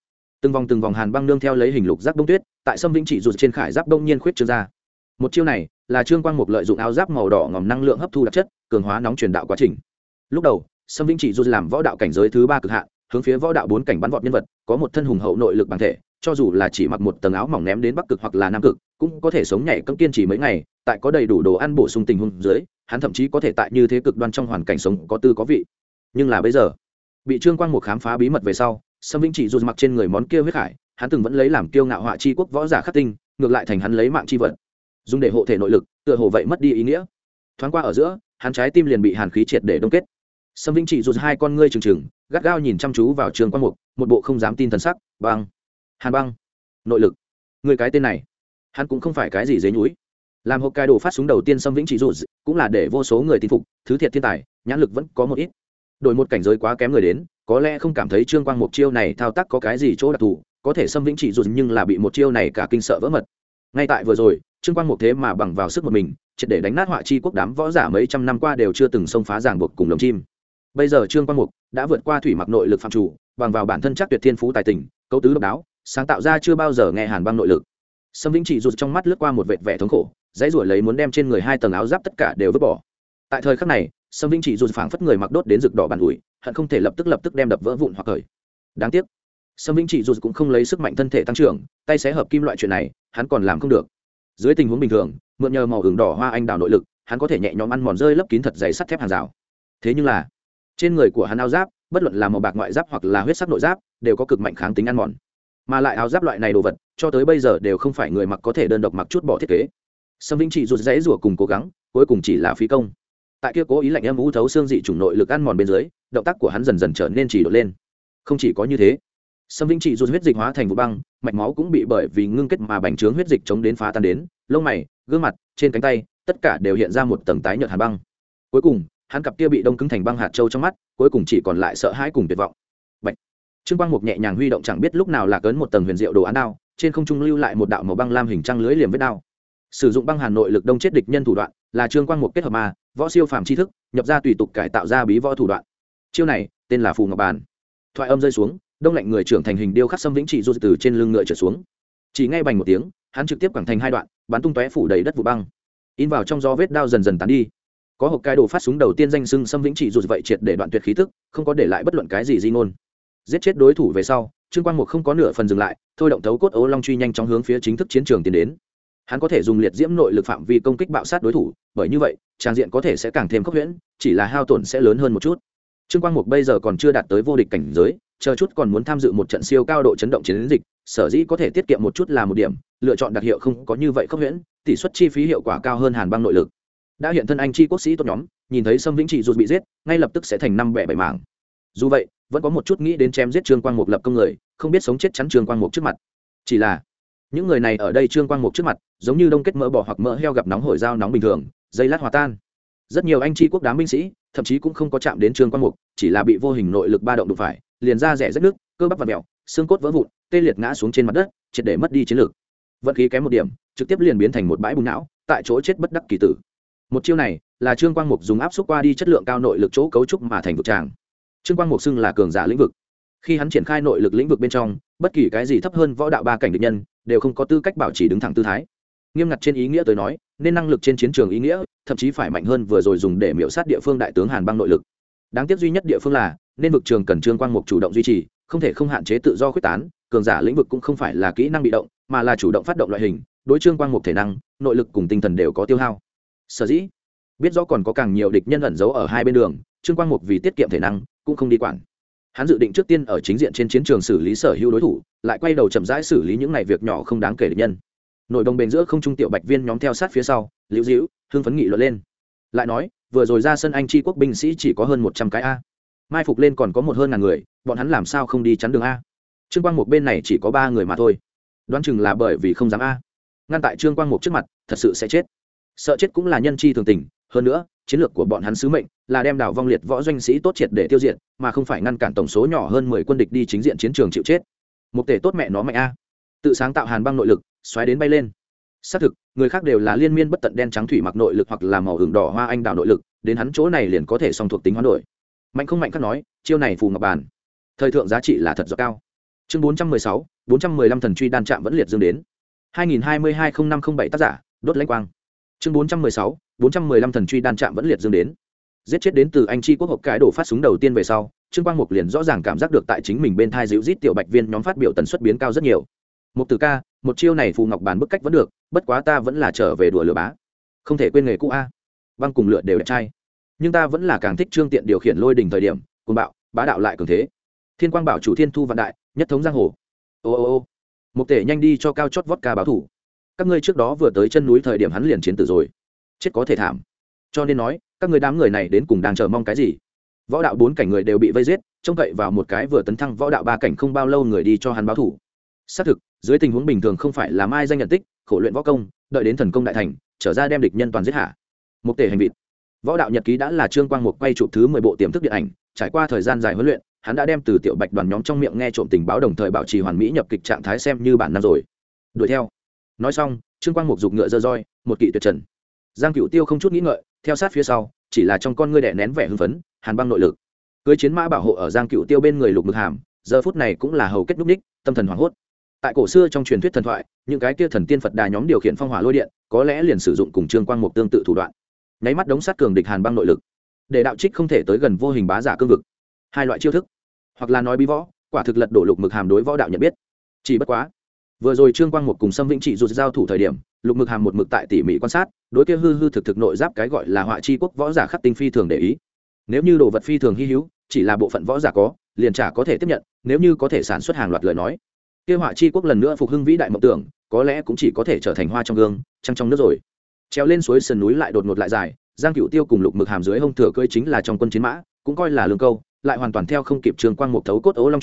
Từng vòng hàn băng nương theo lấy hình lục giáp đông tuyết, tại Sâm Vĩnh Chỉ rụt trên khải giáp đông nhiên khuyết trương ra. Một chiêu này là Trương Quang Mục lợi dụng áo giáp màu đỏ ngòm năng lượng hấp thu đặc chất, cường hóa nóng truyền đạo quá trình. Lúc đầu, Sâm Vĩnh Chỉ rụt làm võ đạo cảnh giới thứ 3 cực hạn, hướng phía võ đạo 4 cảnh bắn vọt nhân vật, có một thân hùng hậu nội lực bản thể, cho dù là chỉ mặc một tầng áo mỏng ném đến Bắc cực hoặc là Nam cực, cũng có thể sống nhảy cẫng kiên trì mấy ngày, tại có đầy đủ đồ ăn bổ sung tình huống dưới, hắn thậm chí có thể tại như thế cực đoan trong hoàn cảnh sống có tư có vị. Nhưng là bây giờ, bị Trương Quang Mục khám phá bí mật về sau, Sâm Vĩnh Chỉ rụt mặc trên người món kia huyết khải, hắn từng vẫn lấy làm kiêu ngạo họa chi quốc võ giả khắc tinh, ngược lại thành hắn lấy mạng chi vật, dùng để hộ thể nội lực, tựa hồ vậy mất đi ý nghĩa. Thoáng qua ở giữa, hắn trái tim liền bị hàn khí triệt để đông kết. Sâm Vĩnh Chỉ rụt hai con ngươi trừng trừng, gắt gao nhìn chăm chú vào Trương Quang Mục, một bộ không dám tin thần sắc. Băng, hàn băng, nội lực, người cái tên này, hắn cũng không phải cái gì dế nhúi. Làm Hokkaido phát súng đầu tiên, Sâm Vĩnh Chỉ rụt cũng là để vô số người tin phục, thứ thiệt thiên tài, nhãn lực vẫn có một ít. Đổi một cảnh giới quá kém người đến, có lẽ không cảm thấy Trương Quang Mục chiêu này thao tác có cái gì chỗ đặc thù, có thể Sâm Vĩnh Chỉ rụt nhưng là bị một chiêu này cả kinh sợ vỡ mật. Ngay tại vừa rồi, Trương Quang Mục thế mà bằng vào sức một mình, triệt để đánh nát họa chi quốc đám võ giả mấy trăm năm qua đều chưa từng xông phá ràng buộc cùng lồng chim. Bây giờ Trương Quang Mục đã vượt qua thủy mặc nội lực phạm chủ, bằng vào bản thân chắc tuyệt thiên phú tài tình, cấu tứ độc đáo, sáng tạo ra chưa bao giờ nghe hàn băng nội lực. Sâm Vĩnh Chỉ rụt trong mắt lướt qua một vệt vẻ thống khổ, dãy rủa lấy muốn đem trên người hai tầng áo giáp tất cả đều vứt bỏ. Tại thời khắc này, Sâm Vĩnh Chỉ rụt phảng phất người mặc đốt đến rực đỏ bàn ủi, hận không thể lập tức đem đập vỡ vụn hoặc cởi. Đáng tiếc, Sâm Vĩnh Chỉ rụt cũng không lấy sức mạnh thân thể tăng trưởng, tay xé hợp kim loại chuyện này, hắn còn làm không được. Dưới tình huống bình thường, mượn nhờ màu hưởng đỏ hoa anh đào nội lực, hắn có thể nhẹ nhõm ăn mòn rơi lấp kín thật dày sắt thép hàng rào. Thế nhưng là, trên người của hắn áo giáp, bất luận là màu bạc ngoại giáp hoặc là huyết sắc nội giáp, đều có cực mạnh kháng tính ăn mòn. Mà lại áo giáp loại này đồ vật, cho tới bây giờ đều không phải người mặc có thể đơn độc mặc chút bỏ thiết kế. Sâm Vĩnh Chỉ rụt rẽ rủa cùng cố gắng, cuối cùng chỉ là phí công. Tại kia cố ý lạnh âm u thấu xương dị chủng nội lực ăn mòn bên dưới, động tác của hắn dần dần trở nên chỉ độn lên. Không chỉ có như thế, Sâm Vĩnh Trị rút huyết dịch hóa thành vụ băng, mạch máu cũng bị bởi vì ngưng kết mà bành trướng huyết dịch chống đến phá tan đến, lông mày, gương mặt, trên cánh tay, tất cả đều hiện ra một tầng tái nhợt hàn băng. Cuối cùng, hắn cặp kia bị đông cứng thành băng hạt châu trong mắt, cuối cùng chỉ còn lại sợ hãi cùng tuyệt vọng. Bạch. Trương Quang Mục nhẹ nhàng huy động chẳng biết lúc nào là cấn một tầng huyền diệu đồ án đao, trên không trung lưu lại một đạo màu băng lam hình trăng lưới liềm vết đao. Sử dụng băng hàn nội lực đông chết địch nhân thủ đoạn, là Trương Quang Mục kết hợp ma, võ siêu phàm tri thức, nhập ra tùy tục cải tạo ra bí võ thủ đoạn. Chiêu này, tên là Phù Ngọc Bàn. Thoại âm rơi xuống, đông lạnh người trưởng thành hình điêu khắc Sâm Vĩnh Trị rút từ trên lưng ngựa trở xuống. Chỉ nghe bành một tiếng, hắn trực tiếp quẳng thành hai đoạn, bắn tung tóe phủ đầy đất vụ băng. In vào trong gió vết đao dần dần tán đi. Có hộp cái đồ phát súng đầu tiên danh xưng Sâm Vĩnh Trị rút vậy triệt để đoạn tuyệt khí tức, không có để lại bất luận cái gì di ngôn. Giết chết đối thủ về sau, Trương Quang Mục không có nửa phần dừng lại, thôi động thấu cốt ố long truy nhanh chóng hướng phía chính thức chiến trường tiến đến. Hắn có thể dùng liệt diễm nội lực phạm vi công kích bạo sát đối thủ, bởi như vậy, trang diện có thể sẽ càng thêm khốc huyễn, chỉ là hao tổn sẽ lớn hơn một chút. Trương Quang Mục bây giờ còn chưa đạt tới vô địch cảnh giới, chờ chút còn muốn tham dự một trận siêu cao độ chấn động chiến dịch, sở dĩ có thể tiết kiệm một chút là một điểm, lựa chọn đặc hiệu không có như vậy khốc huyễn, tỷ suất chi phí hiệu quả cao hơn hàn băng nội lực. Đã hiện thân anh chi quốc sĩ tốt nhóm, nhìn thấy Sâm Vĩnh Trị rút bị giết, ngay lập tức sẽ thành năm bẻ bảy mảng. Dù vậy, vẫn có một chút nghĩ đến chém giết Trương Quang Mục lập công người, không biết sống chết chắn Trương Quang Mục trước mặt. Chỉ là những người này ở đây Trương Quang Mục trước mặt, giống như đông kết mỡ bò hoặc mỡ heo gặp nóng hổi dao nóng bình thường, dây lát hòa tan. Rất nhiều anh chi quốc đám binh sĩ, thậm chí cũng không có chạm đến Trương Quang Mục, chỉ là bị vô hình nội lực ba động đụng phải, liền ra rẻ rách nước, cơ bắp vặn vẹo, xương cốt vỡ vụn, tê liệt ngã xuống trên mặt đất, triệt để mất đi chiến lực. Vận khí kém một điểm, trực tiếp liền biến thành một bãi bùn não, tại chỗ chết bất đắc kỳ tử. Một chiêu này là Trương Quang Mục dùng áp xúc qua đi chất lượng cao nội lực chỗ cấu trúc mà thành vực tràng. Trương Quang Mục xưng là cường giả lĩnh vực. Khi hắn triển khai nội lực lĩnh vực bên trong, bất kỳ cái gì thấp hơn võ đạo ba cảnh địch nhân đều không có tư cách bảo trì đứng thẳng tư thái. Nghiêm ngặt trên ý nghĩa tới nói, nên năng lực trên chiến trường ý nghĩa, thậm chí phải mạnh hơn vừa rồi dùng để miểu sát địa phương đại tướng Hàn băng nội lực. Đáng tiếc duy nhất địa phương là, nên vực trường cần Trương Quang Mục chủ động duy trì, không thể không hạn chế tự do khuyết tán, cường giả lĩnh vực cũng không phải là kỹ năng bị động, mà là chủ động phát động loại hình, đối Trương Quang Mục thể năng, nội lực cùng tinh thần đều có tiêu hao. Sở dĩ, biết rõ còn có càng nhiều địch nhân ẩn giấu ở hai bên đường, Trương Quang Mục vì tiết kiệm thể năng, cũng không đi quản. Hắn dự định trước tiên ở chính diện trên chiến trường xử lý sở hữu đối thủ, lại quay đầu chậm rãi xử lý những này việc nhỏ không đáng kể địch nhân. Nội đồng bền giữa không trung tiểu bạch viên nhóm theo sát phía sau, liễu dĩu hưng phấn nghị luận lên. Lại nói, vừa rồi ra sân anh chi quốc binh sĩ chỉ có hơn 100 cái a, mai phục lên còn có hơn ngàn người, bọn hắn làm sao không đi chắn đường a? Trương Quang Mục bên này chỉ có 3 người mà thôi, đoán chừng là bởi vì không dám a. Ngăn tại Trương Quang Mục trước mặt, thật sự sẽ chết. Sợ chết cũng là nhân chi thường tình, hơn nữa, chiến lược của bọn hắn sứ mệnh là đem đảo vong liệt võ doanh sĩ tốt triệt để tiêu diệt, mà không phải ngăn cản tổng số nhỏ hơn 10 quân địch đi chính diện chiến trường chịu chết. Một tể tốt mẹ nó mạnh a, tự sáng tạo hàn băng nội lực, xoáy đến bay lên. Xác thực, người khác đều là liên miên bất tận đen trắng thủy mặc nội lực hoặc là màu hưởng đỏ hoa anh đào nội lực, đến hắn chỗ này liền có thể song thuộc tính hoán đổi. Mạnh không mạnh khác nói, chiêu này Phù Ngọc Bàn, thời thượng giá trị là thật rõ cao. Chương 416, 415 thần truy đan chạm vẫn liệt dương đến. 2022-0507 tác giả, đốt lãnh quang. Chương 416, 415 thần truy đan chạm vẫn liệt dương đến. Giết chết đến từ anh chi quốc hộp cái đổ phát súng đầu tiên về sau, Trương Quang Mục liền rõ ràng cảm giác được tại chính mình bên thai dịu rít tiểu bạch viên nhóm phát biểu tần suất biến cao rất nhiều. Mục Tử ca, một chiêu này Phù Ngọc Bàn bức cách vẫn được, bất quá ta vẫn là trở về đùa lửa bá. Không thể quên nghề cũ a. Băng cùng lửa đều đẹp trai, nhưng ta vẫn là càng thích Trương Tiện điều khiển lôi đỉnh thời điểm, cuồng bạo, bá đạo lại cường thế. Thiên Quang bảo chủ thiên thu vạn đại, nhất thống giang hồ. Ô. Mục Tể nhanh đi cho cao chót vót ca báo thủ. Các ngươi trước đó vừa tới chân núi thời điểm hắn liền chiến tử rồi, chết có thể thảm. Cho nên nói, các ngươi đám người này đến cùng đang chờ mong cái gì? Võ đạo 4 cảnh người đều bị vây giết, trông cậy vào một cái vừa tấn thăng võ đạo 3 cảnh không bao lâu người đi cho hắn báo thủ. Xác thực, dưới tình huống bình thường không phải là mai danh nhận tích, khổ luyện võ công, đợi đến thần công đại thành, trở ra đem địch nhân toàn giết hạ. Mục Tể hành vịt. Võ đạo nhật ký đã là Trương Quang Mục quay chụp thứ 10 bộ tiềm thức điện ảnh, trải qua thời gian dài huấn luyện, hắn đã đem từ tiểu bạch đoàn nhóm trong miệng nghe trộm tình báo đồng thời bảo trì hoàn mỹ nhập kịch trạng thái xem như bản năng rồi. Đuổi theo. Nói xong, Trương Quang Mục giục ngựa giơ roi, một kỵ tuyệt trần. Giang Cửu Tiêu không chút nghĩ ngợi, theo sát phía sau, chỉ là trong con ngươi đè nén vẻ hưng phấn, hàn băng nội lực. Cưới chiến mã bảo hộ ở Giang Cửu Tiêu bên người Lục Mực Hàm, giờ phút này cũng là hầu kết núc ních, tâm thần hoảng hốt. Tại cổ xưa trong truyền thuyết thần thoại, những cái kia thần tiên Phật đà nhóm điều khiển phong hỏa lôi điện, có lẽ liền sử dụng cùng Trương Quang Mục tương tự thủ đoạn. Nháy mắt đống sát cường địch hàn băng nội lực, để đạo trích không thể tới gần vô hình bá giả cương vực. Hai loại chiêu thức, hoặc là nói bí võ, quả thực lật đổ Lục Mực Hàm đối võ đạo nhận biết. Chỉ bất quá, vừa rồi Trương Quang Mục cùng Sâm Vĩnh Trị rụt giao thủ thời điểm, Lục Mực Hàm một mực tại tỉ mỉ quan sát, đối kia hư thực nội giáp cái gọi là họa chi quốc võ giả khắc tinh phi thường để ý. Nếu như đồ vật phi thường hi hữu, chỉ là bộ phận võ giả có, liền chả có thể tiếp nhận, nếu như có thể sản xuất hàng loạt lời nói, kia họa chi quốc lần nữa phục hưng vĩ đại mộng tưởng, có lẽ cũng chỉ có thể trở thành hoa trong gương, trăng trong nước rồi. Treo lên suối sườn núi lại đột ngột lại dài, Giang Cửu Tiêu cùng Lục Mực Hàm dưới hông thừa cưỡi chính là trong quân chiến mã, cũng coi là lương câu, lại hoàn toàn theo không kịp Trương Quang Mục thấu cốt ố long truy,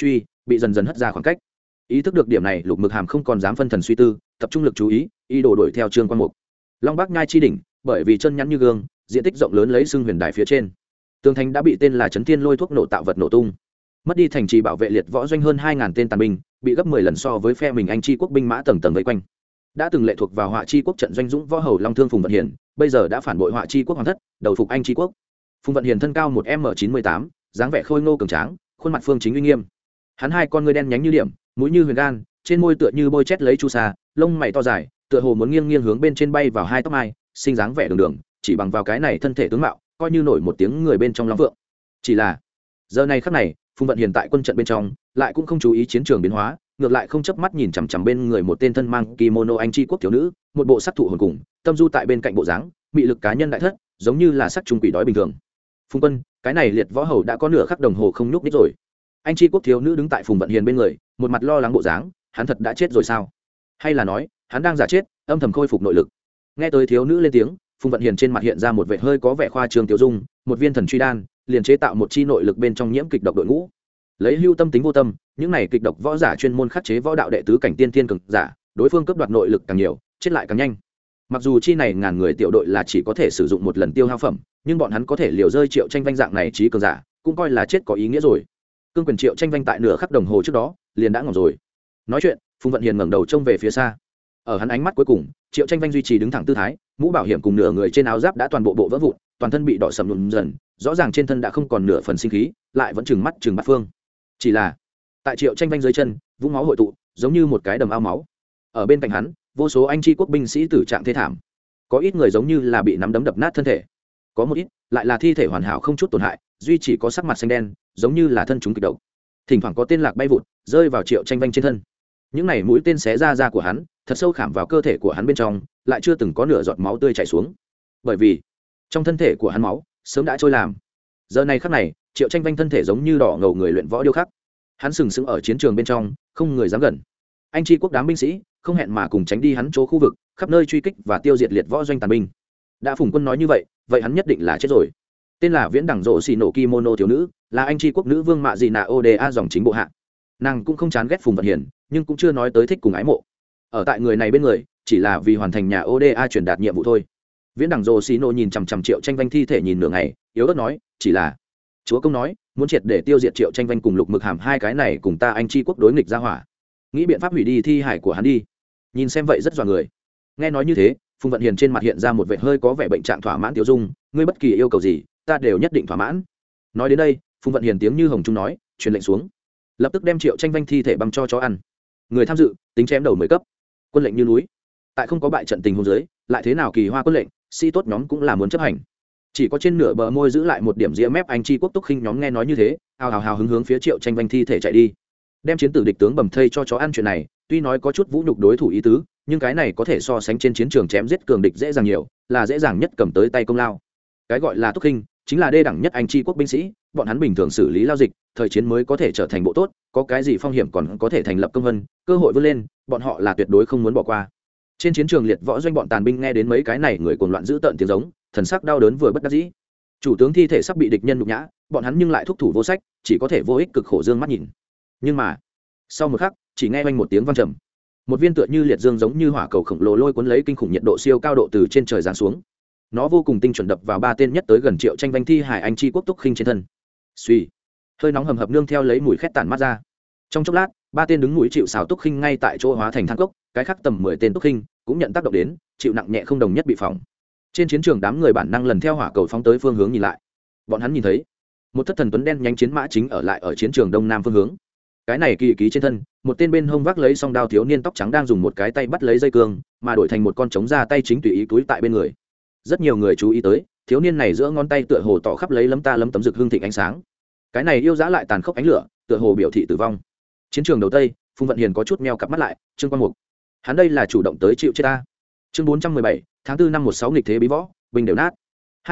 bị dần dần hất ra khoảng cách. Ý thức được điểm này, Lục Mực Hàm không còn dám phân thần suy tư, tập trung lực chú ý, ý đồ đuổi theo Trương Quang Mục. Long Bác Nhai chi đỉnh, bởi vì chân nhắn như gương, diện tích rộng lớn lấy xưng huyền đài phía trên. Tường thành đã bị tên là Chấn Thiên Lôi thuốc nổ tạo vật nổ tung. Mất đi thành trì bảo vệ liệt võ doanh hơn 2000 tên tàn binh, bị gấp 10 lần so với phe mình Anh chi quốc binh mã tầng tầng vây quanh. Đã từng lệ thuộc vào Họa chi quốc trận doanh dũng võ hầu Long Thương Phùng Vận Hiền, bây giờ đã phản bội Họa chi quốc hoàng thất, đầu phục Anh chi quốc. Phùng Vận Hiền thân cao 1m98, dáng vẻ khôi ngô cường tráng, khuôn mặt phương chính uy nghiêm. Hắn hai con ngươi đen nhánh như điểm, mũi như huyền gan, trên môi tựa như bôi chét lấy chu sa, lông mày to dài, tựa hồ muốn nghiêng nghiêng hướng bên trên bay vào hai tóc mai, sinh dáng vẻ đường đường, chỉ bằng vào cái này thân thể tướng mạo, coi như nổi một tiếng người bên trong long vượng. Chỉ là giờ này khắc này, Phùng Vận Hiền tại quân trận bên trong, lại cũng không chú ý chiến trường biến hóa, ngược lại không chớp mắt nhìn chằm chằm bên người một tên thân mang kimono Anh chi quốc thiếu nữ, một bộ sắc thụ hồn cùng, tâm du tại bên cạnh bộ dáng, mị lực cá nhân đại thất, giống như là sắc trung quỷ đói bình thường. Phùng Quân, cái này liệt võ hầu đã có nửa khắc đồng hồ không nhúc nhích rồi. Anh chi quốc thiếu nữ đứng tại Phùng Vận Hiền bên người, một mặt lo lắng bộ dáng, hắn thật đã chết rồi sao? Hay là nói, hắn đang giả chết, âm thầm khôi phục nội lực? Nghe tới thiếu nữ lên tiếng, Phùng Vận Hiền trên mặt hiện ra một vẻ hơi có vẻ khoa trương tiêu dung, một viên thần truy đan, liền chế tạo một chi nội lực bên trong nhiễm kịch độc đội ngũ. Lấy hưu tâm tính vô tâm, những này kịch độc võ giả chuyên môn khắc chế võ đạo đệ tứ cảnh tiên tiên cường giả, đối phương cướp đoạt nội lực càng nhiều, chết lại càng nhanh. Mặc dù chi này ngàn người tiểu đội là chỉ có thể sử dụng một lần tiêu hao phẩm, nhưng bọn hắn có thể liều rơi Triệu Tranh Vanh dạng này trí cường giả, cũng coi là chết có ý nghĩa rồi. Cương quyền Triệu Tranh Vanh tại nửa khắc đồng hồ trước đó, liền đã ngỏm rồi. Nói chuyện, Phùng Vận Hiền ngẩng đầu trông về phía xa. Ở hắn ánh mắt cuối cùng, Triệu Tranh Vanh duy trì đứng thẳng tư thái, mũ bảo hiểm cùng nửa người trên áo giáp đã toàn bộ vỡ vụn, toàn thân bị đỏ sầm nhuộm dần, rõ ràng trên thân đã không còn nửa phần sinh khí, lại vẫn trừng mắt trừng bát phương. Chỉ là, tại Triệu Tranh Vanh dưới chân, vũng máu hội tụ, giống như một cái đầm ao máu. Ở bên cạnh hắn, vô số Anh chi quốc binh sĩ tử trạng thê thảm. Có ít người giống như là bị nắm đấm đập nát thân thể, có một ít lại là thi thể hoàn hảo không chút tổn hại, duy chỉ có sắc mặt xanh đen, giống như là thân chúng kịch độc. Thỉnh thoảng có tên lạc bay vụt, rơi vào Triệu Tranh Vanh trên thân. Những này mũi tên xé ra da của hắn, thật sâu khảm vào cơ thể của hắn bên trong, lại chưa từng có nửa giọt máu tươi chảy xuống. Bởi vì trong thân thể của hắn máu sớm đã trôi làm. Giờ này khắc này, Triệu Tranh Vanh thân thể giống như đỏ ngầu người luyện võ điêu khắc. Hắn sừng sững ở chiến trường bên trong, không người dám gần. Anh chi quốc đám binh sĩ không hẹn mà cùng tránh đi hắn chỗ khu vực, khắp nơi truy kích và tiêu diệt liệt võ doanh tàn binh. Đã Phùng Quân nói như vậy, vậy hắn nhất định là chết rồi. Tên là Viễn Đẳng Rộ Xì Nổ Kimono thiếu nữ, là anh chi quốc nữ vương Mạ Dị Nạ Oda dòng chính bộ hạ. Nàng cũng không chán ghét Phùng Vận Hiền, nhưng cũng chưa nói tới thích cùng ái mộ. Ở tại người này bên người, chỉ là vì hoàn thành nhà Oda truyền đạt nhiệm vụ thôi. Viễn Đẳng Rộ Xì Nổ nhìn chằm chằm Triệu Tranh Vanh thi thể nhìn nửa ngày, yếu ớt nói, chỉ là chúa công nói muốn triệt để tiêu diệt Triệu Tranh Vanh cùng Lục Mực Hàm hai cái này cùng ta anh chi quốc đối nghịch ra hỏa, nghĩ biện pháp hủy đi thi hải của hắn đi. Nhìn xem vậy rất dọa người. Nghe nói như thế, Phùng Vận Hiền trên mặt hiện ra một vẻ hơi có vẻ bệnh trạng thỏa mãn tiêu dung, ngươi bất kỳ yêu cầu gì ta đều nhất định thỏa mãn. Nói đến đây, Phùng Vận Hiền tiếng như hồng trung nói, truyền lệnh xuống, lập tức đem Triệu Tranh Vanh thi thể băm cho chó ăn. Người tham dự tính chém đầu 10 cấp, quân lệnh như núi. Tại không có bại trận tình huống dưới, lại thế nào kỳ hoa quân lệnh, sĩ tốt nhóm cũng là muốn chấp hành. Chỉ có trên nửa bờ môi giữ lại một điểm ria mép anh chi quốc túc khinh nhóm nghe nói như thế, hào hào hứng hướng phía Triệu Tranh Vanh thi thể chạy đi. Đem chiến tử địch tướng bầm thây cho chó ăn chuyện này, tuy nói có chút vũ nhục đối thủ ý tứ, nhưng cái này có thể so sánh trên chiến trường chém giết cường địch dễ dàng nhiều, là dễ dàng nhất cầm tới tay công lao. Cái gọi là túc khinh, chính là đê đẳng nhất anh chi quốc binh sĩ, bọn hắn bình thường xử lý lao dịch, thời chiến mới có thể trở thành bộ tốt, có cái gì phong hiểm còn có thể thành lập công vân, cơ hội vươn lên, bọn họ là tuyệt đối không muốn bỏ qua. Trên chiến trường liệt võ doanh bọn tàn binh nghe đến mấy cái này người cuồng loạn giữ tợn tiếng giống, thần sắc đau đớn vừa bất đắc dĩ. Chủ tướng thi thể sắp bị địch nhân nhục nhã, bọn hắn nhưng lại thúc thủ vô sách, chỉ có thể vô ích cực khổ dương mắt nhìn. Nhưng mà sau một khắc, chỉ nghe oanh một tiếng vang trầm, một viên tựa như liệt dương giống như hỏa cầu khổng lồ lôi cuốn lấy kinh khủng nhiệt độ siêu cao độ từ trên trời giáng xuống. Nó vô cùng tinh chuẩn đập vào ba tên nhất tới gần Triệu Tranh Vanh thi hải anh chi quốc túc khinh trên thân. Suy, hơi nóng hầm hập nương theo lấy mùi khét tản mát ra. Trong chốc lát, ba tên đứng mũi chịu xào túc khinh ngay tại chỗ hóa thành than cốc, cái khác tầm 10 tên túc khinh cũng nhận tác động đến, chịu nặng nhẹ không đồng nhất bị phỏng. Trên chiến trường đám người bản năng lần theo hỏa cầu phóng tới phương hướng nhìn lại. Bọn hắn nhìn thấy một thất thần tuấn đen nhánh chiến mã chính ở lại ở chiến trường đông nam phương hướng. Cái này kỳ ký trên thân, một tên bên hông vác lấy song đao thiếu niên tóc trắng đang dùng một cái tay bắt lấy dây cương, mà đổi thành một con trống ra tay chính tùy ý túi tại bên người. Rất nhiều người chú ý tới, thiếu niên này giữa ngón tay tựa hồ tỏ khắp lấy lấm ta lấm tấm rực hương thịnh ánh sáng. Cái này yêu dã lại tàn khốc ánh lửa, tựa hồ biểu thị tử vong. Chiến trường đầu tây, Phùng Vận Hiền có chút meo cặp mắt lại, Trương Quang Mục, hắn đây là chủ động tới chịu chết ta. Chương 417, tháng 4 năm 16 nghịch thế bí võ, bình đều nát.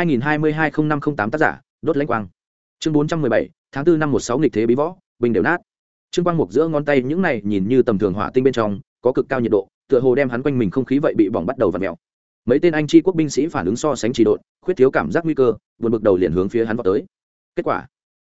2022-0508 tác giả, đốt lãnh quang. Chương 417, tháng 4 năm 16 nghịch thế bí võ, bình đều nát. Trương Quang Mục giữa ngón tay những này nhìn như tầm thường hỏa tinh bên trong, có cực cao nhiệt độ, tựa hồ đem hắn quanh mình không khí vậy bị bỏng bắt đầu vặn mèo. Mấy tên anh chi quốc binh sĩ phản ứng so sánh trì độn, khuyết thiếu cảm giác nguy cơ, buồn bực đầu liền hướng phía hắn vọt tới. Kết quả,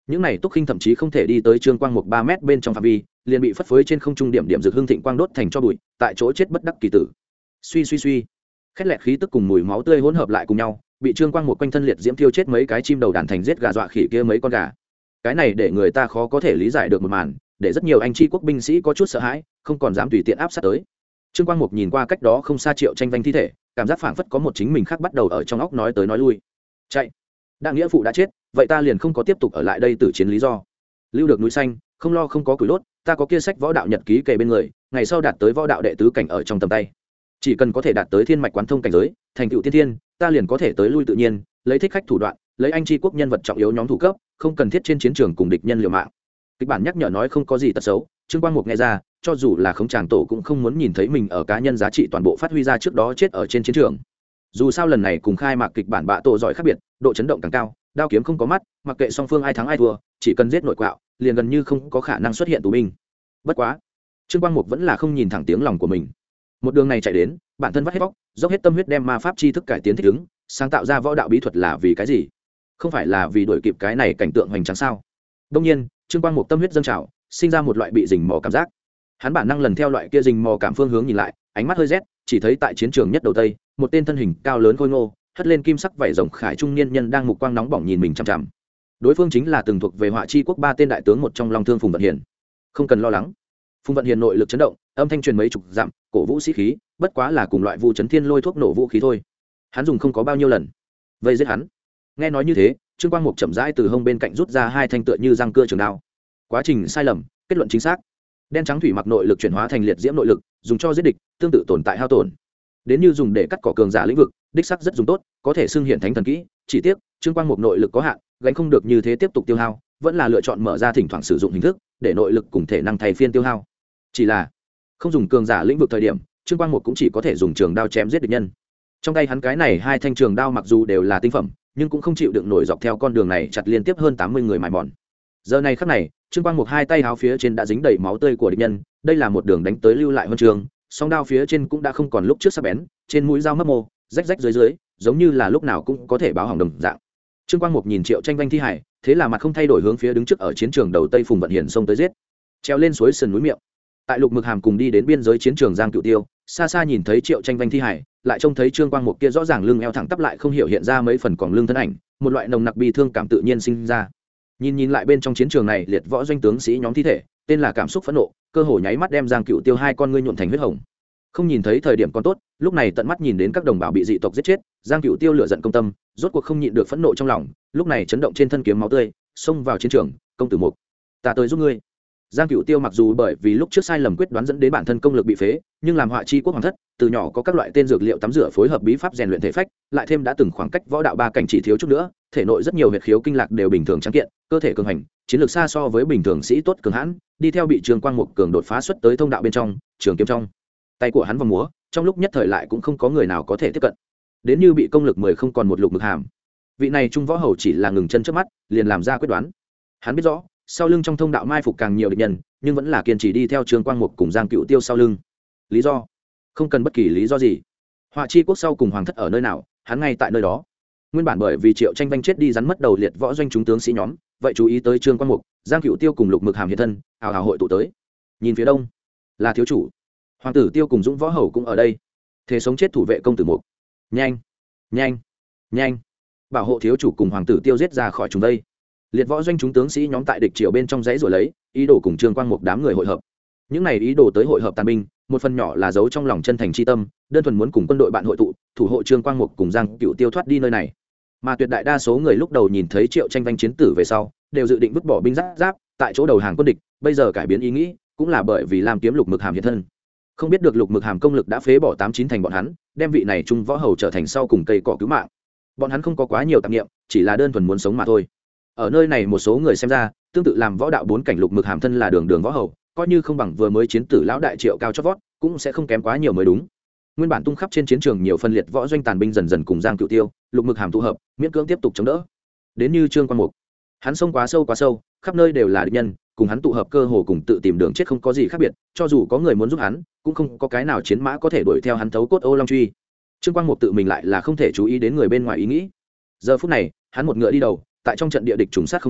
những này túc khinh thậm chí không thể đi tới trương quang mục 3 mét bên trong phạm vi, liền bị phất phới trên không trung điểm rực hương thịnh quang đốt thành cho bụi, tại chỗ chết bất đắc kỳ tử. Suy suy suy, khét lẹt khí tức cùng mùi máu tươi hỗn hợp lại cùng nhau, bị trương quang mục quanh thân liệt diễm thiêu chết mấy cái chim đầu đàn thành giết gà dọa khỉ kia mấy con gà. Cái này để người ta khó có thể lý giải được một màn, để rất nhiều anh tri quốc binh sĩ có chút sợ hãi, không còn dám tùy tiện áp sát tới. Trương Quang Mục nhìn qua cách đó không xa Triệu Tranh Vanh thi thể, cảm giác phảng phất có một chính mình khác bắt đầu ở trong óc nói tới nói lui. Chạy, đã nghĩa phụ đã chết, vậy ta liền không có tiếp tục ở lại đây tử chiến lý do. Lưu được núi xanh, không lo không có củi đốt, ta có kia sách võ đạo nhật ký kề bên người, ngày sau đạt tới võ đạo đệ tứ cảnh ở trong tầm tay. Chỉ cần có thể đạt tới thiên mạch quán thông cảnh giới, thành tựu tiên thiên, ta liền có thể tới lui tự nhiên, lấy thích khách thủ đoạn, lấy anh tri quốc nhân vật trọng yếu nhóm thủ cấp, không cần thiết trên chiến trường cùng địch nhân liều mạng. Kịch bản nhắc nhở nói không có gì tật xấu, Trương Quang Mục nghe ra, cho dù là không chàng tổ cũng không muốn nhìn thấy mình ở cá nhân giá trị toàn bộ phát huy ra trước đó chết ở trên chiến trường. Dù sao lần này cùng khai mạc kịch bản bạ tổ giỏi khác biệt, độ chấn động càng cao, đao kiếm không có mắt, mặc kệ song phương ai thắng ai thua, chỉ cần giết nội quạo, liền gần như không có khả năng xuất hiện tù binh. Bất quá, Trương Quang Mục vẫn là không nhìn thẳng tiếng lòng của mình. Một đường này chạy đến, bản thân vắt hết bóc, dốc hết tâm huyết đem ma pháp tri thức cải tiến thích ứng, sáng tạo ra võ đạo bí thuật là vì cái gì? Không phải là vì đuổi kịp cái này cảnh tượng hoành tráng sao? Đương nhiên, Trương Quang Mục tâm huyết dâng trào, sinh ra một loại bị rình mò cảm giác. Hắn bản năng lần theo loại kia rình mò cảm phương hướng nhìn lại, ánh mắt hơi rét, chỉ thấy tại chiến trường nhất đầu tây, một tên thân hình cao lớn khôi ngô, hất lên kim sắc vảy rồng khải trung niên nhân đang mục quang nóng bỏng nhìn mình chằm chằm. Đối phương chính là từng thuộc về Họa Chi quốc 3 tên đại tướng một trong Long Thương Phùng Vận Hiền. Không cần lo lắng. Phùng Vận Hiền nội lực chấn động, âm thanh truyền mấy chục dặm, cổ vũ sĩ khí, bất quá là cùng loại vu chấn thiên lôi thuốc nổ vũ khí thôi. Hắn dùng không có bao nhiêu lần. Vậy giết hắn. Nghe nói như thế, Trương Quang Mục chậm rãi từ hông bên cạnh rút ra 2 thanh tựa như răng cưa trường đao. Quá trình sai lầm, kết luận chính xác. Đen trắng thủy mặc nội lực chuyển hóa thành liệt diễm nội lực, dùng cho giết địch, tương tự tồn tại hao tổn. Đến như dùng để cắt cỏ cường giả lĩnh vực, đích sắc rất dùng tốt, có thể xưng hiện thánh thần kỹ. Chỉ tiếc, Trương Quang Mục nội lực có hạn, gánh không được như thế tiếp tục tiêu hao, vẫn là lựa chọn mở ra thỉnh thoảng sử dụng hình thức, để nội lực cùng thể năng thay phiên tiêu hao. Chỉ là không dùng cường giả lĩnh vực thời điểm, Trương Quang Mục cũng chỉ có thể dùng trường đao chém giết địch nhân. Trong tay hắn cái này 2 thanh trường đao mặc dù đều là tinh phẩm, nhưng cũng không chịu đựng nổi dọc theo con đường này chặt liên tiếp hơn 80 người mài mòn. Giờ này khắc này, Trương Quang Mục 2 tay háo phía trên đã dính đầy máu tươi của địch nhân, đây là một đường đánh tới lưu lại huân trường, song đao phía trên cũng đã không còn lúc trước sắc bén, trên mũi dao mấp mô, rách rách dưới, giống như là lúc nào cũng có thể báo hỏng đồng dạng. Trương Quang Mục nhìn Triệu Tranh Vanh thi hải, thế là mặt không thay đổi hướng phía đứng trước ở chiến trường đầu tây Phùng Vận Hiền xông tới giết. Treo lên suối sườn núi miệng, tại Lục Mực Hàm cùng đi đến biên giới chiến trường Giang Cựu Tiêu, xa xa nhìn thấy Triệu Tranh Vanh thi hải, lại trông thấy Trương Quang Mục kia rõ ràng lưng eo thẳng tắp lại không hiểu hiện ra mấy phần còng lưng thân ảnh, một loại nồng nặc bi thương cảm tự nhiên sinh ra. Nhìn lại bên trong chiến trường này liệt võ doanh tướng sĩ nhóm thi thể, tên là cảm xúc phẫn nộ, cơ hồ nháy mắt đem Giang Cựu Tiêu 2 con ngươi nhuộm thành huyết hồng. Không nhìn thấy thời điểm còn tốt, lúc này tận mắt nhìn đến các đồng bào bị dị tộc giết chết, Giang Cựu Tiêu lửa giận công tâm, rốt cuộc không nhịn được phẫn nộ trong lòng, lúc này chấn động trên thân kiếm máu tươi, xông vào chiến trường, công tử Mục, ta tới giúp ngươi. Giang Cựu Tiêu mặc dù bởi vì lúc trước sai lầm quyết đoán dẫn đến bản thân công lực bị phế, nhưng làm Họa Chi quốc hoàng thất, từ nhỏ có các loại tên dược liệu tắm rửa phối hợp bí pháp rèn luyện thể phách, lại thêm đã từng khoảng cách võ đạo 3 cảnh chỉ thiếu chút nữa, thể nội rất nhiều huyệt khiếu kinh lạc đều bình thường trắng kiện, cơ thể cường hành, chiến lược xa so với bình thường sĩ tốt cường hãn, đi theo bị Trương Quang Mục cường đột phá xuất tới thông đạo bên trong, trường kiếm trong tay của hắn vòng múa, trong lúc nhất thời lại cũng không có người nào có thể tiếp cận. Đến như bị công lực 10 không còn một Lục Mực Hàm. Vị này trung võ hầu chỉ là ngừng chân trước mắt, liền làm ra quyết đoán. Hắn biết rõ, sau lưng trong thông đạo mai phục càng nhiều địch nhân, nhưng vẫn là kiên trì đi theo Trương Quang Mục cùng Giang Cựu Tiêu sau lưng. Lý do? Không cần bất kỳ lý do gì. Họa Chi quốc sau cùng hoàng thất ở nơi nào, hắn ngay tại nơi đó. Nguyên bản bởi vì Triệu Tranh Vanh chết đi rắn mất đầu liệt võ doanh chúng tướng sĩ nhóm, vậy chú ý tới Trương Quang Mục, Giang Cựu Tiêu cùng Lục Mực Hàm hiện thân, ào ào hội tụ tới. Nhìn phía đông, là thiếu chủ, hoàng tử Tiêu cùng Dũng võ hầu cũng ở đây. Thế sống chết thủ vệ công tử Mục. Nhanh, nhanh, nhanh, bảo hộ thiếu chủ cùng hoàng tử Tiêu giết ra khỏi chúng đây. Liệt võ doanh chúng tướng sĩ nhóm tại địch triều bên trong dãy rồi lấy, ý đồ cùng Trương Quang Mục đám người hội hợp. Những này ý đồ tới hội hợp tàn binh, một phần nhỏ là giấu trong lòng chân thành chi tâm, đơn thuần muốn cùng quân đội bạn hội tụ, thủ hộ Trương Quang Mục cùng Giang Cựu Tiêu thoát đi nơi này. Mà tuyệt đại đa số người lúc đầu nhìn thấy Triệu Tranh Vanh chiến tử về sau, đều dự định vứt bỏ binh giáp tại chỗ đầu hàng quân địch, bây giờ cải biến ý nghĩ, cũng là bởi vì Lam kiếm Lục Mực Hàm hiện thân. Không biết được Lục Mực Hàm công lực đã phế bỏ 8-9 thành bọn hắn, đem vị này trung võ hầu trở thành sau cùng cây cỏ cứu mạng. Bọn hắn không có quá nhiều tạp niệm, chỉ là đơn thuần muốn sống mà thôi. Ở nơi này một số người xem ra, tương tự làm võ đạo 4 cảnh Lục Mực Hàm thân là đường võ hầu, coi như không bằng vừa mới chiến tử lão đại Triệu cao chót vót, cũng sẽ không kém quá nhiều mới đúng. Nguyên bản tung khắp trên chiến trường nhiều phân liệt võ doanh tàn binh dần dần cùng Giang Cựu Tiêu, Lục Mực Hàm tụ hợp, miễn cưỡng tiếp tục chống đỡ. Đến như Trương Quang Mục, hắn xông quá sâu, khắp nơi đều là địch nhân, cùng hắn tụ hợp cơ hồ cùng tự tìm đường chết không có gì khác biệt, cho dù có người muốn giúp hắn, cũng không có cái nào chiến mã có thể đuổi theo hắn thấu cốt ô long truy. Trương Quang Mục tự mình lại là không thể chú ý đến người bên ngoài ý nghĩ. Giờ phút này, hắn một ngựa đi đầu, tại trong trận địa địch trùng sát không thôi,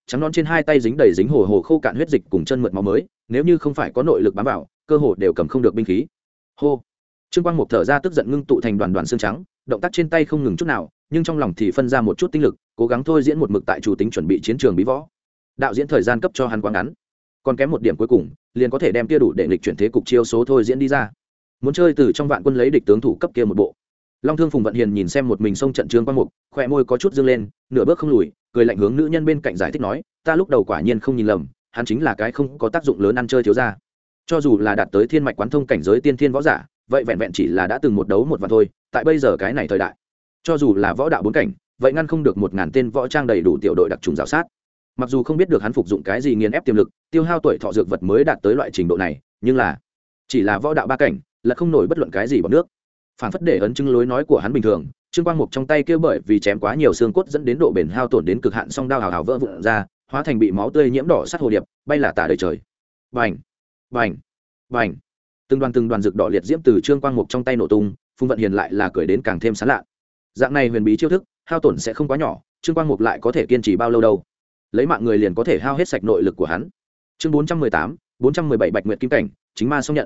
trắng non trên hai tay dính đầy dính hồ hồ khô cạn huyết dịch cùng chân mượt máu mới, nếu như không phải có nội lực bám vào, cơ hồ đều cầm không được binh khí. Hô. Trương Quang Mục thở ra tức giận ngưng tụ thành đoàn đoàn xương trắng, động tác trên tay không ngừng chút nào, nhưng trong lòng thì phân ra một chút tinh lực, cố gắng thôi diễn một mực tại chủ tính chuẩn bị chiến trường bí võ. Đạo diễn thời gian cấp cho hắn quá ngắn, còn kém một điểm cuối cùng, liền có thể đem kia đủ để nghịch chuyển thế cục chiêu số thôi diễn đi ra. Muốn chơi từ trong vạn quân lấy địch tướng thủ cấp kia một bộ. Long Thương Phùng Vận Hiền nhìn xem một mình xông trận Trương Quang Mục, khóe môi có chút dương lên, nửa bước không lùi, cười lạnh hướng nữ nhân bên cạnh giải thích nói, ta lúc đầu quả nhiên không nhìn lầm, hắn chính là cái không có tác dụng lớn ăn chơi thiếu gia. Cho dù là đạt tới thiên mạch quán thông cảnh giới tiên thiên võ giả, vậy vẹn vẹn chỉ là đã từng một đấu một vạn thôi, tại bây giờ cái này thời đại, cho dù là võ đạo bốn cảnh, vậy ngăn không được 1000 tên võ trang đầy đủ tiểu đội đặc trùng rào sát. Mặc dù không biết được hắn phục dụng cái gì nghiền ép tiềm lực, tiêu hao tuổi thọ dược vật mới đạt tới loại trình độ này, nhưng là chỉ là võ đạo ba cảnh, là không nổi bất luận cái gì bằng nước. Phản phất để ấn chứng lối nói của hắn bình thường, Trương Quang Mục trong tay kia bởi vì chém quá nhiều xương cốt dẫn đến độ bền hao tổn đến cực hạn, song đao hào hào vỡ vụn ra, hóa thành bị máu tươi nhiễm đỏ sắt hồ điệp, bay là tả đầy trời. Bành, bành, bành. Từng đoàn rực đỏ liệt diễm từ Trương Quang Mục trong tay nổ tung, Phùng Vận Hiền lại là cười đến càng thêm sán lạ. Dạng này huyền bí chiêu thức, hao tổn sẽ không quá nhỏ, Trương Quang Mục lại có thể kiên trì bao lâu đâu? Lấy mạng người liền có thể hao hết sạch nội lực của hắn. Chương 418, 417 Bạch Nguyệt Kim Cảnh, chính ma song nhận.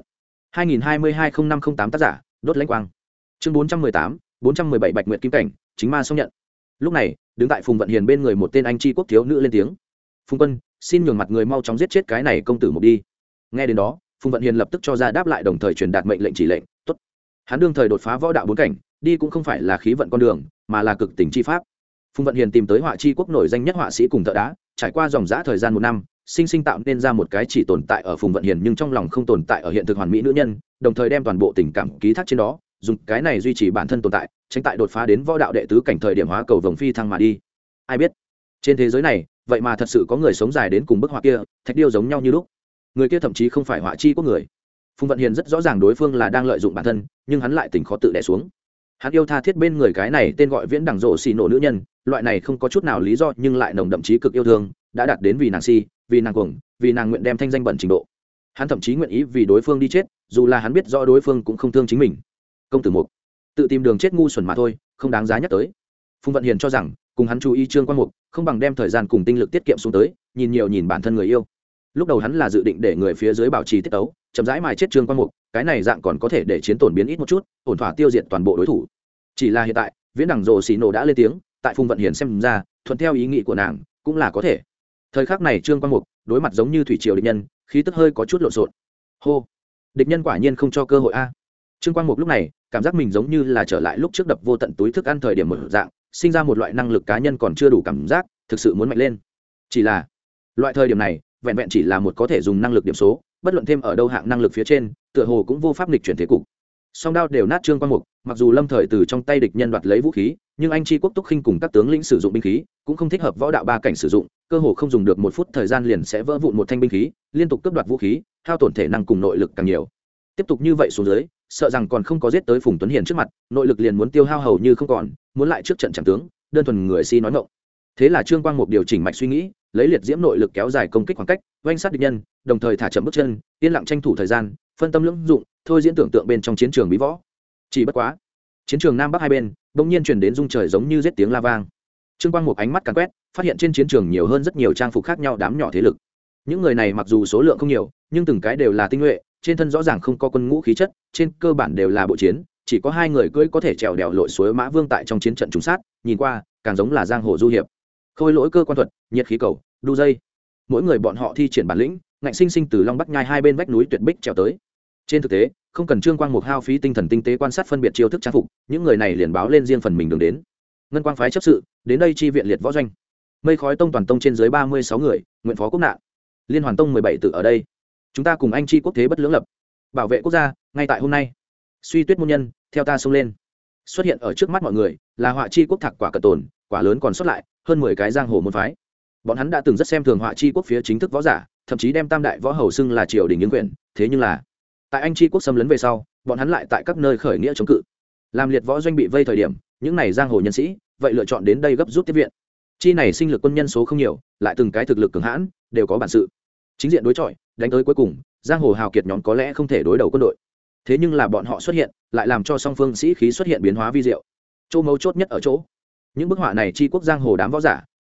2022-0508 tác giả, Đốt Lãnh Quang. Chương 418, 417 Bạch Nguyệt Kim Cảnh, chính ma song nhận. Lúc này, đứng tại Phùng Vận Hiền bên người một tên anh chi quốc thiếu nữ lên tiếng. Phùng quân, xin nhường mặt người mau chóng giết chết cái này công tử một đi. Nghe đến đó, Phùng Vận Hiền lập tức cho ra đáp lại, đồng thời truyền đạt mệnh lệnh chỉ lệnh. Tốt. Hắn đương thời đột phá võ đạo bốn cảnh, đi cũng không phải là khí vận con đường, mà là cực tình chi pháp. Phùng Vận Hiền tìm tới họa chi quốc nổi danh nhất họa sĩ cùng thợ đá, trải qua dòng dã thời gian 1 năm, sinh tạo nên ra một cái chỉ tồn tại ở Phùng Vận Hiền nhưng trong lòng không tồn tại ở hiện thực hoàn mỹ nữ nhân, đồng thời đem toàn bộ tình cảm ký thác trên đó, dùng cái này duy trì bản thân tồn tại, tránh tại đột phá đến võ đạo đệ tứ cảnh thời điểm hóa cầu vồng phi thăng mà đi. Ai biết, trên thế giới này, vậy mà thật sự có người sống dài đến cùng bức họa kia, thạch điêu giống nhau như lúc. Người kia thậm chí không phải họa chi quốc người. Phùng Vận Hiền rất rõ ràng đối phương là đang lợi dụng bản thân, nhưng hắn lại tỉnh khó tự đè xuống. Hắn yêu tha thiết bên người cái này tên gọi Viễn Đẳng Rộ xì nổ nữ nhân, loại này không có chút nào lý do nhưng lại nồng đậm chí cực yêu thương, đã đạt đến vì nàng si, vì nàng cuồng, vì nàng nguyện đem thanh danh bẩn trình độ. Hắn thậm chí nguyện ý vì đối phương đi chết, dù là hắn biết rõ đối phương cũng không thương chính mình. Công tử Mục, tự tìm đường chết ngu xuẩn mà thôi, không đáng giá nhắc tới. Phùng Vận Hiền cho rằng, cùng hắn chú ý Trương Quang Mục, không bằng đem thời gian cùng tinh lực tiết kiệm xuống tới, nhìn nhiều nhìn bản thân người yêu. Lúc đầu hắn là dự định để người phía dưới bảo trì tiết tấu, chậm rãi mài chết Trương Quang Mục, cái này dạng còn có thể để chiến tổn biến ít một chút, ổn thỏa tiêu diệt toàn bộ đối thủ. Chỉ là hiện tại, Viễn Đẳng Rồ xì nổ đã lên tiếng, tại Phùng Vận Hiền xem ra, thuận theo ý nghĩ của nàng, cũng là có thể. Thời khắc này Trương Quang Mục đối mặt giống như thủy triều địch nhân, khí tức hơi có chút lộn xộn. Hô, địch nhân quả nhiên không cho cơ hội a. Trương Quang Mục lúc này cảm giác mình giống như là trở lại lúc trước đập vô tận túi thức ăn thời điểm một dạng, sinh ra một loại năng lực cá nhân còn chưa đủ cảm giác, thực sự muốn mạnh lên. Chỉ là loại thời điểm này, vẹn vẹn chỉ là một có thể dùng năng lực điểm số, bất luận thêm ở đâu hạng năng lực phía trên, tựa hồ cũng vô pháp nghịch chuyển thế cục. Song đao đều nát Trương Quang Mục, mặc dù lâm thời từ trong tay địch nhân đoạt lấy vũ khí, nhưng anh chi quốc Túc Khinh cùng các tướng lĩnh sử dụng binh khí, cũng không thích hợp võ đạo ba cảnh sử dụng, cơ hồ không dùng được 1 phút thời gian liền sẽ vỡ vụn một thanh binh khí, liên tục cướp đoạt vũ khí, hao tổn thể năng cùng nội lực càng nhiều. Tiếp tục như vậy xuống dưới, sợ rằng còn không có giết tới Phùng Tuấn Hiền trước mặt, nội lực liền muốn tiêu hao hầu như không còn, muốn lại trước trận chẳng tướng, đơn thuần người si nói ngọng. Thế là Trương Quang Mục điều chỉnh mạch suy nghĩ, lấy liệt diễm nội lực kéo dài công kích khoảng cách, oanh sát địch nhân, đồng thời thả chậm bước chân, yên lặng tranh thủ thời gian, phân tâm lưỡng dụng, thôi diễn tưởng tượng bên trong chiến trường bí võ. Chỉ bất quá, chiến trường nam bắc hai bên, bỗng nhiên truyền đến rung trời giống như giết tiếng la vang. Trương Quang Mục ánh mắt càn quét, phát hiện trên chiến trường nhiều hơn rất nhiều trang phục khác nhau đám nhỏ thế lực. Những người này mặc dù số lượng không nhiều, nhưng từng cái đều là tinh nhuệ, trên thân rõ ràng không có quân ngũ khí chất, trên cơ bản đều là bộ chiến, chỉ có 2 người cưỡi có thể trèo đèo lội suối mã vương tại trong chiến trận trùng sát, nhìn qua càng giống là giang hồ du hiệp. Khôi lỗi cơ quan thuật, nhiệt khí cầu, đu dây, mỗi người bọn họ thi triển bản lĩnh, ngạnh sinh sinh từ long bắc nhai hai bên vách núi tuyệt bích trèo tới. Trên thực tế, không cần Trương Quang Mục hao phí tinh thần tinh tế quan sát phân biệt chiêu thức trang phục, những người này liền báo lên riêng phần mình đường đến. Ngân Quang phái chấp sự đến đây chi viện liệt võ doanh. Mây khói tông toàn tông trên dưới 36 người, nguyện phó quốc nạn. Liên hoàn tông 17 tự ở đây. Chúng ta cùng anh chi quốc thế bất lưỡng lập, bảo vệ quốc gia ngay tại hôm nay. Suy Tuyết môn nhân, theo ta xông lên. Xuất hiện ở trước mắt mọi người là họa chi quốc Thạc Quả Cận Tồn, quả lớn còn sót lại hơn 10 cái giang hồ môn phái. Bọn hắn đã từng rất xem thường họa chi quốc phía chính thức võ giả, thậm chí đem tam đại võ hầu xưng là triều đình những quyền. Thế nhưng là tại anh chi quốc xâm lấn về sau, bọn hắn lại tại các nơi khởi nghĩa chống cự. Làm liệt võ doanh bị vây thời điểm, những này giang hồ nhân sĩ vậy lựa chọn đến đây gấp rút tiếp viện. Chi này sinh lực quân nhân số không nhiều, lại từng cái thực lực cường hãn, đều có bản sự. Chính diện đối chọi, đánh tới cuối cùng, giang hồ hào kiệt nhóm có lẽ không thể đối đầu quân đội. Thế nhưng là bọn họ xuất hiện, lại làm cho song phương sĩ khí xuất hiện biến hóa vi diệu. Chỗ mấu chốt nhất ở chỗ, những bức họa này chi quốc giang hồ đám võ giả,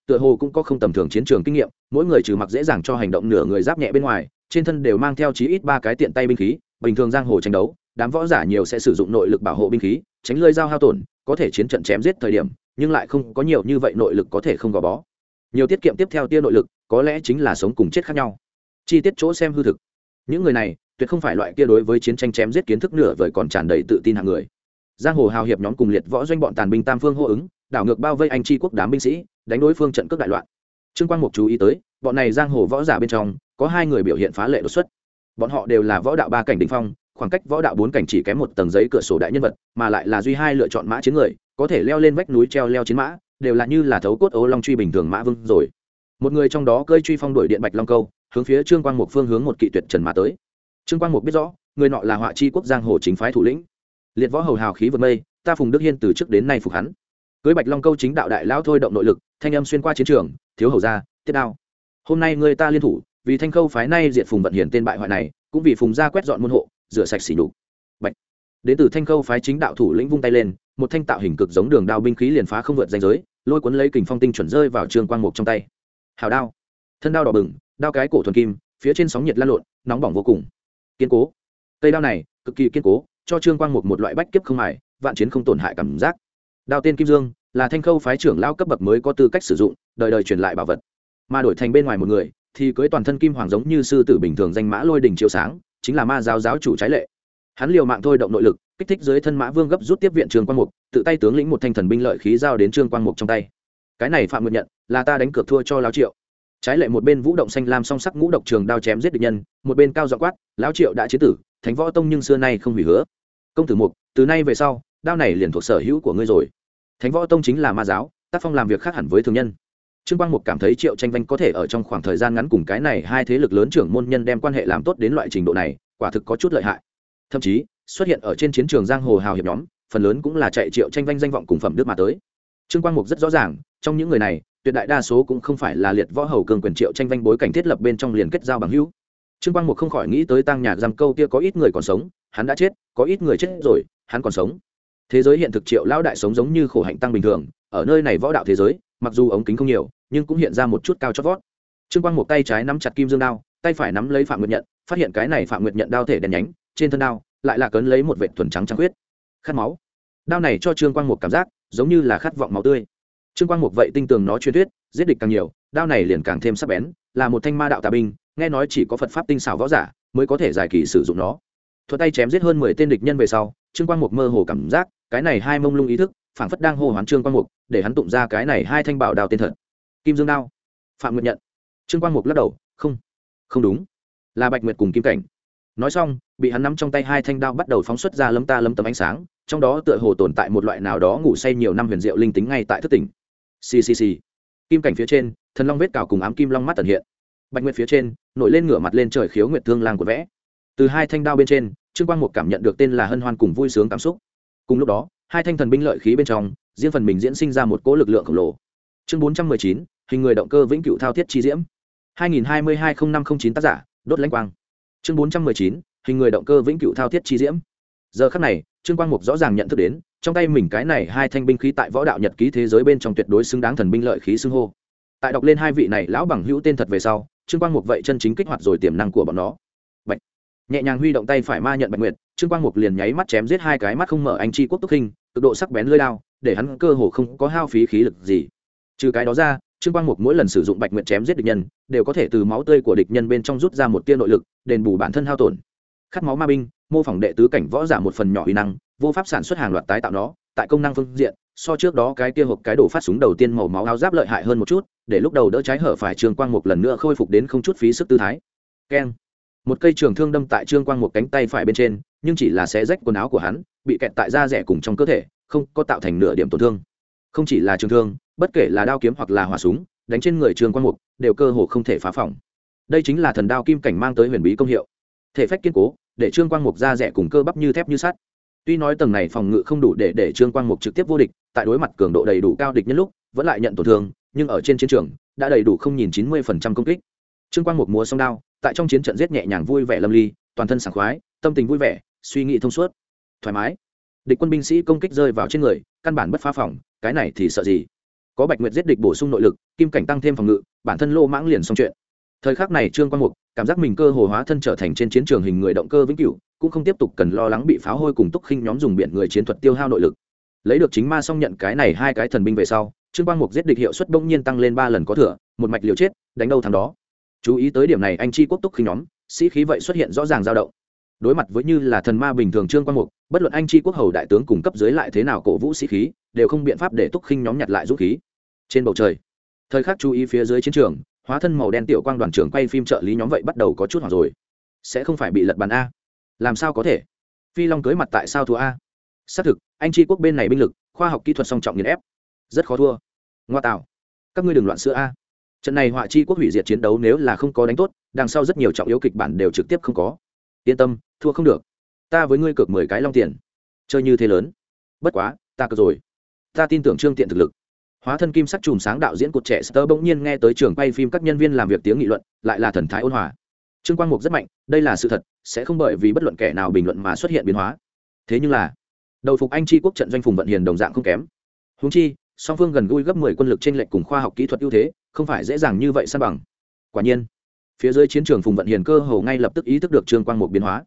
tựa hồ cũng có không tầm thường chiến trường kinh nghiệm, mỗi người trừ mặc dễ dàng cho hành động nửa người giáp nhẹ bên ngoài, trên thân đều mang theo chí ít 3 cái tiện tay binh khí. Bình thường giang hồ tranh đấu, đám võ giả nhiều sẽ sử dụng nội lực bảo hộ binh khí, tránh lưỡi dao hao tổn, có thể chiến trận chém giết thời điểm, nhưng lại không có nhiều như vậy nội lực có thể không gò bó. Nhiều tiết kiệm tiếp theo tia nội lực, có lẽ chính là sống cùng chết khác nhau. Chi tiết chỗ xem hư thực. Những người này tuyệt không phải loại kia đối với chiến tranh chém giết kiến thức nửa vời còn tràn đầy tự tin hạng người. Giang hồ hào hiệp nhóm cùng liệt võ doanh bọn tàn binh tam phương hô ứng, đảo ngược bao vây anh tri quốc đám binh sĩ, đánh đối phương trận cướp đại loạn. Trương Quang Mục chú ý tới, bọn này giang hồ võ giả bên trong có 2 người biểu hiện phá lệ đột xuất. Bọn họ đều là võ đạo 3 cảnh đỉnh phong, khoảng cách võ đạo 4 cảnh chỉ kém một tầng giấy cửa sổ đại nhân vật, mà lại là duy 2 lựa chọn mã chiến người, có thể leo lên vách núi treo leo chiến mã, đều là như là thấu cốt ố long truy bình thường mã vương rồi. Một người trong đó cơi truy phong đuổi điện bạch long câu, hướng phía Trương Quang Mục phương hướng một kỵ tuyệt trần mà tới. Trương Quang Mục biết rõ, người nọ là Họa Chi quốc giang hồ chính phái thủ lĩnh. Liệt võ hầu hào khí vượt mây, ta Phùng Đức Hiên từ trước đến nay phục hắn. Cưới bạch long câu chính đạo đại lão thôi động nội lực, thanh âm xuyên qua chiến trường, thiếu hầu ra, tiếp đao. Hôm nay người ta liên thủ, vì Thanh Khâu phái nay diệt Phùng Vận Hiển tên bại hoại này, cũng vì Phùng gia quét dọn môn hộ, rửa sạch sỉ nhục. Bạch. Đến từ Thanh Khâu phái chính đạo thủ lĩnh vung tay lên, một thanh tạo hình cực giống đường đao binh khí liền phá không vượt ranh giới, lôi cuốn lấy kình phong tinh chuẩn rơi vào Trương Quang Mục trong tay. Hào đao, thân đao đỏ bừng, đao cái cổ thuần kim, phía trên sóng nhiệt lan lộn, nóng bỏng vô cùng. Kiên cố. Cây đao này cực kỳ kiên cố, cho Trương Quang Mục một loại bách kiếp không mài, vạn chiến không tổn hại cảm giác. Đao tên Kim Dương là Thanh Khâu phái trưởng lao cấp bậc mới có tư cách sử dụng, đời đời truyền lại bảo vật. Mà đổi thành bên ngoài một người, thì cưỡi toàn thân kim hoàng giống như sư tử bình thường danh mã lôi đỉnh chiếu sáng, chính là ma giáo giáo chủ Trái Lệ. Hắn liều mạng thôi động nội lực, kích thích dưới thân mã vương gấp rút tiếp viện Trương Quang Mục, tự tay tướng lĩnh một thanh thần binh lợi khí giao đến Trương Quang Mục trong tay. Cái này Phạm Nguyệt nhận, là ta đánh cược thua cho lão Triệu. Trái Lệ một bên vũ động xanh lam song sắc ngũ độc trường đao chém giết địch nhân, một bên cao giọng quát, lão Triệu đã chiến tử, Thánh Võ Tông nhưng xưa nay không hủy hứa. Công tử Mục, từ nay về sau, đao này liền thuộc sở hữu của ngươi rồi. Thánh Võ Tông chính là ma giáo, tác phong làm việc khác hẳn với thường nhân. Trương Quang Mục cảm thấy Triệu Tranh Vanh có thể ở trong khoảng thời gian ngắn cùng cái này 2 thế lực lớn trưởng môn nhân đem quan hệ làm tốt đến loại trình độ này, quả thực có chút lợi hại. Thậm chí, xuất hiện ở trên chiến trường giang hồ hào hiệp nhóm, phần lớn cũng là chạy Triệu Tranh Vanh danh vọng cùng phẩm đức mà tới. Trương Quang Mục rất rõ ràng, trong những người này, tuyệt đại đa số cũng không phải là liệt võ hầu cường quyền Triệu Tranh Vanh bối cảnh thiết lập bên trong liền kết giao bằng hữu. Trương Quang Mục không khỏi nghĩ tới Tăng Nhạc Giam câu kia có ít người còn sống, hắn đã chết, có ít người chết rồi, hắn còn sống. Thế giới hiện thực Triệu lão đại sống giống như khổ hạnh tăng bình thường, ở nơi này võ đạo thế giới, mặc dù ống kính không nhiều, nhưng cũng hiện ra một chút cao chót vót. Trương Quang Mục tay trái nắm chặt kim dương đao, tay phải nắm lấy Phạm Nguyệt nhận, phát hiện cái này Phạm Nguyệt nhận đao thể đen nhánh, trên thân đao lại là cấn lấy một vệt thuần trắng trắng huyết. Khát máu. Đao này cho Trương Quang Mục cảm giác giống như là khát vọng máu tươi. Trương Quang Mục vậy tinh tường nó truyền thuyết, giết địch càng nhiều, đao này liền càng thêm sắc bén, là một thanh ma đạo tà binh, nghe nói chỉ có Phật pháp tinh xảo võ giả mới có thể giải kỳ sử dụng nó. Thuật tay chém giết hơn 10 tên địch nhân về sau, Trương Quang Mục mơ hồ cảm giác, cái này 2 mông lung ý thức, phảng phất đang hô hoán Trương Quang Mục, để hắn tụng ra cái này 2 thanh bảo đao tên thật. Kim Dương đao, Phạm Nguyệt nhận. Trương Quang Mục lắc đầu, không đúng, là Bạch Nguyệt cùng Kim Cảnh. Nói xong, bị hắn nắm trong tay 2 thanh đao bắt đầu phóng xuất ra lấm tấm ánh sáng, trong đó tựa hồ tồn tại một loại nào đó ngủ say nhiều năm huyền diệu linh tính ngay tại thức tỉnh. Xì. Kim Cảnh phía trên, thần long vết cào cùng ám kim long mắt tẩn hiện. Bạch Nguyệt phía trên, nổi lên ngửa mặt lên trời khiếu nguyệt thương lang của vẽ. Từ 2 thanh đao bên trên, Trương Quang Mục cảm nhận được tên là hân hoan cùng vui sướng cảm xúc. Cùng lúc đó, 2 thanh thần binh lợi khí bên trong, riêng phần mình diễn sinh ra một cỗ lực lượng khổng lồ. Chương 419, hình người động cơ vĩnh cửu thao thiết chi diễm. 2022-0509 tác giả, đốt lãnh quang. Chương 419, hình người động cơ vĩnh cửu thao thiết chi diễm. Giờ khắc này, Trương Quang Mục rõ ràng nhận thức đến, trong tay mình cái này 2 thanh binh khí tại võ đạo nhật ký thế giới bên trong tuyệt đối xứng đáng thần binh lợi khí xưng hô. Tại đọc lên 2 vị này lão bằng hữu tên thật về sau, Trương Quang Mục vậy chân chính kích hoạt rồi tiềm năng của bọn nó. Bạch. Nhẹ nhàng huy động tay phải ma nhận Bạch Nguyệt, Trương Quang Mục liền nháy mắt chém giết 2 cái mắt không mở anh chi quốc túc hình, cực độ sắc bén lưỡi đao, để hắn cơ hồ không có hao phí khí lực gì. Trừ cái đó ra, Trương Quang Mục mỗi lần sử dụng Bạch Nguyệt chém giết địch nhân, đều có thể từ máu tươi của địch nhân bên trong rút ra một tia nội lực, đền bù bản thân hao tổn. Khát máu ma binh, mô phỏng đệ tứ cảnh võ giả một phần nhỏ uy năng, vô pháp sản xuất hàng loạt tái tạo nó, tại công năng phương diện, so trước đó cái kia hộp cái đổ phát súng đầu tiên màu máu áo giáp lợi hại hơn một chút, để lúc đầu đỡ trái hở phải Trương Quang Mục lần nữa khôi phục đến không chút phí sức tư thái. Keng. Một cây trường thương đâm tại Trương Quang Mục cánh tay phải bên trên, nhưng chỉ là xé rách quần áo của hắn, bị kẹt tại da rẻ cùng trong cơ thể, không có tạo thành nửa điểm tổn thương. Không chỉ là trường thương, bất kể là đao kiếm hoặc là hỏa súng, đánh trên người Trương Quang Mục đều cơ hồ không thể phá phỏng. Đây chính là thần đao kim cảnh mang tới huyền bí công hiệu. Thể phách kiên cố, để Trương Quang Mục da rẻ cùng cơ bắp như thép như sắt. Tuy nói tầng này phòng ngự không đủ để Trương Quang Mục trực tiếp vô địch, tại đối mặt cường độ đầy đủ cao địch nhân lúc, vẫn lại nhận tổn thương, nhưng ở trên chiến trường đã đầy đủ không nhìn 90% công kích. Trương Quang Mục múa song đao, tại trong chiến trận giết nhẹ nhàng vui vẻ lâm ly, toàn thân sảng khoái, tâm tình vui vẻ, suy nghĩ thông suốt, thoải mái. Địch quân binh sĩ công kích rơi vào trên người, căn bản bất phá phòng, cái này thì sợ gì? có bạch nguyệt giết địch bổ sung nội lực, kim cảnh tăng thêm phòng ngự, bản thân lô mãng liền xong chuyện. Thời khắc này Trương Quang Mục cảm giác mình cơ hồ hóa thân trở thành trên chiến trường hình người động cơ vĩnh cửu, cũng không tiếp tục cần lo lắng bị pháo hôi cùng túc khinh nhóm dùng biển người chiến thuật tiêu hao nội lực. Lấy được chính ma song nhận cái này hai cái thần binh về sau, Trương Quang Mục giết địch hiệu suất bỗng nhiên tăng lên 3 lần có thừa, một mạch liều chết, đánh đâu thắng đó. Chú ý tới điểm này, anh chi quốc túc khinh nhóm sĩ khí vậy xuất hiện rõ ràng dao động. Đối mặt với như là thần ma bình thường Trương Quang Mục, bất luận anh chi quốc hầu đại tướng cùng cấp dưới lại thế nào cổ vũ sĩ khí, đều không biện pháp để túc khinh nhóm nhặt lại dũng khí. Trên bầu trời, thời khắc chú ý phía dưới chiến trường, hóa thân màu đen tiểu quang đoàn trưởng quay phim trợ lý nhóm vậy bắt đầu có chút hoảng rồi. Sẽ không phải bị lật bàn a? Làm sao có thể? Phi Long cưới mặt tại sao thua a? Xác thực, anh chi quốc bên này binh lực, khoa học kỹ thuật song trọng nghiền ép, rất khó thua. Ngoa tạo, các ngươi đừng loạn sữa a. Trận này họa chi quốc hủy diệt chiến đấu nếu là không có đánh tốt, đằng sau rất nhiều trọng yếu kịch bản đều trực tiếp không có. Yên tâm, thua không được. Ta với ngươi cược 10 cái long tiền. Chơi như thế lớn. Bất quá, ta cược rồi. Ta tin tưởng Trương Tiện thực lực. Hóa thân kim sắc chùm sáng đạo diễn cột trẻ Star bỗng nhiên nghe tới trường quay phim các nhân viên làm việc tiếng nghị luận, lại là thần thái ôn hòa. Trương Quang Mục rất mạnh, đây là sự thật, sẽ không bởi vì bất luận kẻ nào bình luận mà xuất hiện biến hóa. Thế nhưng là, đầu phục anh chi quốc trận doanh Phùng Vận Hiền đồng dạng không kém. Huống chi, song phương gần gũi gấp 10 quân lực trên lệch cùng khoa học kỹ thuật ưu thế, không phải dễ dàng như vậy san bằng. Quả nhiên, phía dưới chiến trường Phùng Vận Hiền cơ hồ ngay lập tức ý thức được Trương Quang Mục biến hóa.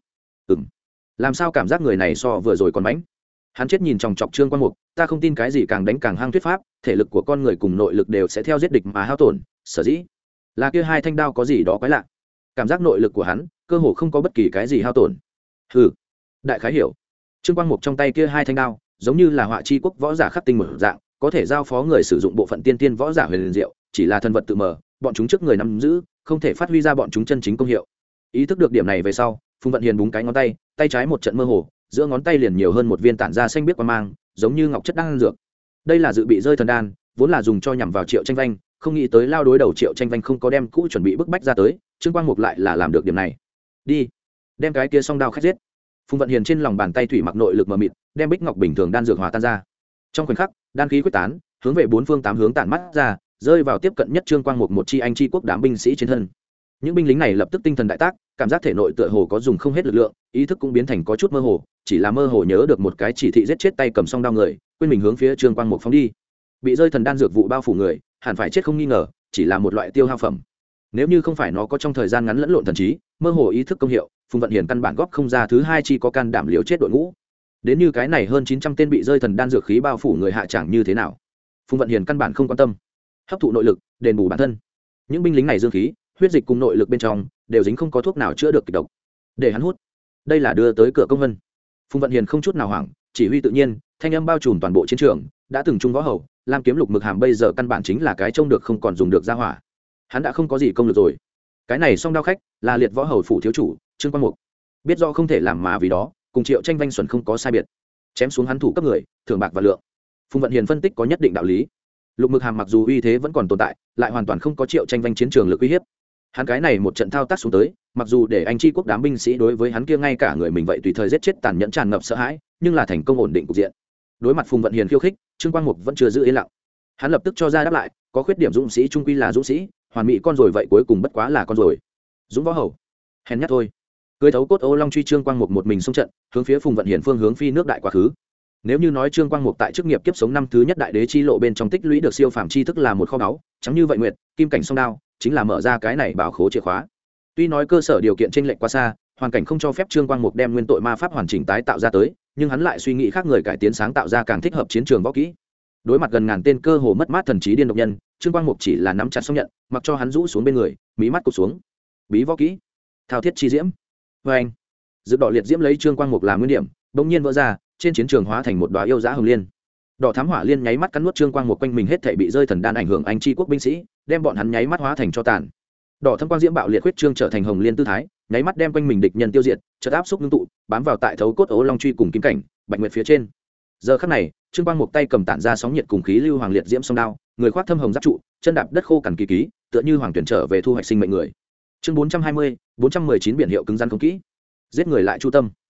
Làm sao cảm giác người này so vừa rồi còn mãnh? Hắn chết nhìn chòng chọc Trương Quang Mục, ta không tin cái gì càng đánh càng hăng thuyết pháp, thể lực của con người cùng nội lực đều sẽ theo giết địch mà hao tổn, sở dĩ là kia hai thanh đao có gì đó quái lạ. Cảm giác nội lực của hắn, cơ hồ không có bất kỳ cái gì hao tổn. Hừ, đại khái hiểu. Trương Quang Mục trong tay kia hai thanh đao, giống như là họa chi quốc võ giả khắc tinh một dạng, có thể giao phó người sử dụng bộ phận tiên tiên võ giả huyền diệu, chỉ là thân vật tự mở, bọn chúng trước người nắm giữ, không thể phát huy ra bọn chúng chân chính công hiệu. Ý thức được điểm này về sau, Phùng Vận Hiền búng cái ngón tay, tay trái một trận mơ hồ, giữa ngón tay liền nhiều hơn một viên tản ra xanh biếc quang mang, giống như ngọc chất đan dược. Đây là dự bị rơi thần đan, vốn là dùng cho nhằm vào Triệu Tranh Vanh, không nghĩ tới lao đối đầu Triệu Tranh Vanh không có đem cũ chuẩn bị bức bách ra tới, Trương Quang Mục lại là làm được điểm này. Đi, đem cái kia song đao khách giết. Phùng Vận Hiền trên lòng bàn tay thủy mặc nội lực mờ mịt, đem bích ngọc bình thường đan dược hòa tan ra. Trong khoảnh khắc, đan khí quyết tán, hướng về bốn phương tám hướng tản mắt ra, rơi vào tiếp cận nhất Trương Quang Mục một chi anh chi quốc đám binh sĩ trên thân. Những binh lính này lập tức tinh thần đại tác, cảm giác thể nội tựa hồ có dùng không hết lực lượng, ý thức cũng biến thành có chút mơ hồ, chỉ là mơ hồ nhớ được một cái chỉ thị giết chết tay cầm song đao người, quên mình hướng phía Trương Quang Mục phóng đi. Bị rơi thần đan dược vụ bao phủ người, hẳn phải chết không nghi ngờ, chỉ là một loại tiêu hao phẩm. Nếu như không phải nó có trong thời gian ngắn lẫn lộn thần trí, mơ hồ ý thức công hiệu, Phùng Vận Hiền căn bản góp không ra thứ hai chi có can đảm liều chết đội ngũ. Đến như cái này hơn 900 tên bị rơi thần đan dược khí bao phủ người hạ chẳng như thế nào? Phùng Vận Hiền căn bản không quan tâm. Hấp thụ nội lực, đền bù bản thân. Những binh lính này dương khí, huyết dịch cùng nội lực bên trong đều dính không có thuốc nào chữa được kịch độc. Để hắn hút. Đây là đưa tới cửa công vân. Phùng Vận Hiền không chút nào hoảng, chỉ huy tự nhiên, thanh âm bao trùm toàn bộ chiến trường, đã từng trung võ hầu, Lam kiếm lục mực hàm bây giờ căn bản chính là cái trông được không còn dùng được ra hỏa. Hắn đã không có gì công lực rồi. Cái này song đao khách là liệt võ hầu phủ thiếu chủ Trương Quang Mục, biết do không thể làm mà vì đó, cùng Triệu Tranh Vanh xuẩn không có sai biệt, chém xuống hắn thủ cấp người, thưởng bạc và lượng. Phùng Vận Hiền phân tích có nhất định đạo lý. Lục mực hàm mặc dù uy thế vẫn còn tồn tại, lại hoàn toàn không có Triệu Tranh Vanh chiến trường lực uy hiếp. Hắn cái này một trận thao tác xuống tới, mặc dù để anh chi quốc đám binh sĩ đối với hắn kia ngay cả người mình vậy tùy thời giết chết tàn nhẫn tràn ngập sợ hãi, nhưng là thành công ổn định cục diện. Đối mặt Phùng Vận Hiền khiêu khích, Trương Quang Mục vẫn chưa giữ yên lặng. Hắn lập tức cho ra đáp lại, có khuyết điểm dũng sĩ trung quy là dũng sĩ, hoàn mỹ con rồi vậy cuối cùng bất quá là con rồi. Dũng võ hầu, hèn nhát thôi. Cưới thấu cốt ô long truy Trương Quang Mục một mình xông trận, hướng phía Phùng Vận Hiền phương hướng phi nước đại quá khứ. Nếu như nói Trương Quang Mục tại chức nghiệp kiếp sống năm thứ nhất đại đế chi lộ bên trong tích lũy được siêu phàm chi thức là một kho báu, chẳng như vậy nguyệt, kim cảnh song đao, chính là mở ra cái này bảo khố chìa khóa. Tuy nói cơ sở điều kiện chênh lệch quá xa, hoàn cảnh không cho phép Trương Quang Mục đem nguyên tội ma pháp hoàn chỉnh tái tạo ra tới, nhưng hắn lại suy nghĩ khác người cải tiến sáng tạo ra càng thích hợp chiến trường võ kỹ. Đối mặt gần ngàn tên cơ hồ mất mát thần trí điên độc nhân, Trương Quang Mục chỉ là nắm chặt xong nhận, mặc cho hắn rũ xuống bên người, mí mắt cụp xuống. Bí võ kỹ, thao thiết chi diễm. Và anh, dự đỏ liệt diễm lấy Trương Quang Mục làm nguyên điểm, bỗng nhiên vỡ ra, trên chiến trường hóa thành một đóa yêu dã hồng liên. Đỏ thám hỏa liên nháy mắt cắn nuốt Trương Quang Mục quanh mình hết thảy bị rơi thần đan ảnh hưởng anh chi quốc binh sĩ, đem bọn hắn nháy mắt hóa thành cho tàn. Đỏ thâm quang diễm bạo liệt huyết trương trở thành hồng liên tư thái, nháy mắt đem quanh mình địch nhân tiêu diệt, chợt áp xúc ngưng tụ, bám vào tại thấu cốt ố long truy cùng kim cảnh, bạch nguyệt phía trên. Giờ khắc này, Trương Quang Mục tay cầm tản ra sóng nhiệt cùng khí lưu hoàng liệt diễm song đao, người khoác thâm hồng giáp trụ, chân đạp đất khô cằn kỳ ký, tựa như hoàng tuyển trở về thu hoạch sinh mệnh người. Chương 420, 419 biển hiệu cứng rắn không kỹ. Giết người lại chu tâm.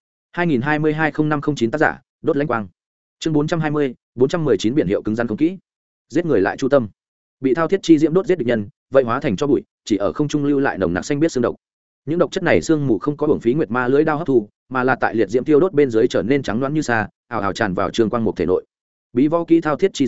2022-0509 tác giả, đốt lãnh quang. Chương 420, 419 biển hiệu cứng rắn không kỹ. Giết người lại chu tâm. Bị thao thiết chi diễm đốt giết địch nhân, vậy hóa thành cho bụi, chỉ ở không trung lưu lại nồng nặc xanh biết xương độc. Những độc chất này xương mù không có hưởng phí nguyệt ma lưỡi đao hấp thu, mà là tại liệt diễm tiêu đốt bên dưới trở nên trắng loáng như sa, ảo ảo tràn vào Trương Quang Mục thể nội. Bí võ kỹ thao thiết chi diễm,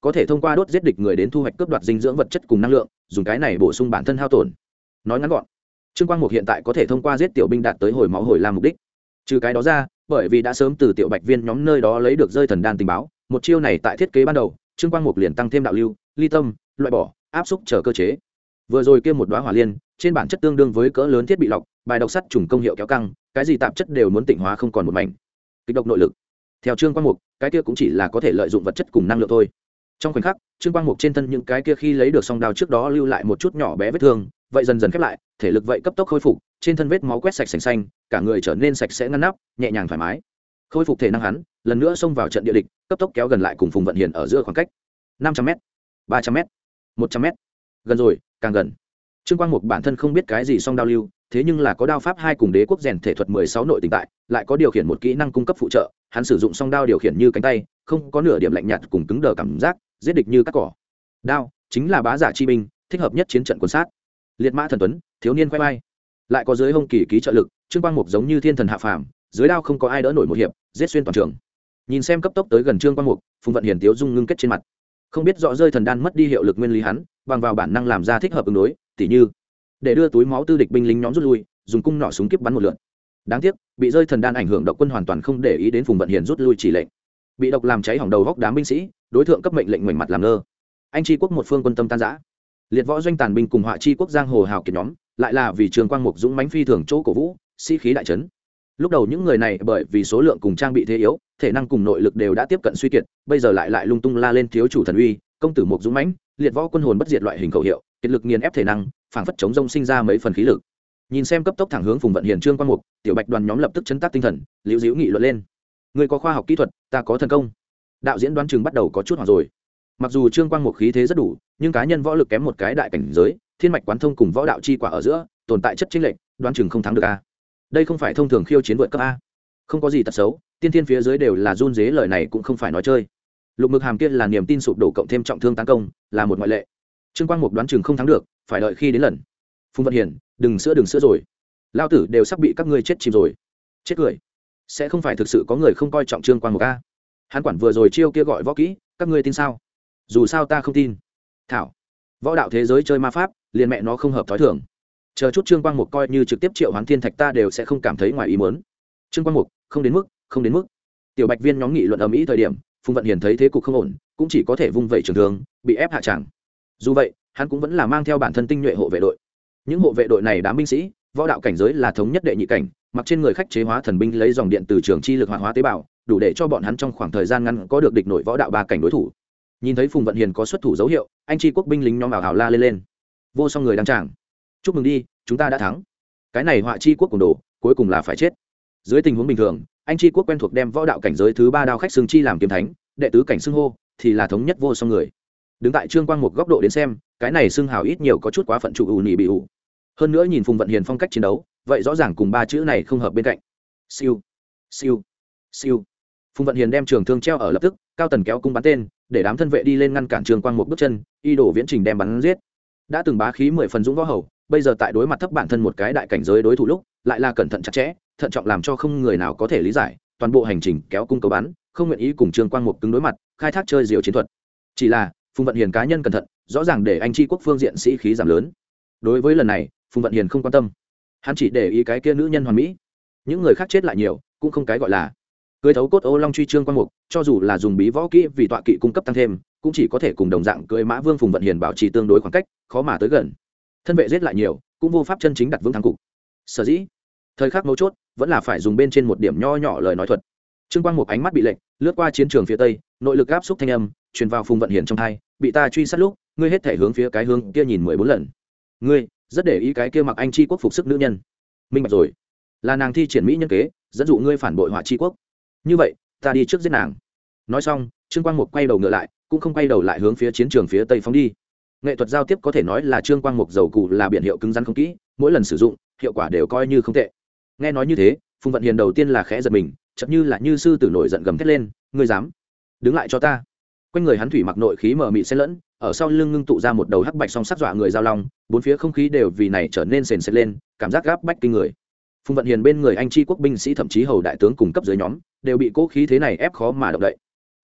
có thể thông qua đốt giết địch người đến thu hoạch cướp đoạt dinh dưỡng vật chất cùng năng lượng, dùng cái này bổ sung bản thân hao tổn. Nói ngắn gọn, Trương Quang Mục hiện tại có thể thông qua giết tiểu binh đạt tới hồi máu hồi lam mục đích. Trừ cái đó ra, bởi vì đã sớm từ tiểu bạch viên nhóm nơi đó lấy được rơi thần đan tình báo, một chiêu này tại thiết kế ban đầu, Trương Quang Mục liền tăng thêm đạo lưu, ly tâm, loại bỏ, áp xúc chờ cơ chế. Vừa rồi kia một đóa hỏa liên, trên bản chất tương đương với cỡ lớn thiết bị lọc, bài độc sắt trùng công hiệu kéo căng, cái gì tạp chất đều muốn tịnh hóa không còn một mảnh. Kịch độc nội lực. Theo Trương Quang Mục, cái kia cũng chỉ là có thể lợi dụng vật chất cùng năng lượng thôi. Trong khoảnh khắc, Trương Quang Mục trên thân những cái kia khi lấy được song đao trước đó lưu lại một chút nhỏ bé vết thương, vậy dần dần khép lại, thể lực vậy cấp tốc khôi phục, trên thân vết máu quét sạch sành xanh, cả người trở nên sạch sẽ ngăn nắp, nhẹ nhàng thoải mái. Khôi phục thể năng hắn, lần nữa xông vào trận địa địch, cấp tốc kéo gần lại cùng Phùng Vận Hiền ở giữa khoảng cách 500m, 300m, 100m. Gần rồi, càng gần. Trương Quang Mục bản thân không biết cái gì song đao lưu, thế nhưng là có đao pháp 2 cùng đế quốc rèn thể thuật 16 nội tình tại, lại có điều khiển một kỹ năng cung cấp phụ trợ, hắn sử dụng song đao điều khiển như cánh tay, không có nửa điểm lạnh nhạt cùng cứng đờ cảm giác, giết địch như cắt cỏ. Đao chính là bá giả chi binh, thích hợp nhất chiến trận quân sát. Liệt mã thần tuấn, thiếu niên quay bay, lại có dưới hông kỳ ký trợ lực, Trương Quang Mục giống như thiên thần hạ phàm, dưới đao không có ai đỡ nổi một hiệp, giết xuyên toàn trường. Nhìn xem cấp tốc tới gần Trương Quang Mục, Phùng Vận Hiền tiếu dung ngưng kết trên mặt. Không biết rõ rơi thần đan mất đi hiệu lực nguyên lý hắn, bằng vào bản năng làm ra thích hợp ứng đối, tỉ như để đưa túi máu tư địch binh lính nhóm rút lui, dùng cung nỏ súng kíp bắn một lượt. Đáng tiếc, bị rơi thần đan ảnh hưởng, độc quân hoàn toàn không để ý đến Phùng Vận Hiền rút lui chỉ lệnh. Bị độc làm cháy hỏng đầu góc đám binh sĩ, đối tượng cấp mệnh lệnh ngoảnh mặt làm ngơ. Anh tri quốc một phương quân tâm tan rã. Liệt võ doanh tàn binh cùng họa chi quốc giang hồ hào kiệt nhóm, lại là vì Trương Quang Mục dũng mãnh phi thường chỗ cổ vũ, sĩ khí đại trấn. Lúc đầu những người này bởi vì số lượng cùng trang bị thế yếu, thể năng cùng nội lực đều đã tiếp cận suy kiệt, bây giờ lại lung tung la lên thiếu chủ thần uy, công tử Mục dũng mãnh, liệt võ quân hồn bất diệt loại hình khẩu hiệu, kiệt lực nghiền ép thể năng, phảng phất chống rông sinh ra mấy phần khí lực. Nhìn xem cấp tốc thẳng hướng Phùng Vận Hiền Trương Quang Mục, tiểu bạch đoàn nhóm lập tức chấn tác tinh thần, liễu diễu nghị luận lên. Người có khoa học kỹ thuật, ta có thần công. Đạo diễn đoán chừng bắt đầu có chút hoảng rồi. Mặc dù Trương Quang Mục khí thế rất đủ, nhưng cá nhân võ lực kém một cái đại cảnh giới, thiên mạch quán thông cùng võ đạo chi quả ở giữa tồn tại chất chênh lệch, đoán chừng không thắng được a. Đây không phải thông thường khiêu chiến vượt cấp a. Không có gì tật xấu, tiên thiên phía dưới đều là run dế, lời này cũng không phải nói chơi. Lục Mực Hàm kia là niềm tin sụp đổ cộng thêm trọng thương tấn công, là một ngoại lệ. Trương Quang Mục đoán chừng không thắng được, phải đợi khi đến lần. Phùng Vận Hiền, đừng sữa rồi. Lao tử đều sắp bị các ngươi chết chìm rồi. Chết cười. Sẽ không phải thực sự có người không coi trọng Trương Quang Mục a? Hắn quản vừa rồi chiêu kia gọi võ kỹ, các ngươi tin sao? Dù sao ta không tin. Thảo, võ đạo thế giới chơi ma pháp, liền mẹ nó không hợp thói thường. Chờ chút Trương Quang Mục coi như trực tiếp triệu hoán thiên thạch ta đều sẽ không cảm thấy ngoài ý muốn. Trương Quang Mục, không đến mức. Tiểu bạch viên nhóm nghị luận ầm ĩ thời điểm, Phùng Vận Hiền thấy thế cục không ổn, cũng chỉ có thể vung vẩy trường thương, bị ép hạ tràng. Dù vậy, hắn cũng vẫn là mang theo bản thân tinh nhuệ hộ vệ đội. Những hộ vệ đội này đám binh sĩ, võ đạo cảnh giới là thống nhất đệ nhị cảnh, mặc trên người khách chế hóa thần binh lấy dòng điện từ trường chi lực hoạt hóa tế bào, đủ để cho bọn hắn trong khoảng thời gian ngắn có được địch nổi võ đạo ba cảnh đối thủ. Nhìn thấy Phùng Vận Hiền có xuất thủ dấu hiệu, anh tri quốc binh lính nhóm ảo hào la lên. Vô song người đăng tràng. Chúc mừng đi, chúng ta đã thắng. Cái này họa chi quốc cùng đồ, cuối cùng là phải chết. Dưới tình huống bình thường, anh tri quốc quen thuộc đem võ đạo cảnh giới thứ 3 đao khách xương chi làm kiếm thánh, đệ tứ cảnh xưng hô thì là thống nhất vô song người. Đứng tại Trương Quang một góc độ đến xem, cái này xưng hào ít nhiều có chút quá phận trụ ủ nỉ bị ủ. Hơn nữa nhìn Phùng Vận Hiền phong cách chiến đấu, vậy rõ ràng cùng ba chữ này không hợp bên cạnh. Siêu, siêu, siêu. Phùng Vận Hiền đem trường thương treo ở lập tức, cao tần kéo cung bắn tên, để đám thân vệ đi lên ngăn cản Trương Quang một bước chân, y đổ viễn trình đem bắn giết. Đã từng bá khí 10 phần dũng võ hầu, bây giờ tại đối mặt thấp bản thân một cái đại cảnh giới đối thủ lúc, lại là cẩn thận chặt chẽ, thận trọng làm cho không người nào có thể lý giải, toàn bộ hành trình kéo cung cầu bắn, không nguyện ý cùng Trương Quang một cứng đối mặt, khai thác chơi diều chiến thuật. Chỉ là, Phùng Vận Hiền cá nhân cẩn thận, rõ ràng để anh tri quốc phương diện sĩ khí giảm lớn. Đối với lần này, Phùng Vận Hiền không quan tâm, hắn chỉ để ý cái kia nữ nhân hoàn mỹ. Những người khác chết lại nhiều, cũng không cái gọi là cưới thấu cốt ô long truy Trương Quang Mục, cho dù là dùng bí võ kỹ vì tọa kỵ cung cấp tăng thêm, cũng chỉ có thể cùng đồng dạng cưới mã vương Phùng Vận Hiền bảo trì tương đối khoảng cách, khó mà tới gần. Thân vệ giết lại nhiều, cũng vô pháp chân chính đặt vững thắng cục. Sở dĩ, thời khắc mấu chốt, vẫn là phải dùng bên trên một điểm nho nhỏ lời nói thuật. Trương Quang Mục ánh mắt bị lệch, lướt qua chiến trường phía tây, nội lực áp xúc thanh âm truyền vào Phùng Vận Hiền trong tai, bị ta truy sát lúc, ngươi hết thể hướng phía cái hướng kia nhìn 14 lần. Ngươi rất để ý cái kia mặc anh chi quốc phục sức nữ nhân. Minh bạch rồi, là nàng thi triển mỹ nhân kế, dẫn dụ ngươi phản bội họa chi quốc. Như vậy, ta đi trước giết nàng. Nói xong, Trương Quang Mục quay đầu ngựa lại, cũng không quay đầu lại hướng phía chiến trường phía tây phóng đi. Nghệ thuật giao tiếp có thể nói là Trương Quang Mục dầu cụ là biển hiệu cứng rắn không kỹ, mỗi lần sử dụng, hiệu quả đều coi như không tệ. Nghe nói như thế, Phùng Vận Hiền đầu tiên là khẽ giật mình, chợt như là như sư tử nổi giận gầm thét lên, ngươi dám? Đứng lại cho ta. Quanh người hắn thủy mặc nội khí mờ mịt xen lẫn, ở sau lưng ngưng tụ ra một đầu hắc bạch song sắc dọa người giao long, bốn phía không khí đều vì này trở nên sền sệt lên, cảm giác gáp bách kinh người. Phùng Vận Hiền bên người anh chi quốc binh sĩ thậm chí hầu đại tướng cùng cấp dưới nhóm đều bị cố khí thế này ép khó mà động đậy.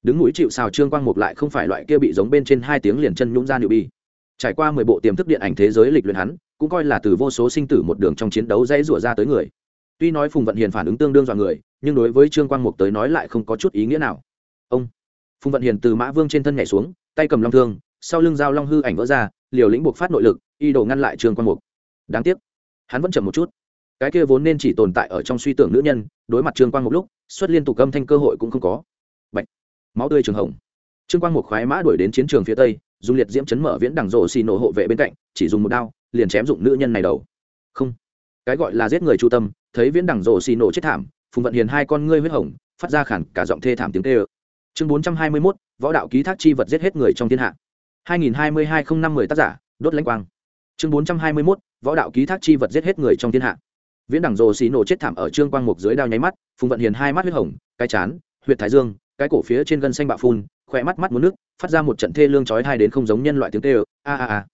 đứng mũi chịu sào trương quang mục lại không phải loại kia bị giống bên trên 2 tiếng liền chân nhũng ra nịu bi. Trải qua 10 bộ tiềm thức điện ảnh thế giới lịch luyện hắn cũng coi là từ vô số sinh tử một đường trong chiến đấu dãy rủa ra tới người. Tuy nói Phùng Vận Hiền phản ứng tương đương dọa người, nhưng đối với Trương Quang Mục tới nói lại không có chút ý nghĩa nào. Ông Phùng Vận Hiền từ Mã Vương trên thân nhảy xuống, tay cầm long thương, sau lưng giao long hư ảnh vỡ ra, liều lĩnh buộc phát nội lực, y đồ ngăn lại Trương Quang Mục. Đáng tiếc, hắn vẫn chậm một chút. Cái kia vốn nên chỉ tồn tại ở trong suy tưởng nữ nhân, đối mặt Trương Quang Mục lúc, xuất liên tục âm thanh cơ hội cũng không có. Bạch, máu tươi trường hồng. Trương Quang Mục khoái mã đuổi đến chiến trường phía tây, dùng liệt diễm chấn mở viễn đằng rồ xì nổ hộ vệ bên cạnh, chỉ dùng một đao, liền chém dụng nữ nhân này đầu. Không, cái gọi là giết người chu tâm, thấy viễn đằng rồ xì nổ chết thảm, Phùng Vận Hiền hai con ngươi huyết hồng, phát ra khản cả giọng thê thảm tiếng kêu. Chương 421, võ đạo ký thác chi vật giết hết người trong thiên hạ. 2022-05-10 tác giả, đốt lãnh quang. Chương 421, võ đạo ký thác chi vật giết hết người trong thiên hạ. Viễn đằng rồ xì nổ chết thảm ở Trương Quang Mục dưới đao nháy mắt, Phùng Vận Hiền hai mắt huyết hồng, cái chán, huyệt thái dương, cái cổ phía trên gân xanh bạo phun, khỏe mắt mắt muốn nước, phát ra một trận thê lương chói tai đến không giống nhân loại tiếng kêu, a a a.